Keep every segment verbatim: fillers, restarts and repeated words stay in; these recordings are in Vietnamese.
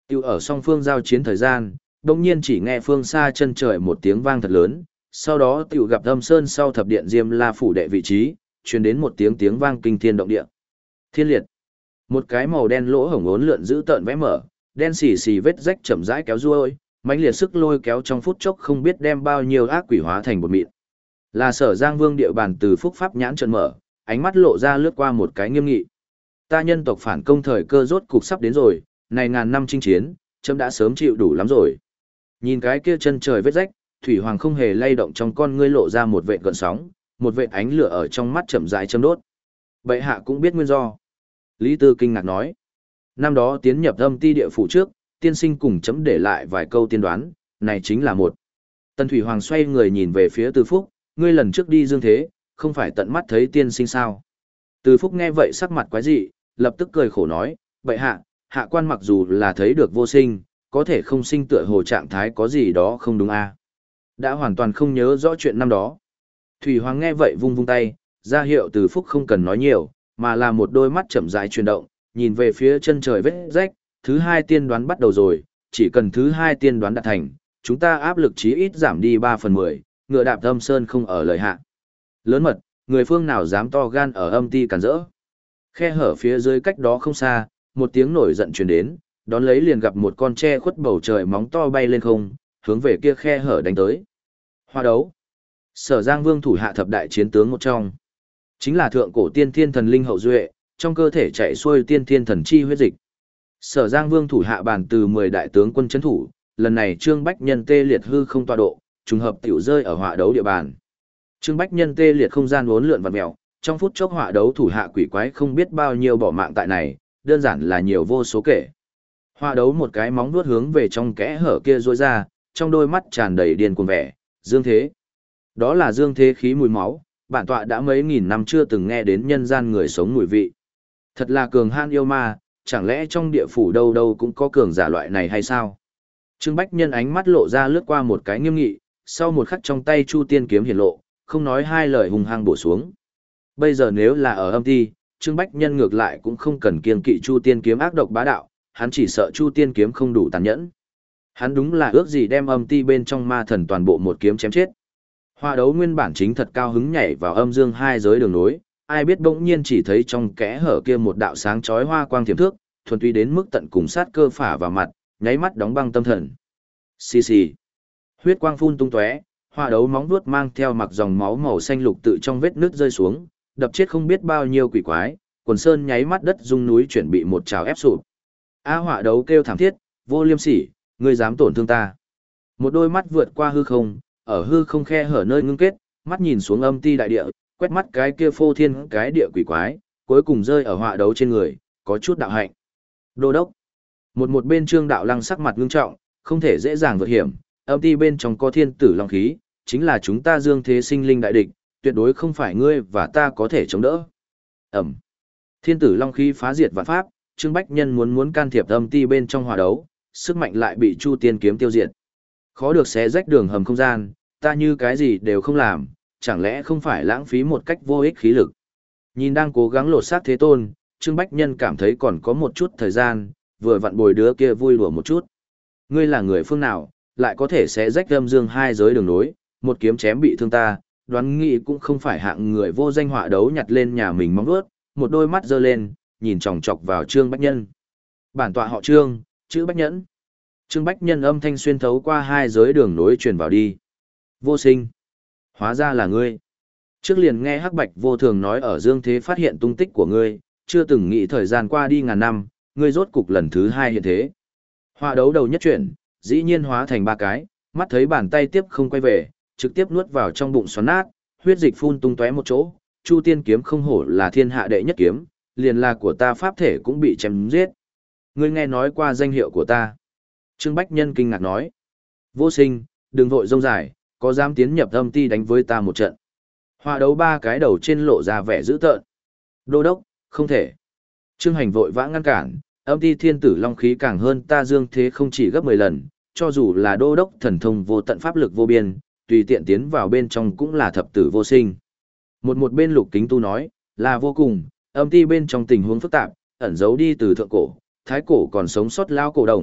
Tiêu ở song phương giao chiến thời gian, đồng nhiên chỉ nghe phương xa chân trời một tiếng vang thật lớn, sau đó tiểu gặp âm sơn sau thập điện Diêm La phủ đệ vị trí, truyền đến một tiếng tiếng vang kinh thiên động địa. Thiên liệt. Một cái màu đen lỗ hổng ốn lượn giữ tợn vẽ mở, đen xì xì vết rách chậm rãi kéo ruôi, mãnh liệt sức lôi kéo trong phút chốc không biết đem bao nhiêu ác quỷ hóa thành bột mịn. Là Sở Giang Vương địa bàn từ phúc pháp nhãn trợn mở, ánh mắt lộ ra lướt qua một cái nghiêm nghị. Ta nhân tộc phản công thời cơ rốt cục sắp đến rồi, này ngàn năm chinh chiến, chấm đã sớm chịu đủ lắm rồi. Nhìn cái kia chân trời vết rách, Thủy Hoàng không hề lay động trong con ngươi lộ ra một vệt gợn sóng, một vệt ánh lửa ở trong mắt chậm rãi châm đốt. Bệ hạ cũng biết nguyên do. Lý Tư kinh ngạc nói. Năm đó tiến nhập âm ti địa phủ trước, tiên sinh cùng chấm để lại vài câu tiên đoán, này chính là một. Tần Thủy Hoàng xoay người nhìn về phía Từ Phúc, ngươi lần trước đi dương thế, không phải tận mắt thấy tiên sinh sao. Từ Phúc nghe vậy sắc mặt quái dị, lập tức cười khổ nói, bệ hạ, hạ quan mặc dù là thấy được vô sinh, có thể không sinh tựa hồ trạng thái có gì đó không đúng a à? Đã hoàn toàn không nhớ rõ chuyện năm đó. Thủy Hoàng nghe vậy vung vung tay, ra hiệu Từ Phúc không cần nói nhiều, mà là một đôi mắt chậm rãi chuyển động, nhìn về phía chân trời vết rách, thứ hai tiên đoán bắt đầu rồi, chỉ cần thứ hai tiên đoán đạt thành, chúng ta áp lực chí ít giảm đi ba phần mười, ngựa đạp âm sơn không ở lời hạ. Lớn mật, người phương nào dám to gan ở âm ti cản rỡ. Khe hở phía dưới cách đó không xa, một tiếng nổi giận truyền đến, đón lấy liền gặp một con tre khuất bầu trời móng to bay lên không, hướng về kia khe hở đánh tới. Hoa đấu. Sở Giang Vương thủ hạ thập đại chiến tướng một trong. Chính là thượng cổ tiên thiên thần linh hậu duệ, trong cơ thể chạy xuôi tiên thiên thần chi huyết dịch. Sở Giang Vương thủ hạ bàn từ mười đại tướng quân chấn thủ, lần này Trương Bách Nhân tê liệt hư không tọa độ, trùng hợp tiểu rơi ở họa đấu địa bàn. Trương Bách Nhân tê liệt không gian uốn lượn vặn mèo, trong phút chốc họa đấu thủ hạ quỷ quái không biết bao nhiêu bỏ mạng tại này, đơn giản là nhiều vô số kể. Họa đấu một cái móng vuốt hướng về trong kẽ hở kia rối ra, trong đôi mắt tràn đầy điên cuồng vẻ, dương thế. Đó là dương thế khí mùi máu, bản tọa đã mấy nghìn năm chưa từng nghe đến nhân gian người sống mùi vị. Thật là cường han yêu ma, chẳng lẽ trong địa phủ đâu đâu cũng có cường giả loại này hay sao? Trương Bách Nhân ánh mắt lộ ra lướt qua một cái nghiêm nghị, sau một khắc trong tay Chu Tiên kiếm hiển lộ, không nói hai lời hùng hăng bổ xuống. Bây giờ nếu là ở âm ti, Trương Bách Nhân ngược lại cũng không cần kiêng kỵ Chu Tiên kiếm ác độc bá đạo, hắn chỉ sợ Chu Tiên kiếm không đủ tàn nhẫn. Hắn đúng là ước gì đem âm ti bên trong ma thần toàn bộ một kiếm chém chết. Hoa đấu nguyên bản chính thật cao hứng nhảy vào âm dương hai giới đường nối, ai biết bỗng nhiên chỉ thấy trong kẽ hở kia một đạo sáng chói hoa quang thiểm thước, thuần túy đến mức tận cùng sát cơ phả vào mặt, nháy mắt đóng băng tâm thần. Xì xì. Huyết quang phun tung tóe, hoa đấu móng vuốt mang theo mặc dòng máu màu xanh lục tự trong vết nước rơi xuống, đập chết không biết bao nhiêu quỷ quái, quần sơn nháy mắt đất rung núi chuyển bị một trào ép sụp. A họa đấu kêu thảm thiết, vô liêm sỉ, ngươi dám tổn thương ta. Một đôi mắt vượt qua hư không, ở hư không khe hở nơi ngưng kết, mắt nhìn xuống âm ti đại địa, quét mắt cái kia phô thiên cái địa quỷ quái, cuối cùng rơi ở họa đấu trên người, có chút đạo hạnh. Đô đốc. Một một bên Trương Đạo Lăng sắc mặt ngưng trọng, không thể dễ dàng vượt hiểm, âm ti bên trong có thiên tử long khí, chính là chúng ta dương thế sinh linh đại địch, tuyệt đối không phải ngươi và ta có thể chống đỡ. Ẩm. Thiên tử long khí phá diệt vạn pháp, Trương Bách Nhân muốn muốn can thiệp âm ti bên trong hòa đấu, sức mạnh lại bị Chu Tiên kiếm tiêu diệt. Khó được xé rách đường hầm không gian, ta như cái gì đều không làm, chẳng lẽ không phải lãng phí một cách vô ích khí lực. Nhìn đang cố gắng lột xác thế tôn, Trương Bách Nhân cảm thấy còn có một chút thời gian, vừa vặn bồi đứa kia vui đùa một chút. Ngươi là người phương nào, lại có thể xé rách âm dương hai giới đường nối, một kiếm chém bị thương ta, đoán nghĩ cũng không phải hạng người vô danh họa đấu nhặt lên nhà mình mong vuốt, một đôi mắt giơ lên, nhìn chòng chọc vào Trương Bách Nhân. Bản tọa họ Trương, chữ Bách Nhẫn. Trương Bách Nhân âm thanh xuyên thấu qua hai giới đường nối truyền vào đi. Vô sinh. Hóa ra là ngươi. Trước liền nghe Hắc Bạch vô thường nói ở dương thế phát hiện tung tích của ngươi, chưa từng nghĩ thời gian qua đi ngàn năm, ngươi rốt cục lần thứ hai hiện thế. Họa đấu đầu nhất chuyển, dĩ nhiên hóa thành ba cái, mắt thấy bàn tay tiếp không quay về, trực tiếp nuốt vào trong bụng xoắn nát, huyết dịch phun tung tóe một chỗ, Chu Tiên kiếm không hổ là thiên hạ đệ nhất kiếm, liền là của ta pháp thể cũng bị chém giết. Ngươi nghe nói qua danh hiệu của ta? Trương Bách Nhân kinh ngạc nói. Vô sinh, đừng vội rông dài, có dám tiến nhập âm ti đánh với ta một trận. Họa đấu ba cái đầu trên lộ ra vẻ dữ tợn. Đô đốc, không thể. Trương Hành vội vã ngăn cản, âm ti thiên tử long khí càng hơn ta dương thế không chỉ gấp mười lần, cho dù là đô đốc thần thông vô tận pháp lực vô biên, tùy tiện tiến vào bên trong cũng là thập tử vô sinh. Một một bên Lục Kính Tu nói, là vô cùng, âm ti bên trong tình huống phức tạp, ẩn giấu đi từ thượng cổ, thái cổ còn sống sót lao cổ đồng,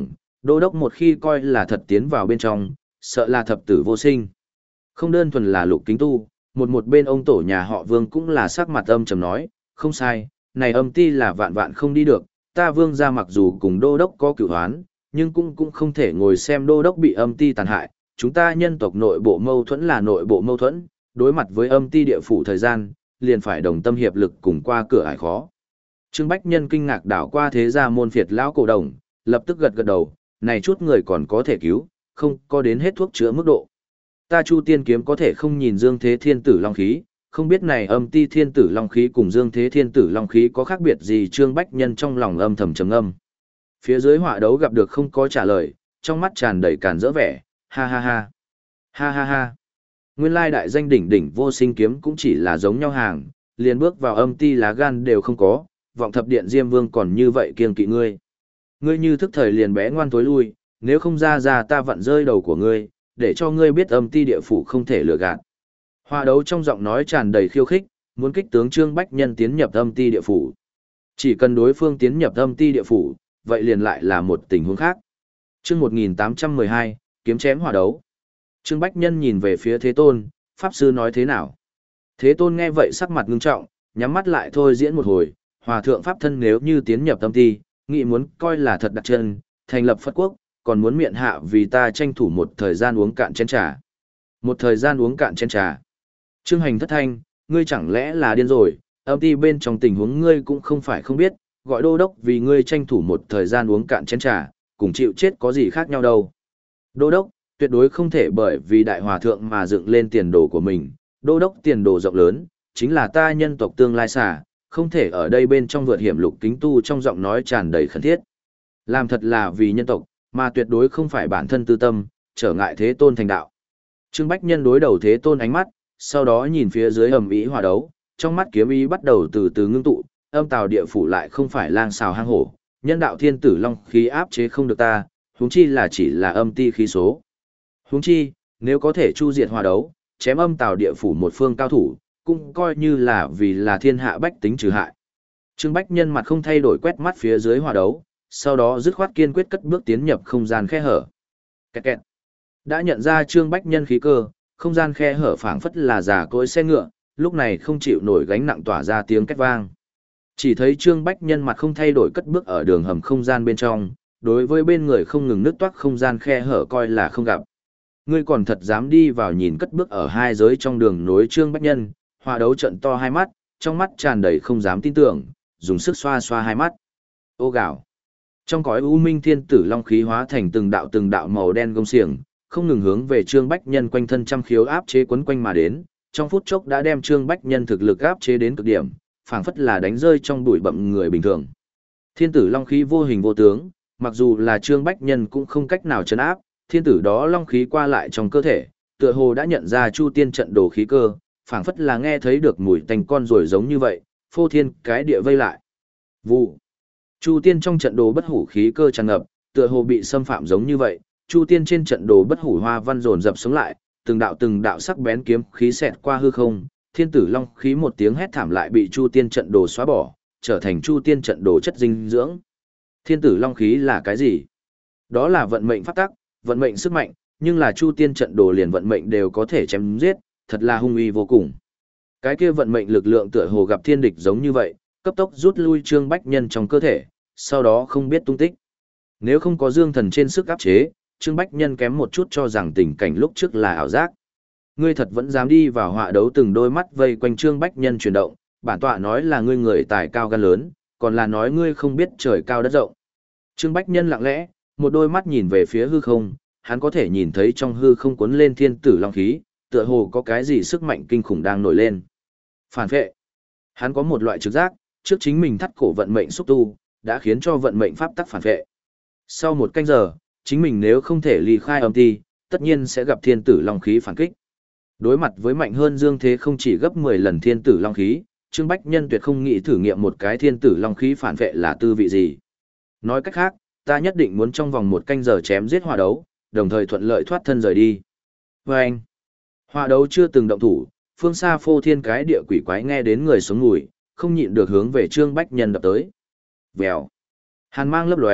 Đô đốc một khi coi là thật tiến vào bên trong, sợ là thập tử vô sinh. Không đơn thuần là Lục Kính Tu, một một bên ông tổ nhà họ Vương cũng là sắc mặt âm trầm nói, không sai, này âm ti là vạn vạn không đi được, ta Vương gia mặc dù cùng đô đốc có cửu hoán, nhưng cũng cũng không thể ngồi xem đô đốc bị âm ti tàn hại, chúng ta nhân tộc nội bộ mâu thuẫn là nội bộ mâu thuẫn, đối mặt với âm ti địa phủ thời gian, liền phải đồng tâm hiệp lực cùng qua cửa ải khó. Trương Bách Nhân kinh ngạc đảo qua thế gia môn phiệt lão cổ đồng, lập tức gật gật đầu, này chút người còn có thể cứu, không có đến hết thuốc chữa mức độ. Ta Chu Tiên kiếm có thể không nhìn Dương Thế Thiên Tử Long khí, không biết này âm ti Thiên Tử Long khí cùng Dương Thế Thiên Tử Long khí có khác biệt gì. Trương Bách Nhân trong lòng âm thầm trầm ngâm. Phía dưới họa đấu gặp được không có trả lời, trong mắt tràn đầy càn rỡ vẻ, ha ha ha, ha ha ha. Nguyên lai đại danh đỉnh đỉnh vô sinh kiếm cũng chỉ là giống nhau hàng, liền bước vào âm ti lá gan đều không có, vọng thập điện Diêm Vương còn như vậy kiêng kỵ ngươi. Ngươi như thức thời liền bé ngoan tối lui, nếu không ra ra ta vặn rơi đầu của ngươi, để cho ngươi biết âm ti địa phủ không thể lừa gạt. Hoa đấu trong giọng nói tràn đầy khiêu khích, muốn kích tướng Trương Bách Nhân tiến nhập âm ti địa phủ. Chỉ cần đối phương tiến nhập âm ti địa phủ, vậy liền lại là một tình huống khác. Chương một nghìn tám trăm mười hai, kiếm chém hỏa đấu. Trương Bách Nhân nhìn về phía Thế Tôn, Pháp Sư nói thế nào? Thế Tôn nghe vậy sắc mặt ngưng trọng, nhắm mắt lại thôi diễn một hồi, Hòa Thượng Pháp Thân nếu như tiến nhập âm ti, nghĩ muốn coi là thật đặt chân, thành lập Phật quốc, còn muốn miệng hạ vì ta tranh thủ một thời gian uống cạn chén trà. Một thời gian uống cạn chén trà. Trương Hành thất thanh, ngươi chẳng lẽ là điên rồi, âm ti bên trong tình huống ngươi cũng không phải không biết, gọi đô đốc vì ngươi tranh thủ một thời gian uống cạn chén trà, cùng chịu chết có gì khác nhau đâu. Đô đốc, tuyệt đối không thể bởi vì đại hòa thượng mà dựng lên tiền đồ của mình, đô đốc tiền đồ rộng lớn, chính là ta nhân tộc tương lai xả, không thể ở đây bên trong vượt hiểm. Lục Kính Tu trong giọng nói tràn đầy khẩn thiết. Làm thật là vì nhân tộc, mà tuyệt đối không phải bản thân tư tâm, trở ngại Thế Tôn thành đạo. Trương Bách Nhân đối đầu Thế Tôn ánh mắt, sau đó nhìn phía dưới ầm ĩ hòa đấu, trong mắt kiếm ý bắt đầu từ từ ngưng tụ, âm tào địa phủ lại không phải lang xào hang hổ, nhân đạo thiên tử long khí áp chế không được ta, huống chi là chỉ là âm ti khí số. Huống chi, nếu có thể chu diệt hòa đấu, chém âm tào địa phủ một phương cao thủ, cũng coi như là vì là thiên hạ bách tính trừ hại. Trương Bách Nhân mặt không thay đổi quét mắt phía dưới hòa đấu, sau đó dứt khoát kiên quyết cất bước tiến nhập không gian khe hở. Kẹt kẹt. Đã nhận ra Trương Bách Nhân khí cơ, không gian khe hở phảng phất là già cối xe ngựa, lúc này không chịu nổi gánh nặng tỏa ra tiếng két vang. Chỉ thấy Trương Bách Nhân mặt không thay đổi cất bước ở đường hầm không gian bên trong, đối với bên người không ngừng nứt toác không gian khe hở coi là không gặp. Ngươi còn thật dám đi vào nhìn cất bước ở hai giới trong đường nối Trương Bách Nhân, hòa đấu trận to hai mắt, trong mắt tràn đầy không dám tin tưởng, dùng sức xoa xoa hai mắt. Ô gạo. Trong cõi u minh thiên tử long khí hóa thành từng đạo từng đạo màu đen gông xiềng, không ngừng hướng về Trương Bách Nhân quanh thân trăm khiếu áp chế quấn quanh mà đến, trong phút chốc đã đem Trương Bách Nhân thực lực áp chế đến cực điểm, phảng phất là đánh rơi trong bụi bặm người bình thường. Thiên tử long khí vô hình vô tướng, mặc dù là Trương Bách Nhân cũng không cách nào trấn áp, thiên tử đó long khí qua lại trong cơ thể, tựa hồ đã nhận ra Chu Tiên trận đồ khí cơ, phảng phất là nghe thấy được mùi tanh con rồi giống như vậy, phô thiên cái địa vây lại. Vụ. Chu Tiên trong trận đồ bất hủ khí cơ tràn ngập, tựa hồ bị xâm phạm giống như vậy, Chu Tiên trên trận đồ bất hủ hoa văn dồn dập sống lại, từng đạo từng đạo sắc bén kiếm khí xẹt qua hư không, thiên tử long khí một tiếng hét thảm lại bị Chu Tiên trận đồ xóa bỏ, trở thành Chu Tiên trận đồ chất dinh dưỡng. Thiên tử long khí là cái gì? Đó là vận mệnh pháp tắc, vận mệnh sức mạnh, nhưng là Chu Tiên trận đồ liền vận mệnh đều có thể chém giết, thật là hung uy vô cùng. Cái kia vận mệnh lực lượng tựa hồ gặp thiên địch giống như vậy, cấp tốc rút lui Trương Bách Nhân trong cơ thể, sau đó không biết tung tích. Nếu không có Dương Thần trên sức áp chế, Trương Bách Nhân kém một chút cho rằng tình cảnh lúc trước là ảo giác. Ngươi thật vẫn dám đi vào họa đấu, từng đôi mắt vây quanh Trương Bách Nhân chuyển động, bản tọa nói là ngươi người tài cao gan lớn, còn là nói ngươi không biết trời cao đất rộng. Trương Bách Nhân lặng lẽ, một đôi mắt nhìn về phía hư không, hắn có thể nhìn thấy trong hư không cuốn lên thiên tử long khí, tựa hồ có cái gì sức mạnh kinh khủng đang nổi lên. Phản vệ. Hắn có một loại trực giác, trước chính mình thắt cổ vận mệnh xúc tu, đã khiến cho vận mệnh pháp tắc phản vệ. Sau một canh giờ, chính mình nếu không thể ly khai âm ti, tất nhiên sẽ gặp thiên tử long khí phản kích. Đối mặt với mạnh hơn Dương Thế không chỉ gấp mười lần thiên tử long khí, Trương Bách Nhân tuyệt không nghĩ thử nghiệm một cái thiên tử long khí phản vệ là tư vị gì. Nói cách khác, ta nhất định muốn trong vòng một canh giờ chém giết hòa đấu, đồng thời thuận lợi thoát thân rời đi. Và anh, hòa đấu chưa từng động thủ, phương xa phô thiên cái địa quỷ quái nghe đến người sống mùi, không nhịn được hướng về Trương Bách Nhân đập tới. Vèo. Hàn mang lấp lóe,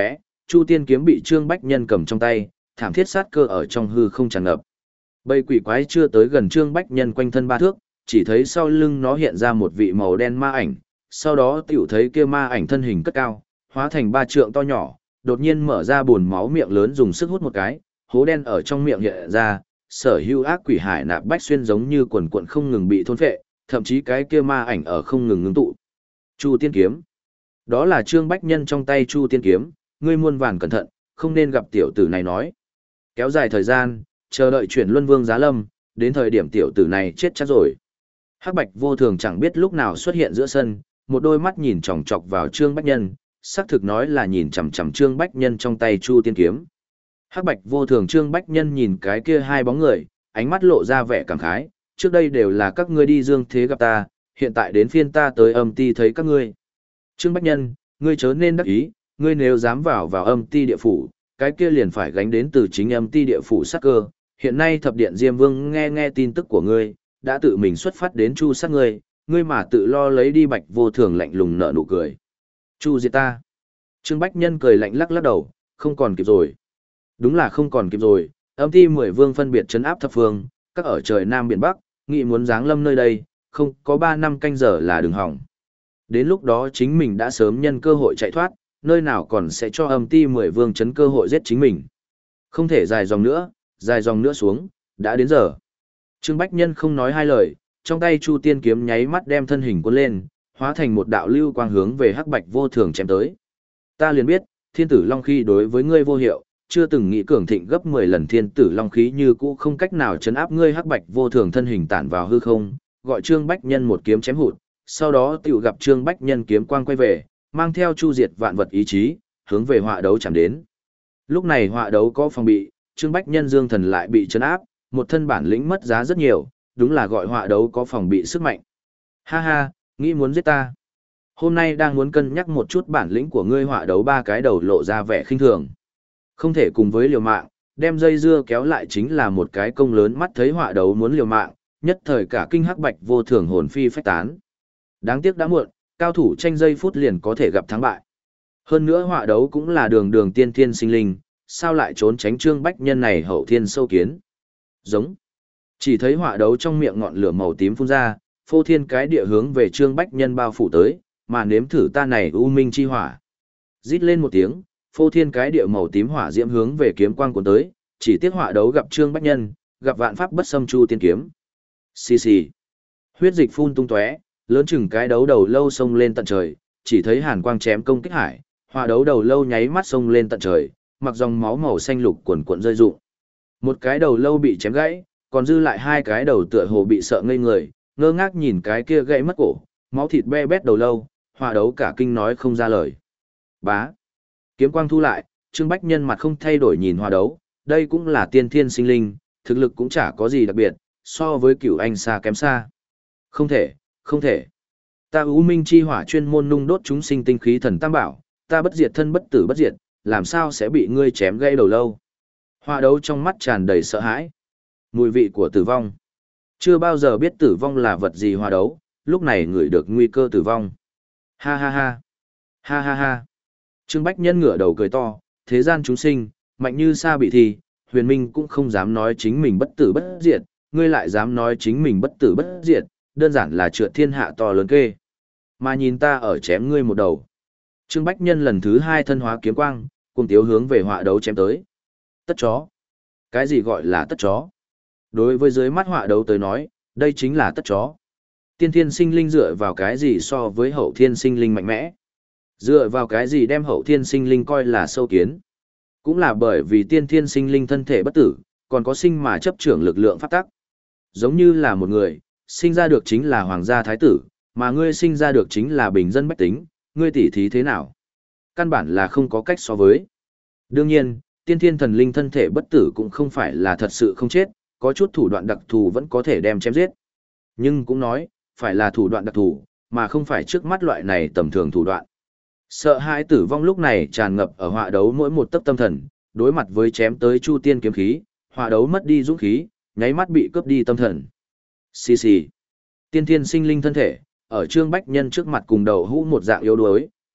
Chu Tiên kiếm bị Trương Bách Nhân cầm trong tay, thảm thiết sát cơ ở trong hư không tràn ngập. Bầy quỷ quái chưa tới gần Trương Bách Nhân quanh thân ba thước, chỉ thấy sau lưng nó hiện ra một vị màu đen ma ảnh, sau đó tiểu thấy kia ma ảnh thân hình cất cao, hóa thành ba trượng to nhỏ, đột nhiên mở ra buồn máu miệng lớn dùng sức hút một cái, hố đen ở trong miệng hiện ra, sở hữu ác quỷ hải nạp bách xuyên giống như quần quần không ngừng bị thôn phệ, thậm chí cái kia ma ảnh ở không ngừng ngưng tụ. Chu Tiên kiếm. Đó là Trương Bách Nhân trong tay Chu Tiên kiếm, ngươi muôn vàn cẩn thận, không nên gặp tiểu tử này nói. Kéo dài thời gian, chờ đợi chuyển luân vương giá lâm, đến thời điểm tiểu tử này chết chắc rồi. Hắc Bạch Vô Thường chẳng biết lúc nào xuất hiện giữa sân, một đôi mắt nhìn chòng chọc vào Trương Bách Nhân, xác thực nói là nhìn chằm chằm Trương Bách Nhân trong tay Chu Tiên kiếm. Hắc Bạch Vô Thường Trương Bách Nhân nhìn cái kia hai bóng người, ánh mắt lộ ra vẻ cảm khái, trước đây đều là các ngươi đi dương thế gặp ta, hiện tại đến phiên ta tới âm ti thấy các ngươi. Trương Bách Nhân, ngươi chớ nên đắc ý, ngươi nếu dám vào vào âm ti địa phủ, cái kia liền phải gánh đến từ chính âm ti địa phủ sát cơ. Hiện nay thập điện Diêm Vương nghe nghe tin tức của ngươi, đã tự mình xuất phát đến chu sát ngươi, ngươi mà tự lo lấy đi. Bạch Vô Thường lạnh lùng nở nụ cười. Chu diệt ta. Trương Bách Nhân cười lạnh lắc lắc đầu, không còn kịp rồi. Đúng là không còn kịp rồi, âm ti mười vương phân biệt trấn áp thập phương, các ở trời Nam Biển Bắc, nghị muốn giáng lâm nơi đây, không có ba năm canh giờ là đừng hỏng. Đến lúc đó chính mình đã sớm nhân cơ hội chạy thoát, nơi nào còn sẽ cho âm ti mười vương chấn cơ hội giết chính mình. Không thể dài dòng nữa, dài dòng nữa xuống, đã đến giờ. Trương Bách Nhân không nói hai lời, trong tay Chu Tiên kiếm nháy mắt đem thân hình cuốn lên, hóa thành một đạo lưu quang hướng về Hắc Bạch Vô Thường chém tới. Ta liền biết, Thiên Tử Long khí đối với ngươi vô hiệu, chưa từng nghĩ cường thịnh gấp mười lần Thiên Tử Long khí như cũ không cách nào chấn áp ngươi. Hắc Bạch Vô Thường thân hình tản vào hư không, gọi Trương Bách Nhân một kiếm chém hụt, sau đó tiểu gặp Trương Bách Nhân kiếm quang quay về, mang theo chu diệt vạn vật ý chí, hướng về họa đấu chạm đến. Lúc này họa đấu có phòng bị, Trương Bách Nhân dương thần lại bị chấn áp, một thân bản lĩnh mất giá rất nhiều, đúng là gọi họa đấu có phòng bị sức mạnh. Ha ha, nghĩ muốn giết ta. Hôm nay đang muốn cân nhắc một chút bản lĩnh của ngươi. Họa đấu ba cái đầu lộ ra vẻ khinh thường. Không thể cùng với liều mạng, đem dây dưa kéo lại chính là một cái công lớn. Mắt thấy họa đấu muốn liều mạng, nhất thời cả kinh Hắc Bạch Vô Thường hồn phi phách tán. Đáng tiếc đã muộn, cao thủ tranh giây phút liền có thể gặp thắng bại. Hơn nữa họa đấu cũng là đường đường tiên thiên sinh linh, sao lại trốn tránh Trương Bách Nhân này hậu thiên sâu kiến. Giống. Chỉ thấy họa đấu trong miệng ngọn lửa màu tím phun ra, phô thiên cái địa hướng về Trương Bách Nhân bao phủ tới, mà nếm thử ta này u minh chi hỏa. Rít lên một tiếng, phô thiên cái địa màu tím hỏa diễm hướng về kiếm quang cuốn tới, chỉ tiếc họa đấu gặp Trương Bách Nhân, gặp vạn pháp bất xâm Chu Tiên kiếm. Xì xì. Huyết dịch phun tung tóe, lớn chừng cái đấu đầu lâu xông lên tận trời, chỉ thấy hàn quang chém công kích hải, họa đấu đầu lâu nháy mắt xông lên tận trời, mặc dòng máu màu xanh lục cuồn cuộn rơi rụng. Một cái đầu lâu bị chém gãy, còn dư lại hai cái đầu tựa hồ bị sợ ngây người, ngơ ngác nhìn cái kia gãy mất cổ, máu thịt be bét đầu lâu, họa đấu cả kinh nói không ra lời. Bá. Kiếm quang thu lại, Trương Bách Nhân mặt không thay đổi nhìn họa đấu, đây cũng là tiên thiên sinh linh, thực lực cũng chả có gì đặc biệt, so với cửu anh xa kém xa. Không thể, không thể. Ta U Minh chi hỏa chuyên môn nung đốt chúng sinh tinh khí thần tam bảo, ta bất diệt thân bất tử bất diệt, làm sao sẽ bị ngươi chém gãy đầu lâu. Họa đấu trong mắt tràn đầy sợ hãi. Mùi vị của tử vong. Chưa bao giờ biết tử vong là vật gì. Họa đấu, lúc này ngửi được nguy cơ tử vong. Ha ha ha. Ha ha ha. Trương Bách Nhân ngửa đầu cười to, thế gian chúng sinh, mạnh như sa bị thì, huyền minh cũng không dám nói chính mình bất tử bất diệt, ngươi lại dám nói chính mình bất tử bất diệt, đơn giản là trượt thiên hạ to lớn kê. Mà nhìn ta ở chém ngươi một đầu. Trương Bách Nhân lần thứ hai thân hóa kiếm quang, cùng tiếu hướng về họa đấu chém tới. Tất chó. Cái gì gọi là tất chó? Đối với dưới mắt họa đấu tới nói, đây chính là tất chó. Tiên thiên sinh linh dựa vào cái gì so với hậu thiên sinh linh mạnh mẽ? Dựa vào cái gì đem hậu thiên sinh linh coi là sâu kiến? Cũng là bởi vì tiên thiên sinh linh thân thể bất tử, còn có sinh mà chấp trưởng lực lượng pháp tắc. Giống như là một người, sinh ra được chính là hoàng gia thái tử, mà ngươi sinh ra được chính là bình dân bách tính, ngươi tỉ thí thế nào? Căn bản là không có cách so với. Đương nhiên, tiên thiên thần linh thân thể bất tử cũng không phải là thật sự không chết, có chút thủ đoạn đặc thù vẫn có thể đem chém giết. Nhưng cũng nói, phải là thủ đoạn đặc thù, mà không phải trước mắt loại này tầm thường thủ đoạn. Sợ hãi tử vong lúc này tràn ngập ở họa đấu mỗi một tấc tâm thần, đối mặt với chém tới Chu Tiên kiếm khí, họa đấu mất đi dũng khí, nháy mắt bị cướp đi tâm thần. Xì xì. Tiên thiên sinh linh thân thể, ở Trương Bách Nhân trước mặt cùng đầu hũ một dạng yếu đuối,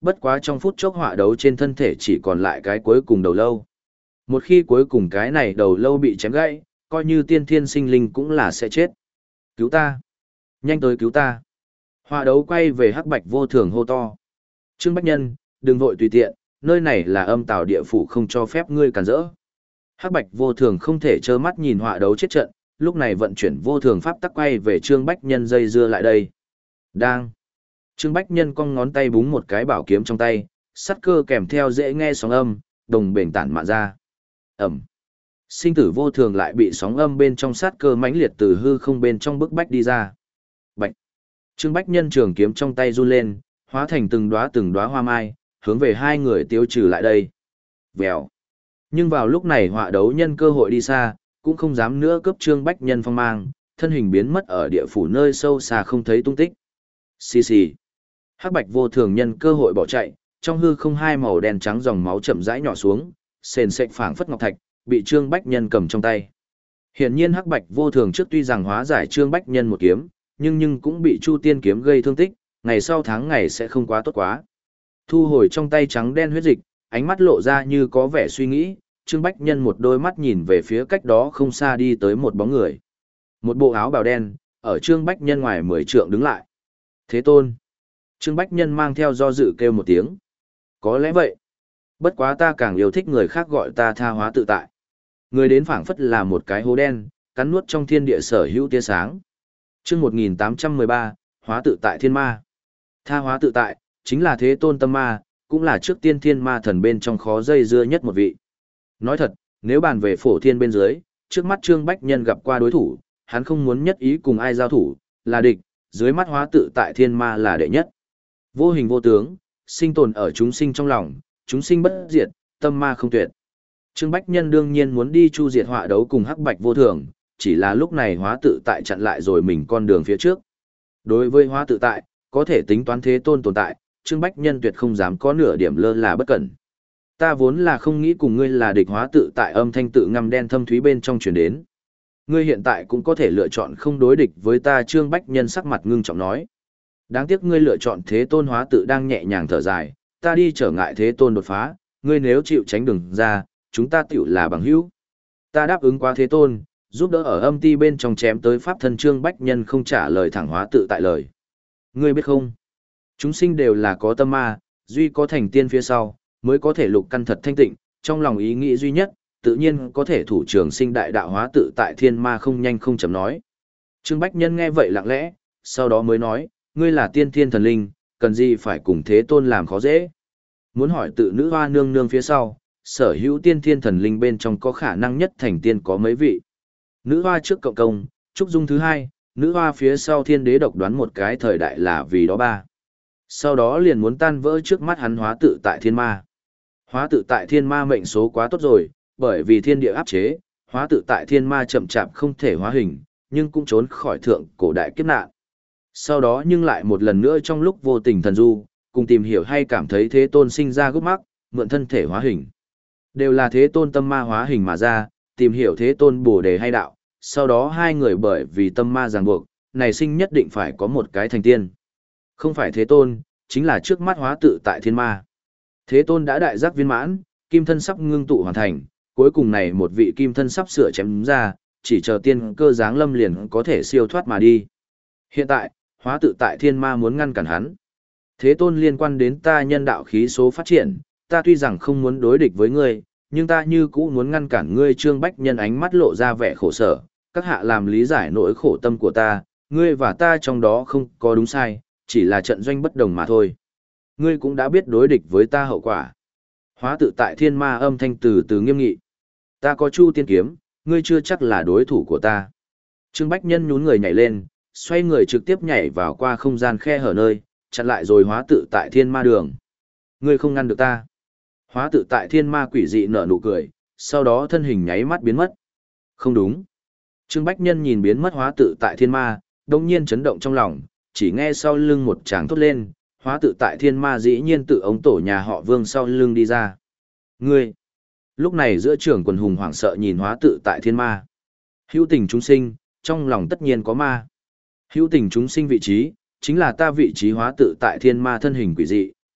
Bất quá trong phút chốc họa đấu trên thân thể chỉ còn lại cái cuối cùng đầu lâu. Một khi cuối cùng cái này đầu lâu bị chém gãy, coi như tiên thiên sinh linh cũng là sẽ chết. Cứu ta! Nhanh tới cứu ta! Họa đấu quay về hắc bạch vô thường hô to. Trương Bách Nhân, đừng vội tùy tiện, nơi này là âm tào địa phủ không cho phép ngươi cản rỡ. Hắc bạch vô thường không thể trơ mắt nhìn họa đấu chết trận, lúc này vận chuyển vô thường pháp tắc quay về Trương Bách Nhân dây dưa lại đây. Đang! Trương Bách Nhân cong ngón tay búng một cái bảo kiếm trong tay, sắt cơ kèm theo dễ nghe sóng âm, đồng bền tản mạn ra. Ẩm! Sinh tử vô thường lại bị sóng âm bên trong sát cơ mãnh liệt từ hư không bên trong bức bách đi ra. Bạch! Trương Bách Nhân trường kiếm trong tay run lên, hóa thành từng đóa từng đóa hoa mai, hướng về hai người tiêu trừ lại đây. Vèo. Nhưng vào lúc này họa đấu nhân cơ hội đi xa, cũng không dám nữa cướp Trương Bách Nhân phong mang, thân hình biến mất ở địa phủ nơi sâu xa không thấy tung tích. Xì xì. Hắc bạch vô thường nhân cơ hội bỏ chạy, trong hư không hai màu đen trắng dòng máu chậm rãi nhỏ xuống, sền sệt phảng phất ngọc thạch, bị Trương Bách Nhân cầm trong tay. Hiển nhiên hắc bạch vô thường trước tuy rằng hóa giải Trương Bách Nhân một kiếm, nhưng nhưng cũng bị Chu Tiên kiếm gây thương tích, ngày sau tháng ngày sẽ không quá tốt quá. Thu hồi trong tay trắng đen huyết dịch, ánh mắt lộ ra như có vẻ suy nghĩ, Trương Bách Nhân một đôi mắt nhìn về phía cách đó không xa đi tới một bóng người. Một bộ áo bào đen, ở Trương Bách Nhân ngoài mười trượng đứng lại. Thế Tôn. Trương Bách Nhân mang theo do dự kêu một tiếng. Có lẽ vậy. Bất quá ta càng yêu thích người khác gọi ta tha hóa tự tại. Người đến phảng phất là một cái hố đen, cắn nuốt trong thiên địa sở hữu tia sáng. Chương một nghìn tám trăm mười ba, hóa tự tại thiên ma. Tha hóa tự tại, chính là Thế Tôn tâm ma, cũng là trước tiên thiên ma thần bên trong khó dây dưa nhất một vị. Nói thật, nếu bàn về phổ thiên bên dưới, trước mắt Trương Bách Nhân gặp qua đối thủ, hắn không muốn nhất ý cùng ai giao thủ, là địch, dưới mắt hóa tự tại thiên ma là đệ nhất. Vô hình vô tướng, sinh tồn ở chúng sinh trong lòng, chúng sinh bất diệt, tâm ma không tuyệt. Trương Bách Nhân đương nhiên muốn đi chu diệt họa đấu cùng hắc bạch vô thường, chỉ là lúc này hóa tự tại chặn lại rồi mình con đường phía trước. Đối với hóa tự tại, có thể tính toán Thế Tôn tồn tại, Trương Bách Nhân tuyệt không dám có nửa điểm lơ là bất cẩn. Ta vốn là không nghĩ cùng ngươi là địch, hóa tự tại âm thanh tự ngăm đen thâm thúy bên trong truyền đến. Ngươi hiện tại cũng có thể lựa chọn không đối địch với ta. Trương Bách Nhân sắc mặt ngưng trọng nói. Đáng tiếc ngươi lựa chọn Thế Tôn. Hóa tự đang nhẹ nhàng thở dài, ta đi trở ngại Thế Tôn đột phá, ngươi nếu chịu tránh đường ra, chúng ta tiểu là bằng hữu. Ta đáp ứng qua Thế Tôn, giúp đỡ ở âm ti bên trong chém tới pháp thân. Trương Bách Nhân không trả lời thẳng hóa tự tại lời. Ngươi biết không? Chúng sinh đều là có tâm ma, duy có thành tiên phía sau, mới có thể lục căn thật thanh tịnh, trong lòng ý nghĩ duy nhất, tự nhiên có thể thủ trường sinh đại đạo. Hóa tự tại thiên ma không nhanh không chậm nói. Trương Bách Nhân nghe vậy lặng lẽ, sau đó mới nói, ngươi là tiên thiên thần linh, cần gì phải cùng Thế Tôn làm khó dễ. Muốn hỏi tự nữ hoa nương nương phía sau, sở hữu tiên thiên thần linh bên trong có khả năng nhất thành tiên có mấy vị. Nữ hoa trước cộng công, trúc dung thứ hai, nữ hoa phía sau thiên đế độc đoán một cái thời đại là vì đó ba. Sau đó liền muốn tan vỡ trước mắt hắn hóa tự tại thiên ma. Hóa tự tại thiên ma mệnh số quá tốt rồi, bởi vì thiên địa áp chế, hóa tự tại thiên ma chậm chạp không thể hóa hình, nhưng cũng trốn khỏi thượng cổ đại kiếp nạn. Sau đó nhưng lại một lần nữa trong lúc vô tình thần du, cùng tìm hiểu hay cảm thấy Thế Tôn sinh ra gốc mắc, mượn thân thể hóa hình. Đều là Thế Tôn tâm ma hóa hình mà ra, tìm hiểu Thế Tôn bổ đề hay đạo, sau đó hai người bởi vì tâm ma ràng buộc, này sinh nhất định phải có một cái thành tiên. Không phải Thế Tôn, chính là trước mắt hóa tự tại thiên ma. Thế Tôn đã đại giác viên mãn, kim thân sắp ngưng tụ hoàn thành, cuối cùng này một vị kim thân sắp sửa chém ra, chỉ chờ tiên cơ giáng lâm liền có thể siêu thoát mà đi. Hiện tại, hóa tự tại thiên ma muốn ngăn cản hắn. Thế Tôn liên quan đến ta nhân đạo khí số phát triển, ta tuy rằng không muốn đối địch với ngươi, nhưng ta như cũ muốn ngăn cản ngươi. Trương Bách Nhân ánh mắt lộ ra vẻ khổ sở, các hạ làm lý giải nỗi khổ tâm của ta, ngươi và ta trong đó không có đúng sai, chỉ là trận doanh bất đồng mà thôi. Ngươi cũng đã biết đối địch với ta hậu quả. Hóa tự tại thiên ma âm thanh từ từ nghiêm nghị. Ta có Chu Tiên kiếm, ngươi chưa chắc là đối thủ của ta. Trương Bách Nhân nhún người nhảy lên, xoay người trực tiếp nhảy vào qua không gian khe hở nơi, chặn lại rồi hóa tự tại thiên ma đường. Ngươi không ngăn được ta. Hóa tự tại thiên ma quỷ dị nở nụ cười, sau đó thân hình nháy mắt biến mất. Không đúng. Trương Bách Nhân nhìn biến mất hóa tự tại thiên ma, đông nhiên chấn động trong lòng, chỉ nghe sau lưng một tràng thốt lên, hóa tự tại thiên ma dĩ nhiên tự ống tổ nhà họ Vương sau lưng đi ra. Ngươi! Lúc này giữa trường quần hùng hoảng sợ nhìn hóa tự tại thiên ma. Hữu tình chúng sinh, trong lòng tất nhiên có ma. Hữu tình chúng sinh vị trí, chính là ta vị trí. Hóa tự tại thiên ma thân hình quỷ dị,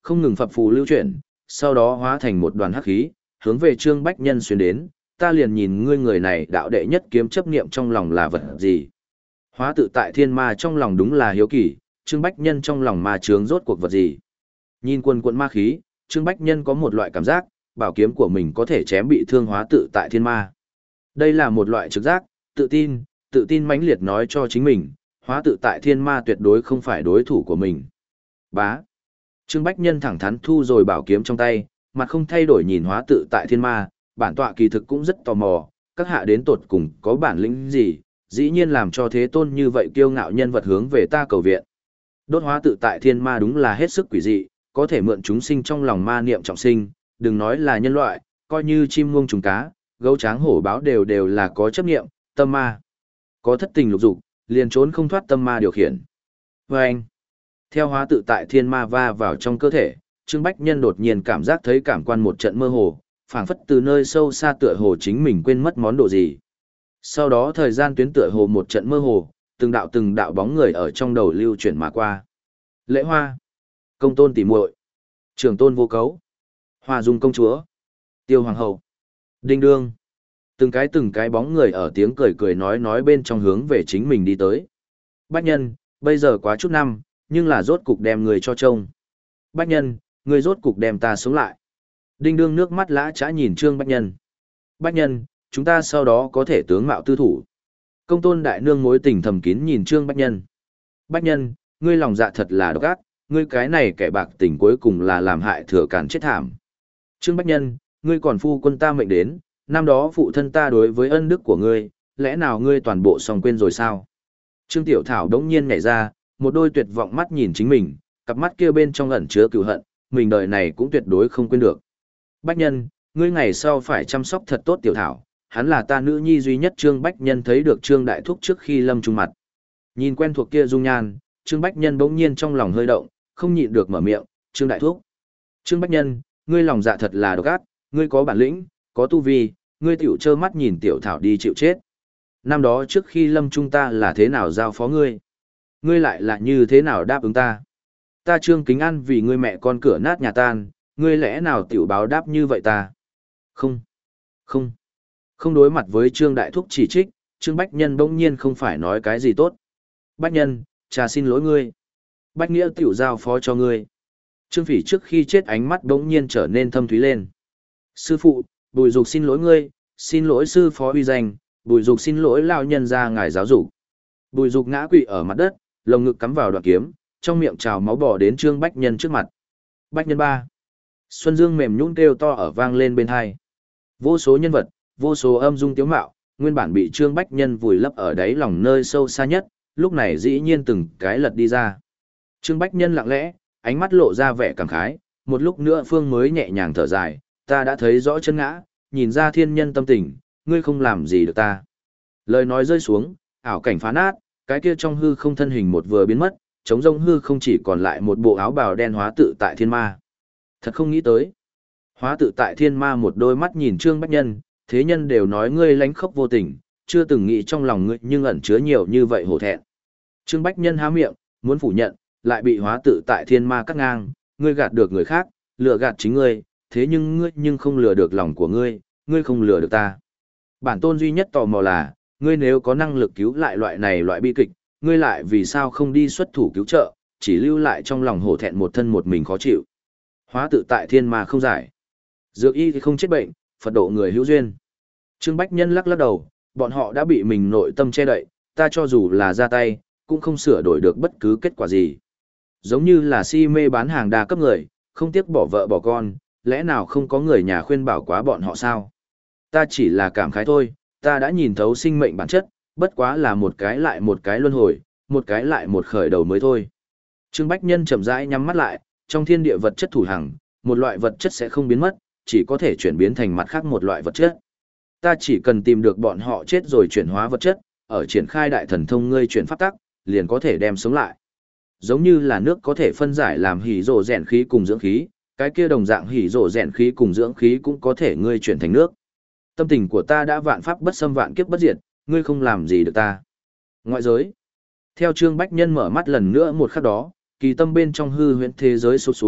không ngừng phập phù lưu chuyển, sau đó hóa thành một đoàn hắc khí, hướng về Trương Bách Nhân xuyên đến, ta liền nhìn ngươi người này đạo đệ nhất kiếm chấp niệm trong lòng là vật gì. Hóa tự tại thiên ma trong lòng đúng là hiếu kỳ, Trương Bách Nhân trong lòng ma chướng rốt cuộc vật gì. Nhìn quần quần ma khí, Trương Bách Nhân có một loại cảm giác, bảo kiếm của mình có thể chém bị thương hóa tự tại thiên ma. Đây là một loại trực giác, tự tin, tự tin mãnh liệt nói cho chính mình, hóa tự tại thiên ma tuyệt đối không phải đối thủ của mình. Bá. Trương Bách Nhân thẳng thắn thu rồi bảo kiếm trong tay, mặt không thay đổi nhìn hóa tự tại thiên ma, bản tọa kỳ thực cũng rất tò mò, các hạ đến tột cùng có bản lĩnh gì, dĩ nhiên làm cho thế tôn như vậy kiêu ngạo nhân vật hướng về ta cầu viện. Đốt hóa tự tại thiên ma đúng là hết sức quỷ dị, có thể mượn chúng sinh trong lòng ma niệm trọng sinh, đừng nói là nhân loại, coi như chim muông trùng cá, gấu tráng hổ báo đều đều là có chấp niệm, tâm ma. Có thất tình lục dục, liền trốn không thoát tâm ma điều khiển. Và anh, theo hóa tự tại thiên ma va vào trong cơ thể, Trương Bách Nhân đột nhiên cảm giác thấy cảm quan một trận mơ hồ, phảng phất từ nơi sâu xa tựa hồ chính mình quên mất món đồ gì. Sau đó thời gian tuyến tựa hồ một trận mơ hồ, từng đạo từng đạo bóng người ở trong đầu lưu chuyển mà qua. Lễ Hoa, Công Tôn tỉ muội, Trường Tôn vô cấu, Hoa Dung công chúa, Tiêu hoàng hậu, Đinh Đương. Từng cái từng cái bóng người ở tiếng cười cười nói nói bên trong hướng về chính mình đi tới. Bách Nhân, bây giờ quá chút năm, nhưng là rốt cục đem người cho trông. Bách Nhân, người rốt cục đem ta sống lại. Đinh Đương nước mắt lã chã nhìn Trương Bách Nhân. Bách Nhân, chúng ta sau đó có thể tướng mạo tư thủ. Công Tôn đại nương mối tình thầm kín nhìn Trương Bách Nhân. Bách Nhân, ngươi lòng dạ thật là độc ác, ngươi cái này kẻ bạc tình cuối cùng là làm hại thừa cản chết thảm. Trương Bách Nhân, ngươi còn phu quân ta mệnh đến, năm đó phụ thân ta đối với ân đức của ngươi, lẽ nào ngươi toàn bộ xong quên rồi sao? Trương Tiểu Thảo đống nhiên nhảy ra, một đôi tuyệt vọng mắt nhìn chính mình, cặp mắt kia bên trong ẩn chứa cừu hận, mình đời này cũng tuyệt đối không quên được. Bách Nhân, ngươi ngày sau phải chăm sóc thật tốt Tiểu Thảo, hắn là ta nữ nhi duy nhất. Trương Bách Nhân thấy được Trương Đại Thúc trước khi lâm chung mặt. Nhìn quen thuộc kia dung nhan, Trương Bách Nhân bỗng nhiên trong lòng hơi động, không nhịn được mở miệng, Trương Đại Thúc. Trương Bách Nhân, ngươi lòng dạ thật là độc ác, ngươi có bản lĩnh, có tu vi, ngươi tiểu trơ mắt nhìn Tiểu Thảo đi chịu chết. Năm đó trước khi lâm chung ta là thế nào giao phó ngươi? Ngươi lại là như thế nào đáp ứng ta? Ta Trương Kính An vì ngươi mẹ con cửa nát nhà tan, ngươi lẽ nào tiểu báo đáp như vậy ta? Không, không, không. Đối mặt với Trương Đại Thúc chỉ trích, Trương Bách Nhân bỗng nhiên không phải nói cái gì tốt. Bách Nhân, cha xin lỗi ngươi. Bách Nghĩa tiểu giao phó cho ngươi. Trương Phỉ trước khi chết ánh mắt bỗng nhiên trở nên thâm thúy lên. Sư phụ, Bùi Dục xin lỗi ngươi, xin lỗi sư phó uy danh, Bùi Dục xin lỗi lão nhân gia ngài giáo dục. Bùi Dục ngã quỵ ở mặt đất, lồng ngực cắm vào đoạn kiếm, trong miệng trào máu bò đến Trương Bách Nhân trước mặt. Bách Nhân ba. Xuân Dương mềm nhũn kêu to ở vang lên bên tai. Vô số nhân vật, vô số âm dung tiếu mạo, nguyên bản bị Trương Bách Nhân vùi lấp ở đáy lòng nơi sâu xa nhất, lúc này dĩ nhiên từng cái lật đi ra. Trương Bách Nhân lặng lẽ, ánh mắt lộ ra vẻ cảm khái, một lúc nữa Phương mới nhẹ nhàng thở dài, ta đã thấy rõ chân ngã, nhìn ra thiên nhân tâm tình, ngươi không làm gì được ta. Lời nói rơi xuống, ảo cảnh phá nát, cái kia trong hư không thân hình một vừa biến mất, trống rông hư không chỉ còn lại một bộ áo bào đen hóa tự tại thiên ma. Thật không nghĩ tới. Hóa tự tại thiên ma một đôi mắt nhìn Trương Bách Nhân, thế nhân đều nói ngươi lánh khóc vô tình, chưa từng nghĩ trong lòng ngươi nhưng ẩn chứa nhiều như vậy hổ thẹn. Trương Bách Nhân há miệng, muốn phủ nhận, lại bị hóa tự tại thiên ma cắt ngang, ngươi gạt được người khác, lừa gạt chính ngươi, thế nhưng ngươi nhưng không lừa được lòng của ngươi, ngươi không lừa được ta. Bản tôn duy nhất tò mò là, ngươi nếu có năng lực cứu lại loại này loại bi kịch, ngươi lại vì sao không đi xuất thủ cứu trợ, chỉ lưu lại trong lòng hổ thẹn một thân một mình khó chịu. Hóa tự tại thiên ma không giải. Dược y thì không chết bệnh, Phật độ người hữu duyên. Trương Bách Nhân lắc lắc đầu, bọn họ đã bị mình nội tâm che đậy, ta cho dù là ra tay, cũng không sửa đổi được bất cứ kết quả gì. Giống như là si mê bán hàng đa cấp người, không tiếc bỏ vợ bỏ con, lẽ nào không có người nhà khuyên bảo quá bọn họ sao? Ta chỉ là cảm khái thôi, ta đã nhìn thấu sinh mệnh bản chất, bất quá là một cái lại một cái luân hồi, một cái lại một khởi đầu mới thôi. Trương Bách Nhân chậm rãi nhắm mắt lại, trong thiên địa vật chất thủ hằng, một loại vật chất sẽ không biến mất, chỉ có thể chuyển biến thành mặt khác một loại vật chất. Ta chỉ cần tìm được bọn họ chết rồi chuyển hóa vật chất, ở triển khai đại thần thông ngươi chuyển pháp tắc, liền có thể đem sống lại. Giống như là nước có thể phân giải làm hỉ rổ rèn khí cùng dưỡng khí, cái kia đồng dạng hỉ rổ rèn khí cùng dưỡng khí cũng có thể ngươi chuyển thành nước. Tâm tình của ta đã vạn pháp bất xâm vạn kiếp bất diệt, ngươi không làm gì được ta. Ngoại giới. Theo Trương Bách Nhân mở mắt lần nữa một khắc đó, kỳ tâm bên trong hư huyễn thế giới sụp xuống,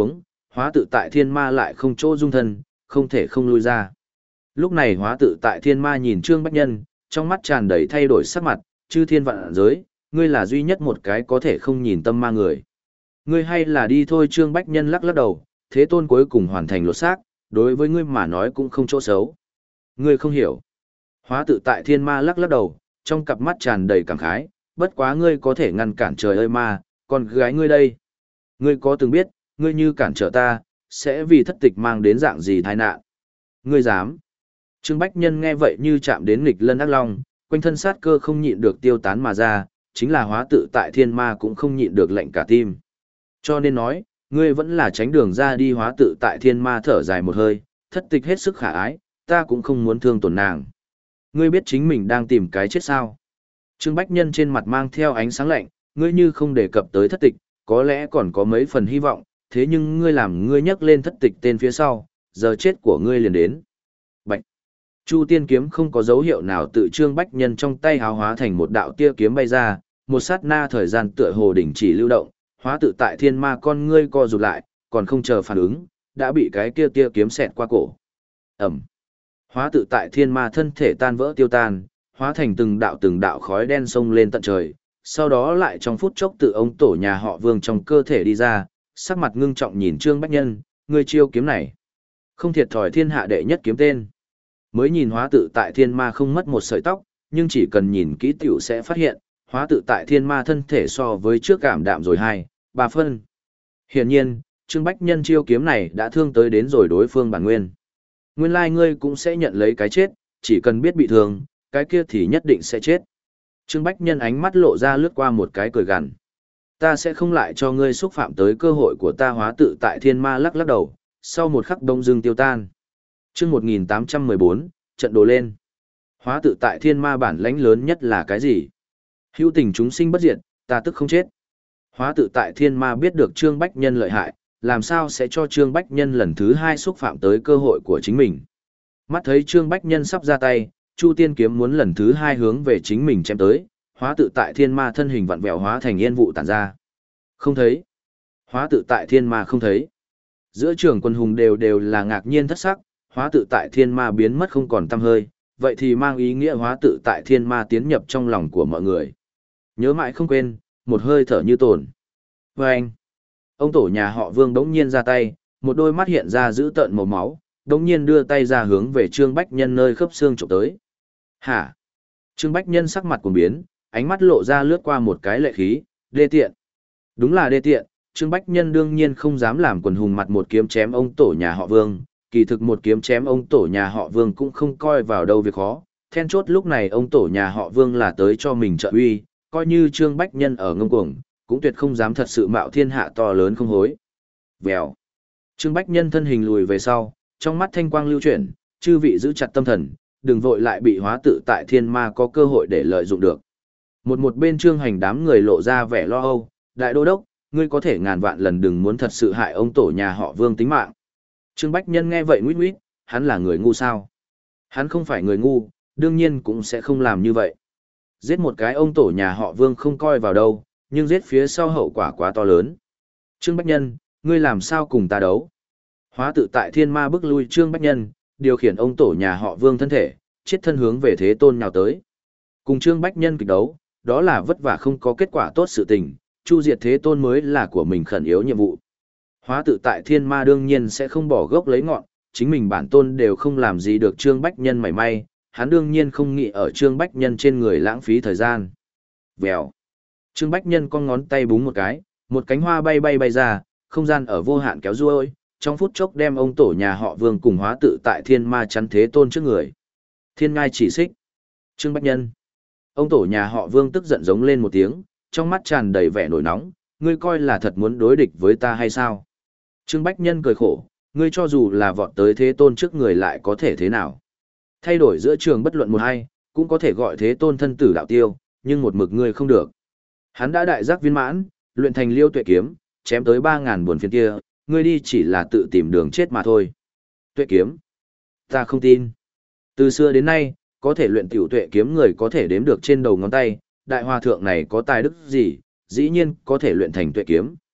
hóa tự tại thiên ma lại không chỗ dung thân, không thể không lui ra. Lúc này hóa tự tại thiên ma nhìn Trương Bách Nhân, trong mắt tràn đầy thay đổi sắc mặt, chư thiên vạn giới, ngươi là duy nhất một cái có thể không nhìn tâm ma người. Ngươi hay là đi thôi. Trương Bách Nhân lắc lắc đầu, Thế Tôn cuối cùng hoàn thành lột xác, đối với ngươi mà nói cũng không chỗ xấu. Ngươi không hiểu. Hóa tự tại thiên ma lắc lắc đầu, trong cặp mắt tràn đầy cảm khái, bất quá ngươi có thể ngăn cản trời ơi ma, còn gái ngươi đây. Ngươi có từng biết, ngươi như cản trở ta, sẽ vì thất tịch mang đến dạng gì tai nạn. Ngươi dám. Trương Bách Nhân nghe vậy như chạm đến nghịch lân ác long, quanh thân sát cơ không nhịn được tiêu tán mà ra, chính là hóa tự tại thiên ma cũng không nhịn được lệnh cả tim. Cho nên nói, ngươi vẫn là tránh đường ra đi. Hóa tự tại thiên ma thở dài một hơi, thất tịch hết sức khả ái, ta cũng không muốn thương tổn nàng. Ngươi biết chính mình đang tìm cái chết sao? Trương Bách Nhân trên mặt mang theo ánh sáng lạnh, ngươi như không đề cập tới thất tịch, có lẽ còn có mấy phần hy vọng, thế nhưng ngươi làm ngươi nhắc lên thất tịch tên phía sau, giờ chết của ngươi liền đến. Bạch! Chu tiên kiếm không có dấu hiệu nào tự Trương Bách Nhân trong tay háo hóa thành một đạo tia kiếm bay ra, một sát na thời gian tựa hồ đỉnh chỉ lưu động, hóa tự tại thiên ma con ngươi co rụt lại, còn không chờ phản ứng, đã bị cái kia tia kiếm xẹt qua cổ. Ẩm! Hóa tự tại thiên ma thân thể tan vỡ tiêu tan, hóa thành từng đạo từng đạo khói đen xông lên tận trời, sau đó lại trong phút chốc tự ông tổ nhà họ Vương trong cơ thể đi ra, sắc mặt ngưng trọng nhìn Trương Bách Nhân, ngươi chiêu kiếm này, không thiệt thòi thiên hạ đệ nhất kiếm tên. Mới nhìn hóa tự tại thiên ma không mất một sợi tóc, nhưng chỉ cần nhìn kỹ tiểu sẽ phát hiện, hóa tự tại thiên ma thân thể so với trước cảm đạm rồi hai, ba phân. Hiển nhiên, Trương Bách Nhân chiêu kiếm này đã thương tới đến rồi đối phương bản nguyên. Nguyên lai ngươi cũng sẽ nhận lấy cái chết, chỉ cần biết bị thương, cái kia thì nhất định sẽ chết. Trương Bách Nhân ánh mắt lộ ra lướt qua một cái cười gằn. Ta sẽ không lại cho ngươi xúc phạm tới cơ hội của ta. Hóa tự tại thiên ma lắc lắc đầu, sau một khắc đông dương tiêu tan. Chương một nghìn tám trăm mười bốn, trận đồ lên. Hóa tự tại thiên ma bản lãnh lớn nhất là cái gì? Hữu tình chúng sinh bất diệt, ta tức không chết. Hóa tự tại thiên ma biết được Trương Bách Nhân lợi hại, làm sao sẽ cho Trương Bách Nhân lần thứ hai xúc phạm tới cơ hội của chính mình. Mắt thấy Trương Bách Nhân sắp ra tay, Chu Tiên kiếm muốn lần thứ hai hướng về chính mình chém tới, hóa tự tại thiên ma thân hình vặn vẹo hóa thành yên vụ tản ra. Không thấy. Hóa tự tại thiên ma không thấy. Giữa trường quân hùng đều đều là ngạc nhiên thất sắc, hóa tự tại thiên ma biến mất không còn tăm hơi, vậy thì mang ý nghĩa hóa tự tại thiên ma tiến nhập trong lòng của mọi người. Nhớ mãi không quên, một hơi thở như tồn. Và anh, ông tổ nhà họ Vương đống nhiên ra tay, một đôi mắt hiện ra dữ tợn màu máu, đống nhiên đưa tay ra hướng về Trương Bách Nhân nơi khớp xương chụp tới. Hả? Trương Bách Nhân sắc mặt cuồng biến, ánh mắt lộ ra lướt qua một cái lệ khí, đê tiện. Đúng là đê tiện, Trương Bách Nhân đương nhiên không dám làm quần hùng mặt một kiếm chém ông tổ nhà họ Vương, kỳ thực một kiếm chém ông tổ nhà họ Vương cũng không coi vào đâu việc khó, then chốt lúc này ông tổ nhà họ Vương là tới cho mình trợ uy, coi như Trương Bách Nhân ở ngông cuồng, cũng tuyệt không dám thật sự mạo thiên hạ to lớn không hối. Vèo. Trương Bách Nhân thân hình lùi về sau, trong mắt thanh quang lưu chuyển, chư vị giữ chặt tâm thần, đừng vội lại bị hóa tự tại thiên ma có cơ hội để lợi dụng được. Một một bên Trương Hành đám người lộ ra vẻ lo âu, đại đô đốc, ngươi có thể ngàn vạn lần đừng muốn thật sự hại ông tổ nhà họ Vương tính mạng. Trương Bách Nhân nghe vậy nguýt nguýt, hắn là người ngu sao? Hắn không phải người ngu, đương nhiên cũng sẽ không làm như vậy. Giết một cái ông tổ nhà họ Vương không coi vào đâu, nhưng giết phía sau hậu quả quá to lớn. Trương Bách Nhân, ngươi làm sao cùng ta đấu? Hóa tự tại thiên ma bức lui Trương Bách Nhân, điều khiển ông tổ nhà họ Vương thân thể, chết thân hướng về Thế Tôn nhào tới. Cùng Trương Bách Nhân kịch đấu, đó là vất vả không có kết quả tốt sự tình, chu diệt Thế Tôn mới là của mình khẩn yếu nhiệm vụ. Hóa tự tại thiên ma đương nhiên sẽ không bỏ gốc lấy ngọn, chính mình bản tôn đều không làm gì được Trương Bách Nhân mảy may, hắn đương nhiên không nghĩ ở Trương Bách Nhân trên người lãng phí thời gian. Vèo. Trương Bách Nhân con ngón tay búng một cái, một cánh hoa bay bay bay ra, không gian ở vô hạn kéo ruôi, trong phút chốc đem ông tổ nhà họ Vương cùng hóa tự tại thiên ma chắn Thế Tôn trước người. Thiên ngai chỉ xích. Trương Bách Nhân. Ông tổ nhà họ Vương tức giận giống lên một tiếng, trong mắt tràn đầy vẻ nổi nóng, ngươi coi là thật muốn đối địch với ta hay sao? Trương Bách Nhân cười khổ, ngươi cho dù là vọt tới Thế Tôn trước người lại có thể thế nào? Thay đổi giữa trường bất luận một hay, cũng có thể gọi Thế Tôn thân tử đạo tiêu, nhưng một mực ngươi không được. Hắn đã đại giác viên mãn, luyện thành liêu tuệ kiếm, chém tới ba ngàn buồn phiền kia, ngươi đi chỉ là tự tìm đường chết mà thôi. Tuệ kiếm? Ta không tin. Từ xưa đến nay, có thể luyện tiểu tuệ kiếm người có thể đếm được trên đầu ngón tay, đại hòa thượng này có tài đức gì, dĩ nhiên có thể luyện thành tuệ kiếm.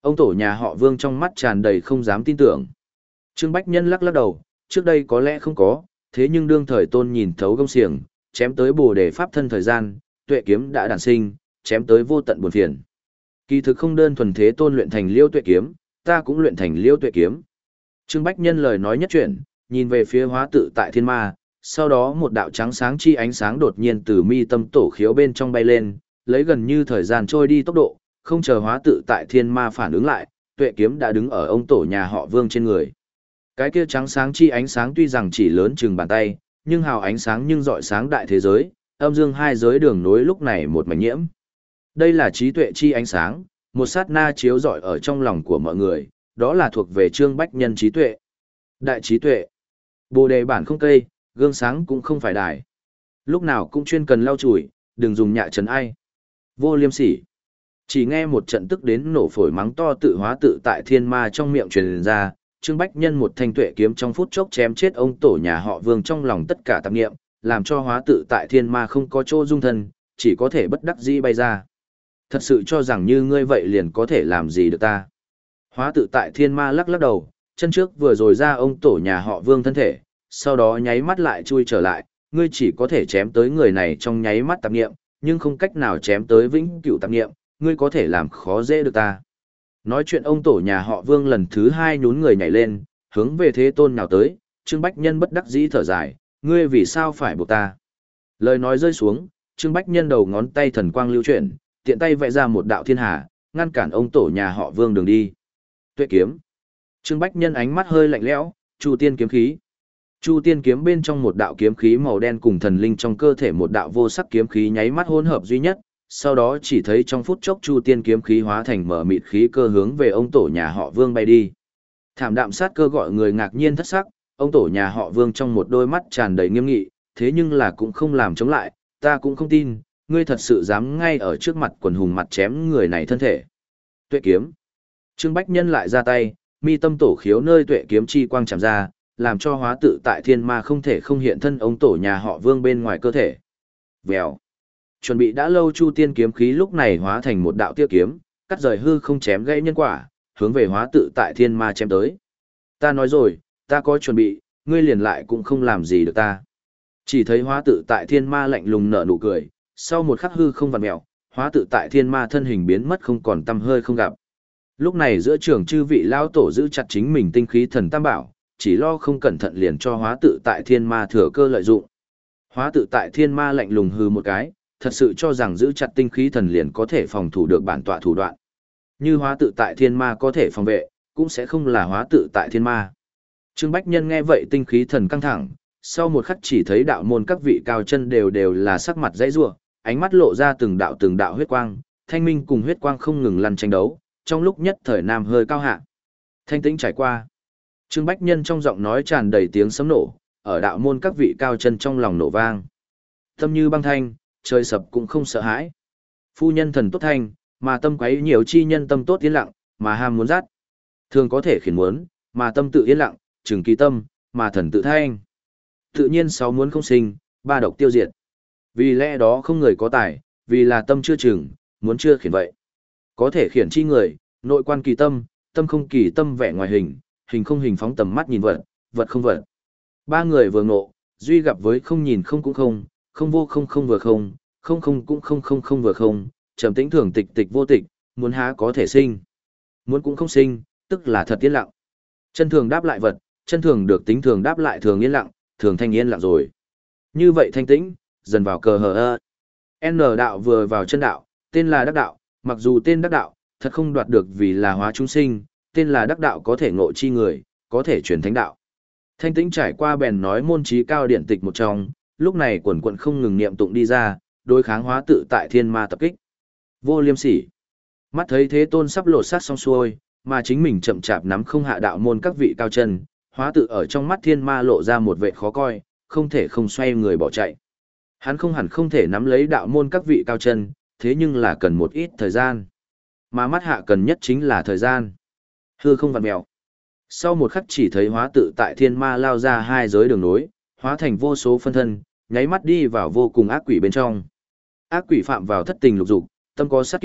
Ông tổ nhà họ Vương trong mắt tràn đầy không dám tin tưởng. Trương Bách Nhân lắc lắc đầu, trước đây có lẽ không có, thế nhưng đương thời tôn nhìn thấu gông xiềng, chém tới bồ đề pháp thân thời gian, tuệ kiếm đã đản sinh, chém tới vô tận buồn phiền. Kỳ thực không đơn thuần thế tôn luyện thành liêu tuệ kiếm, ta cũng luyện thành liêu tuệ kiếm. Trương Bách Nhân lời nói nhất chuyển, nhìn về phía hóa tự tại thiên ma, sau đó một đạo trắng sáng chi ánh sáng đột nhiên từ mi tâm tổ khiếu bên trong bay lên, lấy gần như thời gian trôi đi tốc độ, không chờ hóa tự tại thiên ma phản ứng lại, tuệ kiếm đã đứng ở ông tổ nhà họ Vương trên người. Cái kia trắng sáng chi ánh sáng tuy rằng chỉ lớn chừng bàn tay, nhưng hào ánh sáng nhưng rọi sáng đại thế giới, âm dương hai giới đường nối lúc này một mảnh nhiễm. Đây là trí tuệ chi ánh sáng, một sát na chiếu rọi ở trong lòng của mọi người, đó là thuộc về Trương Bách Nhân trí tuệ. Đại trí tuệ. Bồ đề bản không cây, gương sáng cũng không phải đài. Lúc nào cũng chuyên cần lau chùi, đừng dùng nhạ trấn ai. Vô liêm sỉ. Chỉ nghe một trận tức đến nổ phổi mắng to tự hóa tự tại thiên ma trong miệng truyền ra, Trương Bách Nhân một thanh tuệ kiếm trong phút chốc chém chết ông tổ nhà họ Vương trong lòng tất cả tạp nghiệm, làm cho hóa tự tại thiên ma không có chỗ dung thân, chỉ có thể bất đắc dĩ bay ra. Thật sự cho rằng như ngươi vậy liền có thể làm gì được ta. Hóa tự tại thiên ma lắc lắc đầu, chân trước vừa rồi ra ông tổ nhà họ Vương thân thể, sau đó nháy mắt lại chui trở lại, ngươi chỉ có thể chém tới người này trong nháy mắt tạp nghiệm, nhưng không cách nào chém tới vĩnh cửu tạp nghiệm, ngươi có thể làm khó dễ được ta. Nói chuyện ông tổ nhà họ Vương lần thứ hai nhún người nhảy lên, hướng về thế tôn nào tới, Trương Bách Nhân bất đắc dĩ thở dài, ngươi vì sao phải buộc ta. Lời nói rơi xuống, Trương Bách Nhân đầu ngón tay thần quang lưu chuyển, tiện tay vẽ ra một đạo thiên hà, ngăn cản ông tổ nhà họ Vương đường đi. Tuệ kiếm. Trương Bách Nhân ánh mắt hơi lạnh lẽo, Chu Tiên kiếm khí. Chu Tiên kiếm bên trong một đạo kiếm khí màu đen cùng thần linh trong cơ thể một đạo vô sắc kiếm khí nháy mắt hỗn hợp duy nhất, sau đó chỉ thấy trong phút chốc Chu Tiên kiếm khí hóa thành mở mịt khí cơ hướng về ông tổ nhà họ Vương bay đi. Thảm đạm sát cơ gọi người ngạc nhiên thất sắc, ông tổ nhà họ Vương trong một đôi mắt tràn đầy nghiêm nghị, thế nhưng là cũng không làm chống lại, ta cũng không tin, ngươi thật sự dám ngay ở trước mặt quần hùng mặt chém người này thân thể. Tuệ kiếm. Trương Bách Nhân lại ra tay, mi tâm tổ khiếu nơi tuệ kiếm chi quang chạm ra, làm cho hóa tự tại thiên ma không thể không hiện thân ông tổ nhà họ Vương bên ngoài cơ thể. Vèo. Chuẩn bị đã lâu Chu Tiên kiếm khí lúc này hóa thành một đạo tia kiếm, cắt rời hư không chém gãy nhân quả, hướng về hóa tự tại thiên ma chém tới. Ta nói rồi, ta có chuẩn bị, ngươi liền lại cũng không làm gì được ta. Chỉ thấy hóa tự tại thiên ma lạnh lùng nở nụ cười, sau một khắc hư không vặn mèo, hóa tự tại thiên ma thân hình biến mất không còn tăm hơi không gặp. Lúc này giữa trường chư vị lao tổ giữ chặt chính mình tinh khí thần tam bảo, chỉ lo không cẩn thận liền cho hóa tự tại thiên ma thừa cơ lợi dụng. Hóa tự tại thiên ma lạnh lùng hư một cái, thật sự cho rằng giữ chặt tinh khí thần liền có thể phòng thủ được bản tọa thủ đoạn. Như hóa tự tại thiên ma có thể phòng vệ, cũng sẽ không là hóa tự tại thiên ma. Trương Bách Nhân nghe vậy tinh khí thần căng thẳng, sau một khắc chỉ thấy đạo môn các vị cao chân đều đều là sắc mặt dãy rủa, ánh mắt lộ ra từng đạo từng đạo huyết quang, thanh minh cùng huyết quang không ngừng lăn tranh đấu, trong lúc nhất thời nam hơi cao hạ. Thanh tĩnh trải qua. Trương Bách Nhân trong giọng nói tràn đầy tiếng sấm nổ, ở đạo môn các vị cao chân trong lòng nổ vang. Tâm như băng thanh, trời sập cũng không sợ hãi. Phu nhân thần tốt thanh, mà tâm quấy nhiều chi nhân tâm tốt yên lặng, mà ham muốn dắt. Thường có thể khiển muốn, mà tâm tự yên lặng, trừng kỳ tâm, mà thần tự thanh. Tự nhiên sáu muốn không sinh, ba độc tiêu diệt. Vì lẽ đó không người có tài, vì là tâm chưa trừng, muốn chưa khiển vậy. Có thể khiển chi người, nội quan kỳ tâm, tâm không kỳ tâm vẻ ngoài hình, hình không hình phóng tầm mắt nhìn vật, vật không vật. Ba người vừa ngộ, duy gặp với không nhìn không cũng không, không vô không không vừa không, không không cũng không không không vừa không, trầm tĩnh thường tịch tịch vô tịch, muốn há có thể sinh. Muốn cũng không sinh, tức là thật yên lặng. Chân thường đáp lại vật, chân thường được tính thường đáp lại thường yên lặng, thường thanh yên lặng rồi. Như vậy thanh tĩnh, dần vào cờ hờ ơ. N đạo vừa vào chân đạo, tên là đắc đạo, mặc dù tên đắc đạo, thật không đoạt được vì là hóa chúng sinh, tên là đắc đạo có thể ngộ chi người, có thể truyền thánh đạo. Thanh tĩnh trải qua bèn nói môn trí cao điển tịch một trong, lúc này quần quận không ngừng niệm tụng đi ra, đối kháng hóa tự tại thiên ma tập kích. Vô liêm sỉ. Mắt thấy thế tôn sắp lột xác xong xuôi, mà chính mình chậm chạp nắm không hạ đạo môn các vị cao chân, hóa tự ở trong mắt thiên ma lộ ra một vẻ khó coi, không thể không xoay người bỏ chạy. Hắn không hẳn không thể nắm lấy đạo môn các vị cao chân, thế nhưng là cần một ít thời gian. Mà mắt hạ cần nhất chính là thời gian. Hư không vặn mèo. Sau một khắc chỉ thấy hóa tự tại thiên ma lao ra hai giới đường nối, hóa thành vô số phân thân, nháy mắt đi vào vô cùng ác quỷ bên trong. Ác quỷ phạm vào thất tình lục dục, tâm có sát kiếp,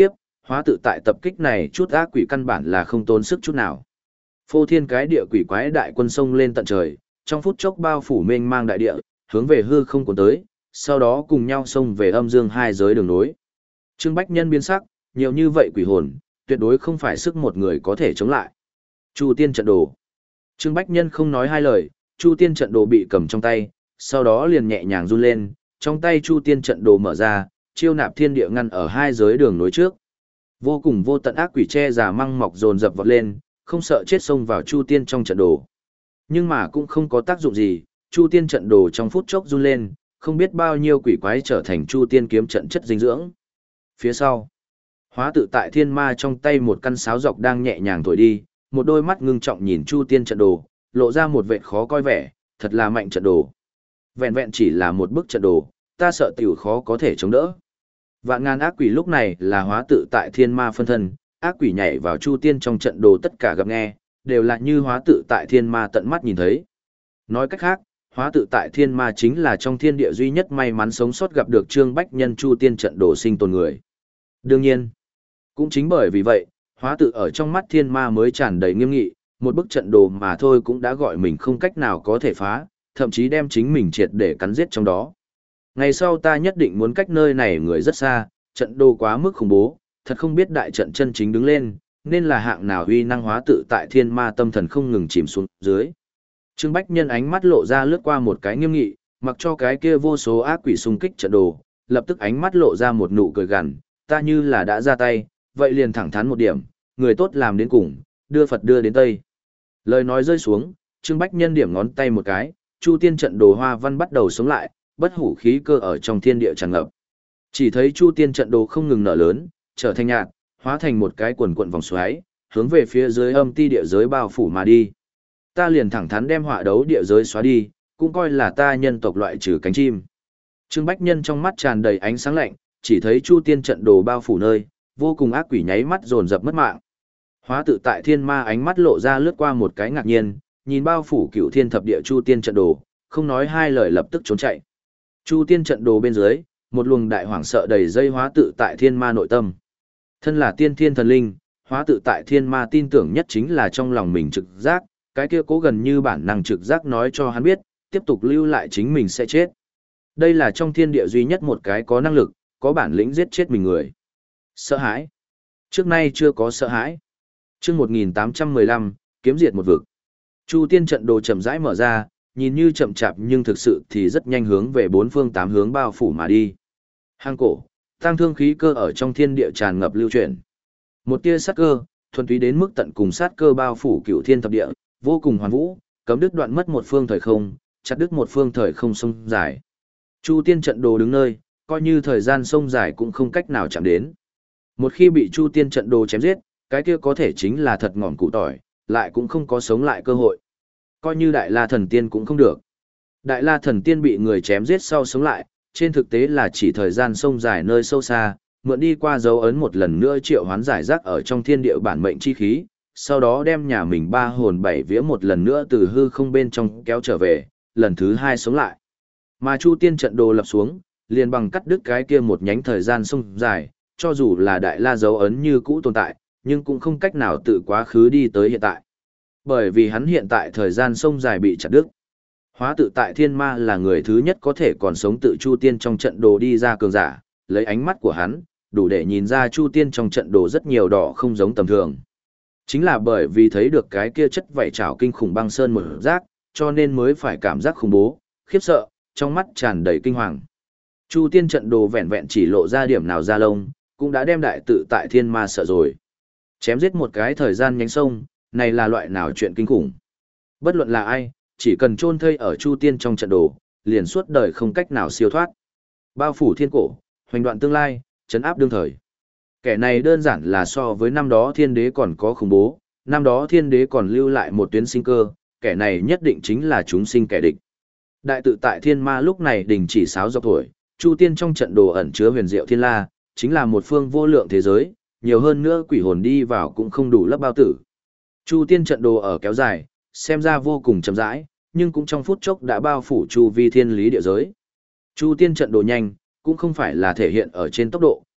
Hóa tự tại tập kích này chút ác quỷ căn bản là không tốn sức chút nào. Phô thiên cái địa quỷ quái đại quân sông lên tận trời, trong phút chốc bao phủ mênh mang đại địa, hướng về hư không cuốn tới, sau đó cùng nhau xông về âm dương hai giới đường nối. Trương Bách Nhân biến sắc, nhiều như vậy quỷ hồn, tuyệt đối không phải sức một người có thể chống lại. Chu tiên trận đồ. Trương Bách Nhân không nói hai lời, Chu tiên trận đồ bị cầm trong tay, sau đó liền nhẹ nhàng run lên, trong tay Chu tiên trận đồ mở ra, chiêu nạp thiên địa ngăn ở hai giới đường nối trước. Vô cùng vô tận ác quỷ che giả măng mọc dồn dập vọt lên, không sợ chết xông vào Chu tiên trong trận đồ. Nhưng mà cũng không có tác dụng gì, Chu tiên trận đồ trong phút chốc run lên, không biết bao nhiêu quỷ quái trở thành Chu tiên kiếm trận chất dinh dưỡng. Phía sau, Hóa tự tại thiên ma trong tay một căn sáo dọc đang nhẹ nhàng thổi đi, một đôi mắt ngưng trọng nhìn Chu tiên trận đồ, lộ ra một vệt khó coi vẻ, thật là mạnh trận đồ. Vẹn vẹn chỉ là một bức trận đồ, ta sợ tiểu khó có thể chống đỡ. Vạn ngàn ác quỷ lúc này là Hóa tự tại thiên ma phân thân, ác quỷ nhảy vào Chu tiên trong trận đồ tất cả gặp nghe, đều là như Hóa tự tại thiên ma tận mắt nhìn thấy. Nói cách khác, Hóa tự tại thiên ma chính là trong thiên địa duy nhất may mắn sống sót gặp được Trương Bách Nhân Chu tiên trận đồ sinh tồn người. Đương nhiên, cũng chính bởi vì vậy, Hóa tự ở trong mắt thiên ma mới tràn đầy nghiêm nghị, một bức trận đồ mà thôi cũng đã gọi mình không cách nào có thể phá, thậm chí đem chính mình triệt để cắn giết trong đó. Ngày sau ta nhất định muốn cách nơi này người rất xa, trận đồ quá mức khủng bố, thật không biết đại trận chân chính đứng lên, nên là hạng nào uy năng Hóa tự tại thiên ma tâm thần không ngừng chìm xuống dưới. Trương Bách Nhân ánh mắt lộ ra lướt qua một cái nghiêm nghị, mặc cho cái kia vô số ác quỷ xung kích trận đồ, lập tức ánh mắt lộ ra một nụ cười gằn, ta như là đã ra tay, vậy liền thẳng thắn một điểm, người tốt làm đến cùng, đưa Phật đưa đến Tây. Lời nói rơi xuống, Trương Bách Nhân điểm ngón tay một cái, Chu tiên trận đồ hoa văn bắt đầu sống lại, bất hủ khí cơ ở trong thiên địa tràn ngập. Chỉ thấy Chu tiên trận đồ không ngừng nở lớn, trở thành nhạt, hóa thành một cái quần quần vòng xoáy, hướng về phía dưới âm ti địa giới bao phủ mà đi. Ta liền thẳng thắn đem họa đấu địa giới xóa đi, cũng coi là ta nhân tộc loại trừ cánh chim. Trương Bách Nhân trong mắt tràn đầy ánh sáng lạnh, chỉ thấy Chu tiên trận đồ bao phủ nơi, vô cùng ác quỷ nháy mắt dồn dập mất mạng. Hóa tự tại thiên ma ánh mắt lộ ra lướt qua một cái ngạc nhiên, nhìn bao phủ cửu thiên thập địa Chu tiên trận đồ, không nói hai lời lập tức trốn chạy. Chu tiên trận đồ bên dưới, một luồng đại hoảng sợ đầy dây Hóa tự tại thiên ma nội tâm. Thân là tiên thiên thần linh, Hóa tự tại thiên ma tin tưởng nhất chính là trong lòng mình trực giác, cái kia cố gần như bản năng trực giác nói cho hắn biết, tiếp tục lưu lại chính mình sẽ chết. Đây là trong thiên địa duy nhất một cái có năng lực, có bản lĩnh giết chết mình người. Sợ hãi. Trước nay chưa có sợ hãi. Chương một nghìn tám trăm mười lăm, kiếm diệt một vực. Chu tiên trận đồ chậm rãi mở ra, nhìn như chậm chạp nhưng thực sự thì rất nhanh hướng về bốn phương tám hướng bao phủ mà đi. Hang cổ, tăng thương khí cơ ở trong thiên địa tràn ngập lưu chuyển. Một tia sát cơ, thuần túy đến mức tận cùng sát cơ bao phủ cửu thiên thập địa, vô cùng hoàn vũ, cấm đứt đoạn mất một phương thời không, chặt đứt một phương thời không sông dài. Chu tiên trận đồ đứng nơi, coi như thời gian sông dài cũng không cách nào chạm đến. Một khi bị Chu tiên trận đồ chém giết, cái kia có thể chính là thật ngọn cụ tỏi, lại cũng không có sống lại cơ hội. Coi như Đại La Thần Tiên cũng không được. Đại La Thần Tiên bị người chém giết sau sống lại, trên thực tế là chỉ thời gian sông dài nơi sâu xa, mượn đi qua dấu ấn một lần nữa triệu hoán giải rác ở trong thiên địa bản mệnh chi khí, sau đó đem nhà mình ba hồn bảy vía một lần nữa từ hư không bên trong kéo trở về, lần thứ hai sống lại. Mà Chu tiên trận đồ lập xuống, liền bằng cắt đứt cái kia một nhánh thời gian sông dài, cho dù là Đại La dấu ấn như cũ tồn tại, nhưng cũng không cách nào tự quá khứ đi tới hiện tại. Bởi vì hắn hiện tại thời gian sông dài bị chặt đứt. Hóa tự tại thiên ma là người thứ nhất có thể còn sống tự Chu tiên trong trận đồ đi ra cường giả, lấy ánh mắt của hắn, đủ để nhìn ra Chu tiên trong trận đồ rất nhiều đỏ không giống tầm thường. Chính là bởi vì thấy được cái kia chất vảy trảo kinh khủng băng sơn một giác, cho nên mới phải cảm giác khủng bố, khiếp sợ, trong mắt tràn đầy kinh hoàng. Chu tiên trận đồ vẹn vẹn chỉ lộ ra điểm nào ra lông, cũng đã đem đại tự tại thiên ma sợ rồi. Chém giết một cái thời gian nhánh sông, này là loại nào chuyện kinh khủng. Bất luận là ai, chỉ cần chôn thây ở Chu tiên trong trận đồ, liền suốt đời không cách nào siêu thoát. Bao phủ thiên cổ, hoành đoạn tương lai, trấn áp đương thời. Kẻ này đơn giản là so với năm đó thiên đế còn có khủng bố, năm đó thiên đế còn lưu lại một tuyến sinh cơ, kẻ này nhất định chính là chúng sinh kẻ địch. Đại tự tại thiên ma lúc này đình chỉ sáo dọc thổi, Chu tiên trong trận đồ ẩn chứa huyền diệu thiên la, chính là một phương vô lượng thế giới, nhiều hơn nữa quỷ hồn đi vào cũng không đủ lấp bao tử. Chu tiên trận đồ ở kéo dài, xem ra vô cùng chậm rãi, nhưng cũng trong phút chốc đã bao phủ chu vi thiên lý địa giới. Chu tiên trận đồ nhanh, cũng không phải là thể hiện ở trên tốc độ,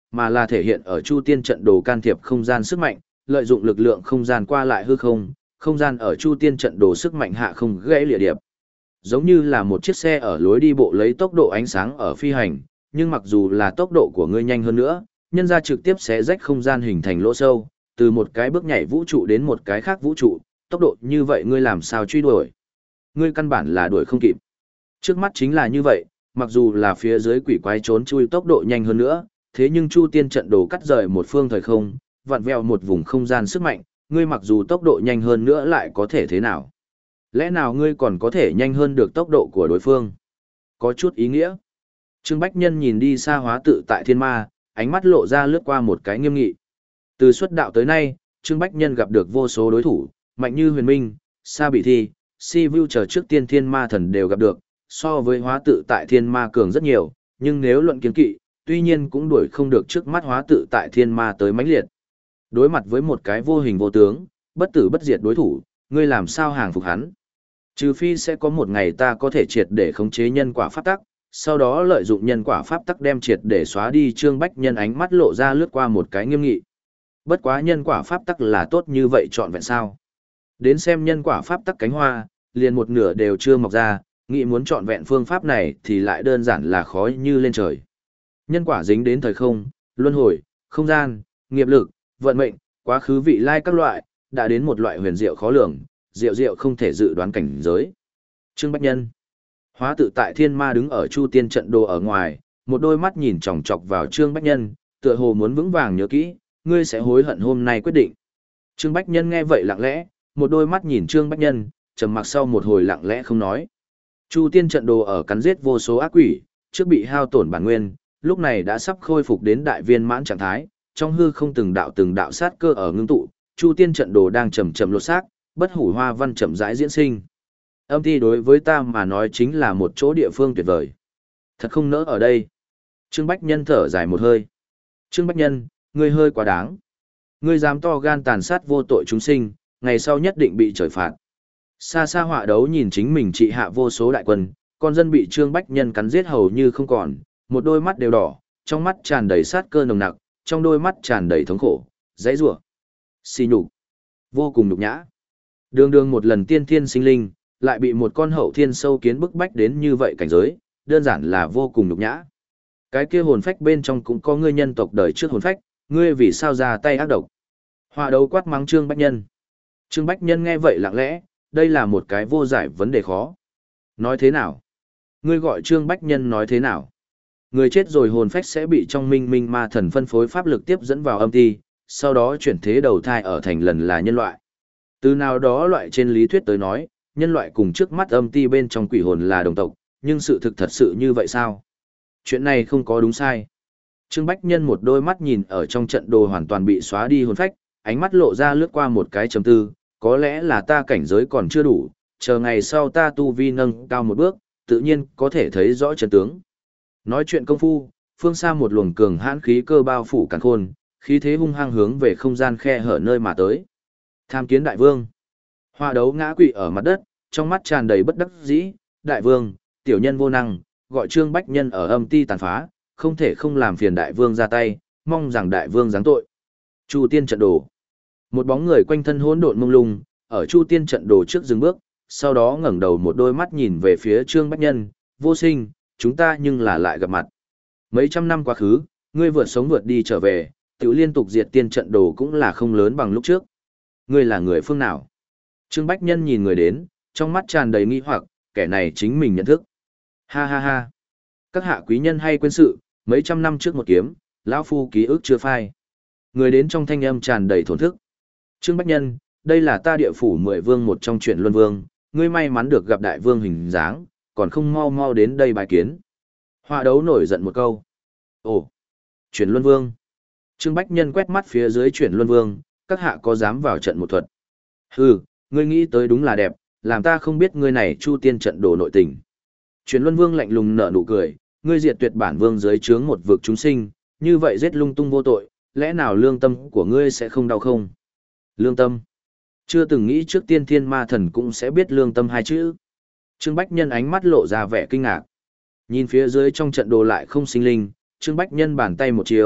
mà là thể hiện ở Chu Tiên trận đồ can thiệp không gian sức mạnh, lợi dụng lực lượng không gian qua lại hư không, không gian ở Chu Tiên trận đồ sức mạnh hạ không gãy lìa điệp. Giống như là một chiếc xe ở lối đi bộ lấy tốc độ ánh sáng ở phi hành, nhưng mặc dù là tốc độ của ngươi nhanh hơn nữa, nhân ra trực tiếp sẽ rách không gian hình thành lỗ sâu, từ một cái bước nhảy vũ trụ đến một cái khác vũ trụ, tốc độ như vậy ngươi làm sao truy đuổi? Ngươi căn bản là đuổi không kịp. Trước mắt chính là như vậy, mặc dù là phía dưới quỷ quái trốn chui tốc độ nhanh hơn nữa, thế nhưng Chu Tiên trận đồ cắt rời một phương thời không, vặn vẹo một vùng không gian sức mạnh, ngươi mặc dù tốc độ nhanh hơn nữa lại có thể thế nào? Lẽ nào ngươi còn có thể nhanh hơn được tốc độ của đối phương? Có chút ý nghĩa. Trương Bách Nhân nhìn đi xa Hóa Tự Tại Thiên Ma, ánh mắt lộ ra lướt qua một cái nghiêm nghị. Từ xuất đạo tới nay, Trương Bách Nhân gặp được vô số đối thủ, mạnh như Huyền Minh, Sa Bị Thi, Si Vu chờ trước tiên Thiên Ma Thần đều gặp được, so với Hóa Tự Tại Thiên Ma cường rất nhiều, nhưng nếu luận kiên kỵ, tuy nhiên cũng đuổi không được trước mắt Hóa Tự Tại Thiên Ma tới mãnh liệt. Đối mặt với một cái vô hình vô tướng, bất tử bất diệt đối thủ, ngươi làm sao hàng phục hắn? Trừ phi sẽ có một ngày ta có thể triệt để khống chế nhân quả pháp tắc, sau đó lợi dụng nhân quả pháp tắc đem triệt để xóa đi. Trương Bách Nhân ánh mắt lộ ra lướt qua một cái nghiêm nghị. Bất quá nhân quả pháp tắc là tốt như vậy trọn vẹn sao? Đến xem nhân quả pháp tắc cánh hoa, liền một nửa đều chưa mọc ra, nghĩ muốn trọn vẹn phương pháp này thì lại đơn giản là khó như lên trời. Nhân quả dính đến thời không, luân hồi, không gian, nghiệp lực, vận mệnh, quá khứ vị lai các loại, đã đến một loại huyền diệu khó lường, diệu diệu không thể dự đoán cảnh giới. Trương Bách Nhân, Hóa Tự Tại Thiên Ma đứng ở Chu Tiên trận đồ ở ngoài, một đôi mắt nhìn chòng chọc vào Trương Bách Nhân, tựa hồ muốn vững vàng nhớ kỹ, ngươi sẽ hối hận hôm nay quyết định. Trương Bách Nhân nghe vậy lặng lẽ, một đôi mắt nhìn Trương Bách Nhân, trầm mặc sau một hồi lặng lẽ không nói. Chu Tiên trận đồ ở cắn giết vô số ác quỷ, trước bị hao tổn bản nguyên, lúc này đã sắp khôi phục đến đại viên mãn trạng thái, trong hư không từng đạo từng đạo sát cơ ở ngưng tụ, Chu Tiên trận đồ đang chậm chậm lột xác, bất hủ hoa văn chậm rãi diễn sinh. Âm ti đối với ta mà nói chính là một chỗ địa phương tuyệt vời. Thật không nỡ ở đây. Trương Bách Nhân thở dài một hơi. Trương Bách Nhân, ngươi hơi quá đáng. Ngươi dám to gan tàn sát vô tội chúng sinh, ngày sau nhất định bị trời phạt. Xa xa họa đấu nhìn chính mình trị hạ vô số đại quân, con dân bị Trương Bách Nhân cắn giết hầu như không còn, một đôi mắt đều đỏ, trong mắt tràn đầy sát cơ nồng nặc, trong đôi mắt tràn đầy thống khổ, dãy rủa, xỉ nhục, vô cùng nhục nhã. Đường đường một lần tiên thiên sinh linh, lại bị một con hậu thiên sâu kiến bức bách đến như vậy cảnh giới, đơn giản là vô cùng nhục nhã. Cái kia hồn phách bên trong cũng có ngươi nhân tộc đời trước hồn phách, ngươi vì sao ra tay ác độc? Họa đấu quát mắng Trương Bách Nhân. Trương Bách Nhân nghe vậy lặng lẽ, đây là một cái vô giải vấn đề khó. Nói thế nào? Ngươi gọi Trương Bách Nhân nói thế nào? Người chết rồi hồn phách sẽ bị trong minh minh ma thần phân phối pháp lực tiếp dẫn vào âm ti, sau đó chuyển thế đầu thai ở thành lần là nhân loại. Từ nào đó loại trên lý thuyết tới nói, nhân loại cùng trước mắt âm ti bên trong quỷ hồn là đồng tộc, nhưng sự thực thật sự như vậy sao? Chuyện này không có đúng sai. Trương Bách Nhân một đôi mắt nhìn ở trong trận đồ hoàn toàn bị xóa đi hồn phách, ánh mắt lộ ra lướt qua một cái trầm tư, có lẽ là ta cảnh giới còn chưa đủ, chờ ngày sau ta tu vi nâng cao một bước, tự nhiên có thể thấy rõ chân tướng. Nói chuyện công phu, phương xa một luồng cường hãn khí cơ bao phủ càn khôn, khí thế hung hăng hướng về không gian khe hở nơi mà tới. Tham kiến đại vương. Hoa đấu ngã quỵ ở mặt đất, trong mắt tràn đầy bất đắc dĩ, đại vương, tiểu nhân vô năng, gọi Trương Bách Nhân ở âm ti tàn phá, không thể không làm phiền đại vương ra tay, mong rằng đại vương giáng tội. Chu Tiên trận đồ. Một bóng người quanh thân hỗn độn mông lung, ở Chu Tiên trận đồ trước dừng bước, sau đó ngẩng đầu một đôi mắt nhìn về phía Trương Bách Nhân, vô sinh, chúng ta nhưng là lại gặp mặt. Mấy trăm năm quá khứ, ngươi vượt sống vượt đi trở về, tự liên tục diệt tiên trận đồ cũng là không lớn bằng lúc trước. Ngươi là người phương nào? Trương Bách Nhân nhìn người đến, trong mắt tràn đầy nghi hoặc, kẻ này chính mình nhận thức. Ha ha ha. Các hạ quý nhân hay quên sự, mấy trăm năm trước một kiếm, lão phu ký ức chưa phai. Người đến trong thanh âm tràn đầy thổn thức. Trương Bách Nhân, đây là ta địa phủ mười vương một trong chuyện luân vương, ngươi may mắn được gặp đại vương hình dáng, còn không mau mau đến đây bài kiến. Họa đấu nổi giận một câu. Ồ, chuyển luân vương. Trương Bách Nhân quét mắt phía dưới chuyển luân vương, các hạ có dám vào trận một thuật. Hừ, ngươi nghĩ tới đúng là đẹp, làm ta không biết ngươi này Chu Tiên trận đồ nội tình. Chuyển luân vương lạnh lùng nở nụ cười, ngươi diệt tuyệt bản vương dưới trướng một vực chúng sinh, như vậy giết lung tung vô tội, lẽ nào lương tâm của ngươi sẽ không đau không? Lương tâm. Chưa từng nghĩ trước tiên thiên ma thần cũng sẽ biết lương tâm hai chữ. Trương Bách Nhân ánh mắt lộ ra vẻ kinh ngạc. Nhìn phía dưới trong trận đồ lại không sinh linh, Trương Bách Nhân bàn tay một chiều,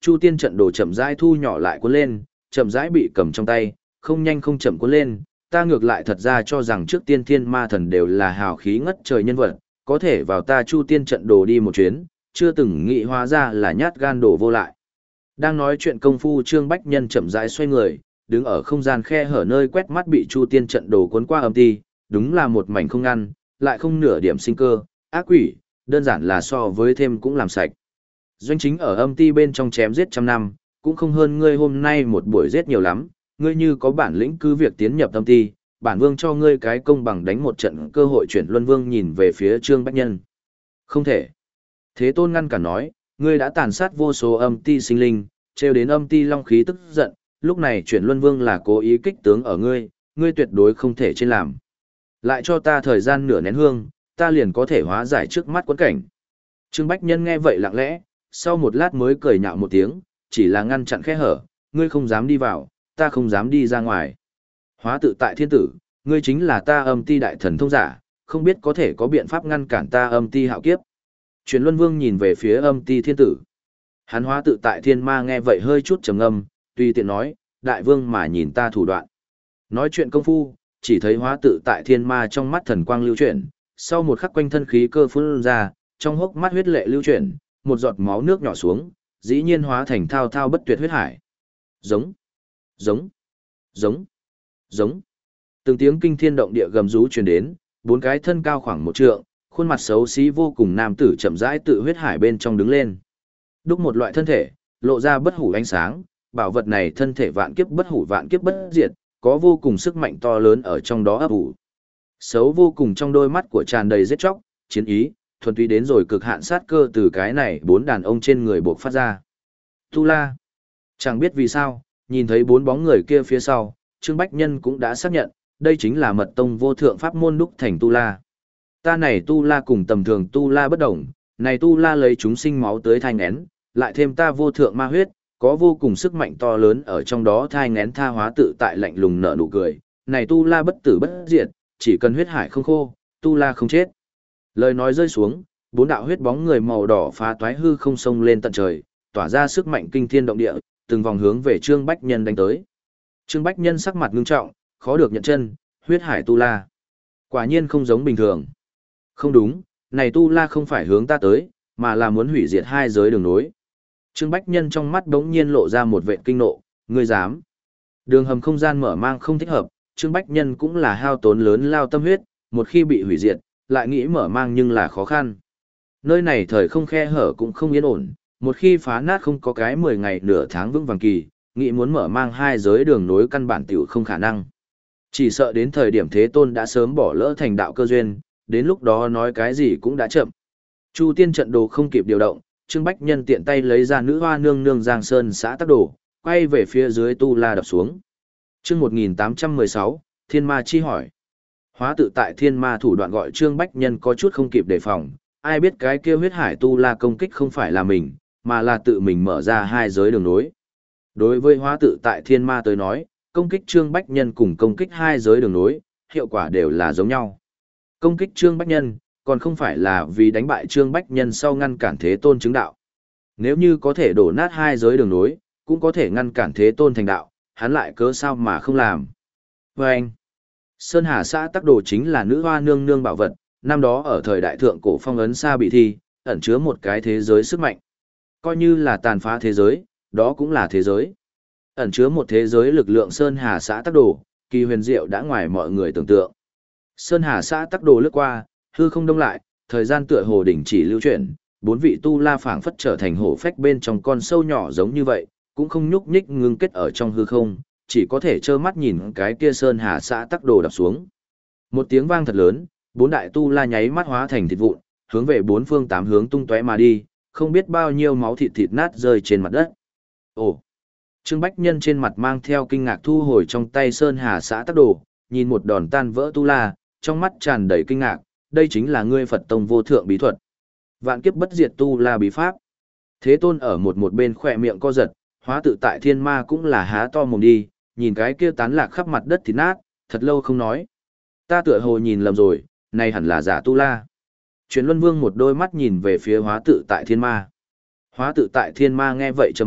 Chu tiên trận đồ chậm rãi thu nhỏ lại cuốn lên, chậm rãi bị cầm trong tay, không nhanh không chậm cuốn lên, ta ngược lại thật ra cho rằng trước tiên thiên ma thần đều là hào khí ngất trời nhân vật, có thể vào ta chu tiên trận đồ đi một chuyến, chưa từng nghĩ hóa ra là nhát gan đồ vô lại. Đang nói chuyện công phu Trương Bách Nhân chậm rãi xoay người, đứng ở không gian khe hở nơi quét mắt bị chu tiên trận đồ cuốn qua âm ti, đúng là một mảnh không ngăn, lại không nửa điểm sinh cơ, ác quỷ, đơn giản là so với thêm cũng làm sạch. Doanh chính ở âm ti bên trong chém giết trăm năm, cũng không hơn ngươi hôm nay một buổi giết nhiều lắm, ngươi như có bản lĩnh cứ việc tiến nhập âm ti, bản vương cho ngươi cái công bằng đánh một trận cơ hội chuyển luân vương nhìn về phía Trương Bách Nhân. Không thể. Thế Tôn ngăn cản nói, ngươi đã tàn sát vô số âm ti sinh linh, trêu đến âm ti long khí tức giận, lúc này chuyển luân vương là cố ý kích tướng ở ngươi, ngươi tuyệt đối không thể trên làm. Lại cho ta thời gian nửa nén hương, ta liền có thể hóa giải trước mắt quẫn cảnh. Trương Bách Nhân nghe vậy lặng lẽ, sau một lát mới cười nhạo một tiếng, chỉ là ngăn chặn khe hở, ngươi không dám đi vào, ta không dám đi ra ngoài. Hóa tự tại thiên tử, ngươi chính là ta âm ti đại thần thông giả, không biết có thể có biện pháp ngăn cản ta âm ti hạo kiếp. Truyền Luân Vương nhìn về phía âm ti thiên tử. Hắn hóa tự tại thiên ma nghe vậy hơi chút trầm ngâm, tùy tiện nói, đại vương mà nhìn ta thủ đoạn. Nói chuyện công phu, chỉ thấy hóa tự tại thiên ma trong mắt thần quang lưu chuyển, sau một khắc quanh thân khí cơ phun ra, trong hốc mắt huyết lệ lưu chuyển, một giọt máu nước nhỏ xuống, dĩ nhiên hóa thành thao thao bất tuyệt huyết hải. Giống, giống, giống, giống. Từng tiếng kinh thiên động địa gầm rú truyền đến, bốn cái thân cao khoảng một trượng, khuôn mặt xấu xí vô cùng nam tử chậm rãi tự huyết hải bên trong đứng lên. Đúc một loại thân thể, lộ ra bất hủ ánh sáng, bảo vật này thân thể vạn kiếp bất hủ vạn kiếp bất diệt, có vô cùng sức mạnh to lớn ở trong đó ấp ủ. Xấu vô cùng trong đôi mắt của tràn đầy giết chóc, chiến ý, thuần túy đến rồi cực hạn sát cơ từ cái này bốn đàn ông trên người buộc phát ra. Tu La. Chẳng biết vì sao, nhìn thấy bốn bóng người kia phía sau, Trương Bách Nhân cũng đã xác nhận, đây chính là mật tông vô thượng pháp môn đúc thành Tu La. Ta này Tu La cùng tầm thường Tu La bất đồng, này Tu La lấy chúng sinh máu tới thai ngén, lại thêm ta vô thượng ma huyết, có vô cùng sức mạnh to lớn ở trong đó thai ngén tha hóa tự tại lạnh lùng nở nụ cười. Này Tu La bất tử bất diệt, chỉ cần huyết hải không khô, Tu La không chết. Lời nói rơi xuống, bốn đạo huyết bóng người màu đỏ phá toái hư không sông lên tận trời, tỏa ra sức mạnh kinh thiên động địa, từng vòng hướng về Trương Bách Nhân đánh tới. Trương Bách Nhân sắc mặt ngưng trọng, khó được nhận chân, huyết hải Tu La. Quả nhiên không giống bình thường. Không đúng, này Tu La không phải hướng ta tới, mà là muốn hủy diệt hai giới đường nối. Trương Bách Nhân trong mắt đống nhiên lộ ra một vệt kinh nộ, ngươi dám. Đường hầm không gian mở mang không thích hợp, Trương Bách Nhân cũng là hao tốn lớn lao tâm huyết, một khi bị hủy diệt, lại nghĩ mở mang nhưng là khó khăn. Nơi này thời không khe hở cũng không yên ổn, một khi phá nát không có cái mười ngày nửa tháng vững vàng kỳ, nghĩ muốn mở mang hai giới đường nối căn bản tiểu không khả năng. Chỉ sợ đến thời điểm Thế Tôn đã sớm bỏ lỡ thành đạo cơ duyên, đến lúc đó nói cái gì cũng đã chậm. Chu tiên trận đồ không kịp điều động, Trương Bách Nhân tiện tay lấy ra nữ hoa nương nương Giang Sơn xã tắc đồ, quay về phía dưới Tu La đập xuống. Chương một nghìn tám trăm mười sáu, Thiên Ma chi hỏi. Hóa tự tại thiên ma thủ đoạn gọi Trương Bách Nhân có chút không kịp đề phòng, ai biết cái kia huyết hải Tu La công kích không phải là mình, mà là tự mình mở ra hai giới đường nối. Đối với hóa tự tại thiên ma tới nói, công kích Trương Bách Nhân cùng công kích hai giới đường nối, hiệu quả đều là giống nhau. Công kích Trương Bách Nhân, còn không phải là vì đánh bại Trương Bách Nhân sau ngăn cản Thế Tôn chứng đạo. Nếu như có thể đổ nát hai giới đường nối, cũng có thể ngăn cản Thế Tôn thành đạo, hắn lại cớ sao mà không làm. Và anh, Sơn Hà xã tắc đồ chính là nữ hoa nương nương bảo vật, năm đó ở thời đại thượng cổ phong ấn xa bị thi, ẩn chứa một cái thế giới sức mạnh. Coi như là tàn phá thế giới, đó cũng là thế giới. Ẩn chứa một thế giới lực lượng Sơn Hà xã tắc đồ, kỳ huyền diệu đã ngoài mọi người tưởng tượng. Sơn Hà xã tắc đồ lướt qua, hư không đông lại, thời gian tựa hồ đỉnh chỉ lưu chuyển, bốn vị Tu La phảng phất trở thành hổ phách bên trong con sâu nhỏ giống như vậy, cũng không nhúc nhích ngưng kết ở trong hư không, chỉ có thể trơ mắt nhìn cái kia Sơn Hà xã tắc đồ đập xuống. Một tiếng vang thật lớn, bốn đại Tu La nháy mắt hóa thành thịt vụn, hướng về bốn phương tám hướng tung tóe mà đi, không biết bao nhiêu máu thịt thịt nát rơi trên mặt đất. Ồ! Trương Bách Nhân trên mặt mang theo kinh ngạc thu hồi trong tay Sơn Hà xã tắc đồ, nhìn một đòn tan vỡ Tu La, trong mắt tràn đầy kinh ngạc, đây chính là ngươi Phật tông vô thượng bí thuật. Vạn kiếp bất diệt Tu La bí pháp. Thế Tôn ở một một bên khỏe miệng co giật, hóa tự tại thiên ma cũng là há to mồm đi, nhìn cái kia tán lạc khắp mặt đất thịt nát, thật lâu không nói. Ta tựa hồ nhìn lầm rồi, này hẳn là giả Tu La. Truyền Luân Vương một đôi mắt nhìn về phía hóa tự tại thiên ma. Hóa tự tại thiên ma nghe vậy trầm mặc,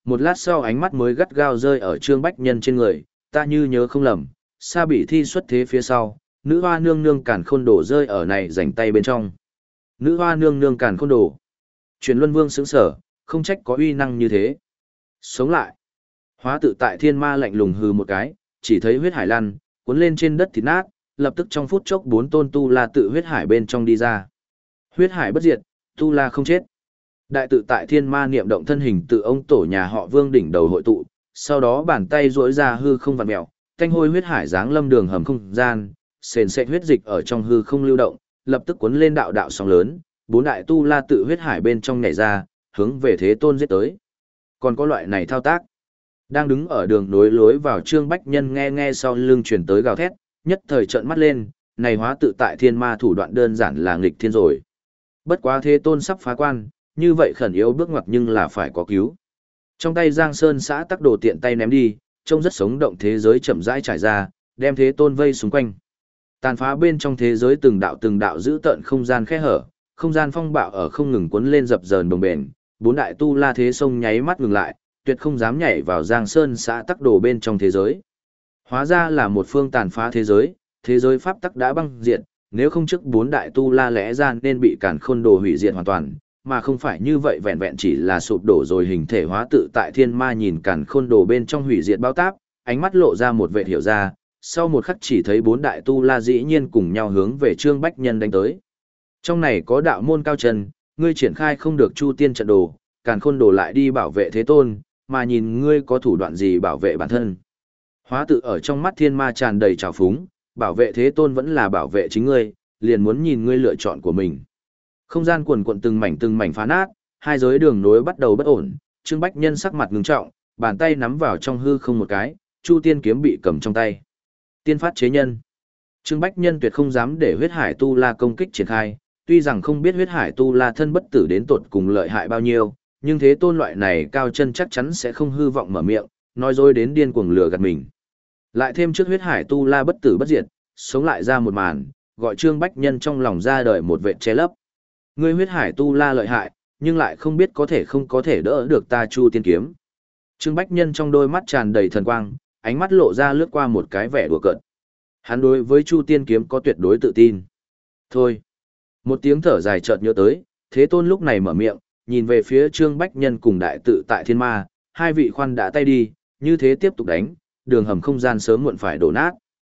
một lát sau ánh mắt mới gắt gao rơi ở Trương Bách Nhân trên người, ta như nhớ không lầm, Sa Bỉ thi xuất thế phía sau, nữ hoa nương nương càn khôn đổ rơi ở này rảnh tay bên trong. Nữ hoa nương nương càn khôn đổ. Truyền Luân Vương sững sở, không trách có uy năng như thế. Sống lại. Hóa tự tại thiên ma lạnh lùng hừ một cái, chỉ thấy huyết hải lăn, cuốn lên trên đất thịt nát, lập tức trong phút chốc bốn tôn tu la tự huyết hải bên trong đi ra. Huyết hải bất diệt, tu la không chết. Đại tự tại thiên ma niệm động thân hình tự ông tổ nhà họ Vương đỉnh đầu hội tụ, sau đó bàn tay duỗi ra hư không vặn mèo, thanh hôi huyết hải giáng lâm đường hầm không gian, sền sệt huyết dịch ở trong hư không lưu động, lập tức cuốn lên đạo đạo sóng lớn, bốn đại tu la tự huyết hải bên trong nhảy ra, hướng về Thế Tôn giết tới. Còn có loại này thao tác. Đang đứng ở đường nối lối vào Trương Bách Nhân nghe nghe sau lưng truyền tới gào thét, nhất thời trợn mắt lên, này hóa tự tại thiên ma thủ đoạn đơn giản là nghịch thiên rồi. Bất quá Thế Tôn sắp phá quan, như vậy khẩn yếu bước ngoặt nhưng là phải có cứu. Trong tay Giang Sơn xã tắc đồ tiện tay ném đi, trông rất sống động thế giới chậm rãi trải ra, đem Thế Tôn vây xung quanh. Tàn phá bên trong thế giới từng đạo từng đạo giữ tận không gian khe hở, không gian phong bạo ở không ngừng cuốn lên dập dờn đồng bền, bốn đại tu la thế sông nháy mắt ngừng lại, tuyệt không dám nhảy vào Giang Sơn xã tắc đồ bên trong thế giới. Hóa ra là một phương tàn phá thế giới, thế giới pháp tắc đã băng diệt, nếu không trước bốn đại tu la lẽ ra nên bị càn khôn đồ hủy diệt hoàn toàn, mà không phải như vậy vẹn vẹn chỉ là sụp đổ rồi hình thể hóa tự tại thiên ma nhìn càn khôn đồ bên trong hủy diệt bao táp, ánh mắt lộ ra một vẻ hiểu ra, sau một khắc chỉ thấy bốn đại tu la dĩ nhiên cùng nhau hướng về Trương Bách Nhân đánh tới. Trong này có đạo môn cao trần, ngươi triển khai không được chu tiên trận đồ, càn khôn đồ lại đi bảo vệ Thế Tôn, mà nhìn ngươi có thủ đoạn gì bảo vệ bản thân. Hóa tự ở trong mắt thiên ma tràn đầy trào phúng, bảo vệ Thế Tôn vẫn là bảo vệ chính ngươi, liền muốn nhìn ngươi lựa chọn của mình. Không gian quần quận từng mảnh từng mảnh phá nát, hai giới đường nối bắt đầu bất ổn, Trương Bách Nhân sắc mặt ngưng trọng, bàn tay nắm vào trong hư không một cái, chu tiên kiếm bị cầm trong tay. Tiên phát chế nhân. Trương Bách Nhân tuyệt không dám để huyết hải tu la công kích triển khai, tuy rằng không biết huyết hải tu la thân bất tử đến tột cùng lợi hại bao nhiêu, nhưng Thế Tôn loại này cao chân chắc chắn sẽ không hư vọng mở miệng, nói dối đến điên cuồng lừa gạt mình. Lại thêm trước huyết hải tu la bất tử bất diệt, sống lại ra một màn, gọi Trương Bách Nhân trong lòng ra đời một vệ che lấp. Ngươi huyết hải tu la lợi hại, nhưng lại không biết có thể không có thể đỡ được ta chu tiên kiếm. Trương Bách Nhân trong đôi mắt tràn đầy thần quang, ánh mắt lộ ra lướt qua một cái vẻ đùa cợt. Hắn đối với chu tiên kiếm có tuyệt đối tự tin. Thôi. Một tiếng thở dài chợt nhớ tới, Thế Tôn lúc này mở miệng, nhìn về phía Trương Bách Nhân cùng đại tự tại thiên ma, hai vị khoan đã tay đi, như thế tiếp tục đánh, đường hầm không gian sớm muộn phải đổ nát.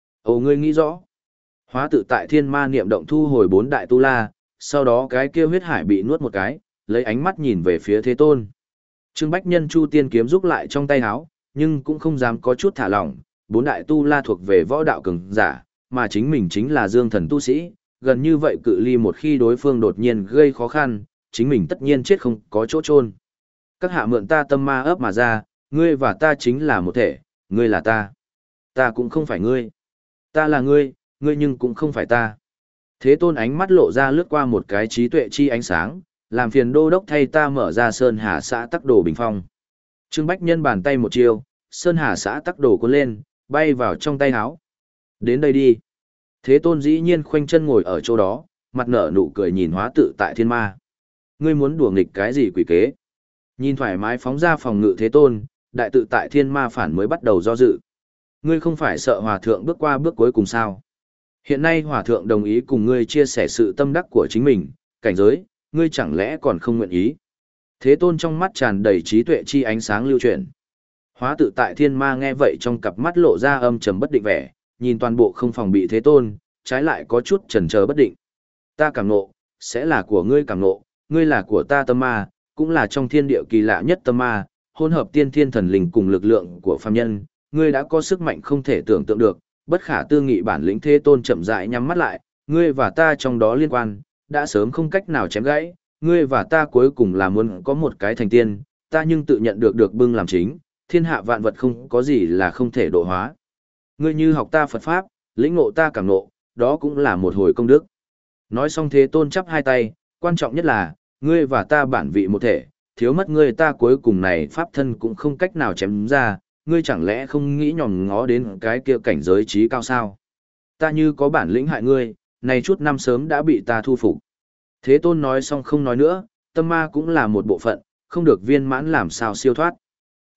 Ồ ngươi nghĩ rõ. Hóa tự tại thiên ma niệm động thu hồi bốn đại tu la, sau đó cái kia huyết hải bị nuốt một cái, lấy ánh mắt nhìn về phía Thế Tôn. Trương Bách Nhân chu tiên kiếm rút lại trong tay áo, nhưng cũng không dám có chút thả lỏng, bốn đại tu la thuộc về võ đạo cường giả, mà chính mình chính là dương thần tu sĩ, gần như vậy cự ly một khi đối phương đột nhiên gây khó khăn, chính mình tất nhiên chết không có chỗ chôn. Các hạ mượn ta tâm ma ấp mà ra, ngươi và ta chính là một thể, ngươi là ta. Ta cũng không phải ngươi. Ta là ngươi, ngươi nhưng cũng không phải ta. Thế Tôn ánh mắt lộ ra lướt qua một cái trí tuệ chi ánh sáng, làm phiền đô đốc thay ta mở ra Sơn Hà xã tắc đồ bình phong. Trương Bách Nhân bàn tay một chiêu, Sơn Hà xã tắc đồ cuốn lên, bay vào trong tay áo. Đến đây đi. Thế Tôn dĩ nhiên khoanh chân ngồi ở chỗ đó, mặt nở nụ cười nhìn hóa tự tại thiên ma. Ngươi muốn đùa nghịch cái gì quỷ kế? Nhìn thoải mái phóng ra phòng ngự Thế Tôn, đại tự tại thiên ma phản mới bắt đầu do dự. Ngươi không phải sợ hòa thượng bước qua bước cuối cùng sao? Hiện nay hòa thượng đồng ý cùng ngươi chia sẻ sự tâm đắc của chính mình, cảnh giới, ngươi chẳng lẽ còn không nguyện ý? Thế Tôn trong mắt tràn đầy trí tuệ chi ánh sáng lưu chuyển. Hóa tự tại thiên ma nghe vậy trong cặp mắt lộ ra âm trầm bất định vẻ, nhìn toàn bộ không phòng bị Thế Tôn, trái lại có chút chần chờ bất định. Ta cảm ngộ, sẽ là của ngươi cảm ngộ, ngươi là của ta tâm ma, cũng là trong thiên địa kỳ lạ nhất tâm ma, hỗn hợp tiên thiên thần linh cùng lực lượng của phàm nhân, ngươi đã có sức mạnh không thể tưởng tượng được, bất khả tư nghị bản lĩnh. Thế Tôn chậm rãi nhắm mắt lại, ngươi và ta trong đó liên quan, đã sớm không cách nào chém gãy, ngươi và ta cuối cùng là muốn có một cái thành tiên, ta nhưng tự nhận được được bưng làm chính, thiên hạ vạn vật không có gì là không thể độ hóa. Ngươi như học ta Phật Pháp, lĩnh ngộ ta cảm ngộ, đó cũng là một hồi công đức. Nói xong Thế Tôn chắp hai tay, quan trọng nhất là, ngươi và ta bản vị một thể, thiếu mất ngươi ta cuối cùng này Pháp thân cũng không cách nào chém ra, ngươi chẳng lẽ không nghĩ nhòm ngó đến cái kia cảnh giới trí cao sao? Ta như có bản lĩnh hại ngươi, này chút năm sớm đã bị ta thu phục. Thế Tôn nói xong không nói nữa, tâm ma cũng là một bộ phận, không được viên mãn làm sao siêu thoát.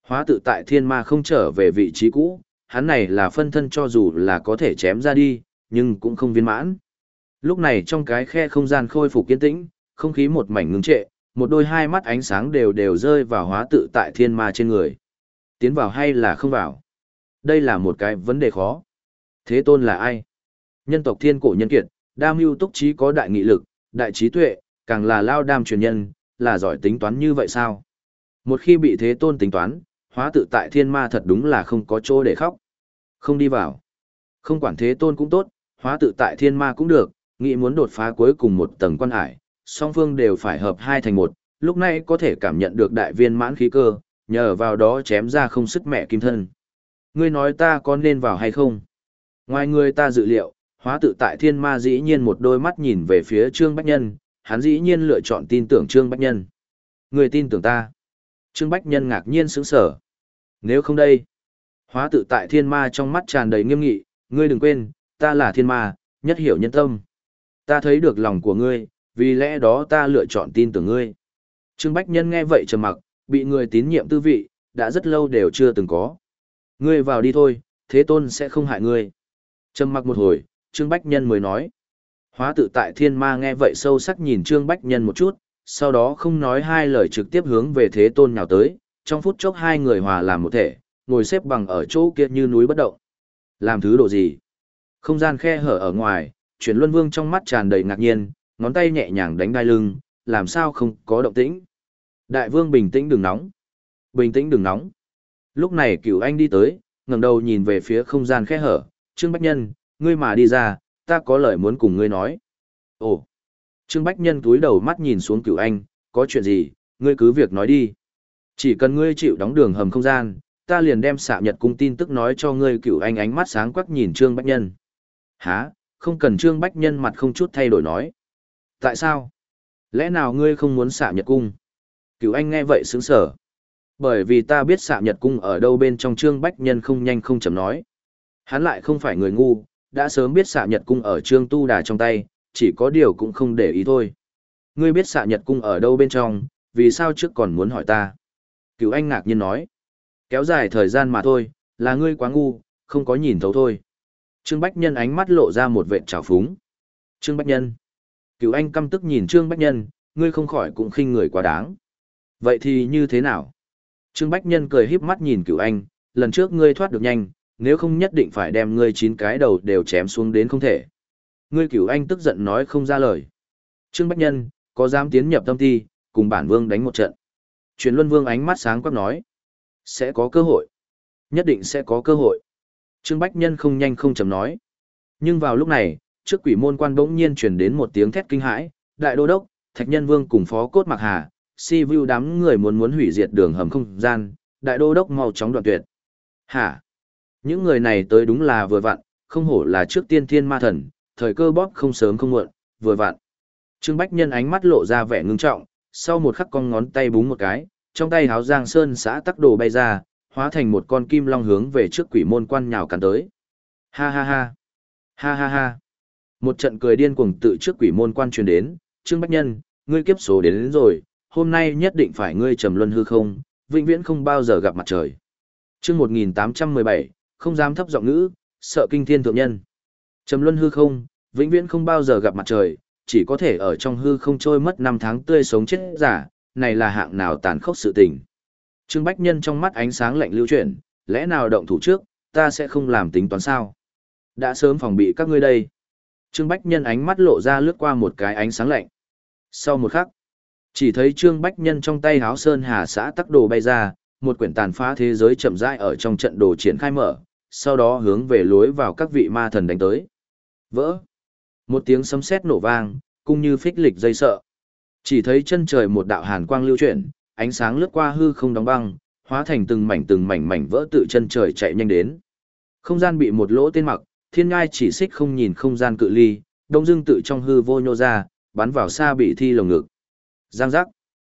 Hóa tự tại thiên ma không trở về vị trí cũ, hắn này là phân thân cho dù là có thể chém ra đi, nhưng cũng không viên mãn. Lúc này trong cái khe không gian khôi phục kiên tĩnh, không khí một mảnh ngưng trệ, một đôi hai mắt ánh sáng đều đều rơi vào hóa tự tại thiên ma trên người. Tiến vào hay là không vào? Đây là một cái vấn đề khó. Thế Tôn là ai? Nhân tộc thiên cổ nhân kiệt, đa mưu túc trí có đại nghị lực, đại trí tuệ, càng là lao đam truyền nhân, là giỏi tính toán như vậy sao? Một khi bị Thế Tôn tính toán, hóa tự tại thiên ma thật đúng là không có chỗ để khóc. Không đi vào. Không quản Thế Tôn cũng tốt, hóa tự tại thiên ma cũng được, nghĩ muốn đột phá cuối cùng một tầng quan hải, song phương đều phải hợp hai thành một, lúc này có thể cảm nhận được đại viên mãn khí cơ, nhờ vào đó chém ra không sức mẹ kim thân. Ngươi nói ta có nên vào hay không? Ngoài người ta dự liệu, hóa tự tại thiên ma dĩ nhiên một đôi mắt nhìn về phía Trương Bách Nhân, hắn dĩ nhiên lựa chọn tin tưởng Trương Bách Nhân. Người tin tưởng ta. Trương Bách Nhân ngạc nhiên sững sờ. Nếu không đây, hóa tự tại thiên ma trong mắt tràn đầy nghiêm nghị, ngươi đừng quên, ta là thiên ma, nhất hiểu nhân tâm. Ta thấy được lòng của ngươi, vì lẽ đó ta lựa chọn tin tưởng ngươi. Trương Bách Nhân nghe vậy trầm mặc, bị người tín nhiệm tư vị, đã rất lâu đều chưa từng có. Ngươi vào đi thôi, Thế Tôn sẽ không hại ngươi. Trầm mặc một hồi, Trương Bách Nhân mới nói. Hóa tự tại thiên ma nghe vậy sâu sắc nhìn Trương Bách Nhân một chút, sau đó không nói hai lời trực tiếp hướng về Thế Tôn nhào tới, trong phút chốc hai người hòa làm một thể, ngồi xếp bằng ở chỗ kia như núi bất động. Làm thứ độ gì? Không gian khe hở ở ngoài, Chuyển Luân Vương trong mắt tràn đầy ngạc nhiên, ngón tay nhẹ nhàng đánh đai lưng, làm sao không có động tĩnh. Đại vương bình tĩnh đừng nóng. Bình tĩnh đừng nóng. Lúc này Cửu Anh đi tới, ngẩng đầu nhìn về phía không gian khe hở, Trương Bách Nhân, ngươi mà đi ra, ta có lời muốn cùng ngươi nói. Ồ. Trương Bách Nhân túi đầu mắt nhìn xuống Cửu Anh, có chuyện gì, ngươi cứ việc nói đi. Chỉ cần ngươi chịu đóng đường hầm không gian, ta liền đem Xạ Nhật Cung tin tức nói cho ngươi. Cửu Anh ánh mắt sáng quắc nhìn Trương Bách Nhân. Hả, không cần. Trương Bách Nhân mặt không chút thay đổi nói. Tại sao? Lẽ nào ngươi không muốn Xạ Nhật Cung? Cửu Anh nghe vậy sững sờ. Bởi vì ta biết Xạ Nhật Cung ở đâu bên trong. Trương Bách Nhân không nhanh không chậm nói. Hắn lại không phải người ngu, đã sớm biết Xạ Nhật Cung ở Trương Tu Đà trong tay, chỉ có điều cũng không để ý thôi. Ngươi biết Xạ Nhật Cung ở đâu bên trong, vì sao trước còn muốn hỏi ta? Cửu Anh ngạc nhiên nói. Kéo dài thời gian mà thôi, là ngươi quá ngu, không có nhìn thấu thôi. Trương Bách Nhân ánh mắt lộ ra một vệt trào phúng. Trương Bách Nhân. Cửu Anh căm tức nhìn Trương Bách Nhân, ngươi không khỏi cũng khinh người quá đáng. Vậy thì như thế nào? Trương Bách Nhân cười híp mắt nhìn Cửu Anh, lần trước ngươi thoát được nhanh, nếu không nhất định phải đem ngươi chín cái đầu đều chém xuống đến không thể. Ngươi Cửu Anh tức giận nói không ra lời. Trương Bách Nhân, có dám tiến nhập tâm ti, cùng bản vương đánh một trận? Chuyển Luân Vương ánh mắt sáng quắc nói. Sẽ có cơ hội. Nhất định sẽ có cơ hội. Trương Bách Nhân không nhanh không chậm nói. Nhưng vào lúc này, trước quỷ môn quan bỗng nhiên truyền đến một tiếng thét kinh hãi, đại đô đốc, Thạch Nhân Vương cùng Phó Cốt Mạc Hà, si vu đám người muốn muốn hủy diệt đường hầm không gian, đại đô đốc mau chóng đoạn tuyệt. Hả? Những người này tới đúng là vừa vặn, không hổ là trước tiên thiên ma thần, thời cơ bóp không sớm không muộn, vừa vặn. Trương Bách Nhân ánh mắt lộ ra vẻ ngưng trọng, sau một khắc con ngón tay búng một cái, trong tay háo giang sơn xã tắc đồ bay ra, hóa thành một con kim long hướng về trước quỷ môn quan nhào cắn tới. Ha ha ha. Ha ha ha. Một trận cười điên cuồng tự trước quỷ môn quan truyền đến, Trương Bách Nhân, ngươi kiếp số đến, đến rồi, hôm nay nhất định phải ngươi trầm luân hư không, vĩnh viễn không bao giờ gặp mặt trời. Chương một nghìn tám trăm mười bảy, không dám thấp giọng ngữ, sợ kinh thiên thượng nhân. Trầm luân hư không, vĩnh viễn không bao giờ gặp mặt trời, chỉ có thể ở trong hư không trôi mất năm tháng tươi sống chết giả, này là hạng nào tàn khốc sự tình. Trương Bách Nhân trong mắt ánh sáng lạnh lưu chuyển, lẽ nào động thủ trước, ta sẽ không làm tính toán sao? Đã sớm phòng bị các ngươi đây. Trương Bách Nhân ánh mắt lộ ra lướt qua một cái ánh sáng lạnh. Sau một khắc, chỉ thấy Trương Bách Nhân trong tay háo sơn hà xã tắc đồ bay ra, một quyển tàn phá thế giới chậm rãi ở trong trận đồ triển khai mở, sau đó hướng về lối vào các vị ma thần đánh tới. Vỡ. Một tiếng sấm sét nổ vang, cũng như phích lịch dây sợ. Chỉ thấy chân trời một đạo hàn quang lưu chuyển, ánh sáng lướt qua hư không đóng băng, hóa thành từng mảnh từng mảnh mảnh vỡ tự chân trời chạy nhanh đến. Không gian bị một lỗ tên mặc, thiên ngai chỉ xích không nhìn không gian cự ly, đông dương tự trong hư vô nhô ra, bắn vào Sa Bị Thi lồng ngực. Giang giác.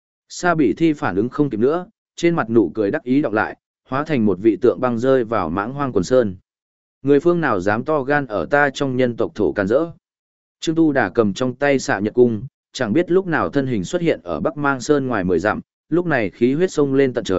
Sa Bị Thi phản ứng không kịp nữa, trên mặt nụ cười đắc ý đọc lại, hóa thành một vị tượng băng rơi vào mãng hoang quần sơn. Người phương nào dám to gan ở ta trong nhân tộc thổ can rỡ? Trương Tu Đà cầm trong tay Xạ Nhật Cung, chẳng biết lúc nào thân hình xuất hiện ở Bắc Mang Sơn ngoài mười dặm, lúc này khí huyết sông lên tận trời,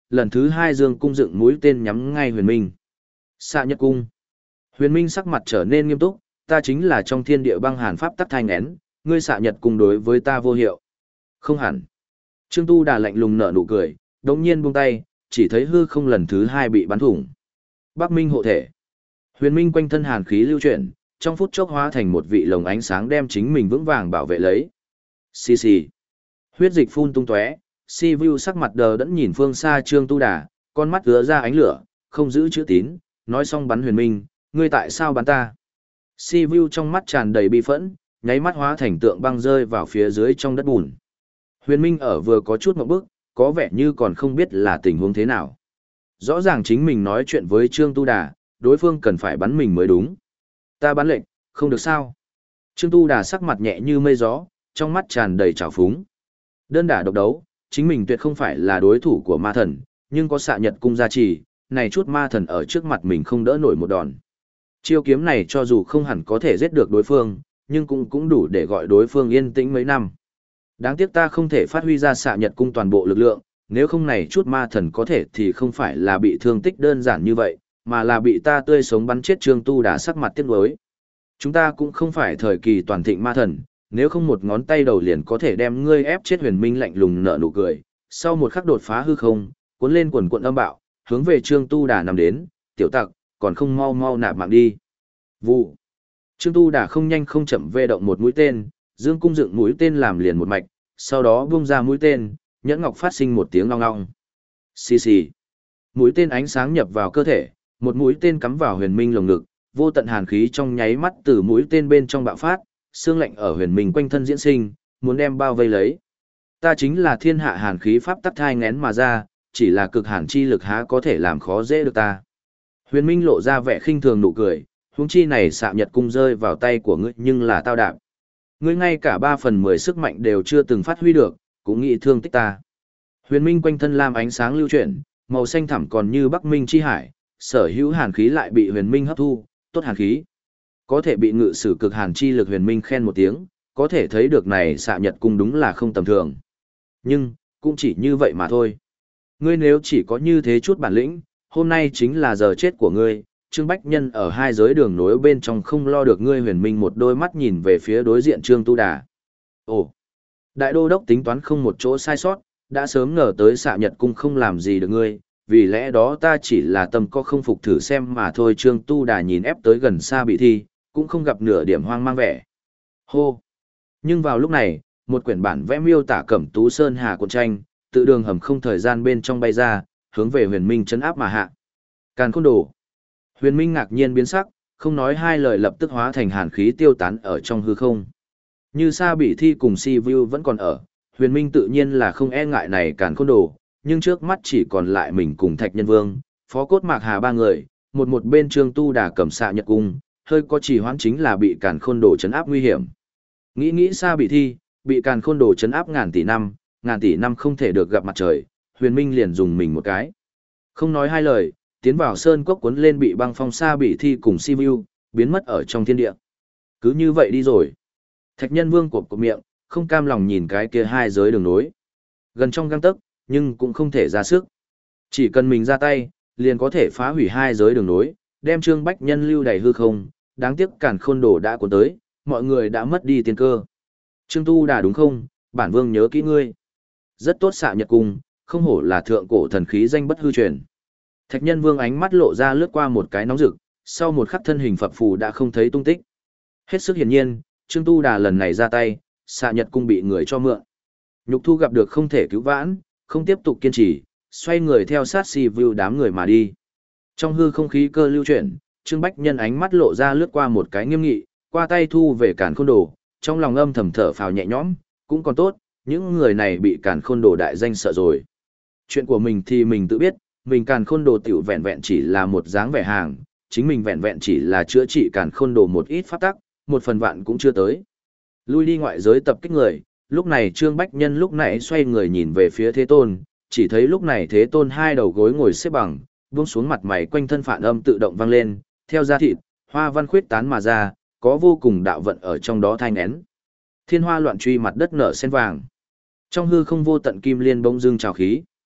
lần thứ hai dương cung dựng mũi tên nhắm ngay Huyền Minh. Xạ Nhật Cung. Huyền Minh sắc mặt trở nên nghiêm túc, ta chính là trong thiên địa băng hàn pháp tắc thai nghén, ngươi Xạ Nhật Cung đối với ta vô hiệu. Không hẳn. Trương Tu Đà lạnh lùng nở nụ cười, đống nhiên buông tay, chỉ thấy hư không lần thứ hai bị bắn thủng. Bắc Minh hộ thể. Huyền Minh quanh thân hàn khí lưu chuyển, trong phút chốc hóa thành một vị lồng ánh sáng đem chính mình vững vàng bảo vệ lấy. Xì xì. Huyết dịch phun tung tóe, Si Vu sắc mặt đờ đẫn nhìn phương xa Trương Tu Đà, con mắt ứa ra ánh lửa, không giữ chữ tín, nói xong bắn Huyền Minh, ngươi tại sao bắn ta? Si Vu trong mắt tràn đầy bi phẫn, nháy mắt hóa thành tượng băng rơi vào phía dưới trong đất bùn. Huyền Minh ở vừa có chút ngộp bức, có vẻ như còn không biết là tình huống thế nào. Rõ ràng chính mình nói chuyện với Trương Tu Đà, đối phương cần phải bắn mình mới đúng. Ta bắn lệnh, không được sao. Trương Tu Đà sắc mặt nhẹ như mây gió, trong mắt tràn đầy trào phúng. Đơn đả độc đấu, chính mình tuyệt không phải là đối thủ của ma thần, nhưng có Xạ Nhật Cung gia trì, này chút ma thần ở trước mặt mình không đỡ nổi một đòn. Chiêu kiếm này cho dù không hẳn có thể giết được đối phương, nhưng cũng cũng đủ để gọi đối phương yên tĩnh mấy năm. Đáng tiếc ta không thể phát huy ra Xạ Nhật Cung toàn bộ lực lượng, nếu không này chút ma thần có thể thì không phải là bị thương tích đơn giản như vậy, mà là bị ta tươi sống bắn chết. Trương Tu Đà sắc mặt tiếc nuối. Chúng ta cũng không phải thời kỳ toàn thịnh ma thần, nếu không một ngón tay đầu liền có thể đem ngươi ép chết. Huyền Minh lạnh lùng nở nụ cười, sau một khắc đột phá hư không, cuốn lên quần quần âm bạo, hướng về Trương Tu Đà nằm đến, tiểu tặc, còn không mau mau nạp mạng đi. Vụ. Trương Tu Đà không nhanh không chậm vê động một mũi tên, dương cung dựng mũi tên làm liền một mạch, sau đó vung ra mũi tên, nhẫn ngọc phát sinh một tiếng long long. Xì xì. Mũi tên ánh sáng nhập vào cơ thể, một mũi tên cắm vào Huyền Minh lồng ngực, vô tận hàn khí trong nháy mắt từ mũi tên bên trong bạo phát, xương lạnh ở Huyền Minh quanh thân diễn sinh, muốn đem bao vây lấy. Ta chính là thiên hạ hàn khí pháp tắc thai nghén mà ra, chỉ là cực hàn chi lực há có thể làm khó dễ được ta. Huyền Minh lộ ra vẻ khinh thường nụ cười, huống chi này Xạ Nhật Cung rơi vào tay của ngươi nhưng là tao đạp. Ngươi ngay cả ba phần mười sức mạnh đều chưa từng phát huy được, cũng nghĩ thương tích ta. Huyền Minh quanh thân lam ánh sáng lưu chuyển, màu xanh thẳm còn như Bắc Minh chi hải, sở hữu hàn khí lại bị Huyền Minh hấp thu, tốt hàn khí. Có thể bị ngự sử cực hàn chi lực. Huyền Minh khen một tiếng, có thể thấy được này Xạ Nhật Cung đúng là không tầm thường. Nhưng, cũng chỉ như vậy mà thôi. Ngươi nếu chỉ có như thế chút bản lĩnh, hôm nay chính là giờ chết của ngươi. Trương Bách Nhân ở hai giới đường nối bên trong không lo được ngươi. Huyền Minh một đôi mắt nhìn về phía đối diện Trương Tu Đà. Ồ, đại đô đốc tính toán không một chỗ sai sót, đã sớm ngờ tới Xạ Nhật Cung không làm gì được ngươi, vì lẽ đó ta chỉ là tâm có không phục thử xem mà thôi. Trương Tu Đà nhìn ép tới gần Sa Bị Thi, cũng không gặp nửa điểm hoang mang vẻ. Hô! Nhưng vào lúc này, một quyển bản vẽ miêu tả Cẩm Tú Sơn Hà cuộn tranh, tự đường hầm không thời gian bên trong bay ra, hướng về Huyền Minh chấn áp mà hạ. Càn Khôn Đồ! Huyền Minh ngạc nhiên biến sắc, không nói hai lời lập tức hóa thành hàn khí tiêu tán ở trong hư không. Như Sa Bị Thi cùng Si Vu vẫn còn ở, Huyền Minh tự nhiên là không e ngại này Càn Khôn Đồ, nhưng trước mắt chỉ còn lại mình cùng Thạch Nhân Vương, Phó Cốt Mạc Hà ba người, một một bên Trương Tu Đà cầm Xạ Nhật Cung, hơi có trì hoãn chính là bị Càn Khôn Đồ chấn áp nguy hiểm. Nghĩ nghĩ Sa Bị Thi, bị Càn Khôn Đồ chấn áp ngàn tỷ năm, ngàn tỷ năm không thể được gặp mặt trời, Huyền Minh liền dùng mình một cái. Không nói hai lời, tiến vào sơn cốc cuốn lên bị băng phong Sa Bị Thi cùng Si Vu, biến mất ở trong thiên địa. Cứ như vậy đi rồi. Thạch Nhân Vương cộp cộp miệng, không cam lòng nhìn cái kia hai giới đường nối. Gần trong gang tấc, nhưng cũng không thể ra sức. Chỉ cần mình ra tay, liền có thể phá hủy hai giới đường nối, đem Trương Bách Nhân lưu đầy hư không, đáng tiếc Càn Khôn Đồ đã cuốn tới, mọi người đã mất đi tiên cơ. Trương Tu Đà đúng không, bản vương nhớ kỹ ngươi. Rất tốt Xạ Nhật Cung, không hổ là thượng cổ thần khí danh bất hư truyền. Thạch Nhân Vương ánh mắt lộ ra lướt qua một cái nóng rực, sau một khắc thân hình phập phù đã không thấy tung tích. Hết sức hiển nhiên, Trương Tu Đà lần này ra tay, Xạ Nhật Cung bị người cho mượn. Nhục Thu gặp được không thể cứu vãn, không tiếp tục kiên trì, xoay người theo sát Si Vu đám người mà đi. Trong hư không khí cơ lưu chuyển, Trương Bách Nhân ánh mắt lộ ra lướt qua một cái nghiêm nghị, qua tay thu về Càn Khôn Đồ, trong lòng âm thầm thở phào nhẹ nhõm, cũng còn tốt, những người này bị Càn Khôn Đồ đại danh sợ rồi. Chuyện của mình thì mình tự biết, mình Càn Khôn Đồ tiểu vẹn vẹn chỉ là một dáng vẻ hàng, chính mình vẹn vẹn chỉ là chữa trị Càn Khôn Đồ một ít pháp tắc, một phần vạn cũng chưa tới. Lui đi ngoại giới tập kích người, lúc này Trương Bách Nhân lúc nãy xoay người nhìn về phía Thế Tôn, chỉ thấy lúc này Thế Tôn hai đầu gối ngồi xếp bằng, buông xuống mặt mày quanh thân phản âm tự động vang lên, theo da thịt, hoa văn khuyết tán mà ra, có vô cùng đạo vận ở trong đó thai nghén. Thiên hoa loạn truy mặt đất nở sen vàng. Trong hư không vô tận kim liên bỗng dưng trào khí.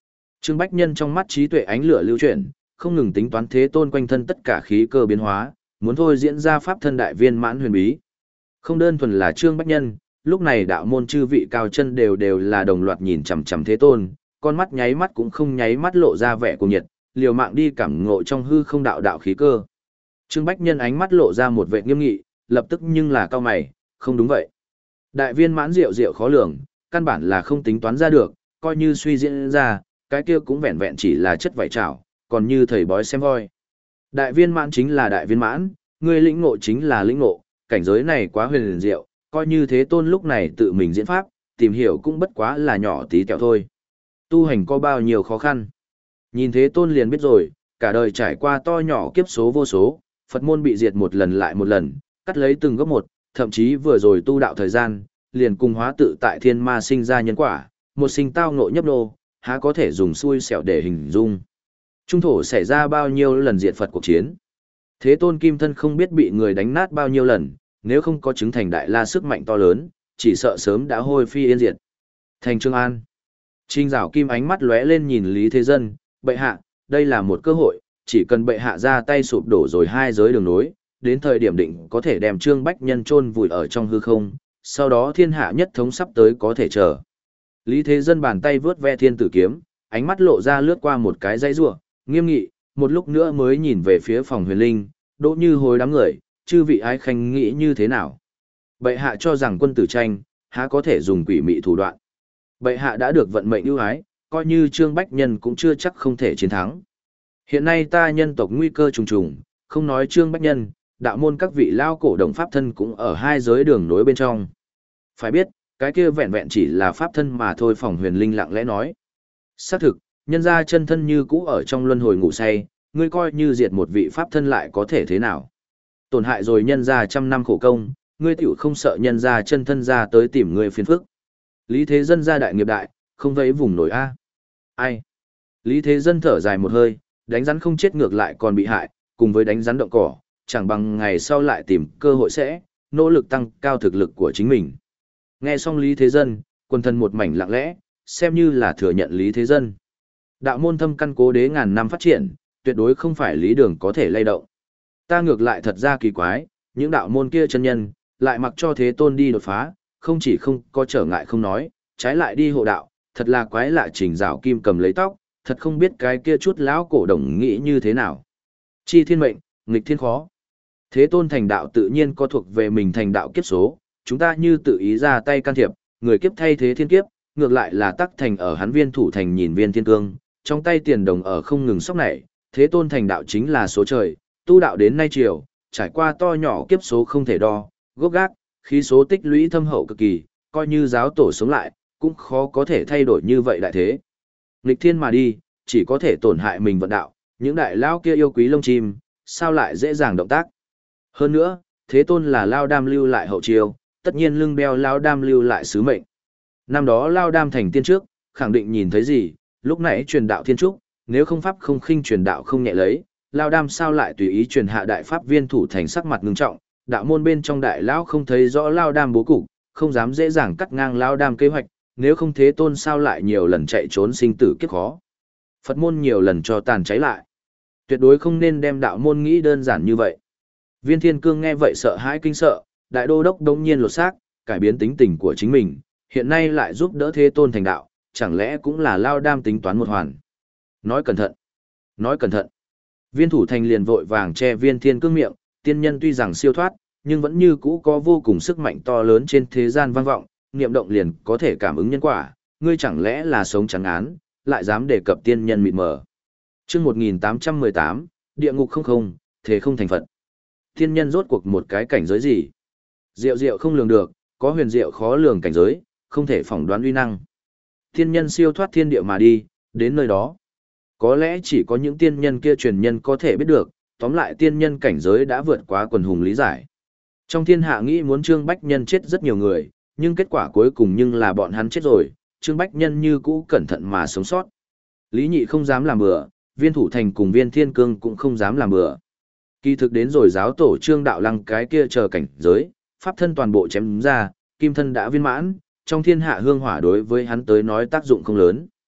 Trương Bách Nhân trong mắt trí tuệ ánh lửa lưu chuyển, không ngừng tính toán Thế Tôn quanh thân tất cả khí cơ biến hóa, muốn thôi diễn ra pháp thân đại viên mãn huyền bí. Không đơn thuần là Trương Bách Nhân, lúc này đạo môn chư vị cao chân đều đều là đồng loạt nhìn chằm chằm Thế Tôn, con mắt nháy mắt cũng không nháy mắt lộ ra vẻ cuồng nhiệt, liều mạng đi cảm ngộ trong hư không đạo đạo khí cơ. Trương Bách Nhân ánh mắt lộ ra một vẻ nghiêm nghị, lập tức nhưng là cao mày, không đúng vậy. Đại viên mãn diệu diệu khó lường, căn bản là không tính toán ra được, coi như suy diễn ra, cái kia cũng vẹn vẹn chỉ là chất vảy trảo, còn như thầy bói xem voi. Đại viên mãn chính là đại viên mãn, người lĩnh ngộ chính là lĩnh ngộ, cảnh giới này quá huyền diệu, coi như Thế Tôn lúc này tự mình diễn pháp, tìm hiểu cũng bất quá là nhỏ tí tẹo thôi. Tu hành có bao nhiêu khó khăn. Nhìn Thế Tôn liền biết rồi, cả đời trải qua to nhỏ kiếp số vô số, Phật môn bị diệt một lần lại một lần, cắt lấy từng gốc một, thậm chí vừa rồi tu đạo thời gian, liền cùng hóa tự tại thiên ma sinh ra nhân quả, một sinh tao ngộ nhấp nô, há có thể dùng xui xẻo để hình dung. Trung thổ xảy ra bao nhiêu lần diệt Phật cuộc chiến. Thế Tôn kim thân không biết bị người đánh nát bao nhiêu lần, nếu không có chứng thành đại la sức mạnh to lớn, chỉ sợ sớm đã hôi phi yên diệt. Thành Trương An. Trinh Giảo Kim ánh mắt lóe lên nhìn Lý Thế Dân, bệ hạ, đây là một cơ hội, chỉ cần bệ hạ ra tay sụp đổ rồi hai giới đường nối, đến thời điểm định có thể đem Trương Bách Nhân chôn vùi ở trong hư không, sau đó thiên hạ nhất thống sắp tới có thể chờ. Lý Thế Dân bàn tay vướt ve thiên tử kiếm, ánh mắt lộ ra lướt qua một cái dãy rủa, nghiêm nghị, một lúc nữa mới nhìn về phía phòng huyền linh, đỗ như hối đám người, chư vị ái khanh nghĩ như thế nào. Bệ hạ cho rằng quân tử tranh, há có thể dùng quỷ mị thủ đoạn. Bệ hạ đã được vận mệnh ưu ái, coi như Trương Bách Nhân cũng chưa chắc không thể chiến thắng. Hiện nay ta nhân tộc nguy cơ trùng trùng, không nói Trương Bách Nhân, đạo môn các vị lao cổ đồng pháp thân cũng ở hai giới đường nối bên trong. Phải biết, cái kia vẹn vẹn chỉ là pháp thân mà thôi. Phòng huyền linh lặng lẽ nói. Xác thực, nhân ra chân thân như cũ ở trong luân hồi ngủ say, ngươi coi như diệt một vị pháp thân lại có thể thế nào. Tổn hại rồi nhân ra trăm năm khổ công, ngươi tiểu không sợ nhân ra chân thân ra tới tìm ngươi phiền phức. Lý Thế Dân ra đại nghiệp đại, không vấy vùng nổi A. Ai? Lý Thế Dân thở dài một hơi, đánh rắn không chết ngược lại còn bị hại, cùng với đánh rắn động cỏ, chẳng bằng ngày sau lại tìm cơ hội sẽ, nỗ lực tăng cao thực lực của chính mình. Nghe xong Lý Thế Dân, quân thân một mảnh lặng lẽ, xem như là thừa nhận Lý Thế Dân. Đạo môn thâm căn cố đế ngàn năm phát triển, tuyệt đối không phải lý đường có thể lay động. Ta ngược lại thật ra kỳ quái, những đạo môn kia chân nhân, lại mặc cho Thế Tôn đi đột phá, không chỉ không có trở ngại không nói, trái lại đi hộ đạo, thật là quái lạ. Trình Giảo Kim cầm lấy tóc, thật không biết cái kia chút lão cổ đồng nghĩ như thế nào. Chi thiên mệnh, nghịch thiên khó. Thế Tôn thành đạo tự nhiên có thuộc về mình thành đạo kiếp số, chúng ta như tự ý ra tay can thiệp, người kiếp thay thế thiên kiếp, ngược lại là tắc thành ở hắn viên thủ thành nhìn viên thiên cương, trong tay tiền đồng ở không ngừng sóc nảy. Thế Tôn thành đạo chính là số trời, tu đạo đến nay chiều, trải qua to nhỏ kiếp số không thể đo, gốc gác, khí số tích lũy thâm hậu cực kỳ, coi như giáo tổ sống lại, cũng khó có thể thay đổi như vậy đại thế. Nghịch thiên mà đi, chỉ có thể tổn hại mình vận đạo, những đại lao kia yêu quý lông chim, sao lại dễ dàng động tác. Hơn nữa, Thế Tôn là Lao Đam lưu lại hậu chiêu, tất nhiên lưng đeo Lao Đam lưu lại sứ mệnh. Năm đó Lao Đam thành tiên trước, khẳng định nhìn thấy gì, lúc nãy truyền đạo thiên trúc, nếu không pháp không khinh truyền đạo không nhẹ lấy, Lao Đam sao lại tùy ý truyền hạ đại pháp viên thủ thành sắc mặt ngưng trọng, đạo môn bên trong đại lão không thấy rõ Lao Đam bố cục, không dám dễ dàng cắt ngang Lao Đam kế hoạch, nếu không Thế Tôn sao lại nhiều lần chạy trốn sinh tử kiếp khó. Phật môn nhiều lần cho tàn cháy lại. Tuyệt đối không nên đem đạo môn nghĩ đơn giản như vậy. Viên Thiên Cương nghe vậy sợ hãi kinh sợ, đại đô đốc đống nhiên lột xác, cải biến tính tình của chính mình, hiện nay lại giúp đỡ Thế Tôn thành đạo, chẳng lẽ cũng là Lao Đam tính toán một hoàn. Nói cẩn thận, nói cẩn thận. Viên thủ thành liền vội vàng che Viên Thiên Cương miệng, tiên nhân tuy rằng siêu thoát, nhưng vẫn như cũ có vô cùng sức mạnh to lớn trên thế gian vang vọng, niệm động liền có thể cảm ứng nhân quả, ngươi chẳng lẽ là sống trắng án, lại dám đề cập tiên nhân mịt mờ. Chương một nghìn tám trăm mười tám, địa ngục không không, thế không thành Phật. Tiên nhân rốt cuộc một cái cảnh giới gì? Diệu diệu không lường được, có huyền diệu khó lường cảnh giới, không thể phỏng đoán uy năng. Tiên nhân siêu thoát thiên địa mà đi, đến nơi đó. Có lẽ chỉ có những tiên nhân kia truyền nhân có thể biết được, tóm lại tiên nhân cảnh giới đã vượt quá quần hùng lý giải. Trong thiên hạ nghĩ muốn Trương Bách Nhân chết rất nhiều người, nhưng kết quả cuối cùng nhưng là bọn hắn chết rồi, Trương Bách Nhân như cũ cẩn thận mà sống sót. Lý Nhị không dám làm bừa, Viên Thủ Thành cùng Viên Thiên Cương cũng không dám làm bừa. Kỳ thực đến rồi giáo tổ Trương Đạo Lăng cái kia chờ cảnh giới, pháp thân toàn bộ chém ra, kim thân đã viên mãn, trong thiên hạ hương hỏa đối với hắn tới nói tác dụng không lớn.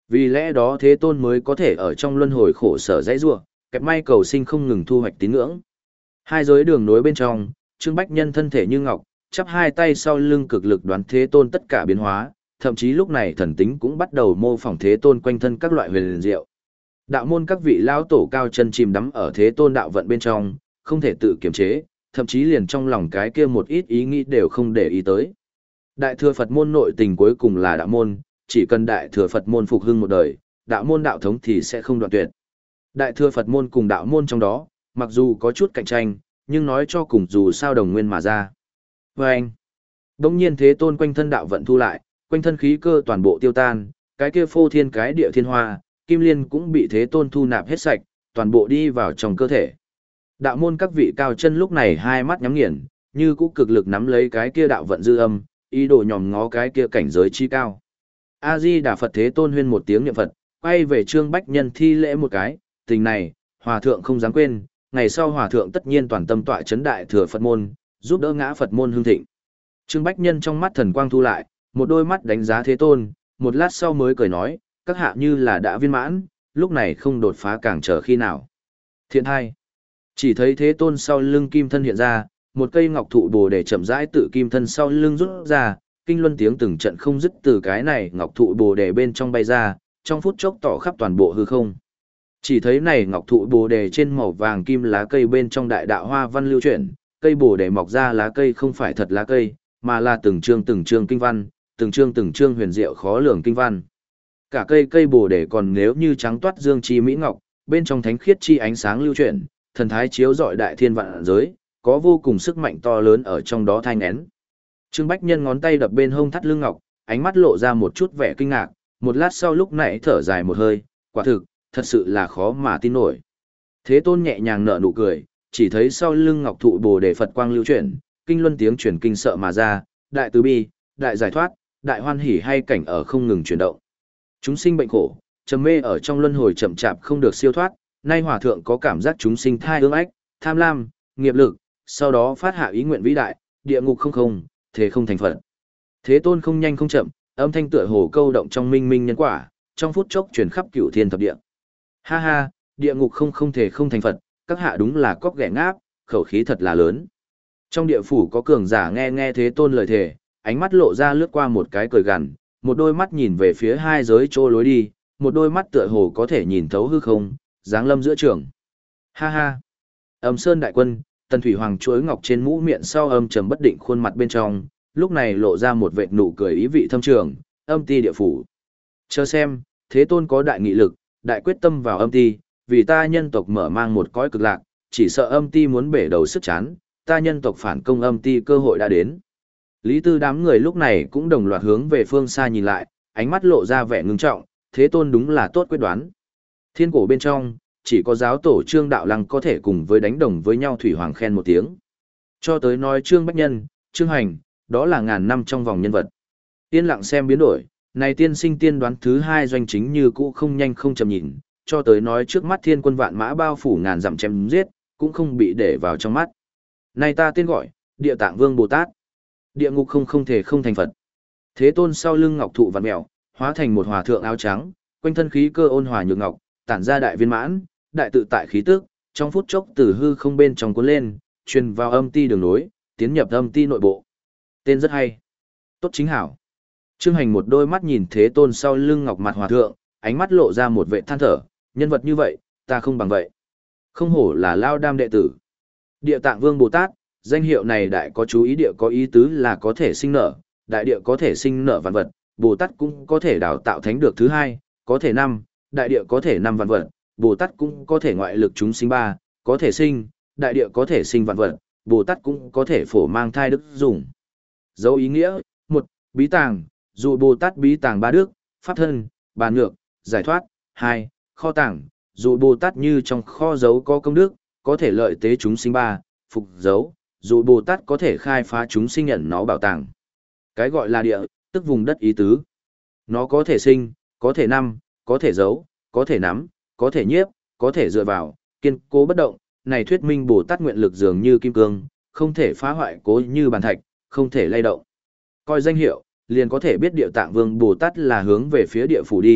Vì lẽ đó Thế Tôn mới có thể ở trong luân hồi khổ sở dãy rủa, kẹp may cầu sinh không ngừng thu hoạch tín ngưỡng. Hai giới đường nối bên trong, Trương Bách Nhân thân thể như ngọc, chắp hai tay sau lưng cực lực đoán Thế Tôn tất cả biến hóa, thậm chí lúc này thần tính cũng bắt đầu mô phỏng Thế Tôn quanh thân các loại huyền diệu. Đạo môn các vị lão tổ cao chân chìm đắm ở Thế Tôn đạo vận bên trong, không thể tự kiềm chế, thậm chí liền trong lòng cái kia một ít ý nghĩ đều không để ý tới. Đại thừa Phật môn nội tình cuối cùng là đạo môn, chỉ cần đại thừa Phật môn phục hưng một đời, đạo môn đạo thống thì sẽ không đoạn tuyệt. Đại thừa Phật môn cùng đạo môn trong đó, mặc dù có chút cạnh tranh, nhưng nói cho cùng dù sao đồng nguyên mà ra. Và anh, đông nhiên Thế Tôn quanh thân đạo vận thu lại, quanh thân khí cơ toàn bộ tiêu tan, cái kia phô thiên cái địa thiên hoa, kim liên cũng bị Thế Tôn thu nạp hết sạch, toàn bộ đi vào trong cơ thể. Đạo môn các vị cao chân lúc này hai mắt nhắm nghiền, như cũ cực lực nắm lấy cái kia đạo vận dư âm, ý đồ nhòm ngó cái kia cảnh giới chi cao. A Di Đà Phật. Thế Tôn huyên một tiếng niệm Phật, quay về Trương Bách Nhân thi lễ một cái, tình này, hòa thượng không dám quên, ngày sau hòa thượng tất nhiên toàn tâm tọa chấn đại thừa Phật môn, giúp đỡ ngã Phật môn hưng thịnh. Trương Bách Nhân trong mắt thần quang thu lại, một đôi mắt đánh giá Thế Tôn, một lát sau mới cười nói, các hạ như là đã viên mãn, lúc này không đột phá càng chờ khi nào. Thiện hai. Chỉ thấy Thế Tôn sau lưng kim thân hiện ra, một cây ngọc thụ bồ đề chậm rãi tự kim thân sau lưng rút ra, kinh luân tiếng từng trận không dứt từ cái này ngọc thụ bồ đề bên trong bay ra, trong phút chốc tỏ khắp toàn bộ hư không. Chỉ thấy này ngọc thụ bồ đề trên màu vàng kim lá cây bên trong đại đạo hoa văn lưu chuyển, cây bồ đề mọc ra lá cây không phải thật lá cây, mà là từng chương từng chương kinh văn, từng chương từng chương huyền diệu khó lường kinh văn. Cả cây cây bồ đề còn nếu như trắng toát dương chi mỹ ngọc, bên trong thánh khiết chi ánh sáng lưu chuyển, thần thái chiếu rọi đại thiên vạn giới, có vô cùng sức mạnh to lớn ở trong đó thai nghén. Trương Bách Nhân ngón tay đập bên hông thắt lưng ngọc, ánh mắt lộ ra một chút vẻ kinh ngạc, một lát sau lúc nãy thở dài một hơi, quả thực, thật sự là khó mà tin nổi. Thế Tôn nhẹ nhàng nở nụ cười, chỉ thấy sau lưng ngọc thụ bồ đề Phật quang lưu chuyển, kinh luân tiếng truyền kinh sợ mà ra, đại từ bi, đại giải thoát, đại hoan hỉ hay cảnh ở không ngừng chuyển động. Chúng sinh bệnh khổ, trầm mê ở trong luân hồi chậm chạp không được siêu thoát, nay hòa thượng có cảm giác chúng sinh thai ương ách, tham lam, nghiệp lực, sau đó phát hạ ý nguyện vĩ đại, địa ngục không không, thế không thành Phật. Thế Tôn không nhanh không chậm, âm thanh tựa hồ câu động trong minh minh nhân quả, trong phút chốc truyền khắp cửu thiên thập địa. Ha ha, địa ngục không không thể không thành Phật, các hạ đúng là cóc ghẻ ngáp, khẩu khí thật là lớn. Trong địa phủ có cường giả nghe nghe Thế Tôn lời thề, ánh mắt lộ ra lướt qua một cái cười gằn, một đôi mắt nhìn về phía hai giới chỗ lối đi, một đôi mắt tựa hồ có thể nhìn thấu hư không, giáng lâm giữa trường. Ha ha. Âm Sơn đại quân, Tần Thủy Hoàng chuỗi ngọc trên mũ miệng sau âm trầm bất định khuôn mặt bên trong, lúc này lộ ra một vệt nụ cười ý vị thâm trường, âm ti địa phủ. Chờ xem, Thế Tôn có đại nghị lực, đại quyết tâm vào âm ti, vì ta nhân tộc mở mang một cõi cực lạc, chỉ sợ âm ti muốn bể đầu sức chán, ta nhân tộc phản công âm ti cơ hội đã đến. Lý Tư đám người lúc này cũng đồng loạt hướng về phương xa nhìn lại, ánh mắt lộ ra vẻ ngưng trọng, Thế Tôn đúng là tốt quyết đoán. Thiên cổ bên trong, chỉ có giáo tổ Trương Đạo Lăng có thể cùng với đánh đồng với nhau Thủy Hoàng khen một tiếng. Cho tới nói Trương Bách Nhân, Trương Hành, đó là ngàn năm trong vòng nhân vật. Yên lặng xem biến đổi, này tiên sinh tiên đoán thứ hai doanh chính như cũ không nhanh không chậm nhìn, cho tới nói trước mắt thiên quân vạn mã bao phủ ngàn dặm chém giết, cũng không bị để vào trong mắt. Này ta tên gọi, Địa Tạng Vương Bồ Tát. Địa ngục không không thể không thành Phật. Thế Tôn sau lưng ngọc thụ vạn mèo, hóa thành một hòa thượng áo trắng, quanh thân khí cơ ôn hòa nhược ngọc, tản ra đại viên mãn, đại tự tại khí tức, trong phút chốc từ hư không bên trong cuốn lên, truyền vào âm ti đường nối, tiến nhập âm ti nội bộ. Tên rất hay. Tốt chính hảo. Trương Hành một đôi mắt nhìn Thế Tôn sau lưng ngọc mặt hòa thượng, ánh mắt lộ ra một vệ than thở, nhân vật như vậy, ta không bằng vậy. Không hổ là lao đam đệ tử. Địa Tạng Vương Bồ Tát, danh hiệu này đại có chú ý, địa có ý tứ là có thể sinh nở, đại địa có thể sinh nở vạn vật, Bồ Tát cũng có thể đào tạo thánh được thứ hai, có thể năm, đại địa có thể năm vạn vật, Bồ Tát cũng có thể ngoại lực chúng sinh ba, có thể sinh, đại địa có thể sinh vạn vật, Bồ Tát cũng có thể phổ mang thai đức dùng. Dấu ý nghĩa, một, bí tàng, dụ Bồ Tát bí tàng ba đức, pháp thân, bàn nhược, giải thoát, hai, kho tàng, dụ Bồ Tát như trong kho dấu có công đức, có thể lợi tế chúng sinh ba, phục dấu, dụ Bồ Tát có thể khai phá chúng sinh nhận nó bảo tàng. Cái gọi là địa, tức vùng đất ý tứ. Nó có thể sinh, có thể năm, có thể giấu, có thể nắm, có thể nhiếp, có thể dựa vào, kiên cố bất động, này thuyết minh Bồ Tát nguyện lực dường như kim cương, không thể phá hoại cố như bàn thạch, không thể lay động. Coi danh hiệu, liền có thể biết Địa Tạng Vương Bồ Tát là hướng về phía địa phủ đi,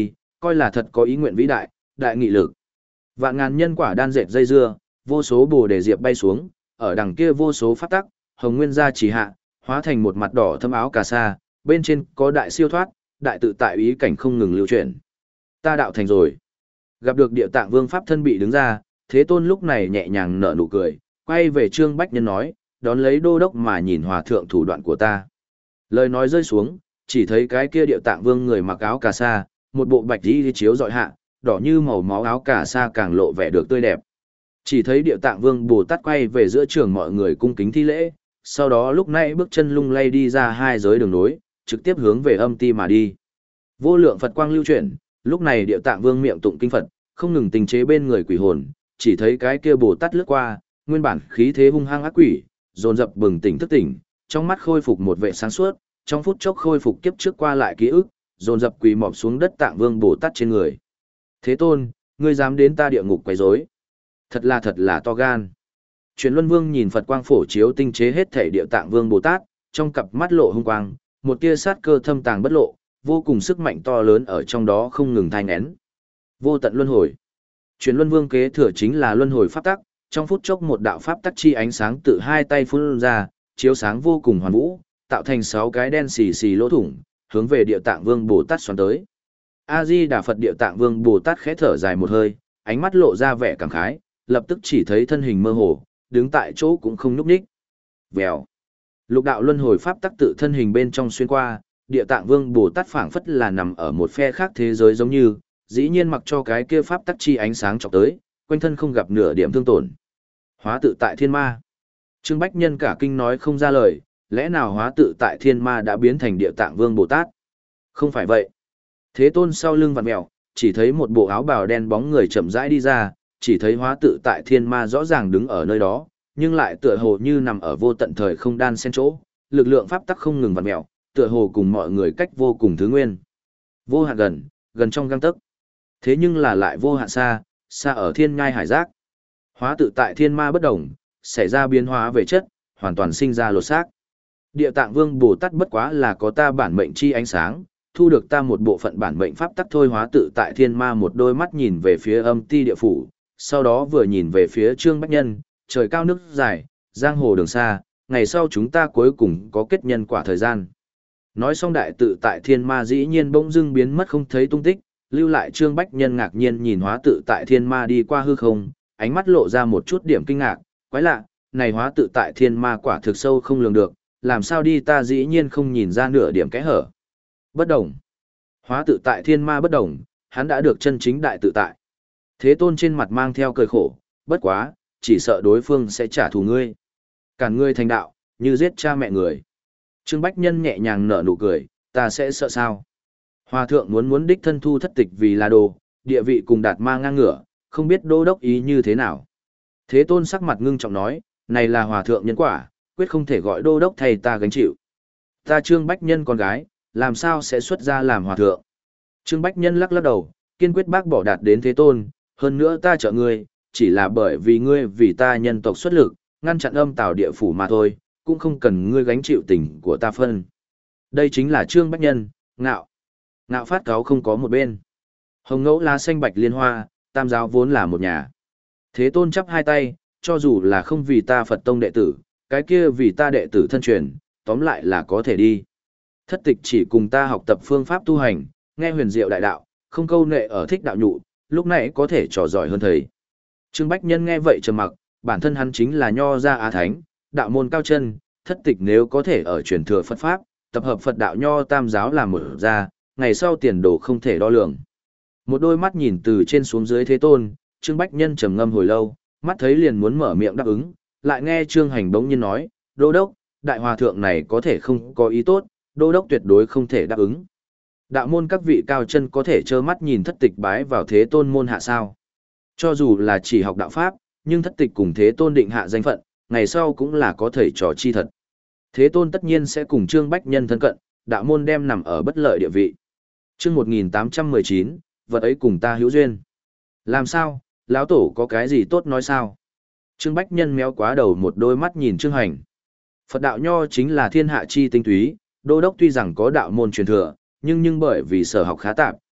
coi là thật có ý nguyện vĩ đại, đại nghị lực. Vạn ngàn nhân quả đan dệt dây dưa, vô số bồ đề diệp bay xuống, ở đằng kia vô số pháp tắc, hồng nguyên gia chỉ hạ, hóa thành một mặt đỏ thâm áo cà sa, bên trên có đại siêu thoát, đại tự tại ý cảnh không ngừng lưu chuyển. Ta đạo thành rồi. Gặp được Địa Tạng Vương pháp thân bị đứng ra, Thế Tôn lúc này nhẹ nhàng nở nụ cười, quay về Trương Bách Nhân nói, đón lấy đô đốc mà nhìn hòa thượng thủ đoạn của ta. Lời nói rơi xuống, chỉ thấy cái kia Địa Tạng Vương người mặc áo cà sa, một bộ bạch y chiếu dọi hạ, đỏ như màu máu áo cà sa càng lộ vẻ được tươi đẹp. Chỉ thấy Địa Tạng Vương Bồ Tát quay về giữa trường mọi người cung kính thi lễ, sau đó lúc này bước chân lung lay đi ra hai giới đường nối, trực tiếp hướng về âm ti mà đi. Vô lượng Phật quang lưu chuyển, lúc này Địa Tạng Vương miệng tụng kinh Phật, không ngừng tình chế bên người quỷ hồn, chỉ thấy cái kia Bồ Tát lướt qua, nguyên bản khí thế hung hăng ác quỷ, dồn dập bừng tỉnh thức tỉnh, trong mắt khôi phục một vẻ sáng suốt, trong phút chốc khôi phục kiếp trước qua lại ký ức, dồn dập quỳ mọp xuống đất Tạng Vương Bồ Tát trên người. Thế Tôn, ngươi dám đến ta địa ngục quấy rối? Thật là thật là to gan. Truyền Luân Vương nhìn Phật quang phổ chiếu tinh chế hết thể Địa Tạng Vương Bồ Tát, trong cặp mắt lộ hung quang, một tia sát cơ thâm tàng bất lộ, vô cùng sức mạnh to lớn ở trong đó không ngừng thai nghén. Vô tận luân hồi. Truyền Luân Vương kế thừa chính là luân hồi pháp tắc, trong phút chốc một đạo pháp tắc chi ánh sáng tự hai tay phun ra, chiếu sáng vô cùng hoàn vũ, tạo thành sáu cái đen xì xì lỗ thủng, hướng về Địa Tạng Vương Bồ Tát xoắn tới. A Di Đà Phật. Địa Tạng Vương Bồ Tát khẽ thở dài một hơi, ánh mắt lộ ra vẻ cảm khái, lập tức chỉ thấy thân hình mơ hồ, đứng tại chỗ cũng không nhúc nhích. Vèo. Lục đạo luân hồi pháp tắc tự thân hình bên trong xuyên qua, Địa Tạng Vương Bồ Tát phảng phất là nằm ở một phe khác thế giới giống như, dĩ nhiên mặc cho cái kia pháp tắc chi ánh sáng chọc tới, quanh thân không gặp nửa điểm thương tổn. Hóa tự tại thiên ma. Trương Bách Nhân cả kinh nói không ra lời, lẽ nào hóa tự tại thiên ma đã biến thành Địa Tạng Vương Bồ Tát? Không phải vậy. Thế Tôn sau lưng vặn mèo, chỉ thấy một bộ áo bào đen bóng người chậm rãi đi ra, chỉ thấy hóa tự tại thiên ma rõ ràng đứng ở nơi đó, nhưng lại tựa hồ như nằm ở vô tận thời không đan xen chỗ, lực lượng pháp tắc không ngừng vặn mèo, tựa hồ cùng mọi người cách vô cùng thứ nguyên. Vô hạn gần, gần trong gang tấc. Thế nhưng là lại vô hạn xa, xa ở thiên nhai hải giác. Hóa tự tại thiên ma bất động, xảy ra biến hóa về chất, hoàn toàn sinh ra lột xác. Địa Tạng Vương Bồ Tát bất quá là có ta bản mệnh chi ánh sáng, thu được ta một bộ phận bản mệnh pháp tắc thôi. Hóa tự tại thiên ma một đôi mắt nhìn về phía âm ti địa phủ, sau đó vừa nhìn về phía Trương Bách Nhân, trời cao nước dài, giang hồ đường xa, ngày sau chúng ta cuối cùng có kết nhân quả thời gian. Nói xong đại tự tại thiên ma dĩ nhiên bỗng dưng biến mất không thấy tung tích, lưu lại Trương Bách Nhân ngạc nhiên nhìn hóa tự tại thiên ma đi qua hư không, ánh mắt lộ ra một chút điểm kinh ngạc, quái lạ, này hóa tự tại thiên ma quả thực sâu không lường được, làm sao đi ta dĩ nhiên không nhìn ra nửa điểm kẽ hở. Bất đồng. Hóa tự tại thiên ma bất đồng, hắn đã được chân chính đại tự tại. Thế Tôn trên mặt mang theo cười khổ, bất quá, chỉ sợ đối phương sẽ trả thù ngươi. Cản ngươi thành đạo, như giết cha mẹ người. Trương Bách Nhân nhẹ nhàng nở nụ cười, ta sẽ sợ sao? Hòa thượng muốn muốn đích thân thu thất tịch vì là đồ, địa vị cùng đạt ma ngang ngửa, không biết đô đốc ý như thế nào. Thế Tôn sắc mặt ngưng trọng nói, này là hòa thượng nhân quả, quyết không thể gọi đô đốc thầy ta gánh chịu. Ta Trương Bách Nhân con gái, làm sao sẽ xuất ra làm hòa thượng? Trương Bách Nhân lắc lắc đầu, kiên quyết bác bỏ đạt đến Thế Tôn, hơn nữa ta trợ ngươi, chỉ là bởi vì ngươi vì ta nhân tộc xuất lực, ngăn chặn âm tào địa phủ mà thôi, cũng không cần ngươi gánh chịu tình của ta phân. Đây chính là Trương Bách Nhân, ngạo. Ngạo phát cáo không có một bên. Hồng ngẫu lá xanh bạch liên hoa, tam giáo vốn là một nhà. Thế Tôn chắp hai tay, cho dù là không vì ta Phật tông đệ tử, cái kia vì ta đệ tử thân truyền, tóm lại là có thể đi. Thất tịch chỉ cùng ta học tập phương pháp tu hành, nghe huyền diệu đại đạo, không câu nệ ở thích đạo nhụ, lúc này có thể trò giỏi hơn thầy. Trương Bách Nhân nghe vậy trầm mặc, bản thân hắn chính là nho gia Á Thánh, đạo môn cao chân, thất tịch nếu có thể ở truyền thừa Phật Pháp, tập hợp Phật đạo nho tam giáo làm một ra, ngày sau tiền đồ không thể đo lường. Một đôi mắt nhìn từ trên xuống dưới Thế Tôn, Trương Bách Nhân trầm ngâm hồi lâu, mắt thấy liền muốn mở miệng đáp ứng, lại nghe Trương Hành bỗng nhiên nói, đô đốc, đại hòa thượng này có thể không có ý tốt, đô đốc tuyệt đối không thể đáp ứng. Đạo môn các vị cao chân có thể trơ mắt nhìn thất tịch bái vào Thế Tôn môn hạ sao. Cho dù là chỉ học đạo Pháp, nhưng thất tịch cùng Thế Tôn định hạ danh phận, ngày sau cũng là có thầy trò chi thật. Thế Tôn tất nhiên sẽ cùng Trương Bách Nhân thân cận, đạo môn đem nằm ở bất lợi địa vị. Chương một nghìn tám trăm mười chín, vật ấy cùng ta hữu duyên. Làm sao, lão tổ có cái gì tốt nói sao? Trương Bách Nhân méo quá đầu một đôi mắt nhìn Trương Hành. Phật đạo nho chính là thiên hạ chi tinh túy, đô đốc tuy rằng có đạo môn truyền thừa, nhưng nhưng bởi vì sở học khá tạp,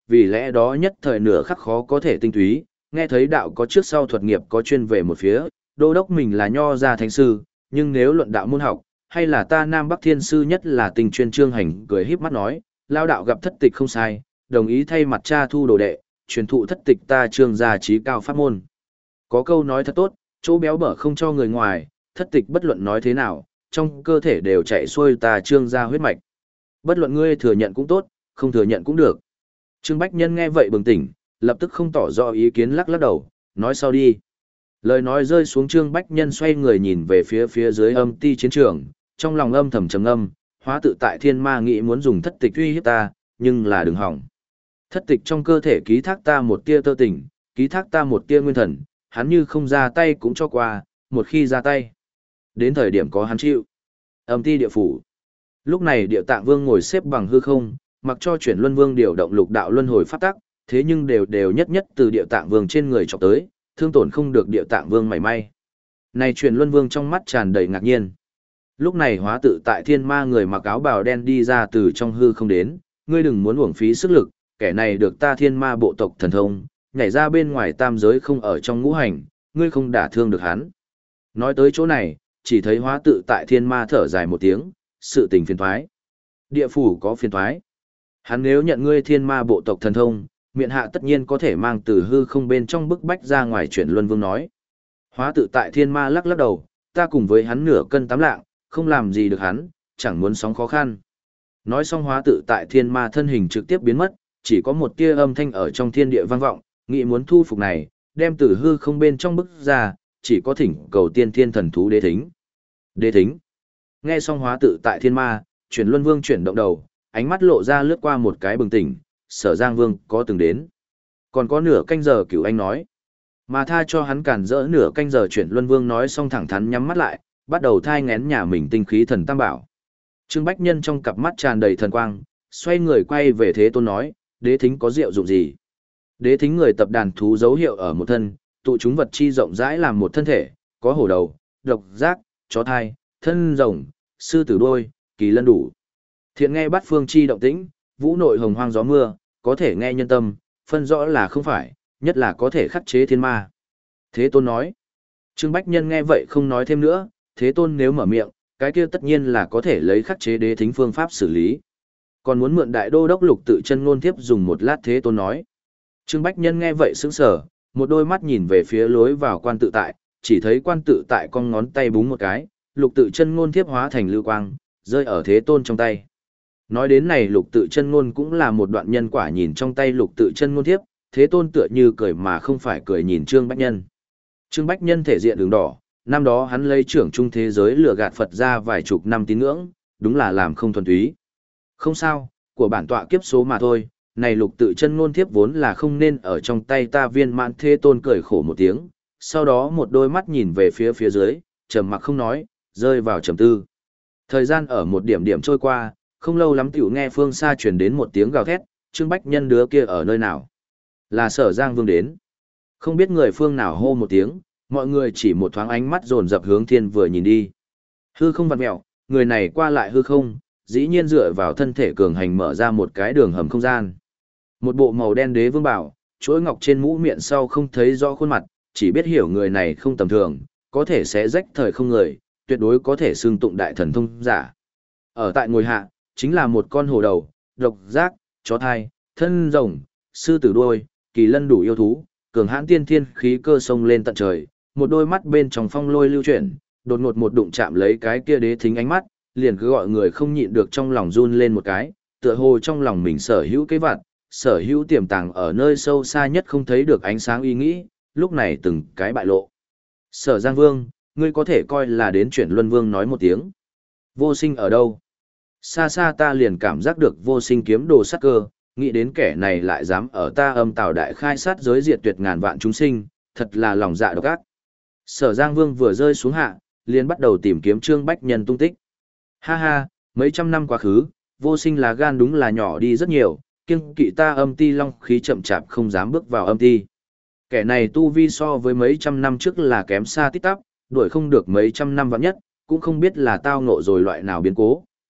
vì lẽ đó nhất thời nửa khắc khó có thể tinh túy, nghe thấy đạo có trước sau thuật nghiệp có chuyên về một phía, đô đốc mình là nho gia thánh sư, nhưng nếu luận đạo môn học, hay là ta Nam Bắc Thiên sư nhất là tình chuyên trương hành cười híp mắt nói, lao đạo gặp thất tịch không sai, đồng ý thay mặt cha thu đồ đệ, truyền thụ thất tịch ta trương gia trí cao pháp môn. Có câu nói thật tốt, chỗ béo bở không cho người ngoài, thất tịch bất luận nói thế nào, trong cơ thể đều chạy xuôi ta trương gia huyết mạch. Bất luận ngươi thừa nhận cũng tốt, không thừa nhận cũng được. Trương Bách Nhân nghe vậy bừng tỉnh, lập tức không tỏ rõ ý kiến lắc lắc đầu, nói sau đi. Lời nói rơi xuống Trương Bách Nhân xoay người nhìn về phía phía dưới âm ti chiến trường, trong lòng âm thầm trầm ngâm, hóa tự tại thiên ma nghĩ muốn dùng thất tịch uy hiếp ta, nhưng là đừng hỏng. Thất tịch trong cơ thể ký thác ta một tia tơ tình, ký thác ta một tia nguyên thần, hắn như không ra tay cũng cho qua, một khi ra tay. Đến thời điểm có hắn chịu. Âm ti địa phủ. Lúc này địa tạng vương ngồi xếp bằng hư không, mặc cho chuyển luân vương điều động lục đạo luân hồi pháp tắc, thế nhưng đều đều nhất nhất từ địa tạng vương trên người chọc tới, thương tổn không được địa tạng vương mảy may. Này chuyển luân vương trong mắt tràn đầy ngạc nhiên. Lúc này hóa tự tại thiên ma người mặc áo bào đen đi ra từ trong hư không đến, ngươi đừng muốn uổng phí sức lực, kẻ này được ta thiên ma bộ tộc thần thông, nhảy ra bên ngoài tam giới không ở trong ngũ hành, ngươi không đả thương được hắn. Nói tới chỗ này, chỉ thấy hóa tự tại thiên ma thở dài một tiếng, sự tình phiền thoái. Địa phủ có phiền thoái. Hắn nếu nhận ngươi thiên ma bộ tộc thần thông, miệng hạ tất nhiên có thể mang từ hư không bên trong bức bách ra ngoài chuyển luân vương nói. Hóa tự tại thiên ma lắc lắc đầu, ta cùng với hắn nửa cân tám lạng, không làm gì được hắn, chẳng muốn sóng khó khăn. Nói xong hóa tự tại thiên ma thân hình trực tiếp biến mất, chỉ có một tia âm thanh ở trong thiên địa vang vọng, nghĩ muốn thu phục này, đem từ hư không bên trong bức ra, chỉ có thỉnh cầu tiên thiên thần thú đế thính. Đế thính. Nghe xong hóa tự tại thiên ma, chuyển luân vương chuyển động đầu, ánh mắt lộ ra lướt qua một cái bừng tỉnh, sở giang vương có từng đến. Còn có nửa canh giờ cửu anh nói. Mà tha cho hắn cản rỡ nửa canh giờ chuyển luân vương nói xong thẳng thắn nhắm mắt lại, bắt đầu thai ngén nhà mình tinh khí thần tam bảo. Trương Bách Nhân trong cặp mắt tràn đầy thần quang, xoay người quay về Thế Tôn nói, đế thính có diệu dụng gì? Đế thính người tập đàn thú dấu hiệu ở một thân, tụ chúng vật chi rộng rãi làm một thân thể, có hổ đầu, độc giác, chó thai, thân rồng, sư tử đôi, kỳ lân đủ. Thiện nghe bắt phương chi động tĩnh, vũ nội hồng hoang gió mưa, có thể nghe nhân tâm, phân rõ là không phải, nhất là có thể khắc chế thiên ma. Thế Tôn nói. Trương Bách Nhân nghe vậy không nói thêm nữa, Thế Tôn nếu mở miệng, cái kia tất nhiên là có thể lấy khắc chế đế thính phương pháp xử lý. Còn muốn mượn đại đô đốc lục tự chân ngôn tiếp dùng một lát. Thế Tôn nói. Trương Bách Nhân nghe vậy sững sờ, một đôi mắt nhìn về phía lối vào quan tự tại, chỉ thấy quan tự tại con ngón tay búng một cái, lục tự chân ngôn thiếp hóa thành lưu quang, rơi ở Thế Tôn trong tay. Nói đến này lục tự chân ngôn cũng là một đoạn nhân quả, nhìn trong tay lục tự chân ngôn thiếp, Thế Tôn tựa như cười mà không phải cười nhìn Trương Bách Nhân. Trương Bách Nhân thể diện đường đỏ, năm đó hắn lấy trưởng trung thế giới lừa gạt Phật ra vài chục năm tín ngưỡng, đúng là làm không thuần túy. Không sao, của bản tọa kiếp số mà thôi, này lục tự chân ngôn thiếp vốn là không nên ở trong tay ta. Viên mãn. Thế Tôn cười khổ một tiếng, sau đó một đôi mắt nhìn về phía phía dưới, trầm mặc không nói, rơi vào trầm tư. Thời gian ở một điểm điểm trôi qua, không lâu lắm tiểu nghe phương xa truyền đến một tiếng gào thét, Trương Bách Nhân đứa kia ở nơi nào? Là Sở Giang Vương đến. Không biết người phương nào hô một tiếng, mọi người chỉ một thoáng ánh mắt dồn dập hướng thiên vừa nhìn đi. Hư không vặn mẹo, người này qua lại hư không, dĩ nhiên dựa vào thân thể cường hành mở ra một cái đường hầm không gian. Một bộ màu đen đế vương bảo, chuỗi ngọc trên mũ miệng sau không thấy rõ khuôn mặt, chỉ biết hiểu người này không tầm thường, có thể sẽ rách thời không người, tuyệt đối có thể xưng tụng đại thần thông giả. Ở tại ngồi hạ, chính là một con hổ đầu, độc giác, chó thai, thân rồng, sư tử đuôi, kỳ lân đủ yêu thú, cường hãn tiên thiên khí cơ sông lên tận trời, một đôi mắt bên trong phong lôi lưu chuyển, đột ngột một đụng chạm lấy cái kia đế thính ánh mắt, liền cứ gọi người không nhịn được trong lòng run lên một cái, tựa hồ trong lòng mình sở hữu cái vặt, sở hữu tiềm tàng ở nơi sâu xa nhất không thấy được ánh sáng ý nghĩ, lúc này từng cái bại lộ. Sở Giang Vương, ngươi có thể coi là đến chuyển luân vương nói một tiếng. Vô sinh ở đâu? Xa xa ta liền cảm giác được vô sinh kiếm đồ sắc cơ, nghĩ đến kẻ này lại dám ở ta âm tào đại khai sát giới diệt tuyệt ngàn vạn chúng sinh, thật là lòng dạ độc ác. Sở Giang Vương vừa rơi xuống hạ, liền bắt đầu tìm kiếm Trương Bách Nhân tung tích. Ha ha, mấy trăm năm quá khứ, vô sinh là gan đúng là nhỏ đi rất nhiều, kiêng kỵ ta âm ti long khí chậm chạp không dám bước vào âm ti. Kẻ này tu vi so với mấy trăm năm trước là kém xa tít tắp, đuổi không được mấy trăm năm vạn nhất, cũng không biết là tao ngộ rồi loại nào biến cố,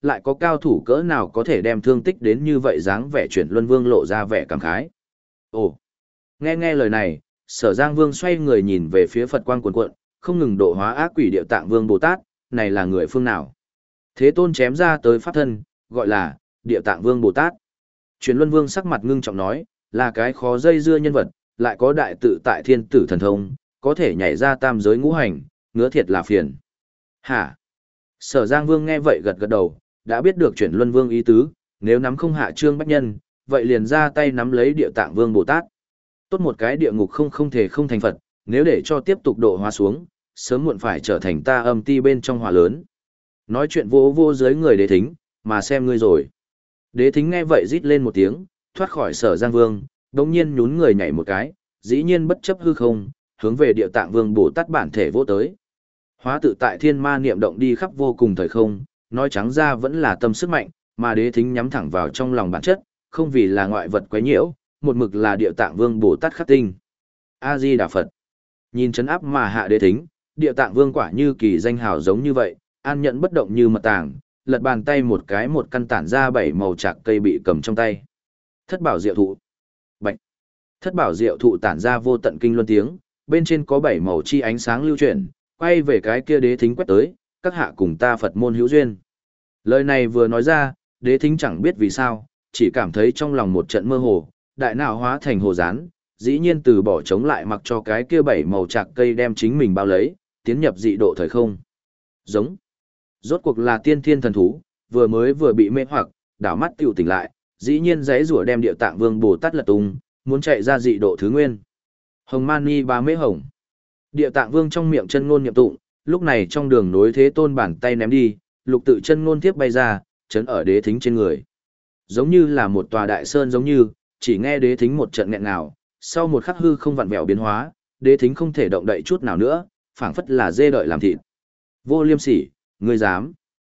lại có cao thủ cỡ nào có thể đem thương tích đến như vậy dáng vẻ chuyển luân vương lộ ra vẻ cảm khái. Ồ, nghe nghe lời này, Sở Giang Vương xoay người nhìn về phía Phật quang cuồn cuộn, không ngừng độ hóa ác quỷ Địa Tạng Vương Bồ Tát, này là người phương nào? Thế Tôn chém ra tới pháp thân, gọi là Địa Tạng Vương Bồ Tát. Chuyển luân vương sắc mặt ngưng trọng nói, là cái khó dây dưa nhân vật, lại có đại tự tại thiên tử thần thông, có thể nhảy ra tam giới ngũ hành, ngứa thiệt là phiền. Hả? Sở Giang Vương nghe vậy gật gật đầu, đã biết được Chuyển luân vương ý tứ, nếu nắm không hạ Trương Bách Nhân, vậy liền ra tay nắm lấy Địa Tạng Vương Bồ Tát. Tốt một cái địa ngục không không thể không thành Phật, nếu để cho tiếp tục độ hóa xuống, sớm muộn phải trở thành ta âm ti bên trong hỏa lớn. Nói chuyện vô vô dưới người Đế Thính, mà xem ngươi rồi. Đế Thính nghe vậy rít lên một tiếng, thoát khỏi Sở Giang Vương, đống nhiên nhún người nhảy một cái, dĩ nhiên bất chấp hư không, hướng về Địa Tạng Vương Bồ Tát bản thể vô tới. Hóa tự tại thiên ma niệm động đi khắp vô cùng thời không, nói trắng ra vẫn là tâm sức mạnh, mà Đế Thính nhắm thẳng vào trong lòng bản chất, không vì là ngoại vật quấy nhiễu, một mực là Địa Tạng Vương Bồ Tát khắc tinh. A Di Đà Phật. Nhìn chấn áp mà hạ Đế Thính, Địa Tạng Vương quả như kỳ danh hào giống như vậy, an nhận bất động như mật tàng, lật bàn tay một cái một căn tản ra bảy màu trạc cây bị cầm trong tay. Thất bảo diệu thụ. Bạch. Thất bảo diệu thụ tản ra vô tận kinh luân tiếng, bên trên có bảy màu chi ánh sáng lưu chuyển, quay về cái kia Đế Thính quét tới, các hạ cùng ta Phật môn hữu duyên. Lời này vừa nói ra, Đế Thính chẳng biết vì sao, chỉ cảm thấy trong lòng một trận mơ hồ, đại não hóa thành hồ rán, dĩ nhiên từ bỏ chống lại mặc cho cái kia bảy màu trạc cây đem chính mình bao lấy, tiến nhập dị độ thời không. Giống. Rốt cuộc là tiên thiên thần thú, vừa mới vừa bị mê hoặc, đảo mắt tiểu tỉnh lại, dĩ nhiên giãy rủa đem Địa Tạng Vương Bồ Tát lật tung, muốn chạy ra dị độ thứ nguyên. Hồng Mani Ba Mễ Hồng. Địa Tạng Vương trong miệng chân ngôn niệm tụng, lúc này trong đường nối Thế Tôn bàn tay ném đi, lục tự chân ngôn tiếp bay ra, chấn ở Đế Thính trên người. Giống như là một tòa đại sơn giống như, chỉ nghe Đế Thính một trận nghẹn ngào, sau một khắc hư không vặn vẹo biến hóa, Đế Thính không thể động đậy chút nào nữa, phảng phất là dê đợi làm thịt. Vô Liêm Sỉ, ngươi dám?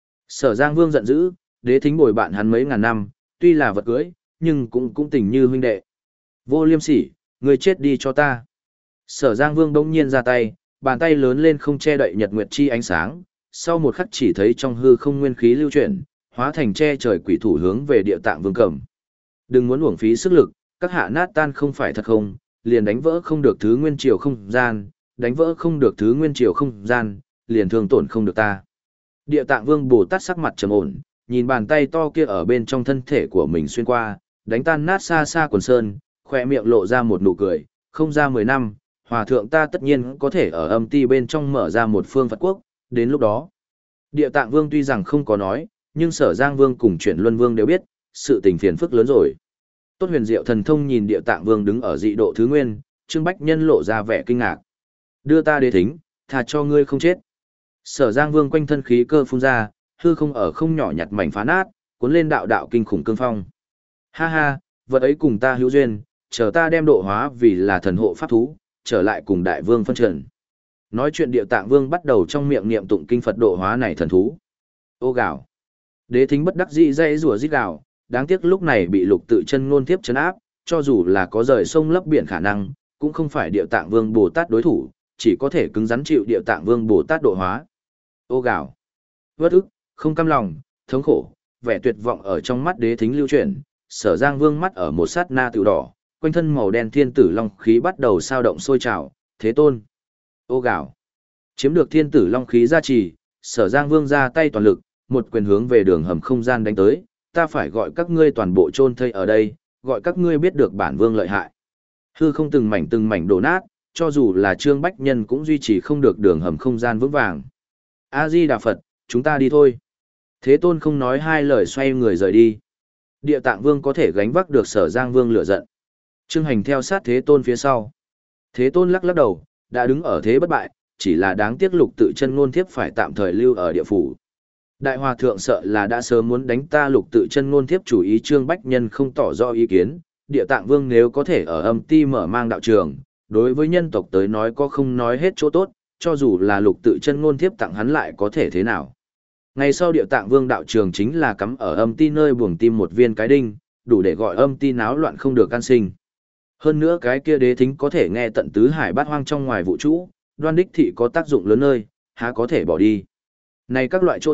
Sở Giang Vương giận dữ, Đế Thính bồi bạn hắn mấy ngàn năm, tuy là vật cưới, nhưng cũng cũng tình như huynh đệ. Vô Liêm Sỉ, ngươi chết đi cho ta. Sở Giang Vương đông nhiên ra tay, bàn tay lớn lên không che đậy nhật nguyệt chi ánh sáng, sau một khắc chỉ thấy trong hư không nguyên khí lưu chuyển, hóa thành che trời quỷ thủ hướng về Địa Tạng Vương cầm. Đừng muốn uổng phí sức lực, các hạ nát tan không phải thật không, liền đánh vỡ không được thứ nguyên triều không gian, đánh vỡ không được thứ nguyên triều không gian, liền thương tổn không được ta. Địa Tạng Vương Bồ Tát sắc mặt trầm ổn, nhìn bàn tay to kia ở bên trong thân thể của mình xuyên qua, đánh tan nát xa xa quần sơn, khỏe miệng lộ ra một nụ cười, không ra mười năm, hòa thượng ta tất nhiên có thể ở âm ti bên trong mở ra một phương Phật quốc, đến lúc đó. Địa Tạng Vương tuy rằng không có nói, nhưng Sở Giang Vương cùng Chuyển Luân Vương đều biết, sự tình phiền phức lớn rồi. Tốt huyền diệu thần thông nhìn Địa Tạng Vương đứng ở dị độ thứ nguyên, Trương Bách Nhân lộ ra vẻ kinh ngạc. Đưa ta Đế Thính, thà cho ngươi không chết. Sở Giang Vương quanh thân khí cơ phun ra, hư không ở không nhỏ nhặt mảnh phá nát, cuốn lên đạo đạo kinh khủng cương phong. Ha ha, vật ấy cùng ta hữu duyên, chờ ta đem độ hóa vì là thần hộ pháp thú, trở lại cùng đại vương phân trần. Nói chuyện Địa Tạng Vương bắt đầu trong miệng niệm tụng kinh Phật độ hóa này thần thú. Ô gạo. Đế Thính bất đắc dĩ dây rủa rít gào, đáng tiếc lúc này bị lục tự chân ngôn tiếp chấn áp, cho dù là có rời sông lấp biển khả năng, cũng không phải Địa Tạng Vương Bồ Tát đối thủ, chỉ có thể cứng rắn chịu Địa Tạng Vương Bồ Tát độ hóa. Ô gạo. Vất ức, không cam lòng, thống khổ, vẻ tuyệt vọng ở trong mắt Đế Thính lưu chuyển, Sở Giang Vương mắt ở một sát na tiểu đỏ, quanh thân màu đen thiên tử long khí bắt đầu sao động sôi trào, Thế Tôn. Ô gạo. Chiếm được thiên tử long khí gia trì, Sở Giang Vương ra tay toàn lực, một quyền hướng về đường hầm không gian đánh tới, ta phải gọi các ngươi toàn bộ chôn thây ở đây, gọi các ngươi biết được bản vương lợi hại. Hư không từng mảnh từng mảnh đổ nát, cho dù là Trương Bách Nhân cũng duy trì không được đường hầm không gian vững vàng. A Di Đà Phật, chúng ta đi thôi. Thế Tôn không nói hai lời xoay người rời đi. Địa Tạng Vương có thể gánh vác được Sở Giang Vương lửa giận. Trương Hành theo sát Thế Tôn phía sau. Thế Tôn lắc lắc đầu, đã đứng ở thế bất bại, chỉ là đáng tiếc lục tự chân ngôn thiếp phải tạm thời lưu ở địa phủ. Đại Hòa Thượng sợ là đã sớm muốn đánh ta lục tự chân ngôn thiếp chủ ý Trương Bách Nhân không tỏ rõ ý kiến. Địa Tạng Vương nếu có thể ở âm ti mở mang đạo trường, đối với nhân tộc tới nói có không nói hết chỗ tốt, cho dù là lục tự chân ngôn thiếp tặng hắn lại có thể thế nào. Ngày sau Địa Tạng Vương đạo trường chính là cắm ở âm ti nơi buồng tim một viên cái đinh, đủ để gọi âm ti náo loạn không được can sinh. Hơn nữa cái kia Đế Thính có thể nghe tận tứ hải bát hoang trong ngoài vũ trụ, Đoan Đích Thị có tác dụng lớn nơi, há có thể bỏ đi. Này các loại chỗ tốt,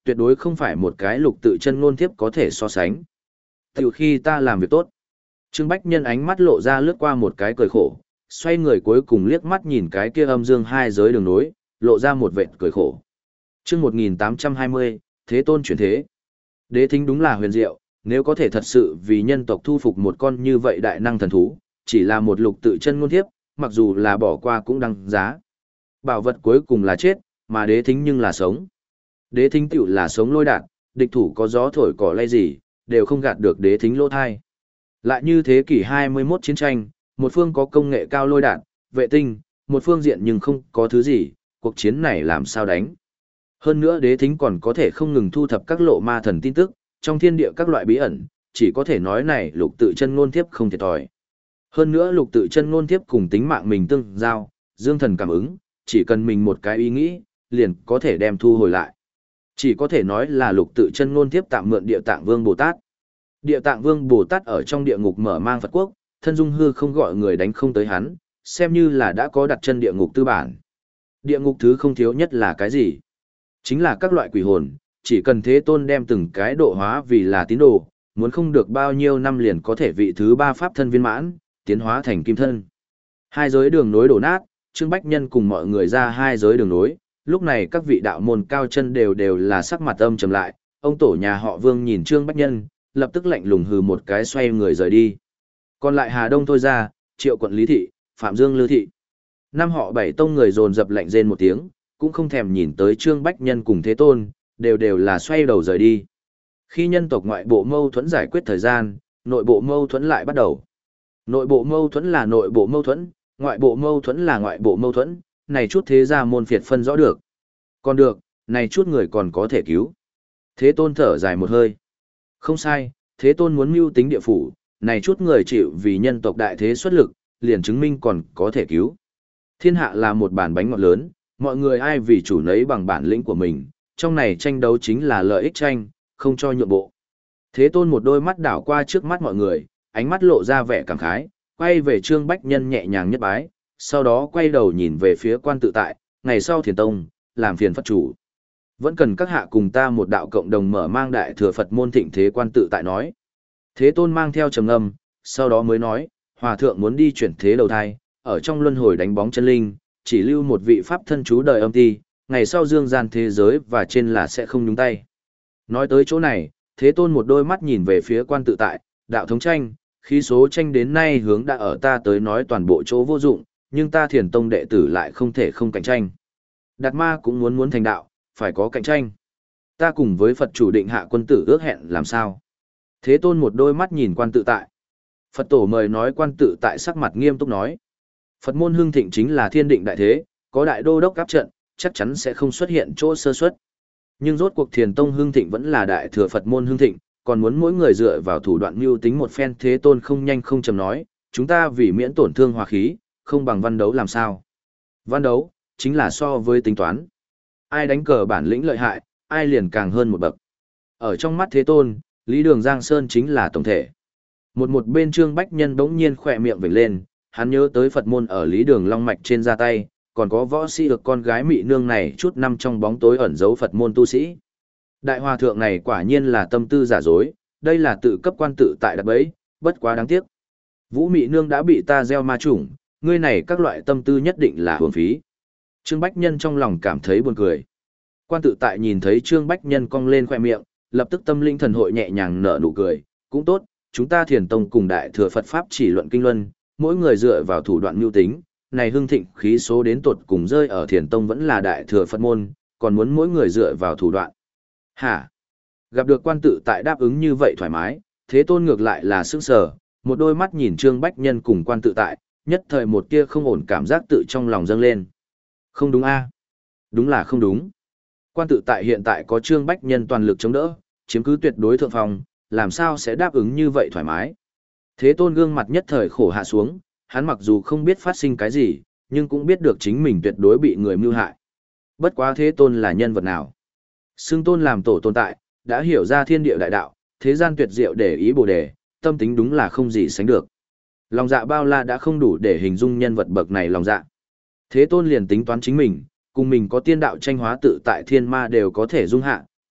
tuyệt đối không phải một cái lục tự chân ngôn thiếp có thể so sánh. Từ khi ta làm việc tốt, Trương Bách Nhân ánh mắt lộ ra lướt qua một cái cười khổ, xoay người cuối cùng liếc mắt nhìn cái kia âm dương hai giới đường nối, lộ ra một vệt cười khổ. Chương một nghìn tám trăm hai mươi, Thế Tôn chuyển thế. Đế thính đúng là huyền diệu, nếu có thể thật sự vì nhân tộc thu phục một con như vậy đại năng thần thú, chỉ là một lục tự chân ngôn thiếp, mặc dù là bỏ qua cũng đăng giá. Bảo vật cuối cùng là chết, mà đế thính nhưng là sống. Đế thính tựu là sống lôi đạn, địch thủ có gió thổi cỏ lay gì, đều không gạt được đế thính lỗ thai. Lại như thế kỷ hai mươi mốt chiến tranh, một phương có công nghệ cao lôi đạn, vệ tinh, một phương diện nhưng không có thứ gì, cuộc chiến này làm sao đánh. Hơn nữa đế thính còn có thể không ngừng thu thập các lộ ma thần tin tức, trong thiên địa các loại bí ẩn, chỉ có thể nói này lục tự chân ngôn thiếp không thiệt thòi. Hơn nữa lục tự chân ngôn thiếp cùng tính mạng mình tương giao, dương thần cảm ứng, chỉ cần mình một cái ý nghĩ, liền có thể đem thu hồi lại. Chỉ có thể nói là lục tự chân ngôn thiếp tạm mượn địa tạng vương Bồ Tát. Địa tạng vương Bồ Tát ở trong địa ngục mở mang Phật quốc, thân dung hư không gọi người đánh không tới hắn, xem như là đã có đặt chân địa ngục tư bản. Địa ngục thứ không thiếu nhất là cái gì? Chính là các loại quỷ hồn, chỉ cần Thế Tôn đem từng cái độ hóa vì là tín đồ, muốn không được bao nhiêu năm liền có thể vị thứ ba pháp thân viên mãn, tiến hóa thành kim thân. Hai giới đường nối đổ nát, Trương Bách Nhân cùng mọi người ra hai giới đường nối, lúc này các vị đạo môn cao chân đều đều là sắc mặt âm trầm lại, ông tổ nhà họ Vương nhìn Trương Bách Nhân, lập tức lạnh lùng hừ một cái xoay người rời đi. Còn lại Hà Đông thôi ra, Triệu quận Lý Thị, Phạm Dương Lư Thị. Năm họ bảy tông người dồn dập lạnh rên một tiếng, cũng không thèm nhìn tới Trương Bách Nhân cùng Thế Tôn, đều đều là xoay đầu rời đi. Khi nhân tộc ngoại bộ mâu thuẫn giải quyết thời gian, nội bộ mâu thuẫn lại bắt đầu. Nội bộ mâu thuẫn là nội bộ mâu thuẫn, ngoại bộ mâu thuẫn là ngoại bộ mâu thuẫn, này chút thế gia môn phiệt phân rõ được. Còn được, này chút người còn có thể cứu. Thế Tôn thở dài một hơi. Không sai, Thế Tôn muốn mưu tính địa phủ, này chút người chịu vì nhân tộc đại thế xuất lực, liền chứng minh còn có thể cứu. Thiên hạ là một bản bánh ngọt lớn, mọi người ai vì chủ nấy bằng bản lĩnh của mình, trong này tranh đấu chính là lợi ích tranh, không cho nhượng bộ. Thế Tôn một đôi mắt đảo qua trước mắt mọi người, ánh mắt lộ ra vẻ cảm khái, quay về Trương Bách Nhân nhẹ nhàng nhất bái, sau đó quay đầu nhìn về phía quan tự tại, ngày sau thiền tông, làm phiền Phật chủ. Vẫn cần các hạ cùng ta một đạo cộng đồng mở mang đại thừa Phật môn thịnh thế quan tự tại nói. Thế Tôn mang theo trầm ngâm, sau đó mới nói, Hòa thượng muốn đi chuyển thế đầu thai, ở trong luân hồi đánh bóng chân linh, chỉ lưu một vị pháp thân chú đời âm ti, ngày sau dương gian thế giới và trên là sẽ không nhúng tay. Nói tới chỗ này, Thế Tôn một đôi mắt nhìn về phía quan tự tại, đạo thống tranh, khí số tranh đến nay hướng đã ở ta tới nói toàn bộ chỗ vô dụng, nhưng ta thiền tông đệ tử lại không thể không cạnh tranh. Đạt ma cũng muốn muốn thành đạo, phải có cạnh tranh. Ta cùng với Phật chủ định hạ quân tử ước hẹn làm sao? Thế Tôn một đôi mắt nhìn quan tự tại. Phật tổ mời nói quan tự tại sắc mặt nghiêm túc nói. Phật môn hưng thịnh chính là thiên định đại thế, có đại đô đốc áp trận, chắc chắn sẽ không xuất hiện chỗ sơ suất. Nhưng rốt cuộc thiền tông hưng thịnh vẫn là đại thừa Phật môn hưng thịnh, còn muốn mỗi người dựa vào thủ đoạn mưu tính một phen. Thế Tôn không nhanh không chậm nói, chúng ta vì miễn tổn thương hòa khí, không bằng văn đấu làm sao. Văn đấu, chính là so với tính toán. Ai đánh cờ bản lĩnh lợi hại, ai liền càng hơn một bậc. Ở trong mắt Thế Tôn, Lý Đường Giang Sơn chính là tổng thể. Một một bên Trương Bách Nhân bỗng nhiên khỏe miệng vểnh lên, hắn nhớ tới Phật môn ở Lý Đường Long Mạch trên ra tay, còn có võ sĩ được con gái mị nương này chút năm trong bóng tối ẩn giấu Phật môn tu sĩ. Đại hòa thượng này quả nhiên là tâm tư giả dối, đây là tự cấp quan tự tại đặt bẫy, bất quá đáng tiếc. Vũ mị nương đã bị ta gieo ma chủng, ngươi này các loại tâm tư nhất định là hưởng phí. Trương Bách Nhân trong lòng cảm thấy buồn cười. Quan tự tại nhìn thấy Trương Bách Nhân cong lên khoe miệng, lập tức tâm linh thần hội nhẹ nhàng nở nụ cười, cũng tốt, chúng ta thiền tông cùng đại thừa Phật Pháp chỉ luận kinh luân, mỗi người dựa vào thủ đoạn mưu tính, này hưng thịnh khí số đến tột cùng rơi ở thiền tông vẫn là đại thừa Phật môn, còn muốn mỗi người dựa vào thủ đoạn. Hả? Gặp được quan tự tại đáp ứng như vậy thoải mái, Thế Tôn ngược lại là sững sờ, một đôi mắt nhìn Trương Bách Nhân cùng quan tự tại, nhất thời một tia không ổn cảm giác tự trong lòng dâng lên. Không đúng a? Đúng là không đúng. Quan tự tại hiện tại có Trương Bách Nhân toàn lực chống đỡ, chiếm cứ tuyệt đối thượng phòng, làm sao sẽ đáp ứng như vậy thoải mái. Thế Tôn gương mặt nhất thời khổ hạ xuống, hắn mặc dù không biết phát sinh cái gì, nhưng cũng biết được chính mình tuyệt đối bị người mưu hại. Bất quá Thế Tôn là nhân vật nào? Xưng Tôn làm tổ tồn tại, đã hiểu ra thiên địa đại đạo, thế gian tuyệt diệu để ý bồ đề, tâm tính đúng là không gì sánh được. Lòng dạ bao la đã không đủ để hình dung nhân vật bậc này lòng dạ. Thế Tôn liền tính toán chính mình, cùng mình có tiên đạo tranh hóa tự tại thiên ma đều có thể dung hạ,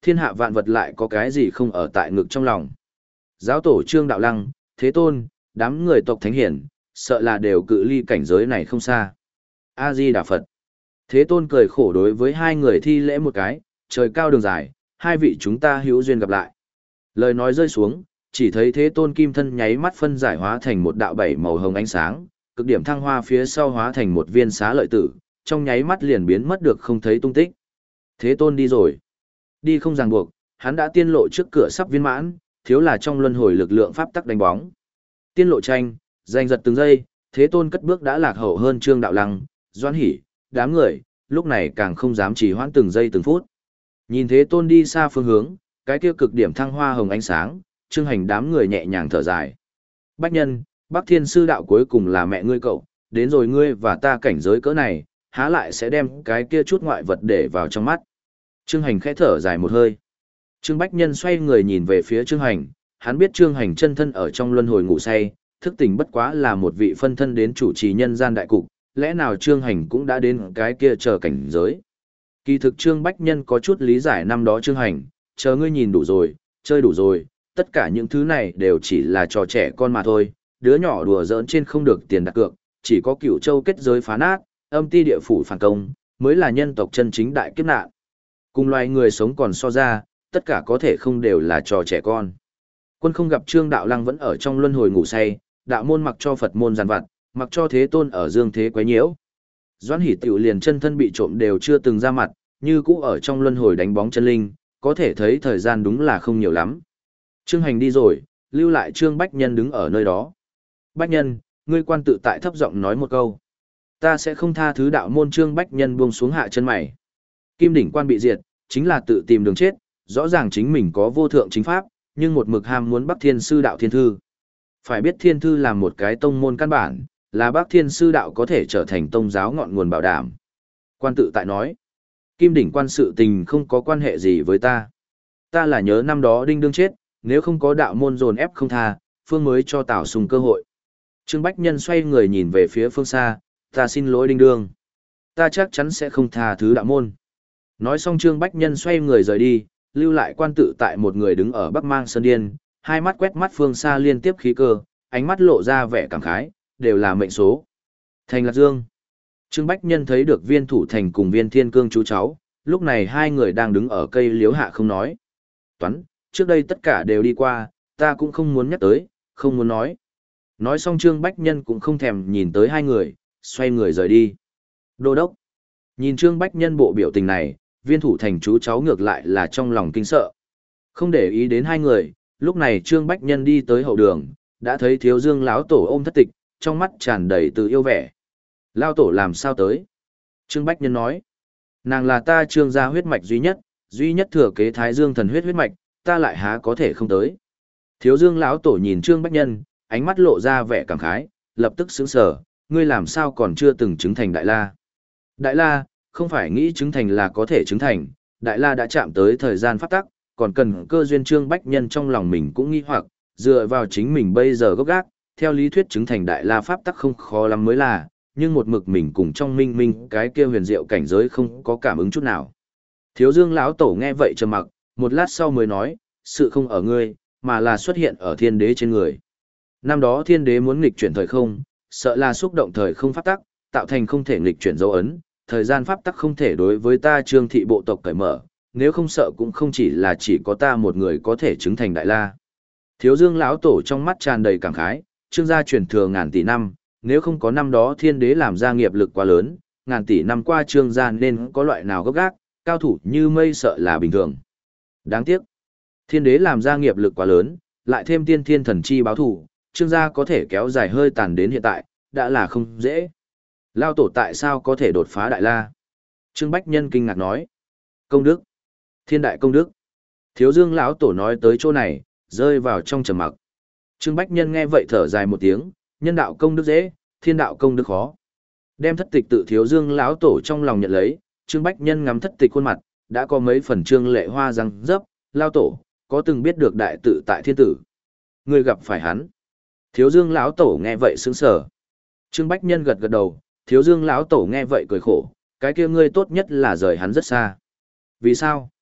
Thiên hạ vạn vật lại có cái gì không ở tại ngực trong lòng. Giáo tổ Trương Đạo Lăng, Thế Tôn, đám người tộc thánh hiển, sợ là đều cự ly cảnh giới này không xa. A-di-đà Phật. Thế Tôn cười khổ đối với hai người thi lễ một cái, trời cao đường dài, hai vị chúng ta hữu duyên gặp lại. Lời nói rơi xuống, chỉ thấy Thế Tôn kim thân nháy mắt phân giải hóa thành một đạo bảy màu hồng ánh sáng, cực điểm thăng hoa phía sau hóa thành một viên xá lợi tử, trong nháy mắt liền biến mất được không thấy tung tích. Thế Tôn đi rồi. Đi không ràng buộc, hắn đã tiên lộ trước cửa sắp viên mãn, thiếu là trong luân hồi lực lượng pháp tắc đánh bóng. Tiên lộ tranh, giành giật từng giây, Thế Tôn cất bước đã lạc hậu hơn Trương Đạo Lăng, Doãn Hỷ, đám người, lúc này càng không dám trì hoãn từng giây từng phút. Nhìn Thế Tôn đi xa phương hướng, cái kia cực điểm thăng hoa hồng ánh sáng, Trương Hành đám người nhẹ nhàng thở dài. Bách nhân, Bắc Thiên Sư Đạo cuối cùng là mẹ ngươi cậu, đến rồi ngươi và ta cảnh giới cỡ này, há lại sẽ đem cái kia chút ngoại vật để vào trong mắt. Trương Hành khẽ thở dài một hơi. Trương Bách Nhân xoay người nhìn về phía Trương Hành, hắn biết Trương Hành chân thân ở trong luân hồi ngủ say, thức tỉnh bất quá là một vị phân thân đến chủ trì nhân gian đại cục, lẽ nào Trương Hành cũng đã đến cái kia chờ cảnh giới. Kỳ thực Trương Bách Nhân có chút lý giải năm đó Trương Hành, chờ ngươi nhìn đủ rồi, chơi đủ rồi, tất cả những thứ này đều chỉ là trò trẻ con mà thôi, đứa nhỏ đùa giỡn trên không được tiền đặt cược, chỉ có Cửu Châu kết giới phá nát, âm ti địa phủ phản công, mới là nhân tộc chân chính đại kiếp nạn. Cùng loài người sống còn so ra, tất cả có thể không đều là trò trẻ con. Quân không gặp Trương Đạo Lăng vẫn ở trong luân hồi ngủ say, đạo môn mặc cho Phật môn giàn vặt, mặc cho Thế Tôn ở dương thế quấy nhiễu. Doãn Hỷ tiểu liền chân thân bị trộm đều chưa từng ra mặt, như cũ ở trong luân hồi đánh bóng chân linh, có thể thấy thời gian đúng là không nhiều lắm. Trương Hành đi rồi, lưu lại Trương Bách Nhân đứng ở nơi đó. Bách Nhân, ngươi quan tự tại thấp giọng nói một câu. Ta sẽ không tha thứ đạo môn. Trương Bách Nhân buông xuống hạ chân mày. Kim đỉnh quan bị diệt, chính là tự tìm đường chết, rõ ràng chính mình có vô thượng chính pháp, nhưng một mực ham muốn Bắc Thiên Sư Đạo Thiên Thư. Phải biết Thiên Thư là một cái tông môn căn bản, là Bắc Thiên Sư Đạo có thể trở thành tông giáo ngọn nguồn bảo đảm. Quan tự tại nói, Kim đỉnh quan sự tình không có quan hệ gì với ta. Ta là nhớ năm đó đinh đương chết, nếu không có đạo môn dồn ép không tha, phương mới cho Tào Sùng cơ hội. Trương Bách Nhân xoay người nhìn về phía phương xa, ta xin lỗi đinh đương. Ta chắc chắn sẽ không tha thứ đạo môn. Nói xong Trương Bách Nhân xoay người rời đi, lưu lại quan tự tại một người đứng ở Bắc Mang Sơn Điên, hai mắt quét mắt phương xa liên tiếp khí cơ, ánh mắt lộ ra vẻ cảm khái, đều là mệnh số. Thành Lạc Dương. Trương Bách Nhân thấy được Viên Thủ Thành cùng Viên Thiên Cương chú cháu, lúc này hai người đang đứng ở cây liếu hạ không nói. Toán, trước đây tất cả đều đi qua, ta cũng không muốn nhắc tới, không muốn nói. Nói xong Trương Bách Nhân cũng không thèm nhìn tới hai người, xoay người rời đi. Đô đốc. Nhìn Trương Bách Nhân bộ biểu tình này, Viên Thủ Thành chú cháu ngược lại là trong lòng kinh sợ. Không để ý đến hai người, lúc này Trương Bách Nhân đi tới hậu đường, đã thấy Thiếu Dương lão tổ ôm thất tịch, trong mắt tràn đầy từ yêu vẻ. Lão tổ làm sao tới? Trương Bách Nhân nói, nàng là ta Trương gia huyết mạch duy nhất, duy nhất thừa kế Thái Dương thần huyết huyết mạch, ta lại há có thể không tới. Thiếu Dương lão tổ nhìn Trương Bách Nhân, ánh mắt lộ ra vẻ cảm khái, lập tức sững sờ, ngươi làm sao còn chưa từng chứng thành Đại La? Đại La, không phải nghĩ chứng thành là có thể chứng thành, Đại La đã chạm tới thời gian pháp tắc, còn cần cơ duyên. Trương Bách Nhân trong lòng mình cũng nghi hoặc, dựa vào chính mình bây giờ gốc gác, theo lý thuyết chứng thành Đại La pháp tắc không khó lắm mới là, nhưng một mực mình cùng trong minh minh cái kia huyền diệu cảnh giới không có cảm ứng chút nào. Thiếu Dương lão tổ nghe vậy trầm mặc, một lát sau mới nói, sự không ở ngươi, mà là xuất hiện ở thiên đế trên người. Năm đó thiên đế muốn nghịch chuyển thời không, sợ là xúc động thời không pháp tắc, tạo thành không thể nghịch chuyển dấu ấn, thời gian pháp tắc không thể đối với ta Trương thị bộ tộc cởi mở, nếu không sợ cũng không chỉ là chỉ có ta một người có thể chứng thành Đại La. Thiếu Dương lão tổ trong mắt tràn đầy cảm khái, Trương gia truyền thừa ngàn tỷ năm, nếu không có năm đó thiên đế làm ra nghiệp lực quá lớn, ngàn tỷ năm qua Trương gia nên có loại nào gấp gác, cao thủ như mây sợ là bình thường. Đáng tiếc, thiên đế làm ra nghiệp lực quá lớn, lại thêm tiên thiên thần chi báo thủ, Trương gia có thể kéo dài hơi tàn đến hiện tại, đã là không dễ. Lao tổ tại sao có thể đột phá Đại La? Trương Bách Nhân kinh ngạc nói. Công đức. Thiên đại công đức. Thiếu Dương lão tổ nói tới chỗ này, rơi vào trong trầm mặc. Trương Bách Nhân nghe vậy thở dài một tiếng, nhân đạo công đức dễ, thiên đạo công đức khó. Đem thất tịch tự Thiếu Dương lão tổ trong lòng nhận lấy, Trương Bách Nhân ngắm thất tịch khuôn mặt, đã có mấy phần trương lệ hoa răng dấp, lao tổ, có từng biết được đại tự tại thiên tử. Người gặp phải hắn. Thiếu Dương lão tổ nghe vậy sững sờ. Trương Bách Nhân gật gật đầu, Thiếu Dương lão tổ nghe vậy cười khổ, cái kia ngươi tốt nhất là rời hắn rất xa. Vì sao?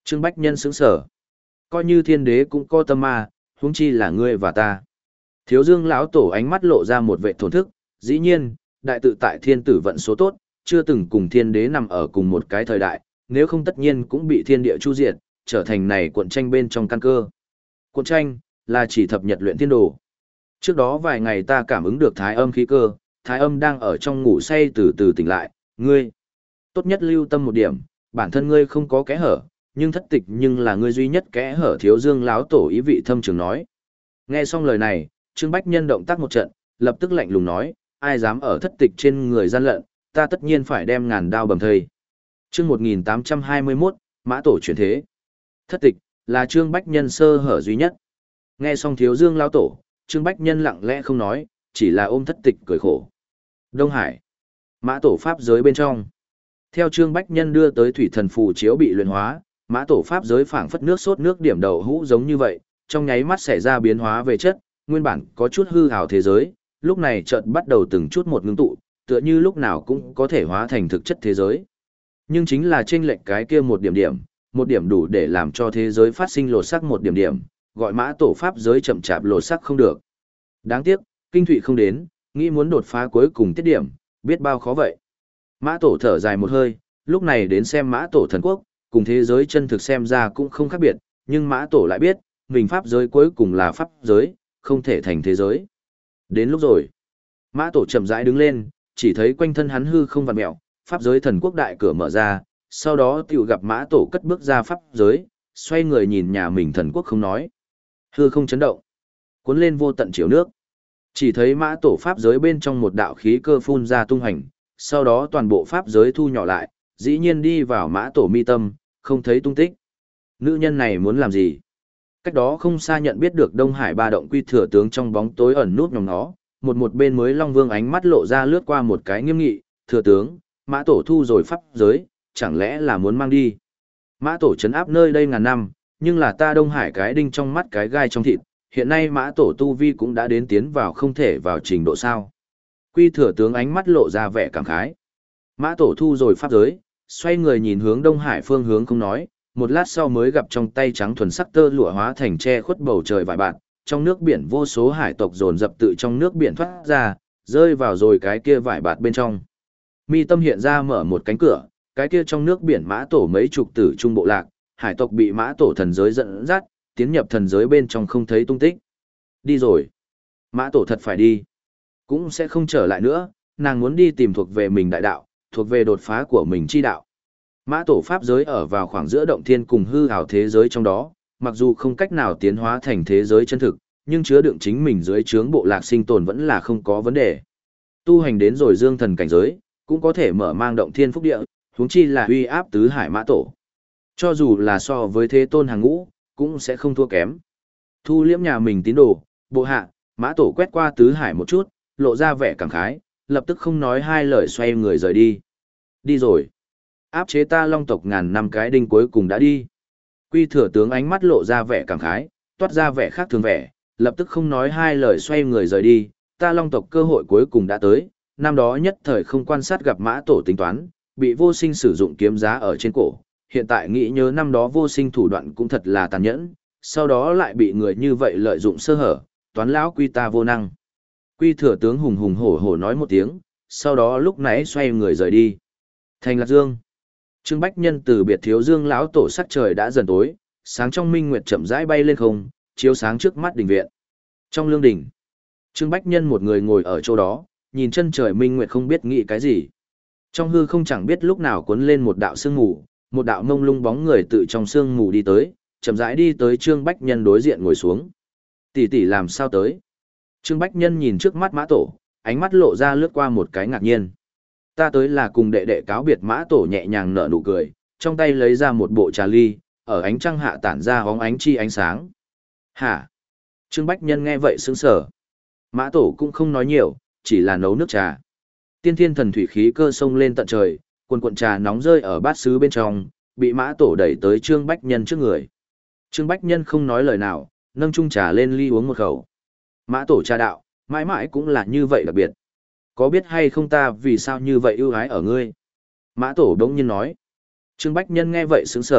Trương Bách Nhân sững sở. Coi như thiên đế cũng có tâm ma, huống chi là ngươi và ta. Thiếu Dương lão tổ ánh mắt lộ ra một vẻ thổn thức, dĩ nhiên, đại tự tại thiên tử vận số tốt, chưa từng cùng thiên đế nằm ở cùng một cái thời đại, nếu không tất nhiên cũng bị thiên địa chu diệt, trở thành này cuộn tranh bên trong căn cơ. Cuộn tranh là chỉ thập nhật luyện thiên đồ. Trước đó vài ngày ta cảm ứng được thái âm khí cơ, thái âm đang ở trong ngủ say từ từ tỉnh lại, ngươi tốt nhất lưu tâm một điểm, bản thân ngươi không có kẽ hở, nhưng thất tịch nhưng là ngươi duy nhất kẽ hở. Thiếu Dương lão tổ ý vị thâm trường nói. Nghe xong lời này, Trương Bách Nhân động tác một trận, lập tức lạnh lùng nói, ai dám ở thất tịch trên người gian lận, ta tất nhiên phải đem ngàn đao bầm thây. Chương một nghìn tám trăm hai mươi mốt, Mã tổ chuyển thế. Thất tịch là Trương Bách Nhân sơ hở duy nhất. Nghe xong Thiếu Dương lão tổ, Trương Bách Nhân lặng lẽ không nói, chỉ là ôm thất tịch cười khổ. Đông Hải, Mã tổ pháp giới bên trong. Theo Trương Bách Nhân đưa tới thủy thần phù chiếu bị luyện hóa, Mã tổ pháp giới phảng phất nước sốt nước điểm đậu hũ giống như vậy, trong nháy mắt xảy ra biến hóa về chất, nguyên bản có chút hư ảo thế giới, lúc này chợt bắt đầu từng chút một ngưng tụ, tựa như lúc nào cũng có thể hóa thành thực chất thế giới. Nhưng chính là chênh lệch cái kia một điểm điểm, một điểm đủ để làm cho thế giới phát sinh lột sắc một điểm điểm, gọi Mã tổ pháp giới chậm chạp lột sắc không được. Đáng tiếc, kinh thụy không đến, nghĩ muốn đột phá cuối cùng tiết điểm, biết bao khó vậy. Mã tổ thở dài một hơi, lúc này đến xem Mã tổ thần quốc, cùng thế giới chân thực xem ra cũng không khác biệt, nhưng Mã tổ lại biết, mình pháp giới cuối cùng là pháp giới, không thể thành thế giới. Đến lúc rồi, Mã tổ chậm rãi đứng lên, chỉ thấy quanh thân hắn hư không vặn mèo, pháp giới thần quốc đại cửa mở ra, sau đó tiểu gặp Mã tổ cất bước ra pháp giới, xoay người nhìn nhà mình thần quốc không nói. Hư không chấn động, cuốn lên vô tận chiều nước. Chỉ thấy Mã tổ pháp giới bên trong một đạo khí cơ phun ra tung hành, sau đó toàn bộ pháp giới thu nhỏ lại, dĩ nhiên đi vào Mã tổ mi tâm, không thấy tung tích. Nữ nhân này muốn làm gì? Cách đó không xa nhận biết được Đông Hải ba động quy thừa tướng trong bóng tối ẩn nút nhòm nó, một một bên mới Long Vương ánh mắt lộ ra lướt qua một cái nghiêm nghị, thừa tướng, Mã tổ thu rồi pháp giới, chẳng lẽ là muốn mang đi? Mã tổ trấn áp nơi đây ngàn năm, nhưng là ta Đông Hải cái đinh trong mắt cái gai trong thịt, hiện nay Mã tổ tu vi cũng đã đến tiến vào không thể vào trình độ sao. Quy thừa tướng ánh mắt lộ ra vẻ cảm khái. Mã tổ thu rồi pháp giới, xoay người nhìn hướng Đông Hải phương hướng không nói, một lát sau mới gặp trong tay trắng thuần sắc tơ lụa hóa thành che khuất bầu trời vài bạn, trong nước biển vô số hải tộc dồn dập tự trong nước biển thoát ra, rơi vào rồi cái kia vải bạt bên trong. Mi tâm hiện ra mở một cánh cửa, cái kia trong nước biển Mã tổ mấy chục tử trung bộ lạc, hải tộc bị Mã tổ thần giới dẫn dắt, tiến nhập thần giới bên trong không thấy tung tích. Đi rồi. Mã tổ thật phải đi. Cũng sẽ không trở lại nữa, nàng muốn đi tìm thuộc về mình đại đạo, thuộc về đột phá của mình chi đạo. Mã tổ pháp giới ở vào khoảng giữa động thiên cùng hư ảo thế giới trong đó, mặc dù không cách nào tiến hóa thành thế giới chân thực, nhưng chứa đựng chính mình dưới trướng bộ lạc sinh tồn vẫn là không có vấn đề. Tu hành đến rồi dương thần cảnh giới, cũng có thể mở mang động thiên phúc địa, huống chi là uy áp tứ hải Mã tổ. Cho dù là so với thế tôn hàng ngũ, cũng sẽ không thua kém. Thu liễm nhà mình tín đồ, bộ hạ, Mã tổ quét qua tứ hải một chút, lộ ra vẻ cảm khái, lập tức không nói hai lời xoay người rời đi. Đi rồi. Áp chế ta Long tộc ngàn năm cái đinh cuối cùng đã đi. Quy thừa tướng ánh mắt lộ ra vẻ cảm khái, toát ra vẻ khác thường vẻ, lập tức không nói hai lời xoay người rời đi. Ta Long tộc cơ hội cuối cùng đã tới, năm đó nhất thời không quan sát gặp Mã tổ tính toán, bị vô sinh sử dụng kiếm giá ở trên cổ. Hiện tại nghĩ nhớ năm đó vô sinh thủ đoạn cũng thật là tàn nhẫn, sau đó lại bị người như vậy lợi dụng sơ hở, toán lão quy ta vô năng. Quy thừa tướng hùng hùng hổ hổ nói một tiếng, sau đó lúc nãy xoay người rời đi. Thành Lạc Dương. Trương Bách Nhân từ biệt Thiếu Dương lão tổ sắc trời đã dần tối, sáng trong minh nguyệt chậm rãi bay lên không, chiếu sáng trước mắt đình viện. Trong lương đình, Trương Bách Nhân một người ngồi ở chỗ đó, nhìn chân trời minh nguyệt không biết nghĩ cái gì. Trong hư không chẳng biết lúc nào cuốn lên một đạo sương mù, một đạo mông lung bóng người tự trong sương mù đi tới, chậm rãi đi tới Trương Bách Nhân đối diện ngồi xuống. Tỷ tỷ làm sao tới? Trương Bách Nhân nhìn trước mắt Mã tổ, ánh mắt lộ ra lướt qua một cái ngạc nhiên. Ta tới là cùng đệ đệ cáo biệt. Mã tổ nhẹ nhàng nở nụ cười, trong tay lấy ra một bộ trà ly, ở ánh trăng hạ tản ra hóng ánh chi ánh sáng. Hả? Trương Bách Nhân nghe vậy sững sờ. Mã tổ cũng không nói nhiều, chỉ là nấu nước trà. Tiên thiên thần thủy khí cơ sông lên tận trời, cuồn cuộn trà nóng rơi ở bát sứ bên trong, bị Mã tổ đẩy tới Trương Bách Nhân trước người. Trương Bách Nhân không nói lời nào, nâng chung trà lên ly uống một khẩu. Mã tổ trà đạo, mãi mãi cũng là như vậy đặc biệt. Có biết hay không ta vì sao như vậy ưu ái ở ngươi? Mã tổ đống nhiên nói. Trương Bách Nhân nghe vậy sững sờ,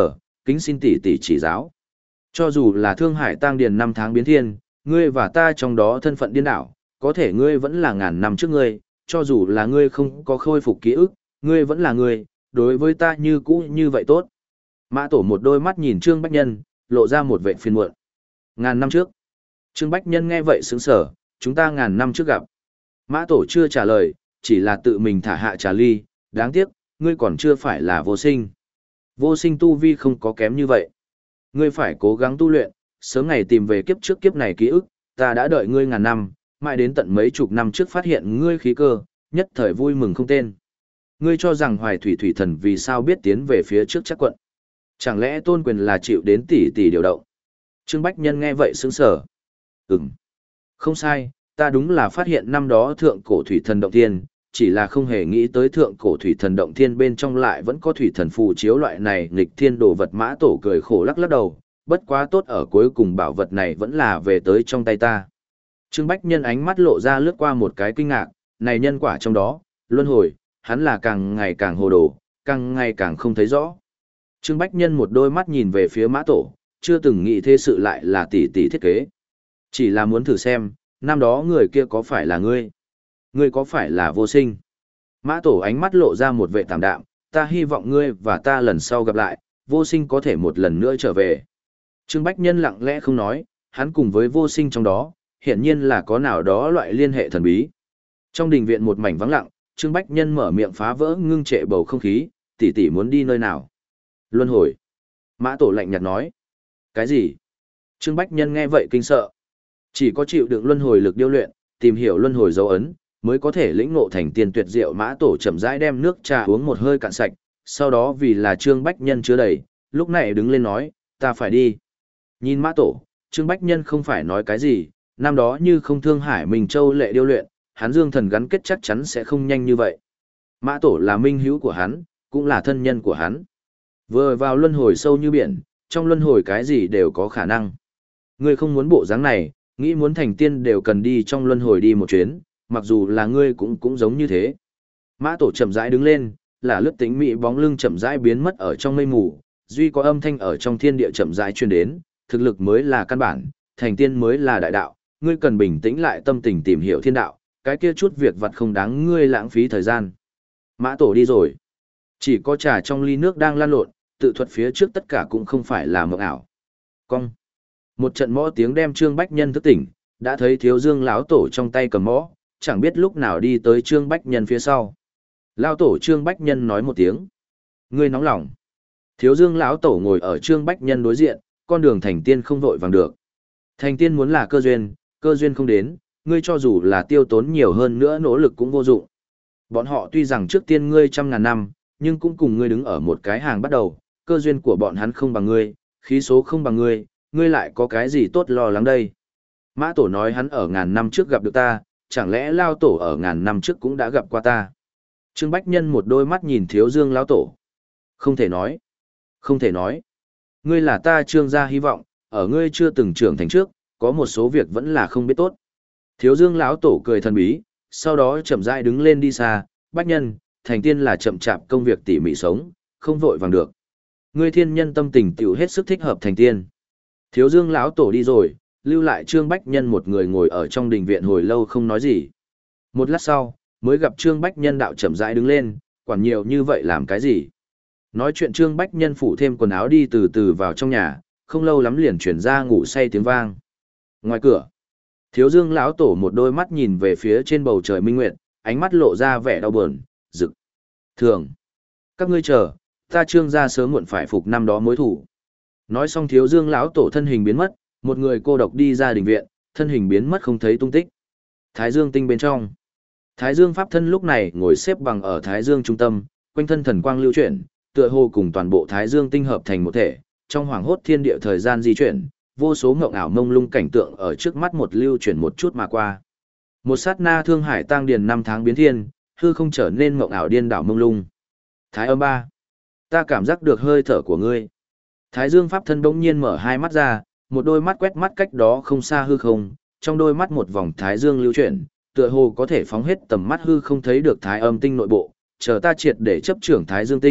kính xin tỷ tỷ chỉ giáo. Cho dù là Thương Hải Tang Điền năm tháng biến thiên, ngươi và ta trong đó thân phận điên đảo, có thể ngươi vẫn là ngàn năm trước ngươi, cho dù là ngươi không có khôi phục ký ức, ngươi vẫn là ngươi, đối với ta như cũ như vậy tốt. Mã Tổ một đôi mắt nhìn Trương Bách Nhân, lộ ra một vẻ phiền muộn. Ngàn năm trước. Trương Bách Nhân nghe vậy sững sờ, chúng ta ngàn năm trước gặp. Mã Tổ chưa trả lời, chỉ là tự mình thả hạ trà ly, đáng tiếc, ngươi còn chưa phải là vô sinh. Vô sinh tu vi không có kém như vậy. Ngươi phải cố gắng tu luyện, sớm ngày tìm về kiếp trước kiếp này ký ức, ta đã đợi ngươi ngàn năm, mãi đến tận mấy chục năm trước phát hiện ngươi khí cơ, nhất thời vui mừng không tên. Ngươi cho rằng Hoài Thủy Thủy Thần vì sao biết tiến về phía trước chắc quận? Chẳng lẽ tôn quyền là chịu đến tỷ tỷ điều động? Trương Bách Nhân nghe vậy sững sờ. Ừm, không sai, ta đúng là phát hiện năm đó thượng cổ thủy thần động thiên, chỉ là không hề nghĩ tới thượng cổ thủy thần động thiên bên trong lại vẫn có thủy thần phù chiếu loại này nghịch thiên đồ vật. Mã Tổ cười khổ lắc lắc đầu, bất quá tốt ở cuối cùng bảo vật này vẫn là về tới trong tay ta. Trương Bách Nhân ánh mắt lộ ra lướt qua một cái kinh ngạc, này nhân quả trong đó, luân hồi, hắn là càng ngày càng hồ đồ, càng ngày càng không thấy rõ. Trương Bách Nhân một đôi mắt nhìn về phía Mã Tổ, chưa từng nghĩ thế sự lại là tỷ tỷ thiết kế. Chỉ là muốn thử xem, năm đó người kia có phải là ngươi? Ngươi có phải là vô sinh? Mã Tổ ánh mắt lộ ra một vẻ tạm đạm, ta hy vọng ngươi và ta lần sau gặp lại, vô sinh có thể một lần nữa trở về. Trương Bách Nhân lặng lẽ không nói, hắn cùng với vô sinh trong đó, hiển nhiên là có nào đó loại liên hệ thần bí. Trong đình viện một mảnh vắng lặng, Trương Bách Nhân mở miệng phá vỡ ngưng trệ bầu không khí, tỷ tỷ muốn đi nơi nào? Luân hồi. Mã Tổ lạnh nhạt nói. Cái gì? Trương Bách Nhân nghe vậy kinh sợ. Chỉ có chịu đựng luân hồi lực điêu luyện, tìm hiểu luân hồi dấu ấn, mới có thể lĩnh ngộ thành tiên tuyệt diệu. Mã Tổ chậm rãi đem nước trà uống một hơi cạn sạch, sau đó vì là Trương Bách Nhân chứa đầy, lúc này đứng lên nói, ta phải đi. Nhìn Mã Tổ, Trương Bách Nhân không phải nói cái gì, năm đó như không Thương Hải Minh Châu lệ điêu luyện, hắn dương thần gắn kết chắc chắn sẽ không nhanh như vậy. Mã Tổ là minh hữu của hắn, cũng là thân nhân của hắn. Vừa vào luân hồi sâu như biển, trong luân hồi cái gì đều có khả năng. Ngươi không muốn bộ dáng này, nghĩ muốn thành tiên đều cần đi trong luân hồi đi một chuyến, mặc dù là ngươi cũng cũng giống như thế. Mã Tổ chậm rãi đứng lên, là lướt tính mị bóng lưng chậm rãi biến mất ở trong mây mù, duy có âm thanh ở trong thiên địa chậm rãi truyền đến, thực lực mới là căn bản, thành tiên mới là đại đạo, ngươi cần bình tĩnh lại tâm tình tìm hiểu thiên đạo, cái kia chút việc vặt không đáng ngươi lãng phí thời gian. Mã Tổ đi rồi. Chỉ có trà trong ly nước đang lan lộn, tự thuật phía trước tất cả cũng không phải là mộng ảo. Cong. Một trận mõ tiếng đem Trương Bách Nhân thức tỉnh, đã thấy Thiếu Dương lão tổ trong tay cầm mõ, chẳng biết lúc nào đi tới Trương Bách Nhân phía sau. Lão tổ Trương Bách Nhân nói một tiếng. Ngươi nóng lòng. Thiếu Dương lão tổ ngồi ở Trương Bách Nhân đối diện, con đường thành tiên không vội vàng được. Thành tiên muốn là cơ duyên, cơ duyên không đến, ngươi cho dù là tiêu tốn nhiều hơn nữa nỗ lực cũng vô dụng. Bọn họ tuy rằng trước tiên ngươi trăm ngàn năm, nhưng cũng cùng ngươi đứng ở một cái hàng bắt đầu, cơ duyên của bọn hắn không bằng ngươi, khí số không bằng ngươi, ngươi lại có cái gì tốt lo lắng đây. Mã Tổ nói hắn ở ngàn năm trước gặp được ta, chẳng lẽ Lao Tổ ở ngàn năm trước cũng đã gặp qua ta. Trương Bách Nhân một đôi mắt nhìn Thiếu Dương Lão Tổ. Không thể nói. Không thể nói. Ngươi là ta Trương gia hy vọng, ở ngươi chưa từng trưởng thành trước, có một số việc vẫn là không biết tốt. Thiếu Dương Lão Tổ cười thần bí, sau đó chậm rãi đứng lên đi xa. Bách Nhân, thành tiên là chậm chạp công việc tỉ mỉ sống, không vội vàng được. Ngươi thiên nhân tâm tình tiểu hết sức thích hợp thành tiên. Thiếu Dương Lão Tổ đi rồi, lưu lại Trương Bách Nhân một người ngồi ở trong đình viện hồi lâu không nói gì. Một lát sau, mới gặp Trương Bách Nhân đạo chậm rãi đứng lên, quản nhiều như vậy làm cái gì? Nói chuyện Trương Bách Nhân phủ thêm quần áo đi từ từ vào trong nhà, không lâu lắm liền chuyển ra ngủ say tiếng vang. Ngoài cửa, Thiếu Dương Lão Tổ một đôi mắt nhìn về phía trên bầu trời minh nguyệt, ánh mắt lộ ra vẻ đau buồn, rực. Thường, các ngươi chờ, ta Trương gia sớm muộn phải phục năm đó mối thủ. Nói xong Thiếu Dương Lão Tổ thân hình biến mất, một người cô độc đi ra đình viện, thân hình biến mất không thấy tung tích. Thái Dương tinh bên trong, Thái Dương pháp thân lúc này ngồi xếp bằng ở Thái Dương trung tâm, quanh thân thần quang lưu chuyển, tựa hồ cùng toàn bộ Thái Dương tinh hợp thành một thể, trong hoàng hốt thiên địa thời gian di chuyển, vô số ngộng ảo mông lung cảnh tượng ở trước mắt một lưu chuyển một chút mà qua. Một sát na Thương Hải Tang Điền năm tháng biến thiên, hư không trở nên ngộng ảo điên đảo mông lung. Thái âm ba, ta cảm giác được hơi thở của ngươi. Thái Dương pháp thân bỗng nhiên mở hai mắt ra, một đôi mắt quét mắt cách đó không xa hư không, trong đôi mắt một vòng Thái Dương lưu chuyển, tựa hồ có thể phóng hết tầm mắt hư không thấy được Thái âm tinh nội bộ, chờ ta triệt để chấp trưởng Thái Dương tinh,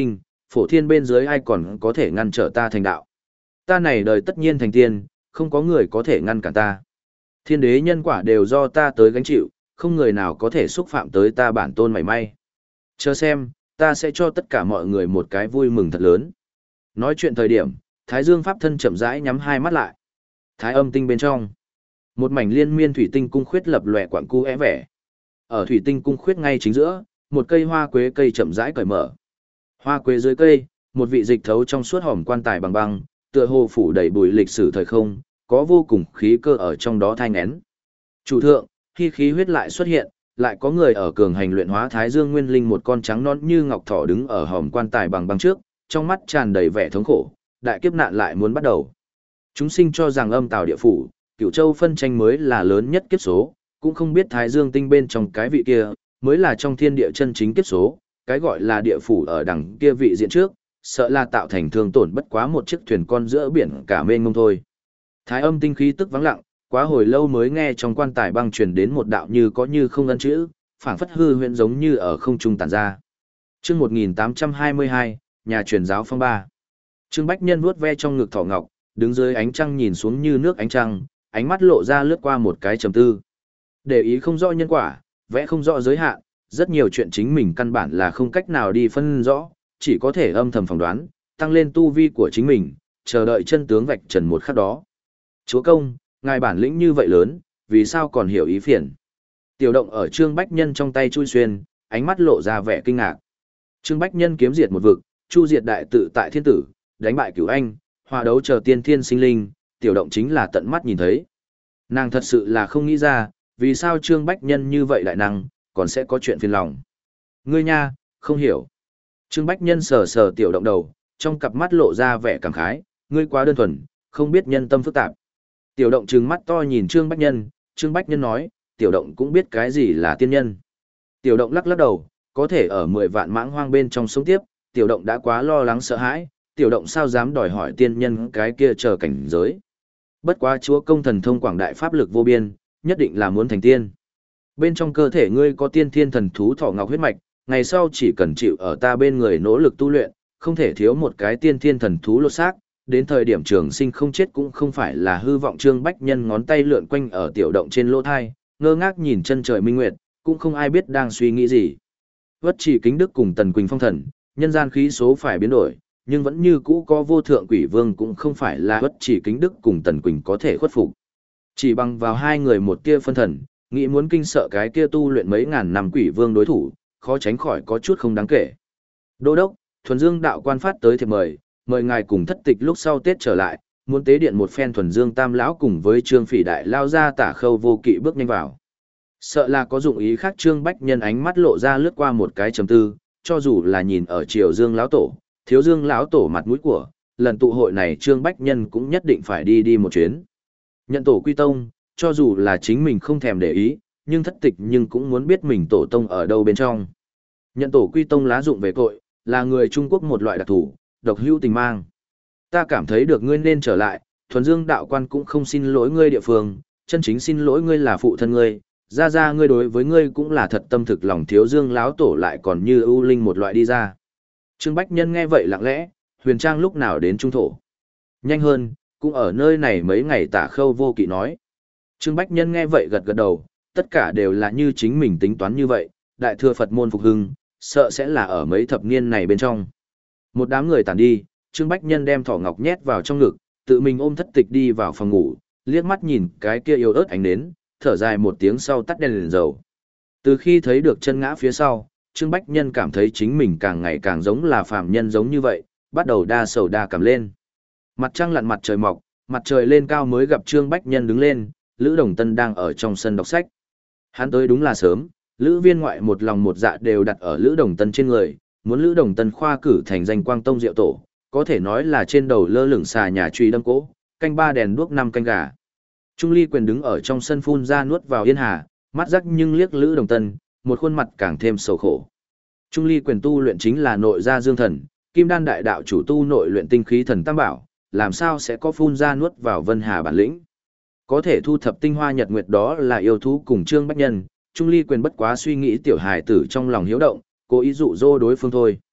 phổ thiên bên dưới ai còn có thể ngăn trở ta thành đạo. Ta này đời tất nhiên thành tiên, không có người có thể ngăn cản ta. Thiên đế nhân quả đều do ta tới gánh chịu, không người nào có thể xúc phạm tới ta bản tôn mảy may. Chờ xem, ta sẽ cho tất cả mọi người một cái vui mừng thật lớn. Nói chuyện thời điểm, Thái Dương Pháp thân chậm rãi nhắm hai mắt lại. Thái âm tinh bên trong, một mảnh liên miên thủy tinh cung khuyết lập lòe quặng cu é vẻ. Ở thủy tinh cung khuyết ngay chính giữa, một cây hoa quế cây chậm rãi cởi mở. Hoa quế dưới cây, một vị dịch thấu trong suốt hòm quan tài bằng băng, tựa hồ phủ đầy bụi lịch sử thời không, có vô cùng khí cơ ở trong đó thai nghén. Chủ thượng, khi khí huyết lại xuất hiện, lại có người ở cường hành luyện hóa Thái Dương Nguyên Linh, một con trắng non như ngọc thỏ đứng ở hòm quan tài bằng băng trước, trong mắt tràn đầy vẻ thống khổ, đại kiếp nạn lại muốn bắt đầu. Chúng sinh cho rằng âm tào địa phủ, Cửu Châu phân tranh mới là lớn nhất kiếp số, cũng không biết Thái Dương tinh bên trong cái vị kia, mới là trong thiên địa chân chính kiếp số, cái gọi là địa phủ ở đằng kia vị diện trước, sợ là tạo thành thương tổn bất quá một chiếc thuyền con giữa biển cả mênh mông thôi. Thái âm tinh khí tức vắng lặng, quá hồi lâu mới nghe trong quan tài băng truyền đến một đạo như có như không ân chữ, phảng phất hư huyễn giống như ở không trung tản ra. Chương một nghìn tám trăm hai mươi hai, nhà truyền giáo phong ba. Trương Bách Nhân vuốt ve trong ngực thỏ ngọc, đứng dưới ánh trăng nhìn xuống như nước ánh trăng, ánh mắt lộ ra lướt qua một cái trầm tư. Để ý không rõ nhân quả, vẽ không rõ giới hạn, rất nhiều chuyện chính mình căn bản là không cách nào đi phân rõ, chỉ có thể âm thầm phỏng đoán, tăng lên tu vi của chính mình, chờ đợi chân tướng vạch trần một khắc đó. Chúa công, ngài bản lĩnh như vậy lớn, vì sao còn hiểu ý phiền? Tiểu động ở Trương Bách Nhân trong tay chui xuyên, ánh mắt lộ ra vẻ kinh ngạc. Trương Bách Nhân kiếm diệt một vực, chu diệt đại tự tại thiên tử, đánh bại cửu anh, hòa đấu chờ tiên thiên sinh linh, tiểu động chính là tận mắt nhìn thấy. Nàng thật sự là không nghĩ ra, vì sao Trương Bách Nhân như vậy đại năng, còn sẽ có chuyện phiền lòng. Ngươi nha, không hiểu. Trương Bách Nhân sờ sờ tiểu động đầu, trong cặp mắt lộ ra vẻ cảm khái, ngươi quá đơn thuần, không biết nhân tâm phức tạp. Tiểu động trừng mắt to nhìn Trương Bách Nhân, Trương Bách Nhân nói, tiểu động cũng biết cái gì là tiên nhân. Tiểu động lắc lắc đầu, có thể ở mười vạn mãng hoang bên trong sống tiếp, tiểu động đã quá lo lắng sợ hãi, tiểu động sao dám đòi hỏi tiên nhân cái kia chờ cảnh giới. Bất quá chúa công thần thông quảng đại pháp lực vô biên, nhất định là muốn thành tiên. Bên trong cơ thể ngươi có tiên thiên thần thú thỏ ngọc huyết mạch, ngày sau chỉ cần chịu ở ta bên người nỗ lực tu luyện, không thể thiếu một cái tiên thiên thần thú lột xác, đến thời điểm trường sinh không chết cũng không phải là hư vọng. Trương Bách Nhân ngón tay lượn quanh ở tiểu động trên lỗ thai, ngơ ngác nhìn chân trời minh nguyệt, cũng không ai biết đang suy nghĩ gì. Vất Chỉ Kính Đức cùng Tần Quỳnh phong thần, nhân gian khí số phải biến đổi, nhưng vẫn như cũ có vô thượng quỷ vương, cũng không phải là Vất Chỉ Kính Đức cùng Tần Quỳnh có thể khuất phục. Chỉ bằng vào hai người một tia phân thần, nghĩ muốn kinh sợ cái kia tu luyện mấy ngàn năm quỷ vương đối thủ, khó tránh khỏi có chút không đáng kể. Đô đốc, Thuần Dương đạo quan phát tới thiệp mời, mời ngài cùng thất tịch lúc sau Tết trở lại, muốn tế điện một phen Thuần Dương Tam lão cùng với Trương Phỉ đại lao ra Tả Khâu Vô Kỵ bước nhanh vào. Sợ là có dụng ý khác. Trương Bách Nhân ánh mắt lộ ra lướt qua một cái trầm tư, cho dù là nhìn ở Triều Dương lão tổ, Thiếu Dương lão tổ mặt mũi của, lần tụ hội này Trương Bách Nhân cũng nhất định phải đi đi một chuyến. Nhận tổ quy tông, cho dù là chính mình không thèm để ý, nhưng thất tịch nhưng cũng muốn biết mình tổ tông ở đâu bên trong. Nhận tổ quy tông lá dụng về cội, là người Trung Quốc một loại đặc thù, độc hữu tình mang. Ta cảm thấy được ngươi nên trở lại, Thuần Dương đạo quan cũng không xin lỗi ngươi địa phương, chân chính xin lỗi ngươi là phụ thân ngươi, ra ra ngươi đối với ngươi cũng là thật tâm thực lòng. Thiếu Dương lão tổ lại còn như ưu linh một loại đi ra. Trương Bách Nhân nghe vậy lặng lẽ, Huyền Trang lúc nào đến trung thổ? Nhanh hơn, cũng ở nơi này mấy ngày. Tả Khâu Vô Kỵ nói. Trương Bách Nhân nghe vậy gật gật đầu, tất cả đều là như chính mình tính toán như vậy, đại thừa Phật môn phục hưng, sợ sẽ là ở mấy thập niên này bên trong. Một đám người tản đi, Trương Bách Nhân đem thỏ ngọc nhét vào trong ngực, tự mình ôm thất tịch đi vào phòng ngủ, liếc mắt nhìn cái kia yếu ớt ánh nến, thở dài một tiếng sau tắt đèn liền dầu. Từ khi thấy được chân ngã phía sau, Trương Bách Nhân cảm thấy chính mình càng ngày càng giống là phàm nhân giống như vậy, bắt đầu đa sầu đa cảm lên. Mặt trăng lặn mặt trời mọc, mặt trời lên cao mới gặp Trương Bách Nhân đứng lên, Lữ Đồng Tân đang ở trong sân đọc sách. Hắn tới đúng là sớm, Lữ Viên ngoại một lòng một dạ đều đặt ở Lữ Đồng Tân trên người, muốn Lữ Đồng Tân khoa cử thành danh Quang Tông Diệu Tổ, có thể nói là trên đầu lơ lửng xà nhà truy đâm cỗ, canh ba đèn đuốc năm canh gà. Trung Ly Quyền đứng ở trong sân phun ra nuốt vào yên hà, mắt rắc nhưng liếc Lữ Đồng Tân, một khuôn mặt càng thêm sầu khổ. Trung Ly Quyền tu luyện chính là nội gia dương thần, Kim Đan đại đạo chủ tu nội luyện tinh khí thần tam bảo, làm sao sẽ có phun ra nuốt vào vân hà bản lĩnh. Có thể thu thập tinh hoa nhật nguyệt đó là yêu thú cùng Trương Bách Nhân, Trung Ly Quyền bất quá suy nghĩ tiểu hài tử trong lòng hiếu động, cố ý dụ dỗ đối phương thôi.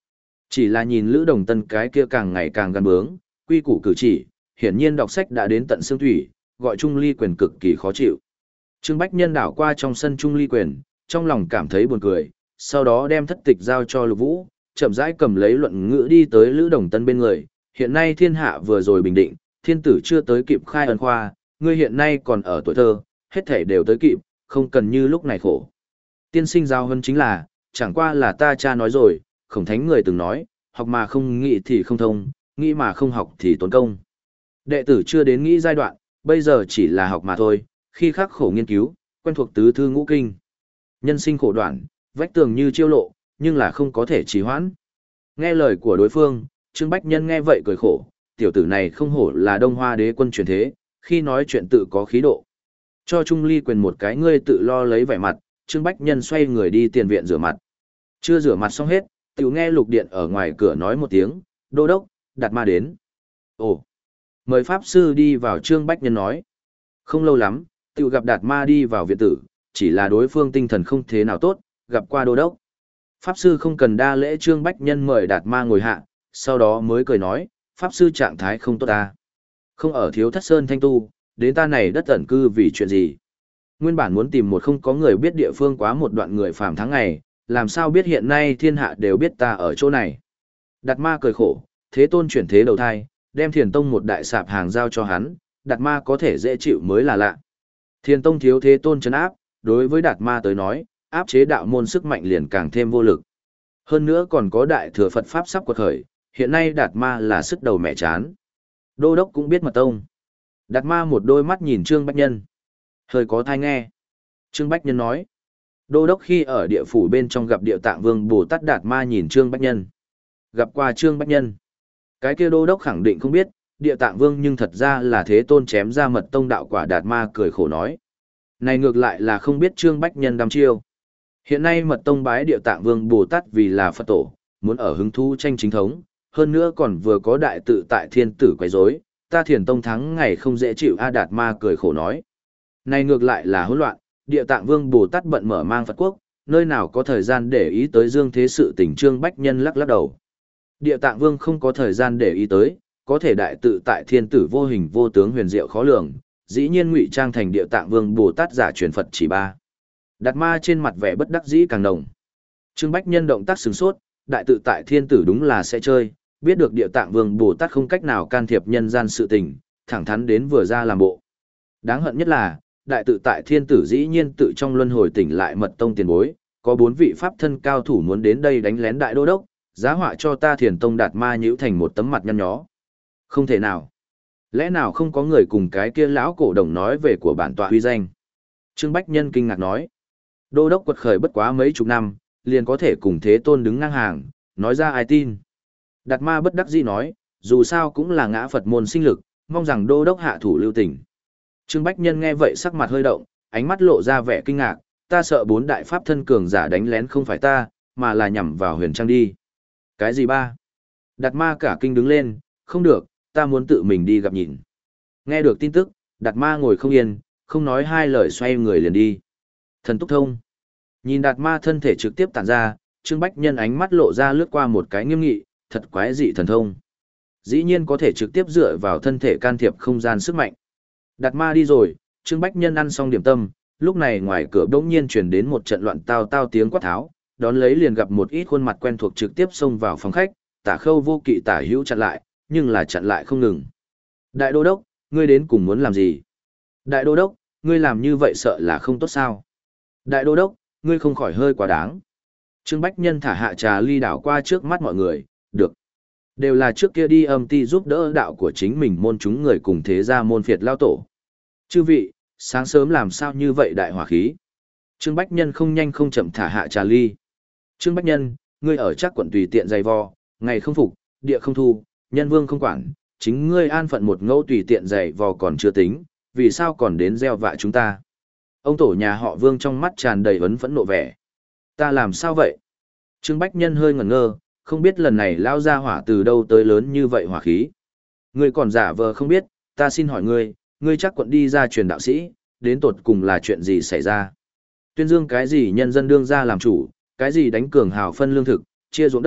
Chỉ là nhìn Lữ Đồng Tân cái kia càng ngày càng gan bướng, quy củ cử chỉ, hiển nhiên đọc sách đã đến tận xương thủy, gọi Trung Ly Quyền cực kỳ khó chịu. Trương Bách Nhân đảo qua trong sân Trung Ly Quyền, trong lòng cảm thấy buồn cười, sau đó đem thất tịch giao cho Lục Vũ, chậm rãi cầm lấy luận ngữ đi tới Lữ Đồng Tân bên người. Hiện nay thiên hạ vừa rồi bình định, thiên tử chưa tới kịp khai ân khoa, ngươi hiện nay còn ở tuổi thơ, hết thể đều tới kịp, không cần như lúc này khổ. Tiên sinh giao hơn chính là, chẳng qua là ta cha nói rồi, khổng thánh người từng nói, học mà không nghĩ thì không thông, nghĩ mà không học thì tốn công. Đệ tử chưa đến nghĩ giai đoạn, bây giờ chỉ là học mà thôi, khi khắc khổ nghiên cứu, quen thuộc tứ thư ngũ kinh. Nhân sinh khổ đoạn, vách tường như chiêu lộ, nhưng là không có thể trì hoãn. Nghe lời của đối phương, Trương Bách Nhân nghe vậy cười khổ, tiểu tử này không hổ là Đông Hoa đế quân truyền thế, khi nói chuyện tự có khí độ. Cho Trung Ly Quyền một cái ngươi tự lo lấy vẻ mặt, Trương Bách Nhân xoay người đi tiền viện rửa mặt. Chưa rửa mặt xong hết, tiểu nghe Lục Điện ở ngoài cửa nói một tiếng, đô đốc, Đạt Ma đến. Ồ, mời Pháp Sư đi vào, Trương Bách Nhân nói. Không lâu lắm, tiểu gặp Đạt Ma đi vào viện tử, chỉ là đối phương tinh thần không thế nào tốt, gặp qua đô đốc. Pháp Sư không cần đa lễ, Trương Bách Nhân mời Đạt Ma ngồi hạ, sau đó mới cười nói, Pháp Sư trạng thái không tốt ta. Không ở Thiếu Thất Sơn thanh tu, đến ta này đất ẩn cư vì chuyện gì? Nguyên bản muốn tìm một không có người biết địa phương quá một đoạn người phàm tháng ngày, làm sao biết hiện nay thiên hạ đều biết ta ở chỗ này. Đạt Ma cười khổ, Thế Tôn chuyển thế đầu thai, đem Thiền Tông một đại sạp hàng giao cho hắn, Đạt Ma có thể dễ chịu mới là lạ. Thiền Tông thiếu Thế Tôn trấn áp, đối với Đạt Ma tới nói, áp chế đạo môn sức mạnh liền càng thêm vô lực. Hơn nữa còn có đại thừa Phật Pháp sắp quật khởi, hiện nay Đạt Ma là sức đầu mẹ chán. Đô đốc cũng biết mật tông. Đạt Ma một đôi mắt nhìn Trương Bách Nhân. Hơi có thai nghe. Trương Bách Nhân nói. Đô đốc khi ở địa phủ bên trong gặp Địa Tạng Vương Bồ Tát, Đạt Ma nhìn Trương Bách Nhân. Gặp qua Trương Bách Nhân. Cái kia đô đốc khẳng định không biết, Địa Tạng Vương nhưng thật ra là Thế Tôn chém ra mật tông đạo quả. Đạt Ma cười khổ nói. Này ngược lại là không biết Trương Bách Nhân đăm chiêu. Hiện nay mật tông bái Địa Tạng Vương Bồ Tát vì là Phật tổ, muốn ở hứng thú tranh chính thống, hơn nữa còn vừa có đại tự tại thiên tử quấy rối, ta Thiền Tông thắng ngày không dễ chịu. A Đạt Ma cười khổ nói. Này ngược lại là hỗn loạn, Địa Tạng Vương Bồ Tát bận mở mang Phật quốc, nơi nào có thời gian để ý tới dương thế sự tình. Trương Bách Nhân lắc lắc đầu. Địa Tạng Vương không có thời gian để ý tới, có thể đại tự tại thiên tử vô hình vô tướng huyền diệu khó lường, dĩ nhiên ngụy trang thành Địa Tạng Vương Bồ Tát giả truyền Phật chỉ ba. Đạt Ma trên mặt vẻ bất đắc dĩ càng nồng. Trương Bách Nhân động tác sửng sốt, đại tự tại thiên tử đúng là sẽ chơi, biết được Địa Tạng Vương Bồ Tát không cách nào can thiệp nhân gian sự tình, thẳng thắn đến vừa ra làm bộ. Đáng hận nhất là, đại tự tại thiên tử dĩ nhiên tự trong luân hồi tỉnh lại mật tông tiền bối, có bốn vị pháp thân cao thủ muốn đến đây đánh lén đại đô đốc, giá họa cho ta Thiền Tông Đạt Ma nhíu thành một tấm mặt nhăn nhó. Không thể nào. Lẽ nào không có người cùng cái kia lão cổ đồng nói về của bản tọa huy danh? Trương Bách Nhân kinh ngạc nói. Đô đốc quật khởi bất quá mấy chục năm, liền có thể cùng Thế Tôn đứng ngang hàng, nói ra ai tin. Đạt Ma bất đắc dĩ nói, dù sao cũng là ngã Phật môn sinh lực, mong rằng đô đốc hạ thủ lưu tình. Trương Bách Nhân nghe vậy sắc mặt hơi động, ánh mắt lộ ra vẻ kinh ngạc, ta sợ bốn đại pháp thân cường giả đánh lén không phải ta, mà là nhằm vào Huyền Trang đi. Cái gì ba? Đạt Ma cả kinh đứng lên, không được, ta muốn tự mình đi gặp nhìn. Nghe được tin tức, Đạt Ma ngồi không yên, không nói hai lời xoay người liền đi. Thần túc thông. Nhìn Đạt Ma thân thể trực tiếp tản ra, Trương Bách Nhân ánh mắt lộ ra lướt qua một cái nghiêm nghị, thật quái dị thần thông. Dĩ nhiên có thể trực tiếp dựa vào thân thể can thiệp không gian sức mạnh. Đạt Ma đi rồi, Trương Bách Nhân ăn xong điểm tâm, lúc này ngoài cửa bỗng nhiên truyền đến một trận loạn tao tao tiếng quát tháo, đón lấy liền gặp một ít khuôn mặt quen thuộc trực tiếp xông vào phòng khách, Tả Khâu Vô Kỵ tả hữu chặn lại, nhưng là chặn lại không ngừng. Đại đô đốc, ngươi đến cùng muốn làm gì? Đại đô đốc, ngươi làm như vậy sợ là không tốt sao? Đại đô đốc, ngươi không khỏi hơi quá đáng. Trương Bách Nhân thả hạ trà ly đảo qua trước mắt mọi người, được. Đều là trước kia đi âm ti giúp đỡ đạo của chính mình môn chúng người cùng thế gia môn phiệt lao tổ. Chư vị, sáng sớm làm sao như vậy đại hỏa khí? Trương Bách Nhân không nhanh không chậm thả hạ trà ly. Trương Bách Nhân, ngươi ở chắc quận tùy tiện dày vò, ngày không phục, địa không thu, nhân vương không quản, chính ngươi an phận một ngẫu tùy tiện dày vò còn chưa tính, vì sao còn đến gieo vạ chúng ta? Ông tổ nhà họ Vương trong mắt tràn đầy vấn phẫn nộ vẻ. Ta làm sao vậy? Trương Bách Nhân hơi ngẩn ngơ, không biết lần này lao ra hỏa từ đâu tới lớn như vậy hỏa khí. Ngươi còn giả vờ không biết, ta xin hỏi ngươi, ngươi chắc quận đi ra truyền đạo sĩ, đến tột cùng là chuyện gì xảy ra? Tuyên dương cái gì nhân dân đương ra làm chủ, cái gì đánh cường hào phân lương thực, chia ruộng đất,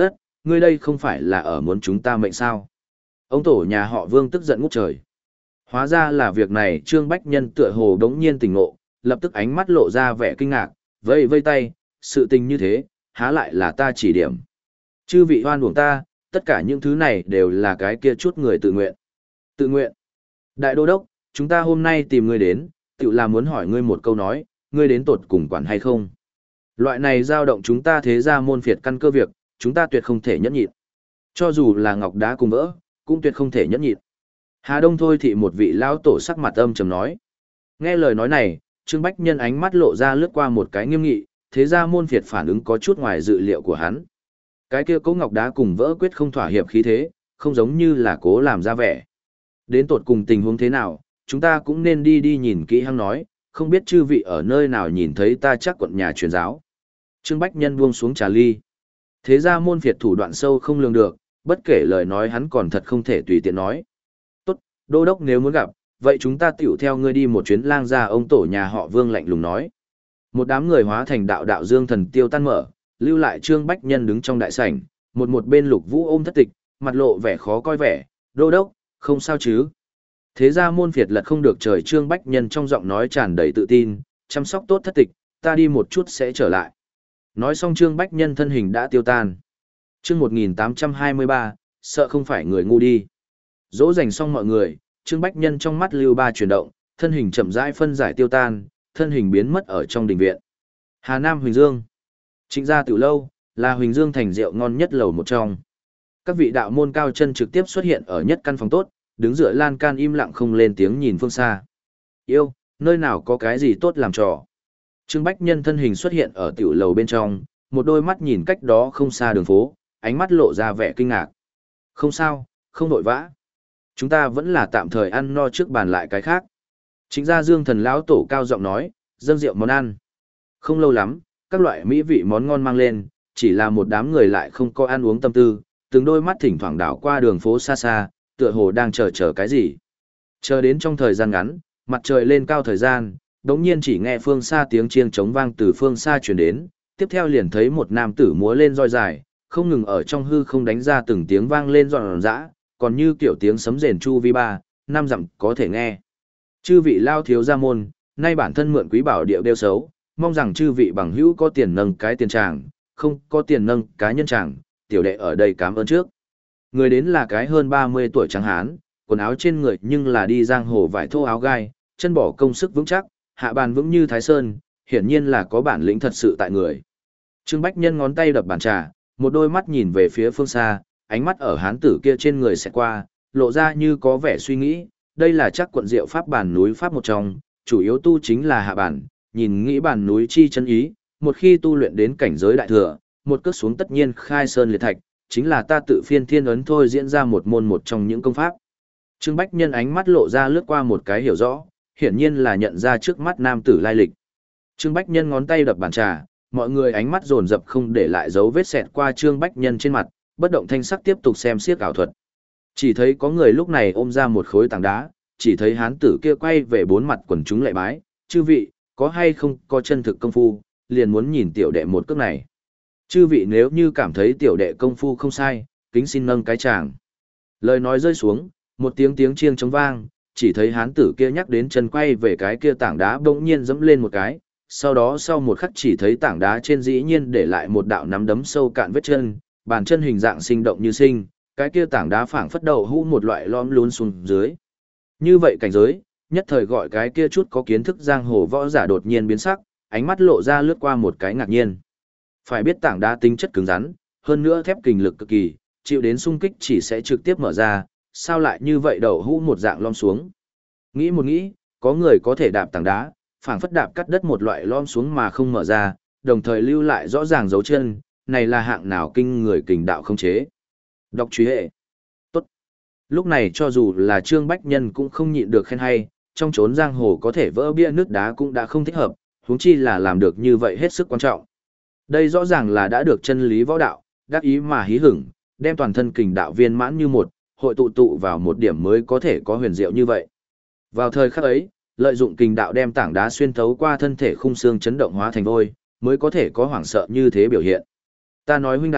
ngươi đây không phải là ở muốn chúng ta mệnh sao? Ông tổ nhà họ Vương tức giận ngút trời. Hóa ra là việc này, Trương Bách Nhân tựa hồ đống nhiên tỉnh ngộ, lập tức ánh mắt lộ ra vẻ kinh ngạc, vây vây tay, sự tình như thế, há lại là ta chỉ điểm. Chư vị hoan uổng ta, tất cả những thứ này đều là cái kia chút người tự nguyện. Tự nguyện. Đại đô đốc, chúng ta hôm nay tìm ngươi đến, tự là muốn hỏi ngươi một câu nói, ngươi đến tột cùng quản hay không? Loại này dao động chúng ta thế ra môn phiệt căn cơ việc, chúng ta tuyệt không thể nhẫn nhịn. Cho dù là ngọc đá cùng vỡ, cũng tuyệt không thể nhẫn nhịn. Hà Đông thôi thị một vị lão tổ sắc mặt âm trầm nói. Nghe lời nói này, Trương Bách Nhân ánh mắt lộ ra lướt qua một cái nghiêm nghị, thế ra môn phiệt phản ứng có chút ngoài dự liệu của hắn. Cái kia cố ngọc đá cùng vỡ quyết không thỏa hiệp khí thế, không giống như là cố làm ra vẻ. Đến tột cùng tình huống thế nào, chúng ta cũng nên đi đi nhìn kỹ hăng nói, không biết chư vị ở nơi nào nhìn thấy ta chắc quận nhà truyền giáo. Trương Bách Nhân buông xuống trà ly. Thế ra môn phiệt thủ đoạn sâu không lường được, bất kể lời nói hắn còn thật không thể tùy tiện nói. Tốt, đô đốc nếu muốn gặp, vậy chúng ta tiểu theo ngươi đi một chuyến lang ra, ông tổ nhà họ Vương lạnh lùng nói. Một đám người hóa thành đạo đạo dương thần tiêu tan mở, lưu lại Trương Bách Nhân đứng trong đại sảnh, một một bên Lục Vũ ôm thất tịch, mặt lộ vẻ khó coi vẻ, đô đốc, không sao chứ. Thế ra môn phiệt lật không được trời, Trương Bách Nhân trong giọng nói tràn đầy tự tin, chăm sóc tốt thất tịch, ta đi một chút sẽ trở lại. Nói xong Trương Bách Nhân thân hình đã tiêu tan. Chương một nghìn tám trăm hai mươi ba, sợ không phải người ngu đi. Dỗ dành xong mọi người, Trương Bách Nhân trong mắt lưu ba chuyển động, thân hình chậm rãi phân giải tiêu tan, thân hình biến mất ở trong đình viện. Hà Nam Huỳnh Dương. Trịnh gia tiểu lâu, là Huỳnh Dương thành rượu ngon nhất lầu một trong. Các vị đạo môn cao chân trực tiếp xuất hiện ở nhất căn phòng tốt, đứng dựa lan can im lặng không lên tiếng nhìn phương xa. Yêu, nơi nào có cái gì tốt làm trò. Trương Bách Nhân thân hình xuất hiện ở tiểu lầu bên trong, một đôi mắt nhìn cách đó không xa đường phố, ánh mắt lộ ra vẻ kinh ngạc. Không sao, không vội vã. Chúng ta vẫn là tạm thời ăn no trước bàn lại cái khác. Chính gia Dương thần lão tổ cao giọng nói, dâng rượu món ăn. Không lâu lắm, các loại mỹ vị món ngon mang lên, chỉ là một đám người lại không có ăn uống tâm tư, từng đôi mắt thỉnh thoảng đảo qua đường phố xa xa, tựa hồ đang chờ chờ cái gì. Chờ đến trong thời gian ngắn, mặt trời lên cao thời gian, đống nhiên chỉ nghe phương xa tiếng chiêng trống vang từ phương xa truyền đến, tiếp theo liền thấy một nam tử múa lên roi dài, không ngừng ở trong hư không đánh ra từng tiếng vang lên ròn rã, còn như kiểu tiếng sấm rền chu vi ba, năm dặm có thể nghe. Chư vị lao thiếu gia môn, nay bản thân mượn quý bảo điệu đeo xấu, mong rằng chư vị bằng hữu có tiền nâng cái tiền tràng, không có tiền nâng cá nhân tràng, tiểu đệ ở đây cảm ơn trước. Người đến là cái hơn ba mươi tuổi trắng hán, quần áo trên người nhưng là đi giang hồ vải thô áo gai, chân bỏ công sức vững chắc, hạ bàn vững như thái sơn, hiển nhiên là có bản lĩnh thật sự tại người. Trương Bách Nhân ngón tay đập bàn trà, một đôi mắt nhìn về phía phương xa, ánh mắt ở hán tử kia trên người sẽ qua, lộ ra như có vẻ suy nghĩ, đây là chắc quận diệu pháp bản núi pháp một trong, chủ yếu tu chính là hạ bản, nhìn nghĩ bản núi chi chân ý, một khi tu luyện đến cảnh giới đại thừa, một cước xuống tất nhiên khai sơn liệt thạch, chính là ta tự phiên thiên ấn thôi diễn ra một môn một trong những công pháp. Trương Bách Nhân ánh mắt lộ ra lướt qua một cái hiểu rõ, hiển nhiên là nhận ra trước mắt nam tử lai lịch. Trương Bách Nhân ngón tay đập bàn trà, mọi người ánh mắt dồn dập không để lại dấu vết xẹt qua Trương Bách Nhân trên mặt, bất động thanh sắc tiếp tục xem xiếc ảo thuật. Chỉ thấy có người lúc này ôm ra một khối tảng đá, chỉ thấy hán tử kia quay về bốn mặt quần chúng lạy bái, chư vị, có hay không có chân thực công phu, liền muốn nhìn tiểu đệ một cước này. Chư vị nếu như cảm thấy tiểu đệ công phu không sai, kính xin nâng cái tràng. Lời nói rơi xuống, một tiếng tiếng chiêng trống vang, chỉ thấy hán tử kia nhắc đến chân quay về cái kia tảng đá bỗng nhiên dẫm lên một cái, sau đó sau một khắc chỉ thấy tảng đá trên dĩ nhiên để lại một đạo nắm đấm sâu cạn vết chân, bàn chân hình dạng sinh động như sinh, cái kia tảng đá phảng phất đầu hũ một loại lom lún xuống dưới. Như vậy cảnh giới, nhất thời gọi cái kia chút có kiến thức giang hồ võ giả đột nhiên biến sắc, ánh mắt lộ ra lướt qua một cái ngạc nhiên. Phải biết tảng đá tính chất cứng rắn, hơn nữa thép kình lực cực kỳ, chịu đến xung kích chỉ sẽ trực tiếp mở ra, sao lại như vậy đầu hũ một dạng lom xuống. Nghĩ một nghĩ, có người có thể đạp tảng đá, phảng phất đạp cắt đất một loại lom xuống mà không mở ra, đồng thời lưu lại rõ ràng dấu chân, này là hạng nào kinh người kình đạo không chế. Đọc truy hệ. Tốt. Lúc này cho dù là Trương Bách Nhân cũng không nhịn được khen hay, trong chốn giang hồ có thể vỡ bia nước đá cũng đã không thích hợp, huống chi là làm được như vậy hết sức quan trọng. Đây rõ ràng là đã được chân lý võ đạo, đắc ý mà hí hửng, đem toàn thân kình đạo viên mãn như một, hội tụ tụ vào một điểm mới có thể có huyền diệu như vậy. Vào thời khắc ấy, lợi dụng kình đạo đem tảng đá xuyên thấu qua thân thể khung xương chấn động hóa thành vôi, mới có thể có hoảng sợ như thế biểu hiện. Ta nói huynh đài,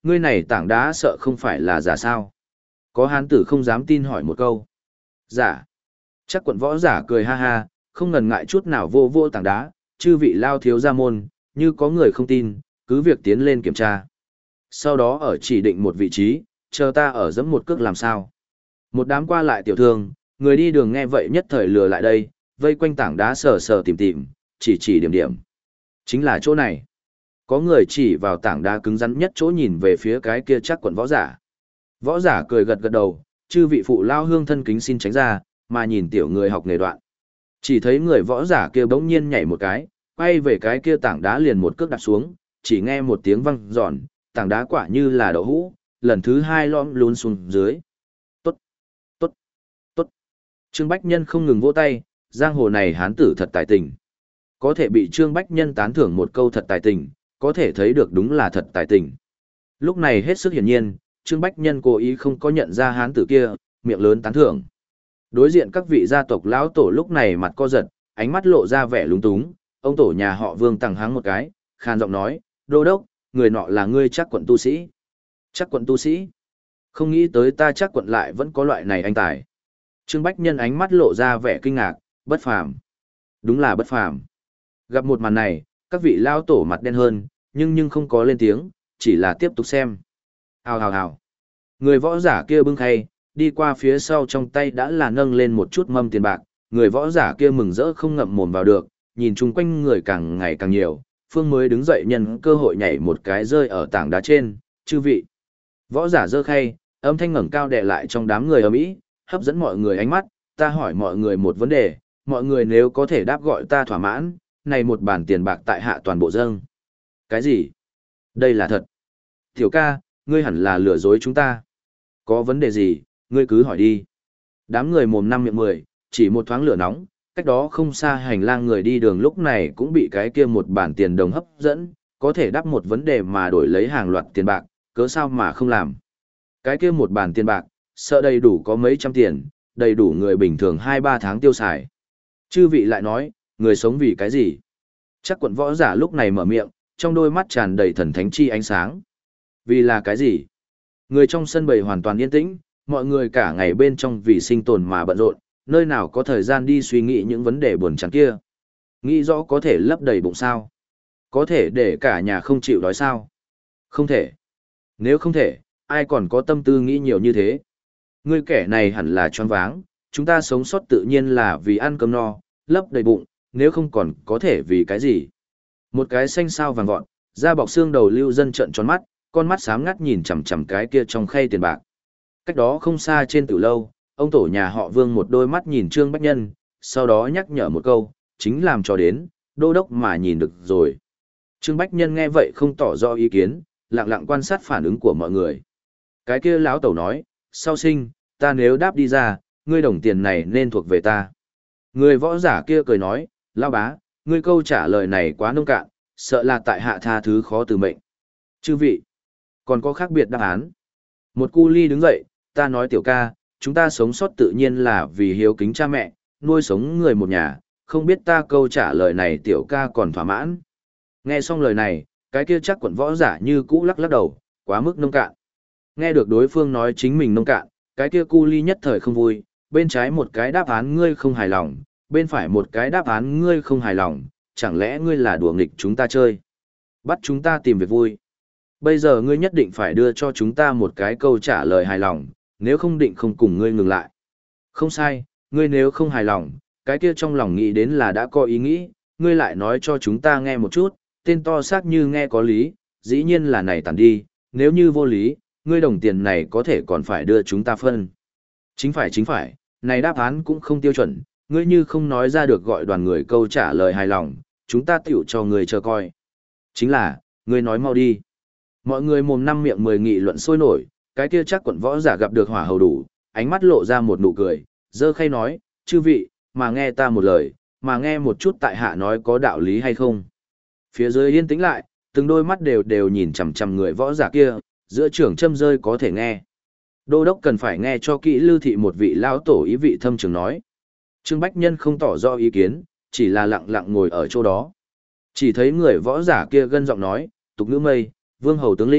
ngươi này tảng đá sợ không phải là giả sao? Có hán tử không dám tin hỏi một câu. Giả. Chắc quận võ giả cười ha ha, không ngần ngại chút nào vô vô tảng đá, chư vị lao thiếu gia môn, như có người không tin, cứ việc tiến lên kiểm tra. Sau đó ở chỉ định một vị trí, chờ ta ở dẫm một cước làm sao. Một đám qua lại tiểu thương, người đi đường nghe vậy nhất thời lừa lại đây, vây quanh tảng đá sờ sờ tìm tìm, chỉ chỉ điểm điểm. Chính là chỗ này. Có người chỉ vào tảng đá cứng rắn nhất chỗ nhìn về phía cái kia chắc quận võ giả. Võ giả cười gật gật đầu, chư vị phụ lao hương thân kính xin tránh ra, mà nhìn tiểu người học nghề đoạn. Chỉ thấy người võ giả kia bỗng nhiên nhảy một cái, quay về cái kia tảng đá liền một cước đạp xuống, chỉ nghe một tiếng vang giòn, tảng đá quả như là đậu hũ, lần thứ hai lõm lún xuống dưới. Tốt, tốt, tốt. Trương Bách Nhân không ngừng vỗ tay, giang hồ này hán tử thật tài tình. Có thể bị Trương Bách Nhân tán thưởng một câu thật tài tình, có thể thấy được đúng là thật tài tình. Lúc này hết sức hiển nhiên, Trương Bách Nhân cố ý không có nhận ra hán tử kia, miệng lớn tán thưởng. Đối diện các vị gia tộc lão tổ lúc này mặt co giật, ánh mắt lộ ra vẻ lúng túng, ông tổ nhà họ Vương tằng hắng một cái, khan giọng nói, đô đốc, người nọ là ngươi chắc quận tu sĩ. Chắc quận tu sĩ? Không nghĩ tới ta chắc quận lại vẫn có loại này anh tài. Trương Bách Nhân ánh mắt lộ ra vẻ kinh ngạc, bất phàm. Đúng là bất phàm. Gặp một màn này, các vị lão tổ mặt đen hơn, nhưng nhưng không có lên tiếng, chỉ là tiếp tục xem. Hào hào hào. Người võ giả kia bưng khay, đi qua phía sau trong tay đã là nâng lên một chút mâm tiền bạc, người võ giả kia mừng rỡ không ngậm mồm vào được, nhìn chung quanh người càng ngày càng nhiều, phương mới đứng dậy nhân cơ hội nhảy một cái rơi ở tảng đá trên, chư vị. Võ giả giơ khay, âm thanh ngẩng cao đè lại trong đám người ầm ĩ, hấp dẫn mọi người ánh mắt, ta hỏi mọi người một vấn đề, mọi người nếu có thể đáp gọi ta thỏa mãn, này một bản tiền bạc tại hạ toàn bộ dâng. Cái gì? Đây là thật. Tiểu ca, ngươi hẳn là lừa dối chúng ta. Có vấn đề gì, ngươi cứ hỏi đi. Đám người mồm năm miệng mười, chỉ một thoáng lửa nóng, cách đó không xa hành lang người đi đường lúc này cũng bị cái kia một bản tiền đồng hấp dẫn, có thể đáp một vấn đề mà đổi lấy hàng loạt tiền bạc, cớ sao mà không làm. Cái kia một bản tiền bạc, sợ đầy đủ có mấy trăm tiền, đầy đủ người bình thường hai ba tháng tiêu xài. Chư vị lại nói, người sống vì cái gì? Chắc quận võ giả lúc này mở miệng, trong đôi mắt tràn đầy thần thánh chi ánh sáng. Vì là cái gì? Người trong sân bày hoàn toàn yên tĩnh, mọi người cả ngày bên trong vì sinh tồn mà bận rộn, nơi nào có thời gian đi suy nghĩ những vấn đề buồn chán kia. Nghĩ rõ có thể lấp đầy bụng sao? Có thể để cả nhà không chịu đói sao? Không thể. Nếu không thể, ai còn có tâm tư nghĩ nhiều như thế? Ngươi kẻ này hẳn là choáng váng, chúng ta sống sót tự nhiên là vì ăn cơm no, lấp đầy bụng, nếu không còn có thể vì cái gì? Một cái xanh sao vàng vọt, da bọc xương đầu lưu dân trợn tròn mắt, con mắt sáng ngắt nhìn chằm chằm cái kia trong khay tiền bạc. Cách đó không xa trên tử lâu, ông tổ nhà họ Vương một đôi mắt nhìn Trương Bách Nhân, sau đó nhắc nhở một câu, chính làm cho đến, đô đốc mà nhìn được rồi. Trương Bách Nhân nghe vậy không tỏ rõ ý kiến, lặng lặng quan sát phản ứng của mọi người. Cái kia lão tẩu nói, sau sinh, ta nếu đáp đi ra, ngươi đồng tiền này nên thuộc về ta. Người võ giả kia cười nói, lão bá, ngươi câu trả lời này quá nông cạn, sợ là tại hạ tha thứ khó từ mệnh. Chư vị, còn có khác biệt đáp án. Một cu ly đứng dậy, ta nói tiểu ca, chúng ta sống sót tự nhiên là vì hiếu kính cha mẹ, nuôi sống người một nhà, không biết ta câu trả lời này tiểu ca còn thỏa mãn. Nghe xong lời này, cái kia chắc quận võ giả như cũ lắc lắc đầu, quá mức nông cạn. Nghe được đối phương nói chính mình nông cạn, cái kia cu ly nhất thời không vui, bên trái một cái đáp án ngươi không hài lòng, bên phải một cái đáp án ngươi không hài lòng, chẳng lẽ ngươi là đùa nghịch chúng ta chơi? Bắt chúng ta tìm việc vui. Bây giờ ngươi nhất định phải đưa cho chúng ta một cái câu trả lời hài lòng, nếu không định không cùng ngươi ngừng lại. Không sai, ngươi nếu không hài lòng, cái kia trong lòng nghĩ đến là đã có ý nghĩ, ngươi lại nói cho chúng ta nghe một chút, tên to xác như nghe có lý, dĩ nhiên là này tàn đi, nếu như vô lý, ngươi đồng tiền này có thể còn phải đưa chúng ta phân. Chính phải chính phải, này đáp án cũng không tiêu chuẩn, ngươi như không nói ra được gọi đoàn người câu trả lời hài lòng, chúng ta tiểu cho ngươi chờ coi. Chính là, ngươi nói mau đi. Mọi người mồm năm miệng mười nghị luận sôi nổi, cái kia chắc quận võ giả gặp được hỏa hầu đủ, ánh mắt lộ ra một nụ cười, dơ khay nói, chư vị, mà nghe ta một lời, mà nghe một chút tại hạ nói có đạo lý hay không. Phía dưới yên tĩnh lại, từng đôi mắt đều đều nhìn chằm chằm người võ giả kia, giữa trưởng châm rơi có thể nghe. Đô đốc cần phải nghe cho kỹ lưu thị một vị lão tổ ý vị thâm trường nói. Trương Bách Nhân không tỏ rõ ý kiến, chỉ là lặng lặng ngồi ở chỗ đó. Chỉ thấy người võ giả kia gân giọng nói, tục ngữ mây, vương hầu tướng lĩnh,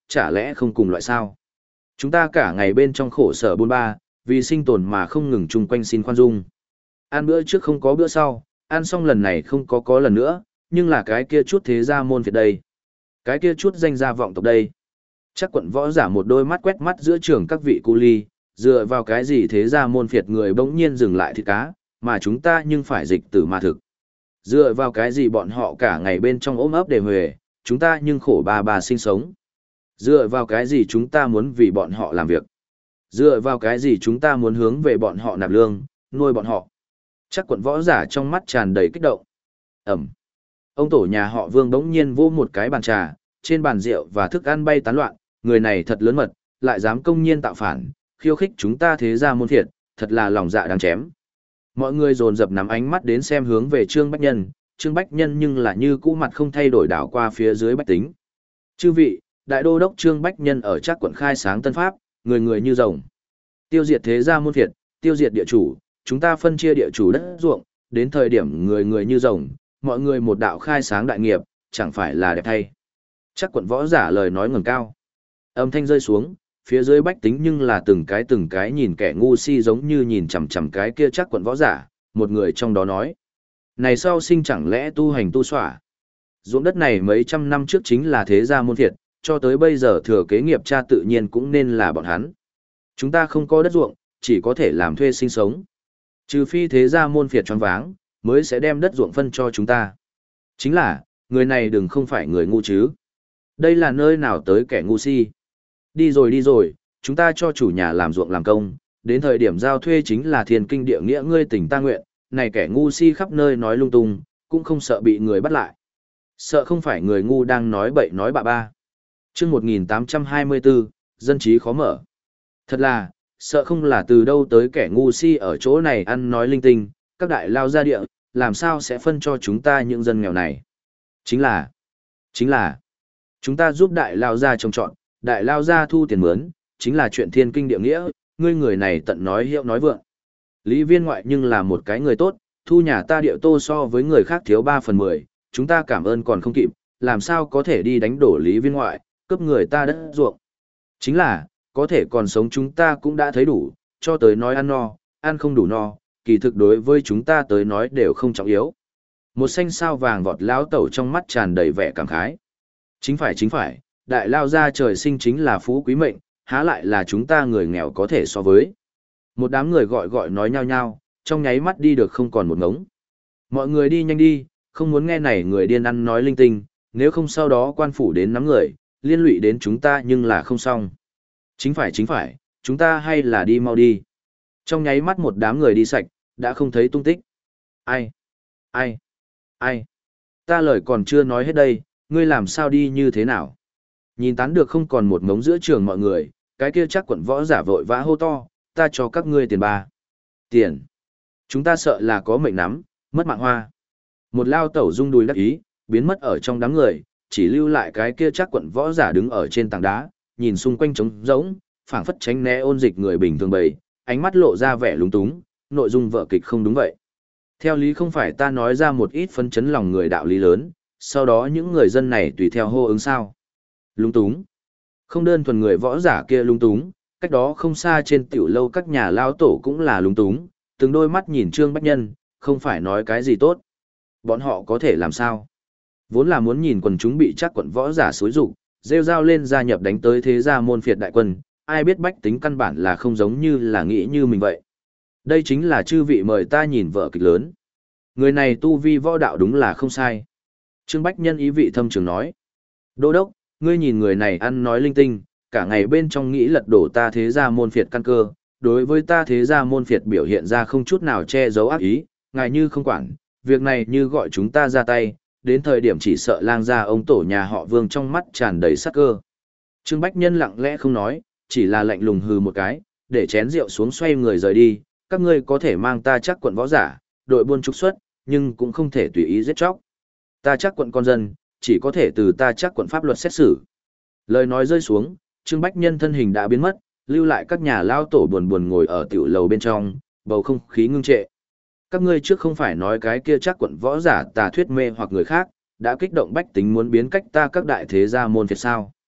chả lẽ không cùng loại sao? Chúng ta cả ngày bên trong khổ sở bôn ba, vì sinh tồn mà không ngừng chung quanh xin khoan dung. Ăn bữa trước không có bữa sau, ăn xong lần này không có có lần nữa, nhưng là cái kia chút thế gia môn phiệt đây. Cái kia chút danh gia vọng tộc đây. Chắc quận võ giả một đôi mắt quét mắt giữa trường các vị cu ly, dựa vào cái gì thế gia môn phiệt người bỗng nhiên dừng lại thịt cá, mà chúng ta nhưng phải dịch tử mà thực. Dựa vào cái gì bọn họ cả ngày bên trong ôm ấp để huề, chúng ta nhưng khổ bà bà sinh sống. Dựa vào cái gì chúng ta muốn vì bọn họ làm việc. Dựa vào cái gì chúng ta muốn hướng về bọn họ nạp lương, nuôi bọn họ. Chắc quận võ giả trong mắt tràn đầy kích động. Ẩm. Ông tổ nhà họ Vương bỗng nhiên vô một cái bàn trà, trên bàn rượu và thức ăn bay tán loạn, người này thật lớn mật, lại dám công nhiên tạo phản, khiêu khích chúng ta thế gia môn thiệt, thật là lòng dạ đáng chém. Mọi người dồn dập nắm ánh mắt đến xem hướng về Trương Bách Nhân, Trương Bách Nhân nhưng là như cũ mặt không thay đổi đảo qua phía dưới Bách Tính. Chư vị, đại đô đốc Trương Bách Nhân ở Trác quận khai sáng Tân Pháp, người người như rồng. Tiêu diệt thế gia môn thiệt, tiêu diệt địa chủ, chúng ta phân chia địa chủ đất ruộng, đến thời điểm người người như rồng, mọi người một đạo khai sáng đại nghiệp, chẳng phải là đẹp thay. Trác quận võ giả lời nói ngẩng cao. Âm thanh rơi xuống, phía dưới Bách Tính nhưng là từng cái từng cái nhìn kẻ ngu si giống như nhìn chằm chằm cái kia Trác quận võ giả, một người trong đó nói: "Này sau sinh chẳng lẽ tu hành tu xỏa? Ruộng đất này mấy trăm năm trước chính là thế gia môn thiệt, cho tới bây giờ thừa kế nghiệp cha tự nhiên cũng nên là bọn hắn. Chúng ta không có đất ruộng, chỉ có thể làm thuê sinh sống. Trừ phi thế gia môn phiệt choáng váng, mới sẽ đem đất ruộng phân cho chúng ta. Chính là, người này đừng không phải người ngu chứ. Đây là nơi nào tới kẻ ngu si. Đi rồi đi rồi, chúng ta cho chủ nhà làm ruộng làm công, đến thời điểm giao thuê chính là thiên kinh địa nghĩa ngươi tình ta nguyện, này kẻ ngu si khắp nơi nói lung tung, cũng không sợ bị người bắt lại. Sợ không phải người ngu đang nói bậy nói bạ ba." Chương một nghìn tám trăm hai mươi bốn, dân trí khó mở. Thật là, sợ không là từ đâu tới kẻ ngu si ở chỗ này ăn nói linh tinh, các đại lao gia địa, làm sao sẽ phân cho chúng ta những dân nghèo này. Chính là, chính là, chúng ta giúp đại lao gia trồng trọt, đại lao gia thu tiền mướn, chính là chuyện thiên kinh địa nghĩa, ngươi người này tận nói hiệu nói vượng. Lý viên ngoại nhưng là một cái người tốt, thu nhà ta địa tô so với người khác thiếu ba phần mười, chúng ta cảm ơn còn không kịp, làm sao có thể đi đánh đổ lý viên ngoại, cướp người ta đất ruộng. Chính là, có thể còn sống chúng ta cũng đã thấy đủ, cho tới nói ăn no, ăn không đủ no, kỳ thực đối với chúng ta tới nói đều không trọng yếu. Một xanh sao vàng vọt lão tẩu trong mắt tràn đầy vẻ cảm khái. Chính phải chính phải, đại lao gia trời sinh chính là phú quý mệnh, há lại là chúng ta người nghèo có thể so với. Một đám người gọi gọi nói nhau nhau, trong nháy mắt đi được không còn một ngống. Mọi người đi nhanh đi, không muốn nghe này người điên ăn nói linh tinh, nếu không sau đó quan phủ đến nắm người, liên lụy đến chúng ta nhưng là không xong. Chính phải chính phải, chúng ta hay là đi mau đi. Trong nháy mắt một đám người đi sạch, đã không thấy tung tích. Ai? Ai? Ai? Ta lời còn chưa nói hết đây, ngươi làm sao đi như thế nào? Nhìn tán được không còn một mống giữa trường mọi người, cái kia chắc quận võ giả vội vã hô to, ta cho các ngươi tiền ba. Tiền? Chúng ta sợ là có mệnh nắm, mất mạng hoa. Một lao tẩu rung đùi đắc ý, biến mất ở trong đám người, chỉ lưu lại cái kia chắc quận võ giả đứng ở trên tảng đá, nhìn xung quanh trống rỗng, phảng phất tránh né ôn dịch người bình thường bầy, ánh mắt lộ ra vẻ lúng túng, nội dung vở kịch không đúng vậy. Theo lý không phải ta nói ra một ít phân chấn lòng người đạo lý lớn, sau đó những người dân này tùy theo hô ứng sao. Lúng túng. Không đơn thuần người võ giả kia lúng túng, cách đó không xa trên tiểu lâu các nhà lao tổ cũng là lúng túng, từng đôi mắt nhìn Trương Bách Nhân, không phải nói cái gì tốt. Bọn họ có thể làm sao? Vốn là muốn nhìn quần chúng bị chắc quận võ giả xối rụng, rêu rao lên gia nhập đánh tới thế gia môn phiệt đại quân, ai biết bách tính căn bản là không giống như là nghĩ như mình vậy. Đây chính là chư vị mời ta nhìn vở kịch lớn. Người này tu vi võ đạo đúng là không sai. Trương Bách Nhân ý vị thâm trường nói. Đô đốc, ngươi nhìn người này ăn nói linh tinh, cả ngày bên trong nghĩ lật đổ ta thế gia môn phiệt căn cơ, đối với ta thế gia môn phiệt biểu hiện ra không chút nào che giấu ác ý, ngài như không quản, việc này như gọi chúng ta ra tay, đến thời điểm chỉ sợ lang gia ông tổ nhà họ Vương trong mắt tràn đầy sắc cơ. Trương Bách Nhân lặng lẽ không nói, chỉ là lạnh lùng hừ một cái, để chén rượu xuống xoay người rời đi, các ngươi có thể mang ta chắc quận võ giả, đội buôn trục xuất, nhưng cũng không thể tùy ý giết chóc. Ta chắc quận con dân, chỉ có thể từ ta chắc quận pháp luật xét xử. Lời nói rơi xuống, Trương Bách Nhân thân hình đã biến mất, lưu lại các nhà lao tổ buồn buồn ngồi ở tiểu lầu bên trong, bầu không khí ngưng trệ. Các ngươi trước không phải nói cái kia chắc quận võ giả tà thuyết mê hoặc người khác, đã kích động bách tính muốn biến cách ta các đại thế gia môn phiệt sao.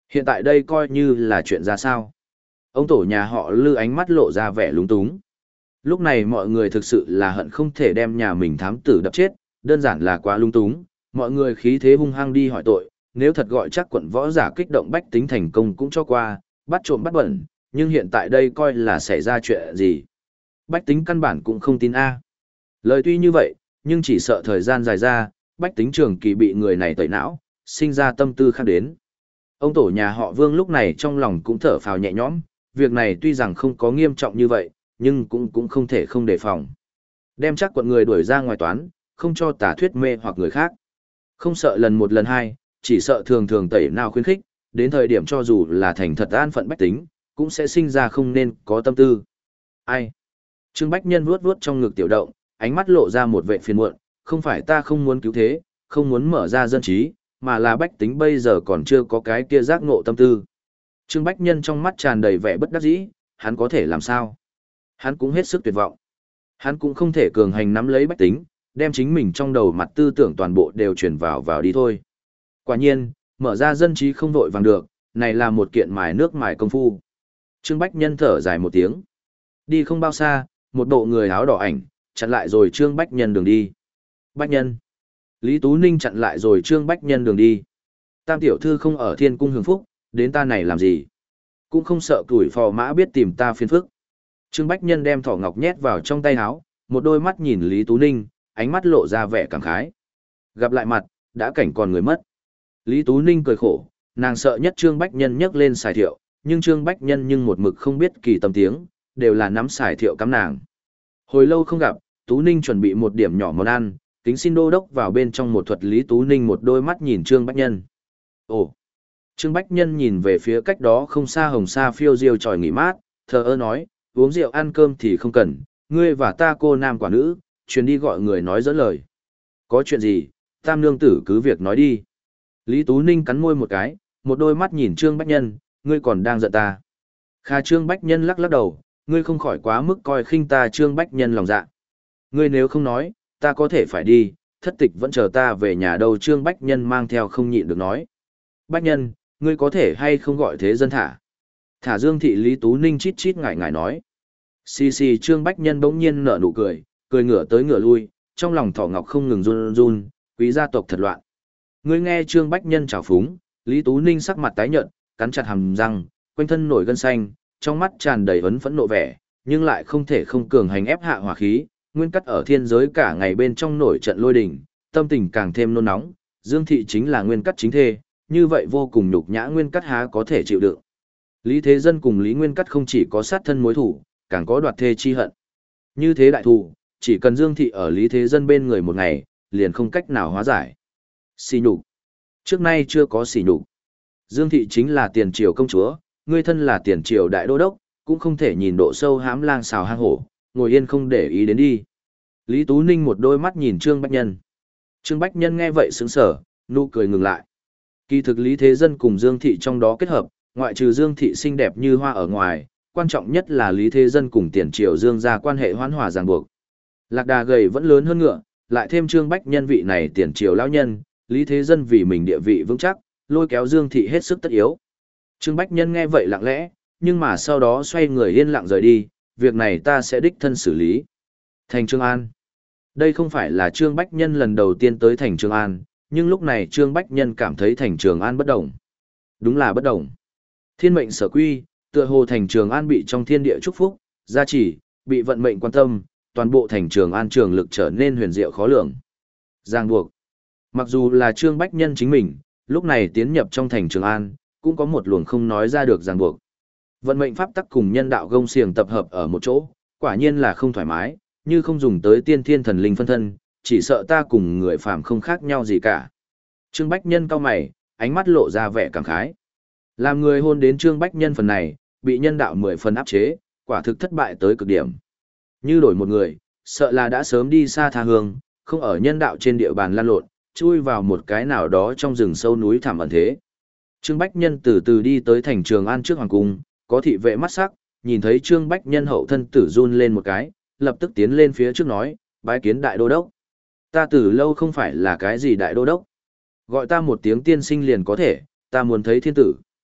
Hiện tại đây coi như là chuyện ra sao? Ông tổ nhà họ Lư ánh mắt lộ ra vẻ lúng túng. Lúc này mọi người thực sự là hận không thể đem nhà mình thám tử đập chết, đơn giản là quá lung túng, mọi người khí thế hung hăng đi hỏi tội, nếu thật gọi chắc quận võ giả kích động bách tính thành công cũng cho qua, bắt trộm bắt bẩn, nhưng hiện tại đây coi là xảy ra chuyện gì. Bách tính căn bản cũng không tin A. Lời tuy như vậy, nhưng chỉ sợ thời gian dài ra, bách tính trường kỳ bị người này tẩy não, sinh ra tâm tư khác đến. Ông tổ nhà họ Vương lúc này trong lòng cũng thở phào nhẹ nhõm, việc này tuy rằng không có nghiêm trọng như vậy, nhưng cũng cũng không thể không đề phòng. Đem chắc quận người đuổi ra ngoài toán, không cho tà thuyết mê hoặc người khác. Không sợ lần một lần hai, chỉ sợ thường thường tẩy nào khuyến khích, đến thời điểm cho dù là thành thật an phận bách tính, cũng sẽ sinh ra không nên có tâm tư. Ai? Trương Bách Nhân vuốt vuốt trong ngực tiểu động, ánh mắt lộ ra một vẻ phiền muộn, không phải ta không muốn cứu thế, không muốn mở ra dân trí, mà là bách tính bây giờ còn chưa có cái kia giác ngộ tâm tư. Trương Bách Nhân trong mắt tràn đầy vẻ bất đắc dĩ, hắn có thể làm sao? Hắn cũng hết sức tuyệt vọng. Hắn cũng không thể cường hành nắm lấy bách tính, đem chính mình trong đầu mặt tư tưởng toàn bộ đều chuyển vào vào đi thôi. Quả nhiên, mở ra dân trí không vội vàng được, này là một kiện mài nước mài công phu. Trương Bách Nhân thở dài một tiếng. Đi không bao xa, một bộ người áo đỏ ảnh, chặn lại rồi Trương Bách Nhân đường đi. Bách Nhân. Lý Tú Ninh chặn lại rồi Trương Bách Nhân đường đi. Tam tiểu thư không ở Thiên Cung hưởng phúc, đến ta này làm gì? Cũng không sợ tuổi phò mã biết tìm ta phiền phức. Trương Bách Nhân đem thỏ ngọc nhét vào trong tay áo, một đôi mắt nhìn Lý Tú Ninh, ánh mắt lộ ra vẻ cảm khái. Gặp lại mặt, đã cảnh còn người mất. Lý Tú Ninh cười khổ, nàng sợ nhất Trương Bách Nhân nhắc lên xài thiệu, nhưng Trương Bách Nhân nhưng một mực không biết kỳ tâm tiếng, đều là nắm xài thiệu cắm nàng. Hồi lâu không gặp, Tú Ninh chuẩn bị một điểm nhỏ món ăn, kính xin đô đốc vào bên trong một thuật. Lý Tú Ninh một đôi mắt nhìn Trương Bách Nhân. Ồ! Trương Bách Nhân nhìn về phía cách đó không xa hồng sa phiêu diêu tròi nghỉ mát, thờ ơ nói, uống rượu ăn cơm thì không cần, ngươi và ta cô nam quả nữ, chuyến đi gọi người nói dẫn lời. Có chuyện gì, tam nương tử cứ việc nói đi. Lý Tú Ninh cắn môi một cái, một đôi mắt nhìn Trương Bách Nhân, ngươi còn đang giận ta. Kha Trương Bách Nhân lắc lắc đầu, ngươi không khỏi quá mức coi khinh ta Trương Bách Nhân lòng dạ. Ngươi nếu không nói, ta có thể phải đi, thất tịch vẫn chờ ta về nhà đâu. Trương Bách Nhân mang theo không nhịn được nói. Bách Nhân, ngươi có thể hay không gọi thế dân thả. Thả Dương thị. Lý Tú Ninh chít chít ngại ngại nói. Xì xì. Trương Bách Nhân bỗng nhiên nở nụ cười, cười ngửa tới ngửa lui, trong lòng thỏ ngọc không ngừng run run, quý gia tộc thật loạn. Ngươi nghe Trương Bách Nhân trào phúng, Lý Tú Ninh sắc mặt tái nhợt, cắn chặt hàm răng, quanh thân nổi gân xanh, trong mắt tràn đầy phẫn phẫn nộ vẻ, nhưng lại không thể không cường hành ép hạ hỏa khí, nguyên cắt ở thiên giới cả ngày bên trong nổi trận lôi đình, tâm tình càng thêm nôn nóng, Dương thị chính là nguyên cắt chính thê, như vậy vô cùng nhục nhã nguyên cắt há có thể chịu đựng. Lý Thế Dân cùng Lý Nguyên Cắt không chỉ có sát thân mối thủ, càng có đoạt thê chi hận. Như thế đại thù, chỉ cần Dương thị ở Lý Thế Dân bên người một ngày, liền không cách nào hóa giải. Xỉ nhục. Trước nay chưa có xỉ nhục. Dương thị chính là tiền triều công chúa, ngươi thân là tiền triều đại đô đốc, cũng không thể nhìn độ sâu hãm lang xào hang hổ, ngồi yên không để ý đến đi. Lý Tú Ninh một đôi mắt nhìn Trương Bách Nhân. Trương Bách Nhân nghe vậy sững sờ, nụ cười ngừng lại. Kỳ thực Lý Thế Dân cùng Dương thị trong đó kết hợp, ngoại trừ Dương thị xinh đẹp như hoa ở ngoài, quan trọng nhất là Lý Thế Dân cùng tiền triều Dương gia quan hệ hoán hòa ràng buộc. Lạc đà gầy vẫn lớn hơn ngựa, lại thêm Trương Bách Nhân vị này tiền triều lão nhân, Lý Thế Dân vì mình địa vị vững chắc, lôi kéo Dương thị hết sức tất yếu. Trương Bách Nhân nghe vậy lặng lẽ, nhưng mà sau đó xoay người yên lặng rời đi, việc này ta sẽ đích thân xử lý. Thành Trường An. Đây không phải là Trương Bách Nhân lần đầu tiên tới thành Trường An, nhưng lúc này Trương Bách Nhân cảm thấy thành Trường An bất đồng. Đúng là bất đồng. Thiên mệnh sở quy, tựa hồ thành Trường An bị trong thiên địa chúc phúc, gia trì, bị vận mệnh quan tâm, toàn bộ thành Trường An trường lực trở nên huyền diệu khó lường. Giang buộc. Mặc dù là Trương Bách Nhân chính mình, lúc này tiến nhập trong thành Trường An, cũng có một luồng không nói ra được ràng buộc. Vận mệnh pháp tắc cùng nhân đạo gông xiềng tập hợp ở một chỗ, quả nhiên là không thoải mái, như không dùng tới tiên thiên thần linh phân thân, chỉ sợ ta cùng người phàm không khác nhau gì cả. Trương Bách Nhân cau mày, ánh mắt lộ ra vẻ cảm khái. Làm người hôn đến Trương Bách Nhân phần này, bị nhân đạo mười phần áp chế, quả thực thất bại tới cực điểm. Như đổi một người, sợ là đã sớm đi xa tha hương, không ở nhân đạo trên địa bàn lan lộn, chui vào một cái nào đó trong rừng sâu núi thẳm ẩn thế. Trương Bách Nhân từ từ đi tới thành Trường An trước hoàng cung, có thị vệ mắt sắc, nhìn thấy Trương Bách Nhân hậu thân tử run lên một cái, lập tức tiến lên phía trước nói, bái kiến đại đô đốc. Ta từ lâu không phải là cái gì đại đô đốc. Gọi ta một tiếng tiên sinh liền có thể, ta muốn thấy thiên tử.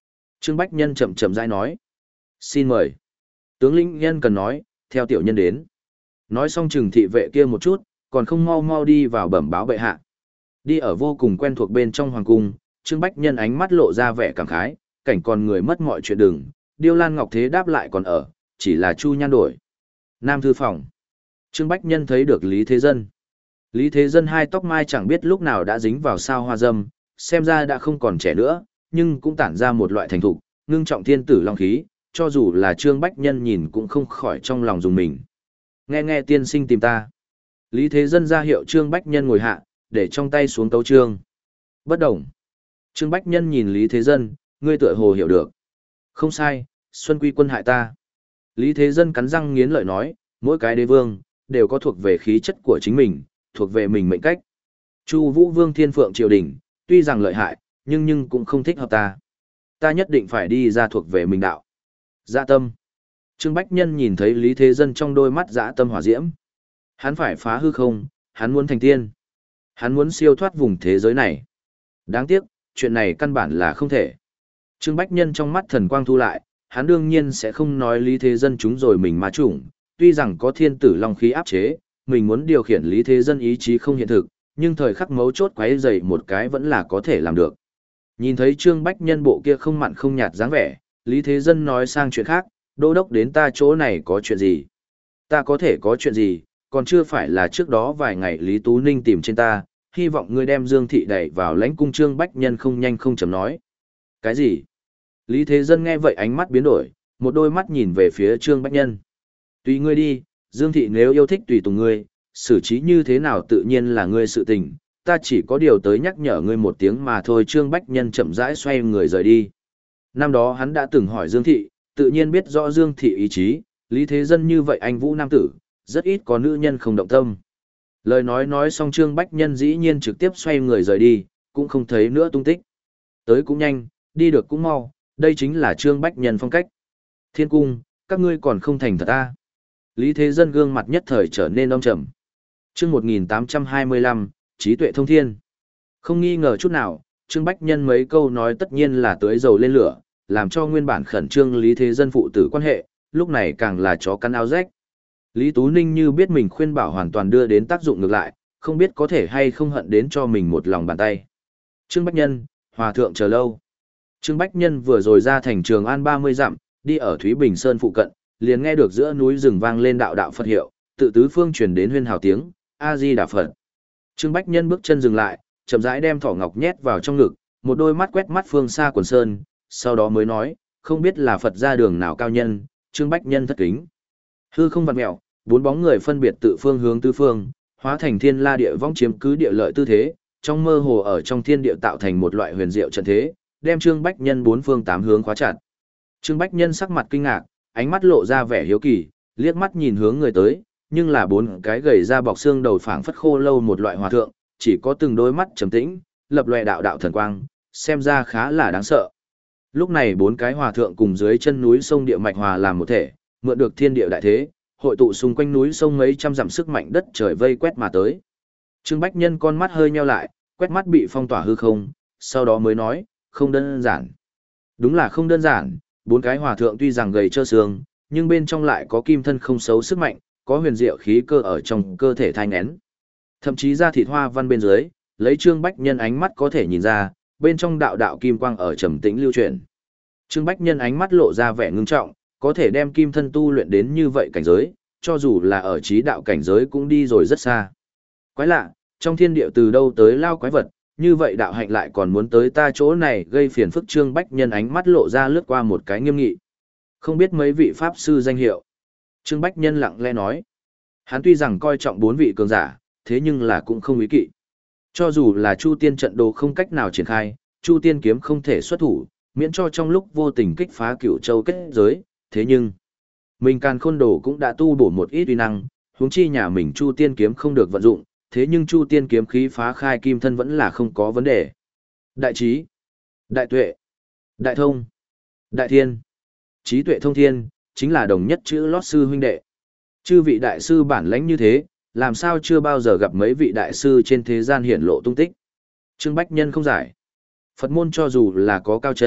Trương Bách Nhân chậm chậm rãi nói. Xin mời. Tướng lĩnh nhân cần nói, theo tiểu nhân đến. Nói xong trừng thị vệ kia một chút, còn không mau mau đi vào bẩm báo bệ hạ. Đi ở vô cùng quen thuộc bên trong hoàng cung, Trương Bách Nhân ánh mắt lộ ra vẻ cảm khái, cảnh còn người mất mọi chuyện đừng, Điêu Lan Ngọc Thế đáp lại còn ở, chỉ là Chu Nhan đổi. Nam thư phòng. Trương Bách Nhân thấy được Lý Thế Dân. Lý Thế Dân hai tóc mai chẳng biết lúc nào đã dính vào sao hoa dâm, xem ra đã không còn trẻ nữa, nhưng cũng tản ra một loại thành thục, ngưng trọng thiên tử long khí, cho dù là Trương Bách Nhân nhìn cũng không khỏi trong lòng dùng mình. Nghe nghe tiên sinh tìm ta. Lý Thế Dân ra hiệu Trương Bách Nhân ngồi hạ, để trong tay xuống tấu trương. Bất đồng. Trương Bách Nhân nhìn Lý Thế Dân, ngươi tựa hồ hiểu được. Không sai, Xuân Quy quân hại ta. Lý Thế Dân cắn răng nghiến lợi nói, mỗi cái đế vương, đều có thuộc về khí chất của chính mình, thuộc về mình mệnh cách. Chu Vũ Vương Thiên Phượng triều đình, tuy rằng lợi hại, nhưng nhưng cũng không thích hợp ta. Ta nhất định phải đi ra thuộc về mình đạo. Dã tâm. Trương Bách Nhân nhìn thấy Lý Thế Dân trong đôi mắt dã tâm hỏa diễm. Hắn phải phá hư không, hắn muốn thành tiên. Hắn muốn siêu thoát vùng thế giới này. Đáng tiếc, chuyện này căn bản là không thể. Trương Bách Nhân trong mắt thần quang thu lại, hắn đương nhiên sẽ không nói Lý Thế Dân chúng rồi mình mà chủng, tuy rằng có thiên tử long khí áp chế, mình muốn điều khiển Lý Thế Dân ý chí không hiện thực, nhưng thời khắc mấu chốt quấy rầy một cái vẫn là có thể làm được. Nhìn thấy Trương Bách Nhân bộ kia không mặn không nhạt dáng vẻ, Lý Thế Dân nói sang chuyện khác, đô đốc đến ta chỗ này có chuyện gì? Ta có thể có chuyện gì, còn chưa phải là trước đó vài ngày Lý Tú Ninh tìm trên ta, hy vọng ngươi đem Dương Thị đẩy vào lãnh cung. Trương Bách Nhân không nhanh không chậm nói. Cái gì? Lý Thế Dân nghe vậy ánh mắt biến đổi, một đôi mắt nhìn về phía Trương Bách Nhân. Tùy ngươi đi, Dương Thị nếu yêu thích tùy tùng ngươi, xử trí như thế nào tự nhiên là ngươi sự tình, ta chỉ có điều tới nhắc nhở ngươi một tiếng mà thôi. Trương Bách Nhân chậm rãi xoay người rời đi. Năm đó hắn đã từng hỏi Dương Thị, tự nhiên biết rõ Dương Thị ý chí, Lý Thế Dân như vậy anh vũ nam tử, rất ít có nữ nhân không động tâm. Lời nói nói xong Trương Bách Nhân dĩ nhiên trực tiếp xoay người rời đi, cũng không thấy nữa tung tích. Tới cũng nhanh, đi được cũng mau, đây chính là Trương Bách Nhân phong cách. Thiên cung, các ngươi còn không thành thật ta. Lý Thế Dân gương mặt nhất thời trở nên âm trầm. Chương một nghìn tám trăm hai mươi lăm, trí tuệ thông thiên. Không nghi ngờ chút nào, Trương Bách Nhân mấy câu nói tất nhiên là tưới dầu lên lửa, làm cho nguyên bản khẩn trương Lý Thế Dân phụ tử quan hệ, lúc này càng là chó cắn áo rách. Lý Tú Ninh như biết mình khuyên bảo hoàn toàn đưa đến tác dụng ngược lại, không biết có thể hay không hận đến cho mình một lòng bàn tay. Trương Bách Nhân, hòa thượng chờ lâu. Trương Bách Nhân vừa rồi ra thành Trường An ba mươi dặm, đi ở Thúy Bình Sơn phụ cận, liền nghe được giữa núi rừng vang lên đạo đạo Phật hiệu, tự tứ phương truyền đến huyên hào tiếng, A Di Đà Phật. Trương Bách Nhân bước chân dừng lại, chậm rãi đem thỏ ngọc nhét vào trong ngực, một đôi mắt quét mắt phương xa quần sơn, sau đó mới nói, không biết là Phật ra đường nào cao nhân. Trương Bách Nhân thất kính. Hư không vặn mèo, bốn bóng người phân biệt tự phương hướng tứ phương, hóa thành thiên la địa vong chiếm cứ địa lợi tư thế, trong mơ hồ ở trong thiên địa tạo thành một loại huyền diệu trận thế, đem Trương Bách Nhân bốn phương tám hướng khóa chặt. Trương Bách Nhân sắc mặt kinh ngạc, ánh mắt lộ ra vẻ hiếu kỳ, liếc mắt nhìn hướng người tới, nhưng là bốn cái gầy da bọc xương đầu phảng phất khô lâu một loại hòa thượng, chỉ có từng đôi mắt trầm tĩnh, lập lòe đạo đạo thần quang, xem ra khá là đáng sợ. Lúc này bốn cái hòa thượng cùng dưới chân núi sông địa mạch hòa làm một thể, mượn được thiên địa đại thế, hội tụ xung quanh núi sông mấy trăm dặm sức mạnh đất trời vây quét mà tới. Trương Bách Nhân con mắt hơi nheo lại, quét mắt bị phong tỏa hư không, sau đó mới nói, không đơn giản. Đúng là không đơn giản, bốn cái hòa thượng tuy rằng gầy trơ xương, nhưng bên trong lại có kim thân không xấu sức mạnh, có huyền diệu khí cơ ở trong cơ thể thai nghén. Thậm chí ra thịt hoa văn bên dưới, lấy Trương Bách Nhân ánh mắt có thể nhìn ra, bên trong đạo đạo kim quang ở trầm tĩnh lưu chuyển. Trương Bách Nhân ánh mắt lộ ra vẻ ngưng trọng, có thể đem kim thân tu luyện đến như vậy cảnh giới, cho dù là ở trí đạo cảnh giới cũng đi rồi rất xa. Quái lạ, trong thiên địa từ đâu tới lao quái vật, như vậy đạo hạnh lại còn muốn tới ta chỗ này gây phiền phức. Trương Bách Nhân ánh mắt lộ ra lướt qua một cái nghiêm nghị. Không biết mấy vị pháp sư danh hiệu. Trương Bách Nhân lặng lẽ nói. Hắn tuy rằng coi trọng bốn vị cường giả, thế nhưng là cũng không ý kỵ. Cho dù là Chu Tiên trận đồ không cách nào triển khai, Chu Tiên kiếm không thể xuất thủ, miễn cho trong lúc vô tình kích phá Cửu Châu kết giới, thế nhưng mình Càn Khôn Đồ cũng đã tu bổ một ít uy năng, huống chi nhà mình Chu Tiên kiếm không được vận dụng, thế nhưng Chu Tiên kiếm khí phá khai kim thân vẫn là không có vấn đề. Đại trí, đại tuệ, đại thông, đại thiên, trí tuệ thông thiên, chính là đồng nhất chữ lót sư huynh đệ. Chư vị đại sư bản lãnh như thế, làm sao chưa bao giờ gặp mấy vị đại sư trên thế gian hiển lộ tung tích. Trương Bách Nhân không giải. Phật môn cho dù là có cao chân,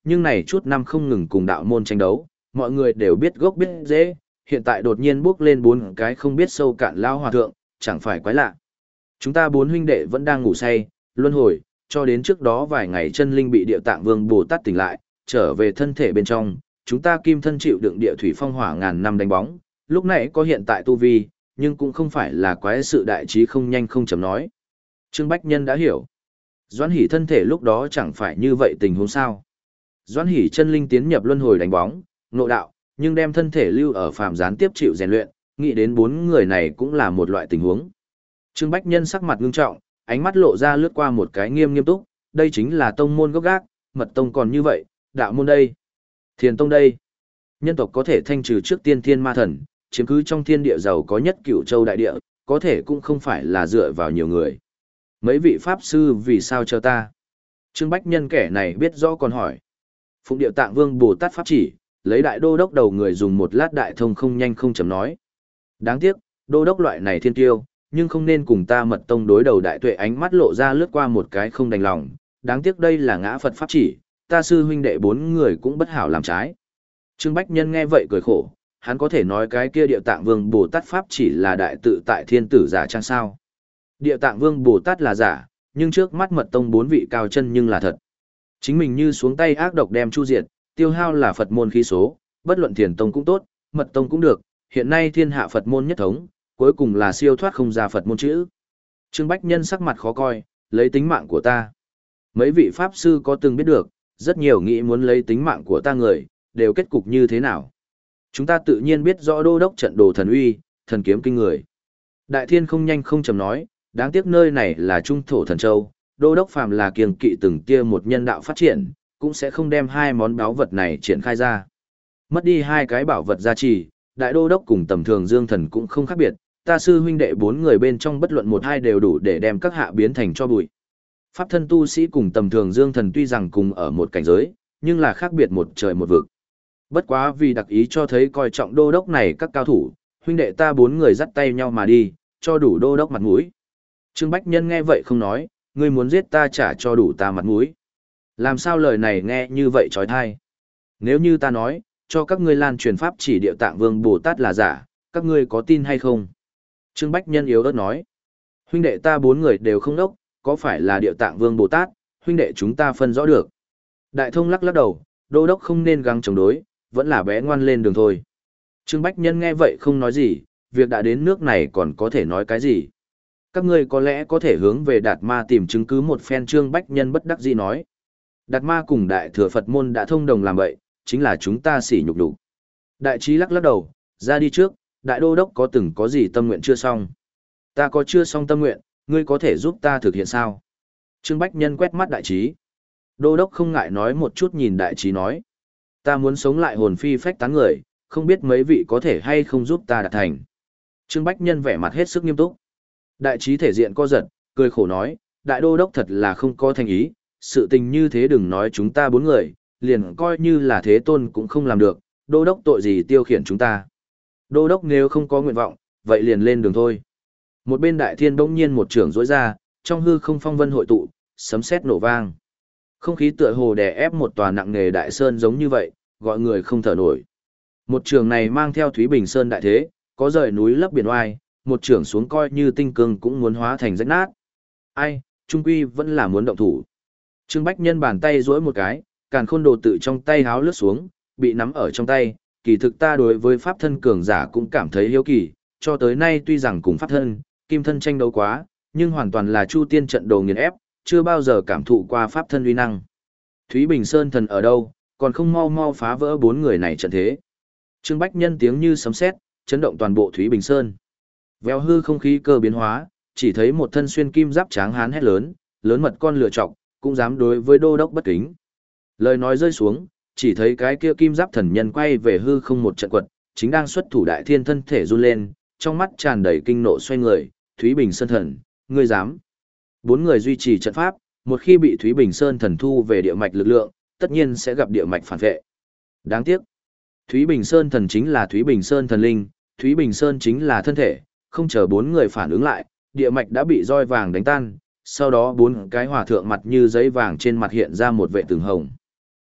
nhưng này chút năm không ngừng cùng đạo môn tranh đấu, mọi người đều biết gốc biết dễ, hiện tại đột nhiên bước lên bốn cái không biết sâu cạn lao hòa thượng, chẳng phải quái lạ. Chúng ta bốn huynh đệ vẫn đang ngủ say, luân hồi, cho đến trước đó vài ngày chân linh bị Địa Tạng Vương Bồ Tát tỉnh lại, trở về thân thể bên trong, chúng ta kim thân chịu đựng địa thủy phong hỏa ngàn năm đánh bóng, lúc nãy có hiện tại tu vi, nhưng cũng không phải là quái sự đại trí không nhanh không chậm nói. Trương Bách Nhân đã hiểu. Doãn Hỷ thân thể lúc đó chẳng phải như vậy tình huống sao. Doãn Hỷ chân linh tiến nhập luân hồi đánh bóng, ngộ đạo, nhưng đem thân thể lưu ở phàm gián tiếp chịu rèn luyện, nghĩ đến bốn người này cũng là một loại tình huống. Trương Bách Nhân sắc mặt ngưng trọng, ánh mắt lộ ra lướt qua một cái nghiêm nghiêm túc, đây chính là tông môn gốc gác, mật tông còn như vậy, đạo môn đây, thiền tông đây. Nhân tộc có thể thanh trừ trước tiên thiên ma thần, chiếm cứ trong thiên địa giàu có nhất cửu châu đại địa, có thể cũng không phải là dựa vào nhiều người. Mấy vị pháp sư vì sao cho ta? Trương Bách Nhân kẻ này biết rõ còn hỏi. Phụng Địa Tạng Vương Bồ Tát pháp chỉ, lấy đại đô đốc đầu người dùng một lát đại thông không nhanh không chậm nói. Đáng tiếc, đô đốc loại này thiên tiêu, nhưng không nên cùng ta mật tông đối đầu đại tuệ, ánh mắt lộ ra lướt qua một cái không đành lòng. Đáng tiếc đây là ngã Phật pháp chỉ, ta sư huynh đệ bốn người cũng bất hảo làm trái. Trương Bách Nhân nghe vậy cười khổ, hắn có thể nói cái kia Địa Tạng Vương Bồ Tát pháp chỉ là đại tự tại thiên tử giả trang sao. Địa Tạng Vương Bồ Tát là giả, nhưng trước mắt mật tông bốn vị cao chân nhưng là thật. Chính mình như xuống tay ác độc đem chu diệt, tiêu hao là Phật môn khí số, bất luận thiền tông cũng tốt, mật tông cũng được, hiện nay thiên hạ Phật môn nhất thống, cuối cùng là siêu thoát không ra Phật môn chữ. Trương Bách Nhân sắc mặt khó coi, lấy tính mạng của ta. Mấy vị pháp sư có từng biết được, rất nhiều nghĩ muốn lấy tính mạng của ta người, đều kết cục như thế nào. Chúng ta tự nhiên biết rõ đô đốc trận đồ thần uy, thần kiếm kinh người. Đại thiên không nhanh không chậm nói, đáng tiếc nơi này là trung thổ thần châu, đô đốc phàm là kiêng kỵ từng tia một nhân đạo phát triển, cũng sẽ không đem hai món báu vật này triển khai ra. Mất đi hai cái bảo vật gia trì, đại đô đốc cùng tầm thường dương thần cũng không khác biệt, ta sư huynh đệ bốn người bên trong bất luận một hai đều đủ để đem các hạ biến thành cho bụi. Pháp thân tu sĩ cùng tầm thường dương thần tuy rằng cùng ở một cảnh giới, nhưng là khác biệt một trời một vực. Bất quá vì đặc ý cho thấy coi trọng đô đốc này các cao thủ, huynh đệ ta bốn người dắt tay nhau mà đi, cho đủ đô đốc mặt mũi. Trương Bách Nhân nghe vậy không nói, ngươi muốn giết ta trả cho đủ ta mặt mũi. Làm sao lời này nghe như vậy trói thai? Nếu như ta nói, cho các ngươi lan truyền pháp chỉ Địa Tạng Vương Bồ Tát là giả, các ngươi có tin hay không? Trương Bách Nhân yếu ớt nói, huynh đệ ta bốn người đều không đốc, có phải là Địa Tạng Vương Bồ Tát, huynh đệ chúng ta phân rõ được. Đại thông lắc lắc đầu, đô đốc không nên gắng chống đối, vẫn là bé ngoan lên đường thôi. Trương Bách Nhân nghe vậy không nói gì, việc đã đến nước này còn có thể nói cái gì? Các ngươi có lẽ có thể hướng về Đạt Ma tìm chứng cứ một phen. Trương Bách Nhân bất đắc dĩ nói. Đạt Ma cùng Đại Thừa Phật môn đã thông đồng làm vậy, chính là chúng ta sỉ nhục đủ. Đại trí lắc lắc đầu, ra đi trước, đại đô đốc có từng có gì tâm nguyện chưa xong? Ta có chưa xong tâm nguyện, ngươi có thể giúp ta thực hiện sao? Trương Bách Nhân quét mắt đại trí. Đô đốc không ngại nói một chút, nhìn đại trí nói. Ta muốn sống lại hồn phi phách tán người, không biết mấy vị có thể hay không giúp ta đạt thành. Trương Bách Nhân vẻ mặt hết sức nghiêm túc. Đại trí thể diện co giật, cười khổ nói, đại đô đốc thật là không có thành ý, sự tình như thế đừng nói chúng ta bốn người, liền coi như là thế tôn cũng không làm được, đô đốc tội gì tiêu khiển chúng ta. Đô đốc nếu không có nguyện vọng, vậy liền lên đường thôi. Một bên đại thiên bỗng nhiên một trưởng rỗi ra, trong hư không phong vân hội tụ, sấm sét nổ vang. Không khí tựa hồ đè ép một tòa nặng nề đại sơn giống như vậy, gọi người không thở nổi. Một trường này mang theo Thúy Bình Sơn đại thế, có rời núi lấp biển oai, một trường xuống coi như tinh cương cũng muốn hóa thành rách nát. Ai, trung quy vẫn là muốn động thủ. Trương Bách Nhân bàn tay duỗi một cái, càn khôn đồ tự trong tay háo lướt xuống, bị nắm ở trong tay. Kỳ thực ta đối với pháp thân cường giả cũng cảm thấy hiếu kỳ, cho tới nay tuy rằng cùng pháp thân, kim thân tranh đấu quá, nhưng hoàn toàn là chu tiên trận đồ nghiền ép, chưa bao giờ cảm thụ qua pháp thân uy năng. Thúy Bình Sơn thần ở đâu, còn không mau mau phá vỡ bốn người này trận thế. Trương Bách Nhân tiếng như sấm sét, chấn động toàn bộ Thúy Bình Sơn. Vèo hư không khí cơ biến hóa, chỉ thấy một thân xuyên kim giáp tráng hán hét lớn, lớn mật con lựa chọc, cũng dám đối với đô đốc bất kính. Lời nói rơi xuống, chỉ thấy cái kia kim giáp thần nhân quay về hư không một trận quật, chính đang xuất thủ đại thiên thân thể run lên, trong mắt tràn đầy kinh nộ xoay người, Thúy Bình Sơn thần, ngươi dám. Bốn người duy trì trận pháp, một khi bị Thúy Bình Sơn thần thu về địa mạch lực lượng, tất nhiên sẽ gặp địa mạch phản vệ. Đáng tiếc, Thúy Bình Sơn thần chính là Thúy Bình Sơn thần linh, Thúy Bình Sơn chính là thân thể, không chờ bốn người phản ứng lại, địa mạch đã bị roi vàng đánh tan, sau đó bốn cái hòa thượng mặt như giấy vàng trên mặt hiện ra một vệ tường hồng.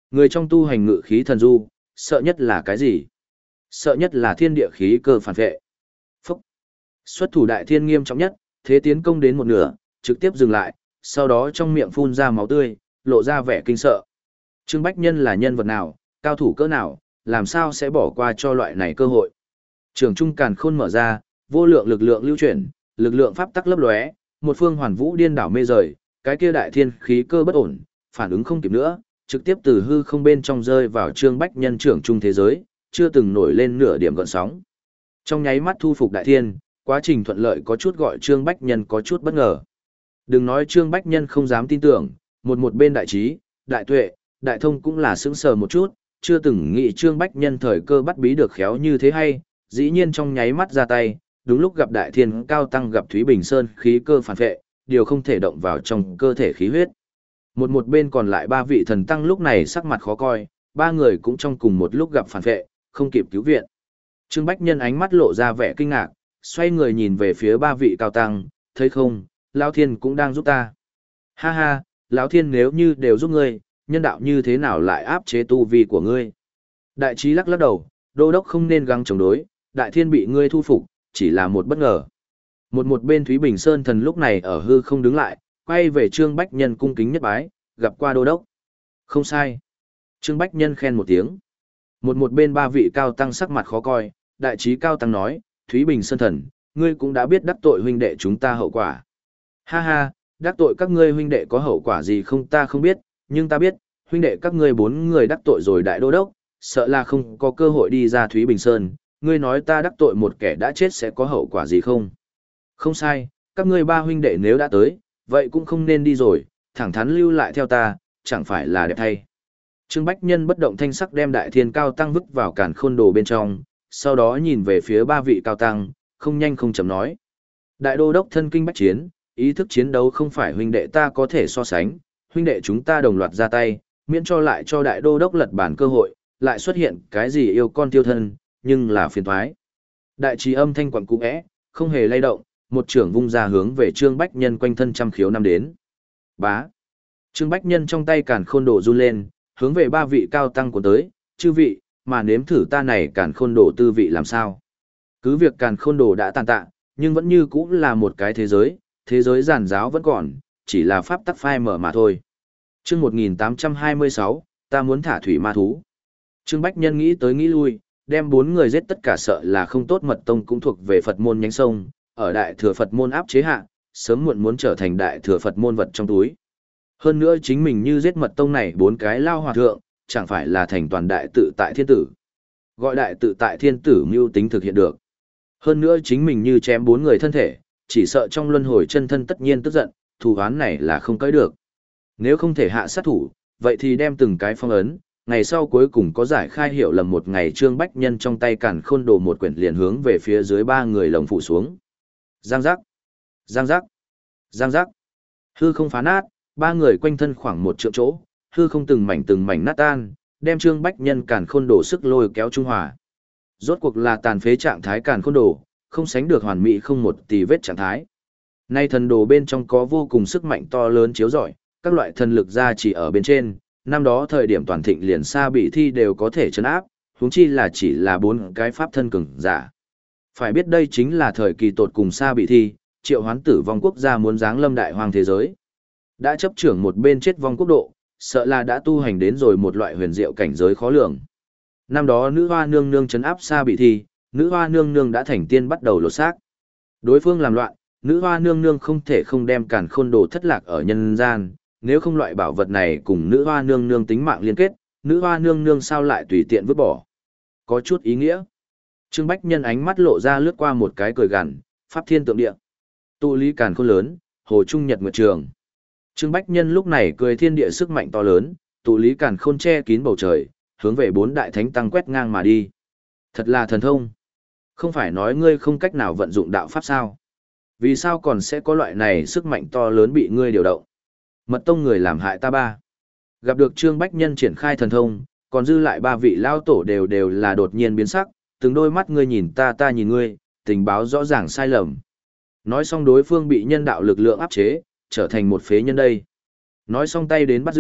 Người trong tu hành ngự khí thần du, sợ nhất là cái gì? Sợ nhất là thiên địa khí cơ phản vệ. Phúc! Xuất thủ đại thiên nghiêm trọng nhất, thế tiến công đến một nửa, trực tiếp dừng lại, sau đó trong miệng phun ra máu tươi, lộ ra vẻ kinh sợ. Trương Bách Nhân là nhân vật nào, cao thủ cỡ nào, làm sao sẽ bỏ qua cho loại này cơ hội? Trường trung càn khôn mở ra, vô lượng lực lượng lưu chuyển, lực lượng pháp tắc lấp lóe, một phương hoàn vũ điên đảo mê rời, cái kia đại thiên khí cơ bất ổn, phản ứng không kịp nữa, trực tiếp từ hư không bên trong rơi vào Trương Bách Nhân trưởng trung thế giới, chưa từng nổi lên nửa điểm gợn sóng. Trong nháy mắt thu phục đại thiên, quá trình thuận lợi có chút gọi Trương Bách Nhân có chút bất ngờ. Đừng nói Trương Bách Nhân không dám tin tưởng, một một bên đại trí, đại tuệ, đại thông cũng là sững sờ một chút, chưa từng nghĩ Trương Bách Nhân thời cơ bắt bí được khéo như thế hay, dĩ nhiên trong nháy mắt ra tay, đúng lúc gặp đại thiên cao tăng gặp Thúy Bình Sơn khí cơ phản vệ, điều không thể động vào trong cơ thể khí huyết. Một một bên còn lại ba vị thần tăng lúc này sắc mặt khó coi, ba người cũng trong cùng một lúc gặp phản vệ, không kịp cứu viện. Trương Bách Nhân ánh mắt lộ ra vẻ kinh ngạc, xoay người nhìn về phía ba vị cao tăng, thấy không, Lão Thiên cũng đang giúp ta. Ha ha, Lão Thiên nếu như đều giúp ngươi, nhân đạo như thế nào lại áp chế tu vi của ngươi? Đại trí lắc lắc đầu, đô đốc không nên gắng chống đối, đại thiên bị ngươi thu phục, chỉ là một bất ngờ. Một một bên Thúy Bình Sơn thần lúc này ở hư không đứng lại, quay về Trương Bách Nhân cung kính nhất bái, gặp qua đô đốc. Không sai. Trương Bách Nhân khen một tiếng. Một một bên ba vị cao tăng sắc mặt khó coi, đại trí cao tăng nói, Thúy Bình Sơn thần, ngươi cũng đã biết đắc tội huynh đệ chúng ta hậu quả. Ha ha, đắc tội các ngươi huynh đệ có hậu quả gì không ta không biết, nhưng ta biết, huynh đệ các ngươi bốn người đắc tội rồi đại đô đốc, sợ là không có cơ hội đi ra Thúy Bình Sơn, ngươi nói ta đắc tội một kẻ đã chết sẽ có hậu quả gì không? Không sai, các ngươi ba huynh đệ nếu đã tới, vậy cũng không nên đi rồi, thẳng thắn lưu lại theo ta, chẳng phải là đẹp thay. Trương Bách Nhân bất động thanh sắc đem đại thiên cao tăng vứt vào càn khôn đồ bên trong, sau đó nhìn về phía ba vị cao tăng, không nhanh không chậm nói. Đại đô đốc thân kinh bách chiến, ý thức chiến đấu không phải huynh đệ ta có thể so sánh, huynh đệ chúng ta đồng loạt ra tay, miễn cho lại cho đại đô đốc lật bản cơ hội, lại xuất hiện cái gì yêu con tiêu thân, nhưng là phiền thoái. Đại trí âm thanh quặng cũ ẽ, không hề lay động, một trưởng vung ra hướng về Trương Bách Nhân quanh thân trăm khiếu năm đến. Bá. Trương Bách Nhân trong tay càn khôn đồ run lên, hướng về ba vị cao tăng của tới, chư vị, mà nếm thử ta này càn khôn đồ tư vị làm sao. Cứ việc càn khôn đồ đã tàn tạ, nhưng vẫn như cũ là một cái thế giới, thế giới giản giáo vẫn còn, chỉ là pháp tắc phai mở mà thôi. Chương một nghìn tám trăm hai mươi sáu, ta muốn thả thủy ma thú. Trương Bách Nhân nghĩ tới nghĩ lui, đem bốn người giết tất cả sợ là không tốt mật tông cũng thuộc về Phật môn nhánh sông, ở đại thừa Phật môn áp chế hạ, sớm muộn muốn trở thành đại thừa Phật môn vật trong túi. Hơn nữa chính mình như giết mật tông này bốn cái lao hòa thượng, chẳng phải là thành toàn đại tự tại thiên tử. Gọi đại tự tại thiên tử mưu tính thực hiện được. Hơn nữa chính mình như chém bốn người thân thể, chỉ sợ trong luân hồi chân thân tất nhiên tức giận, thù oán này là không cãi được. Nếu không thể hạ sát thủ, vậy thì đem từng cái phong ấn, ngày sau cuối cùng có giải khai hiểu lầm một ngày Trương Bách Nhân trong tay càn khôn đồ một quyển liền hướng về phía dưới ba người lồng phủ xuống. Giang giác, giang giác, giang giác. Hư không phá nát, ba người quanh thân khoảng một trượng chỗ, hư không từng mảnh từng mảnh nát tan, đem Trương Bách Nhân càn khôn đồ sức lôi kéo trung hòa. Rốt cuộc là tàn phế trạng thái càn khôn đồ, không sánh được hoàn mỹ không một tì vết trạng thái. Nay thần đồ bên trong có vô cùng sức mạnh to lớn chiếu rọi, các loại thần lực ra chỉ ở bên trên, năm đó thời điểm toàn thịnh liền xa bị thi đều có thể chấn áp, huống chi là chỉ là bốn cái pháp thân cường giả. Phải biết đây chính là thời kỳ tột cùng xa bị thi, triệu hoán tử vong quốc gia muốn giáng lâm đại hoang thế giới. Đã chấp trưởng một bên chết vong quốc độ, sợ là đã tu hành đến rồi một loại huyền diệu cảnh giới khó lường. Năm đó nữ hoa nương nương chấn áp xa bị thi, nữ hoa nương nương đã thành tiên bắt đầu lột xác. Đối phương làm loạn, nữ hoa nương nương không thể không đem càn khôn đồ thất lạc ở nhân gian, nếu không loại bảo vật này cùng nữ hoa nương nương tính mạng liên kết, nữ hoa nương nương sao lại tùy tiện vứt bỏ. Có chút ý nghĩa. Trương Bách Nhân ánh mắt lộ ra lướt qua một cái cười gằn, pháp thiên tượng địa. Tụ lý càn khôn lớn, hồ trung nhật nguyệt trường. Trương Bách Nhân lúc này cười thiên địa sức mạnh to lớn, tụ lý càn khôn che kín bầu trời, hướng về bốn đại thánh tăng quét ngang mà đi. Thật là thần thông. Không phải nói ngươi không cách nào vận dụng đạo pháp sao? Vì sao còn sẽ có loại này sức mạnh to lớn bị ngươi điều động? Mật tông người làm hại ta ba. Gặp được Trương Bách Nhân triển khai thần thông, còn dư lại ba vị lao tổ đều đều là đột nhiên biến sắc, từng đôi mắt ngươi nhìn ta ta nhìn ngươi, tình báo rõ ràng sai lầm. Nói xong đối phương bị nhân đạo lực lượng áp chế, trở thành một phế nhân đây. Nói xong tay đến bắt giữ,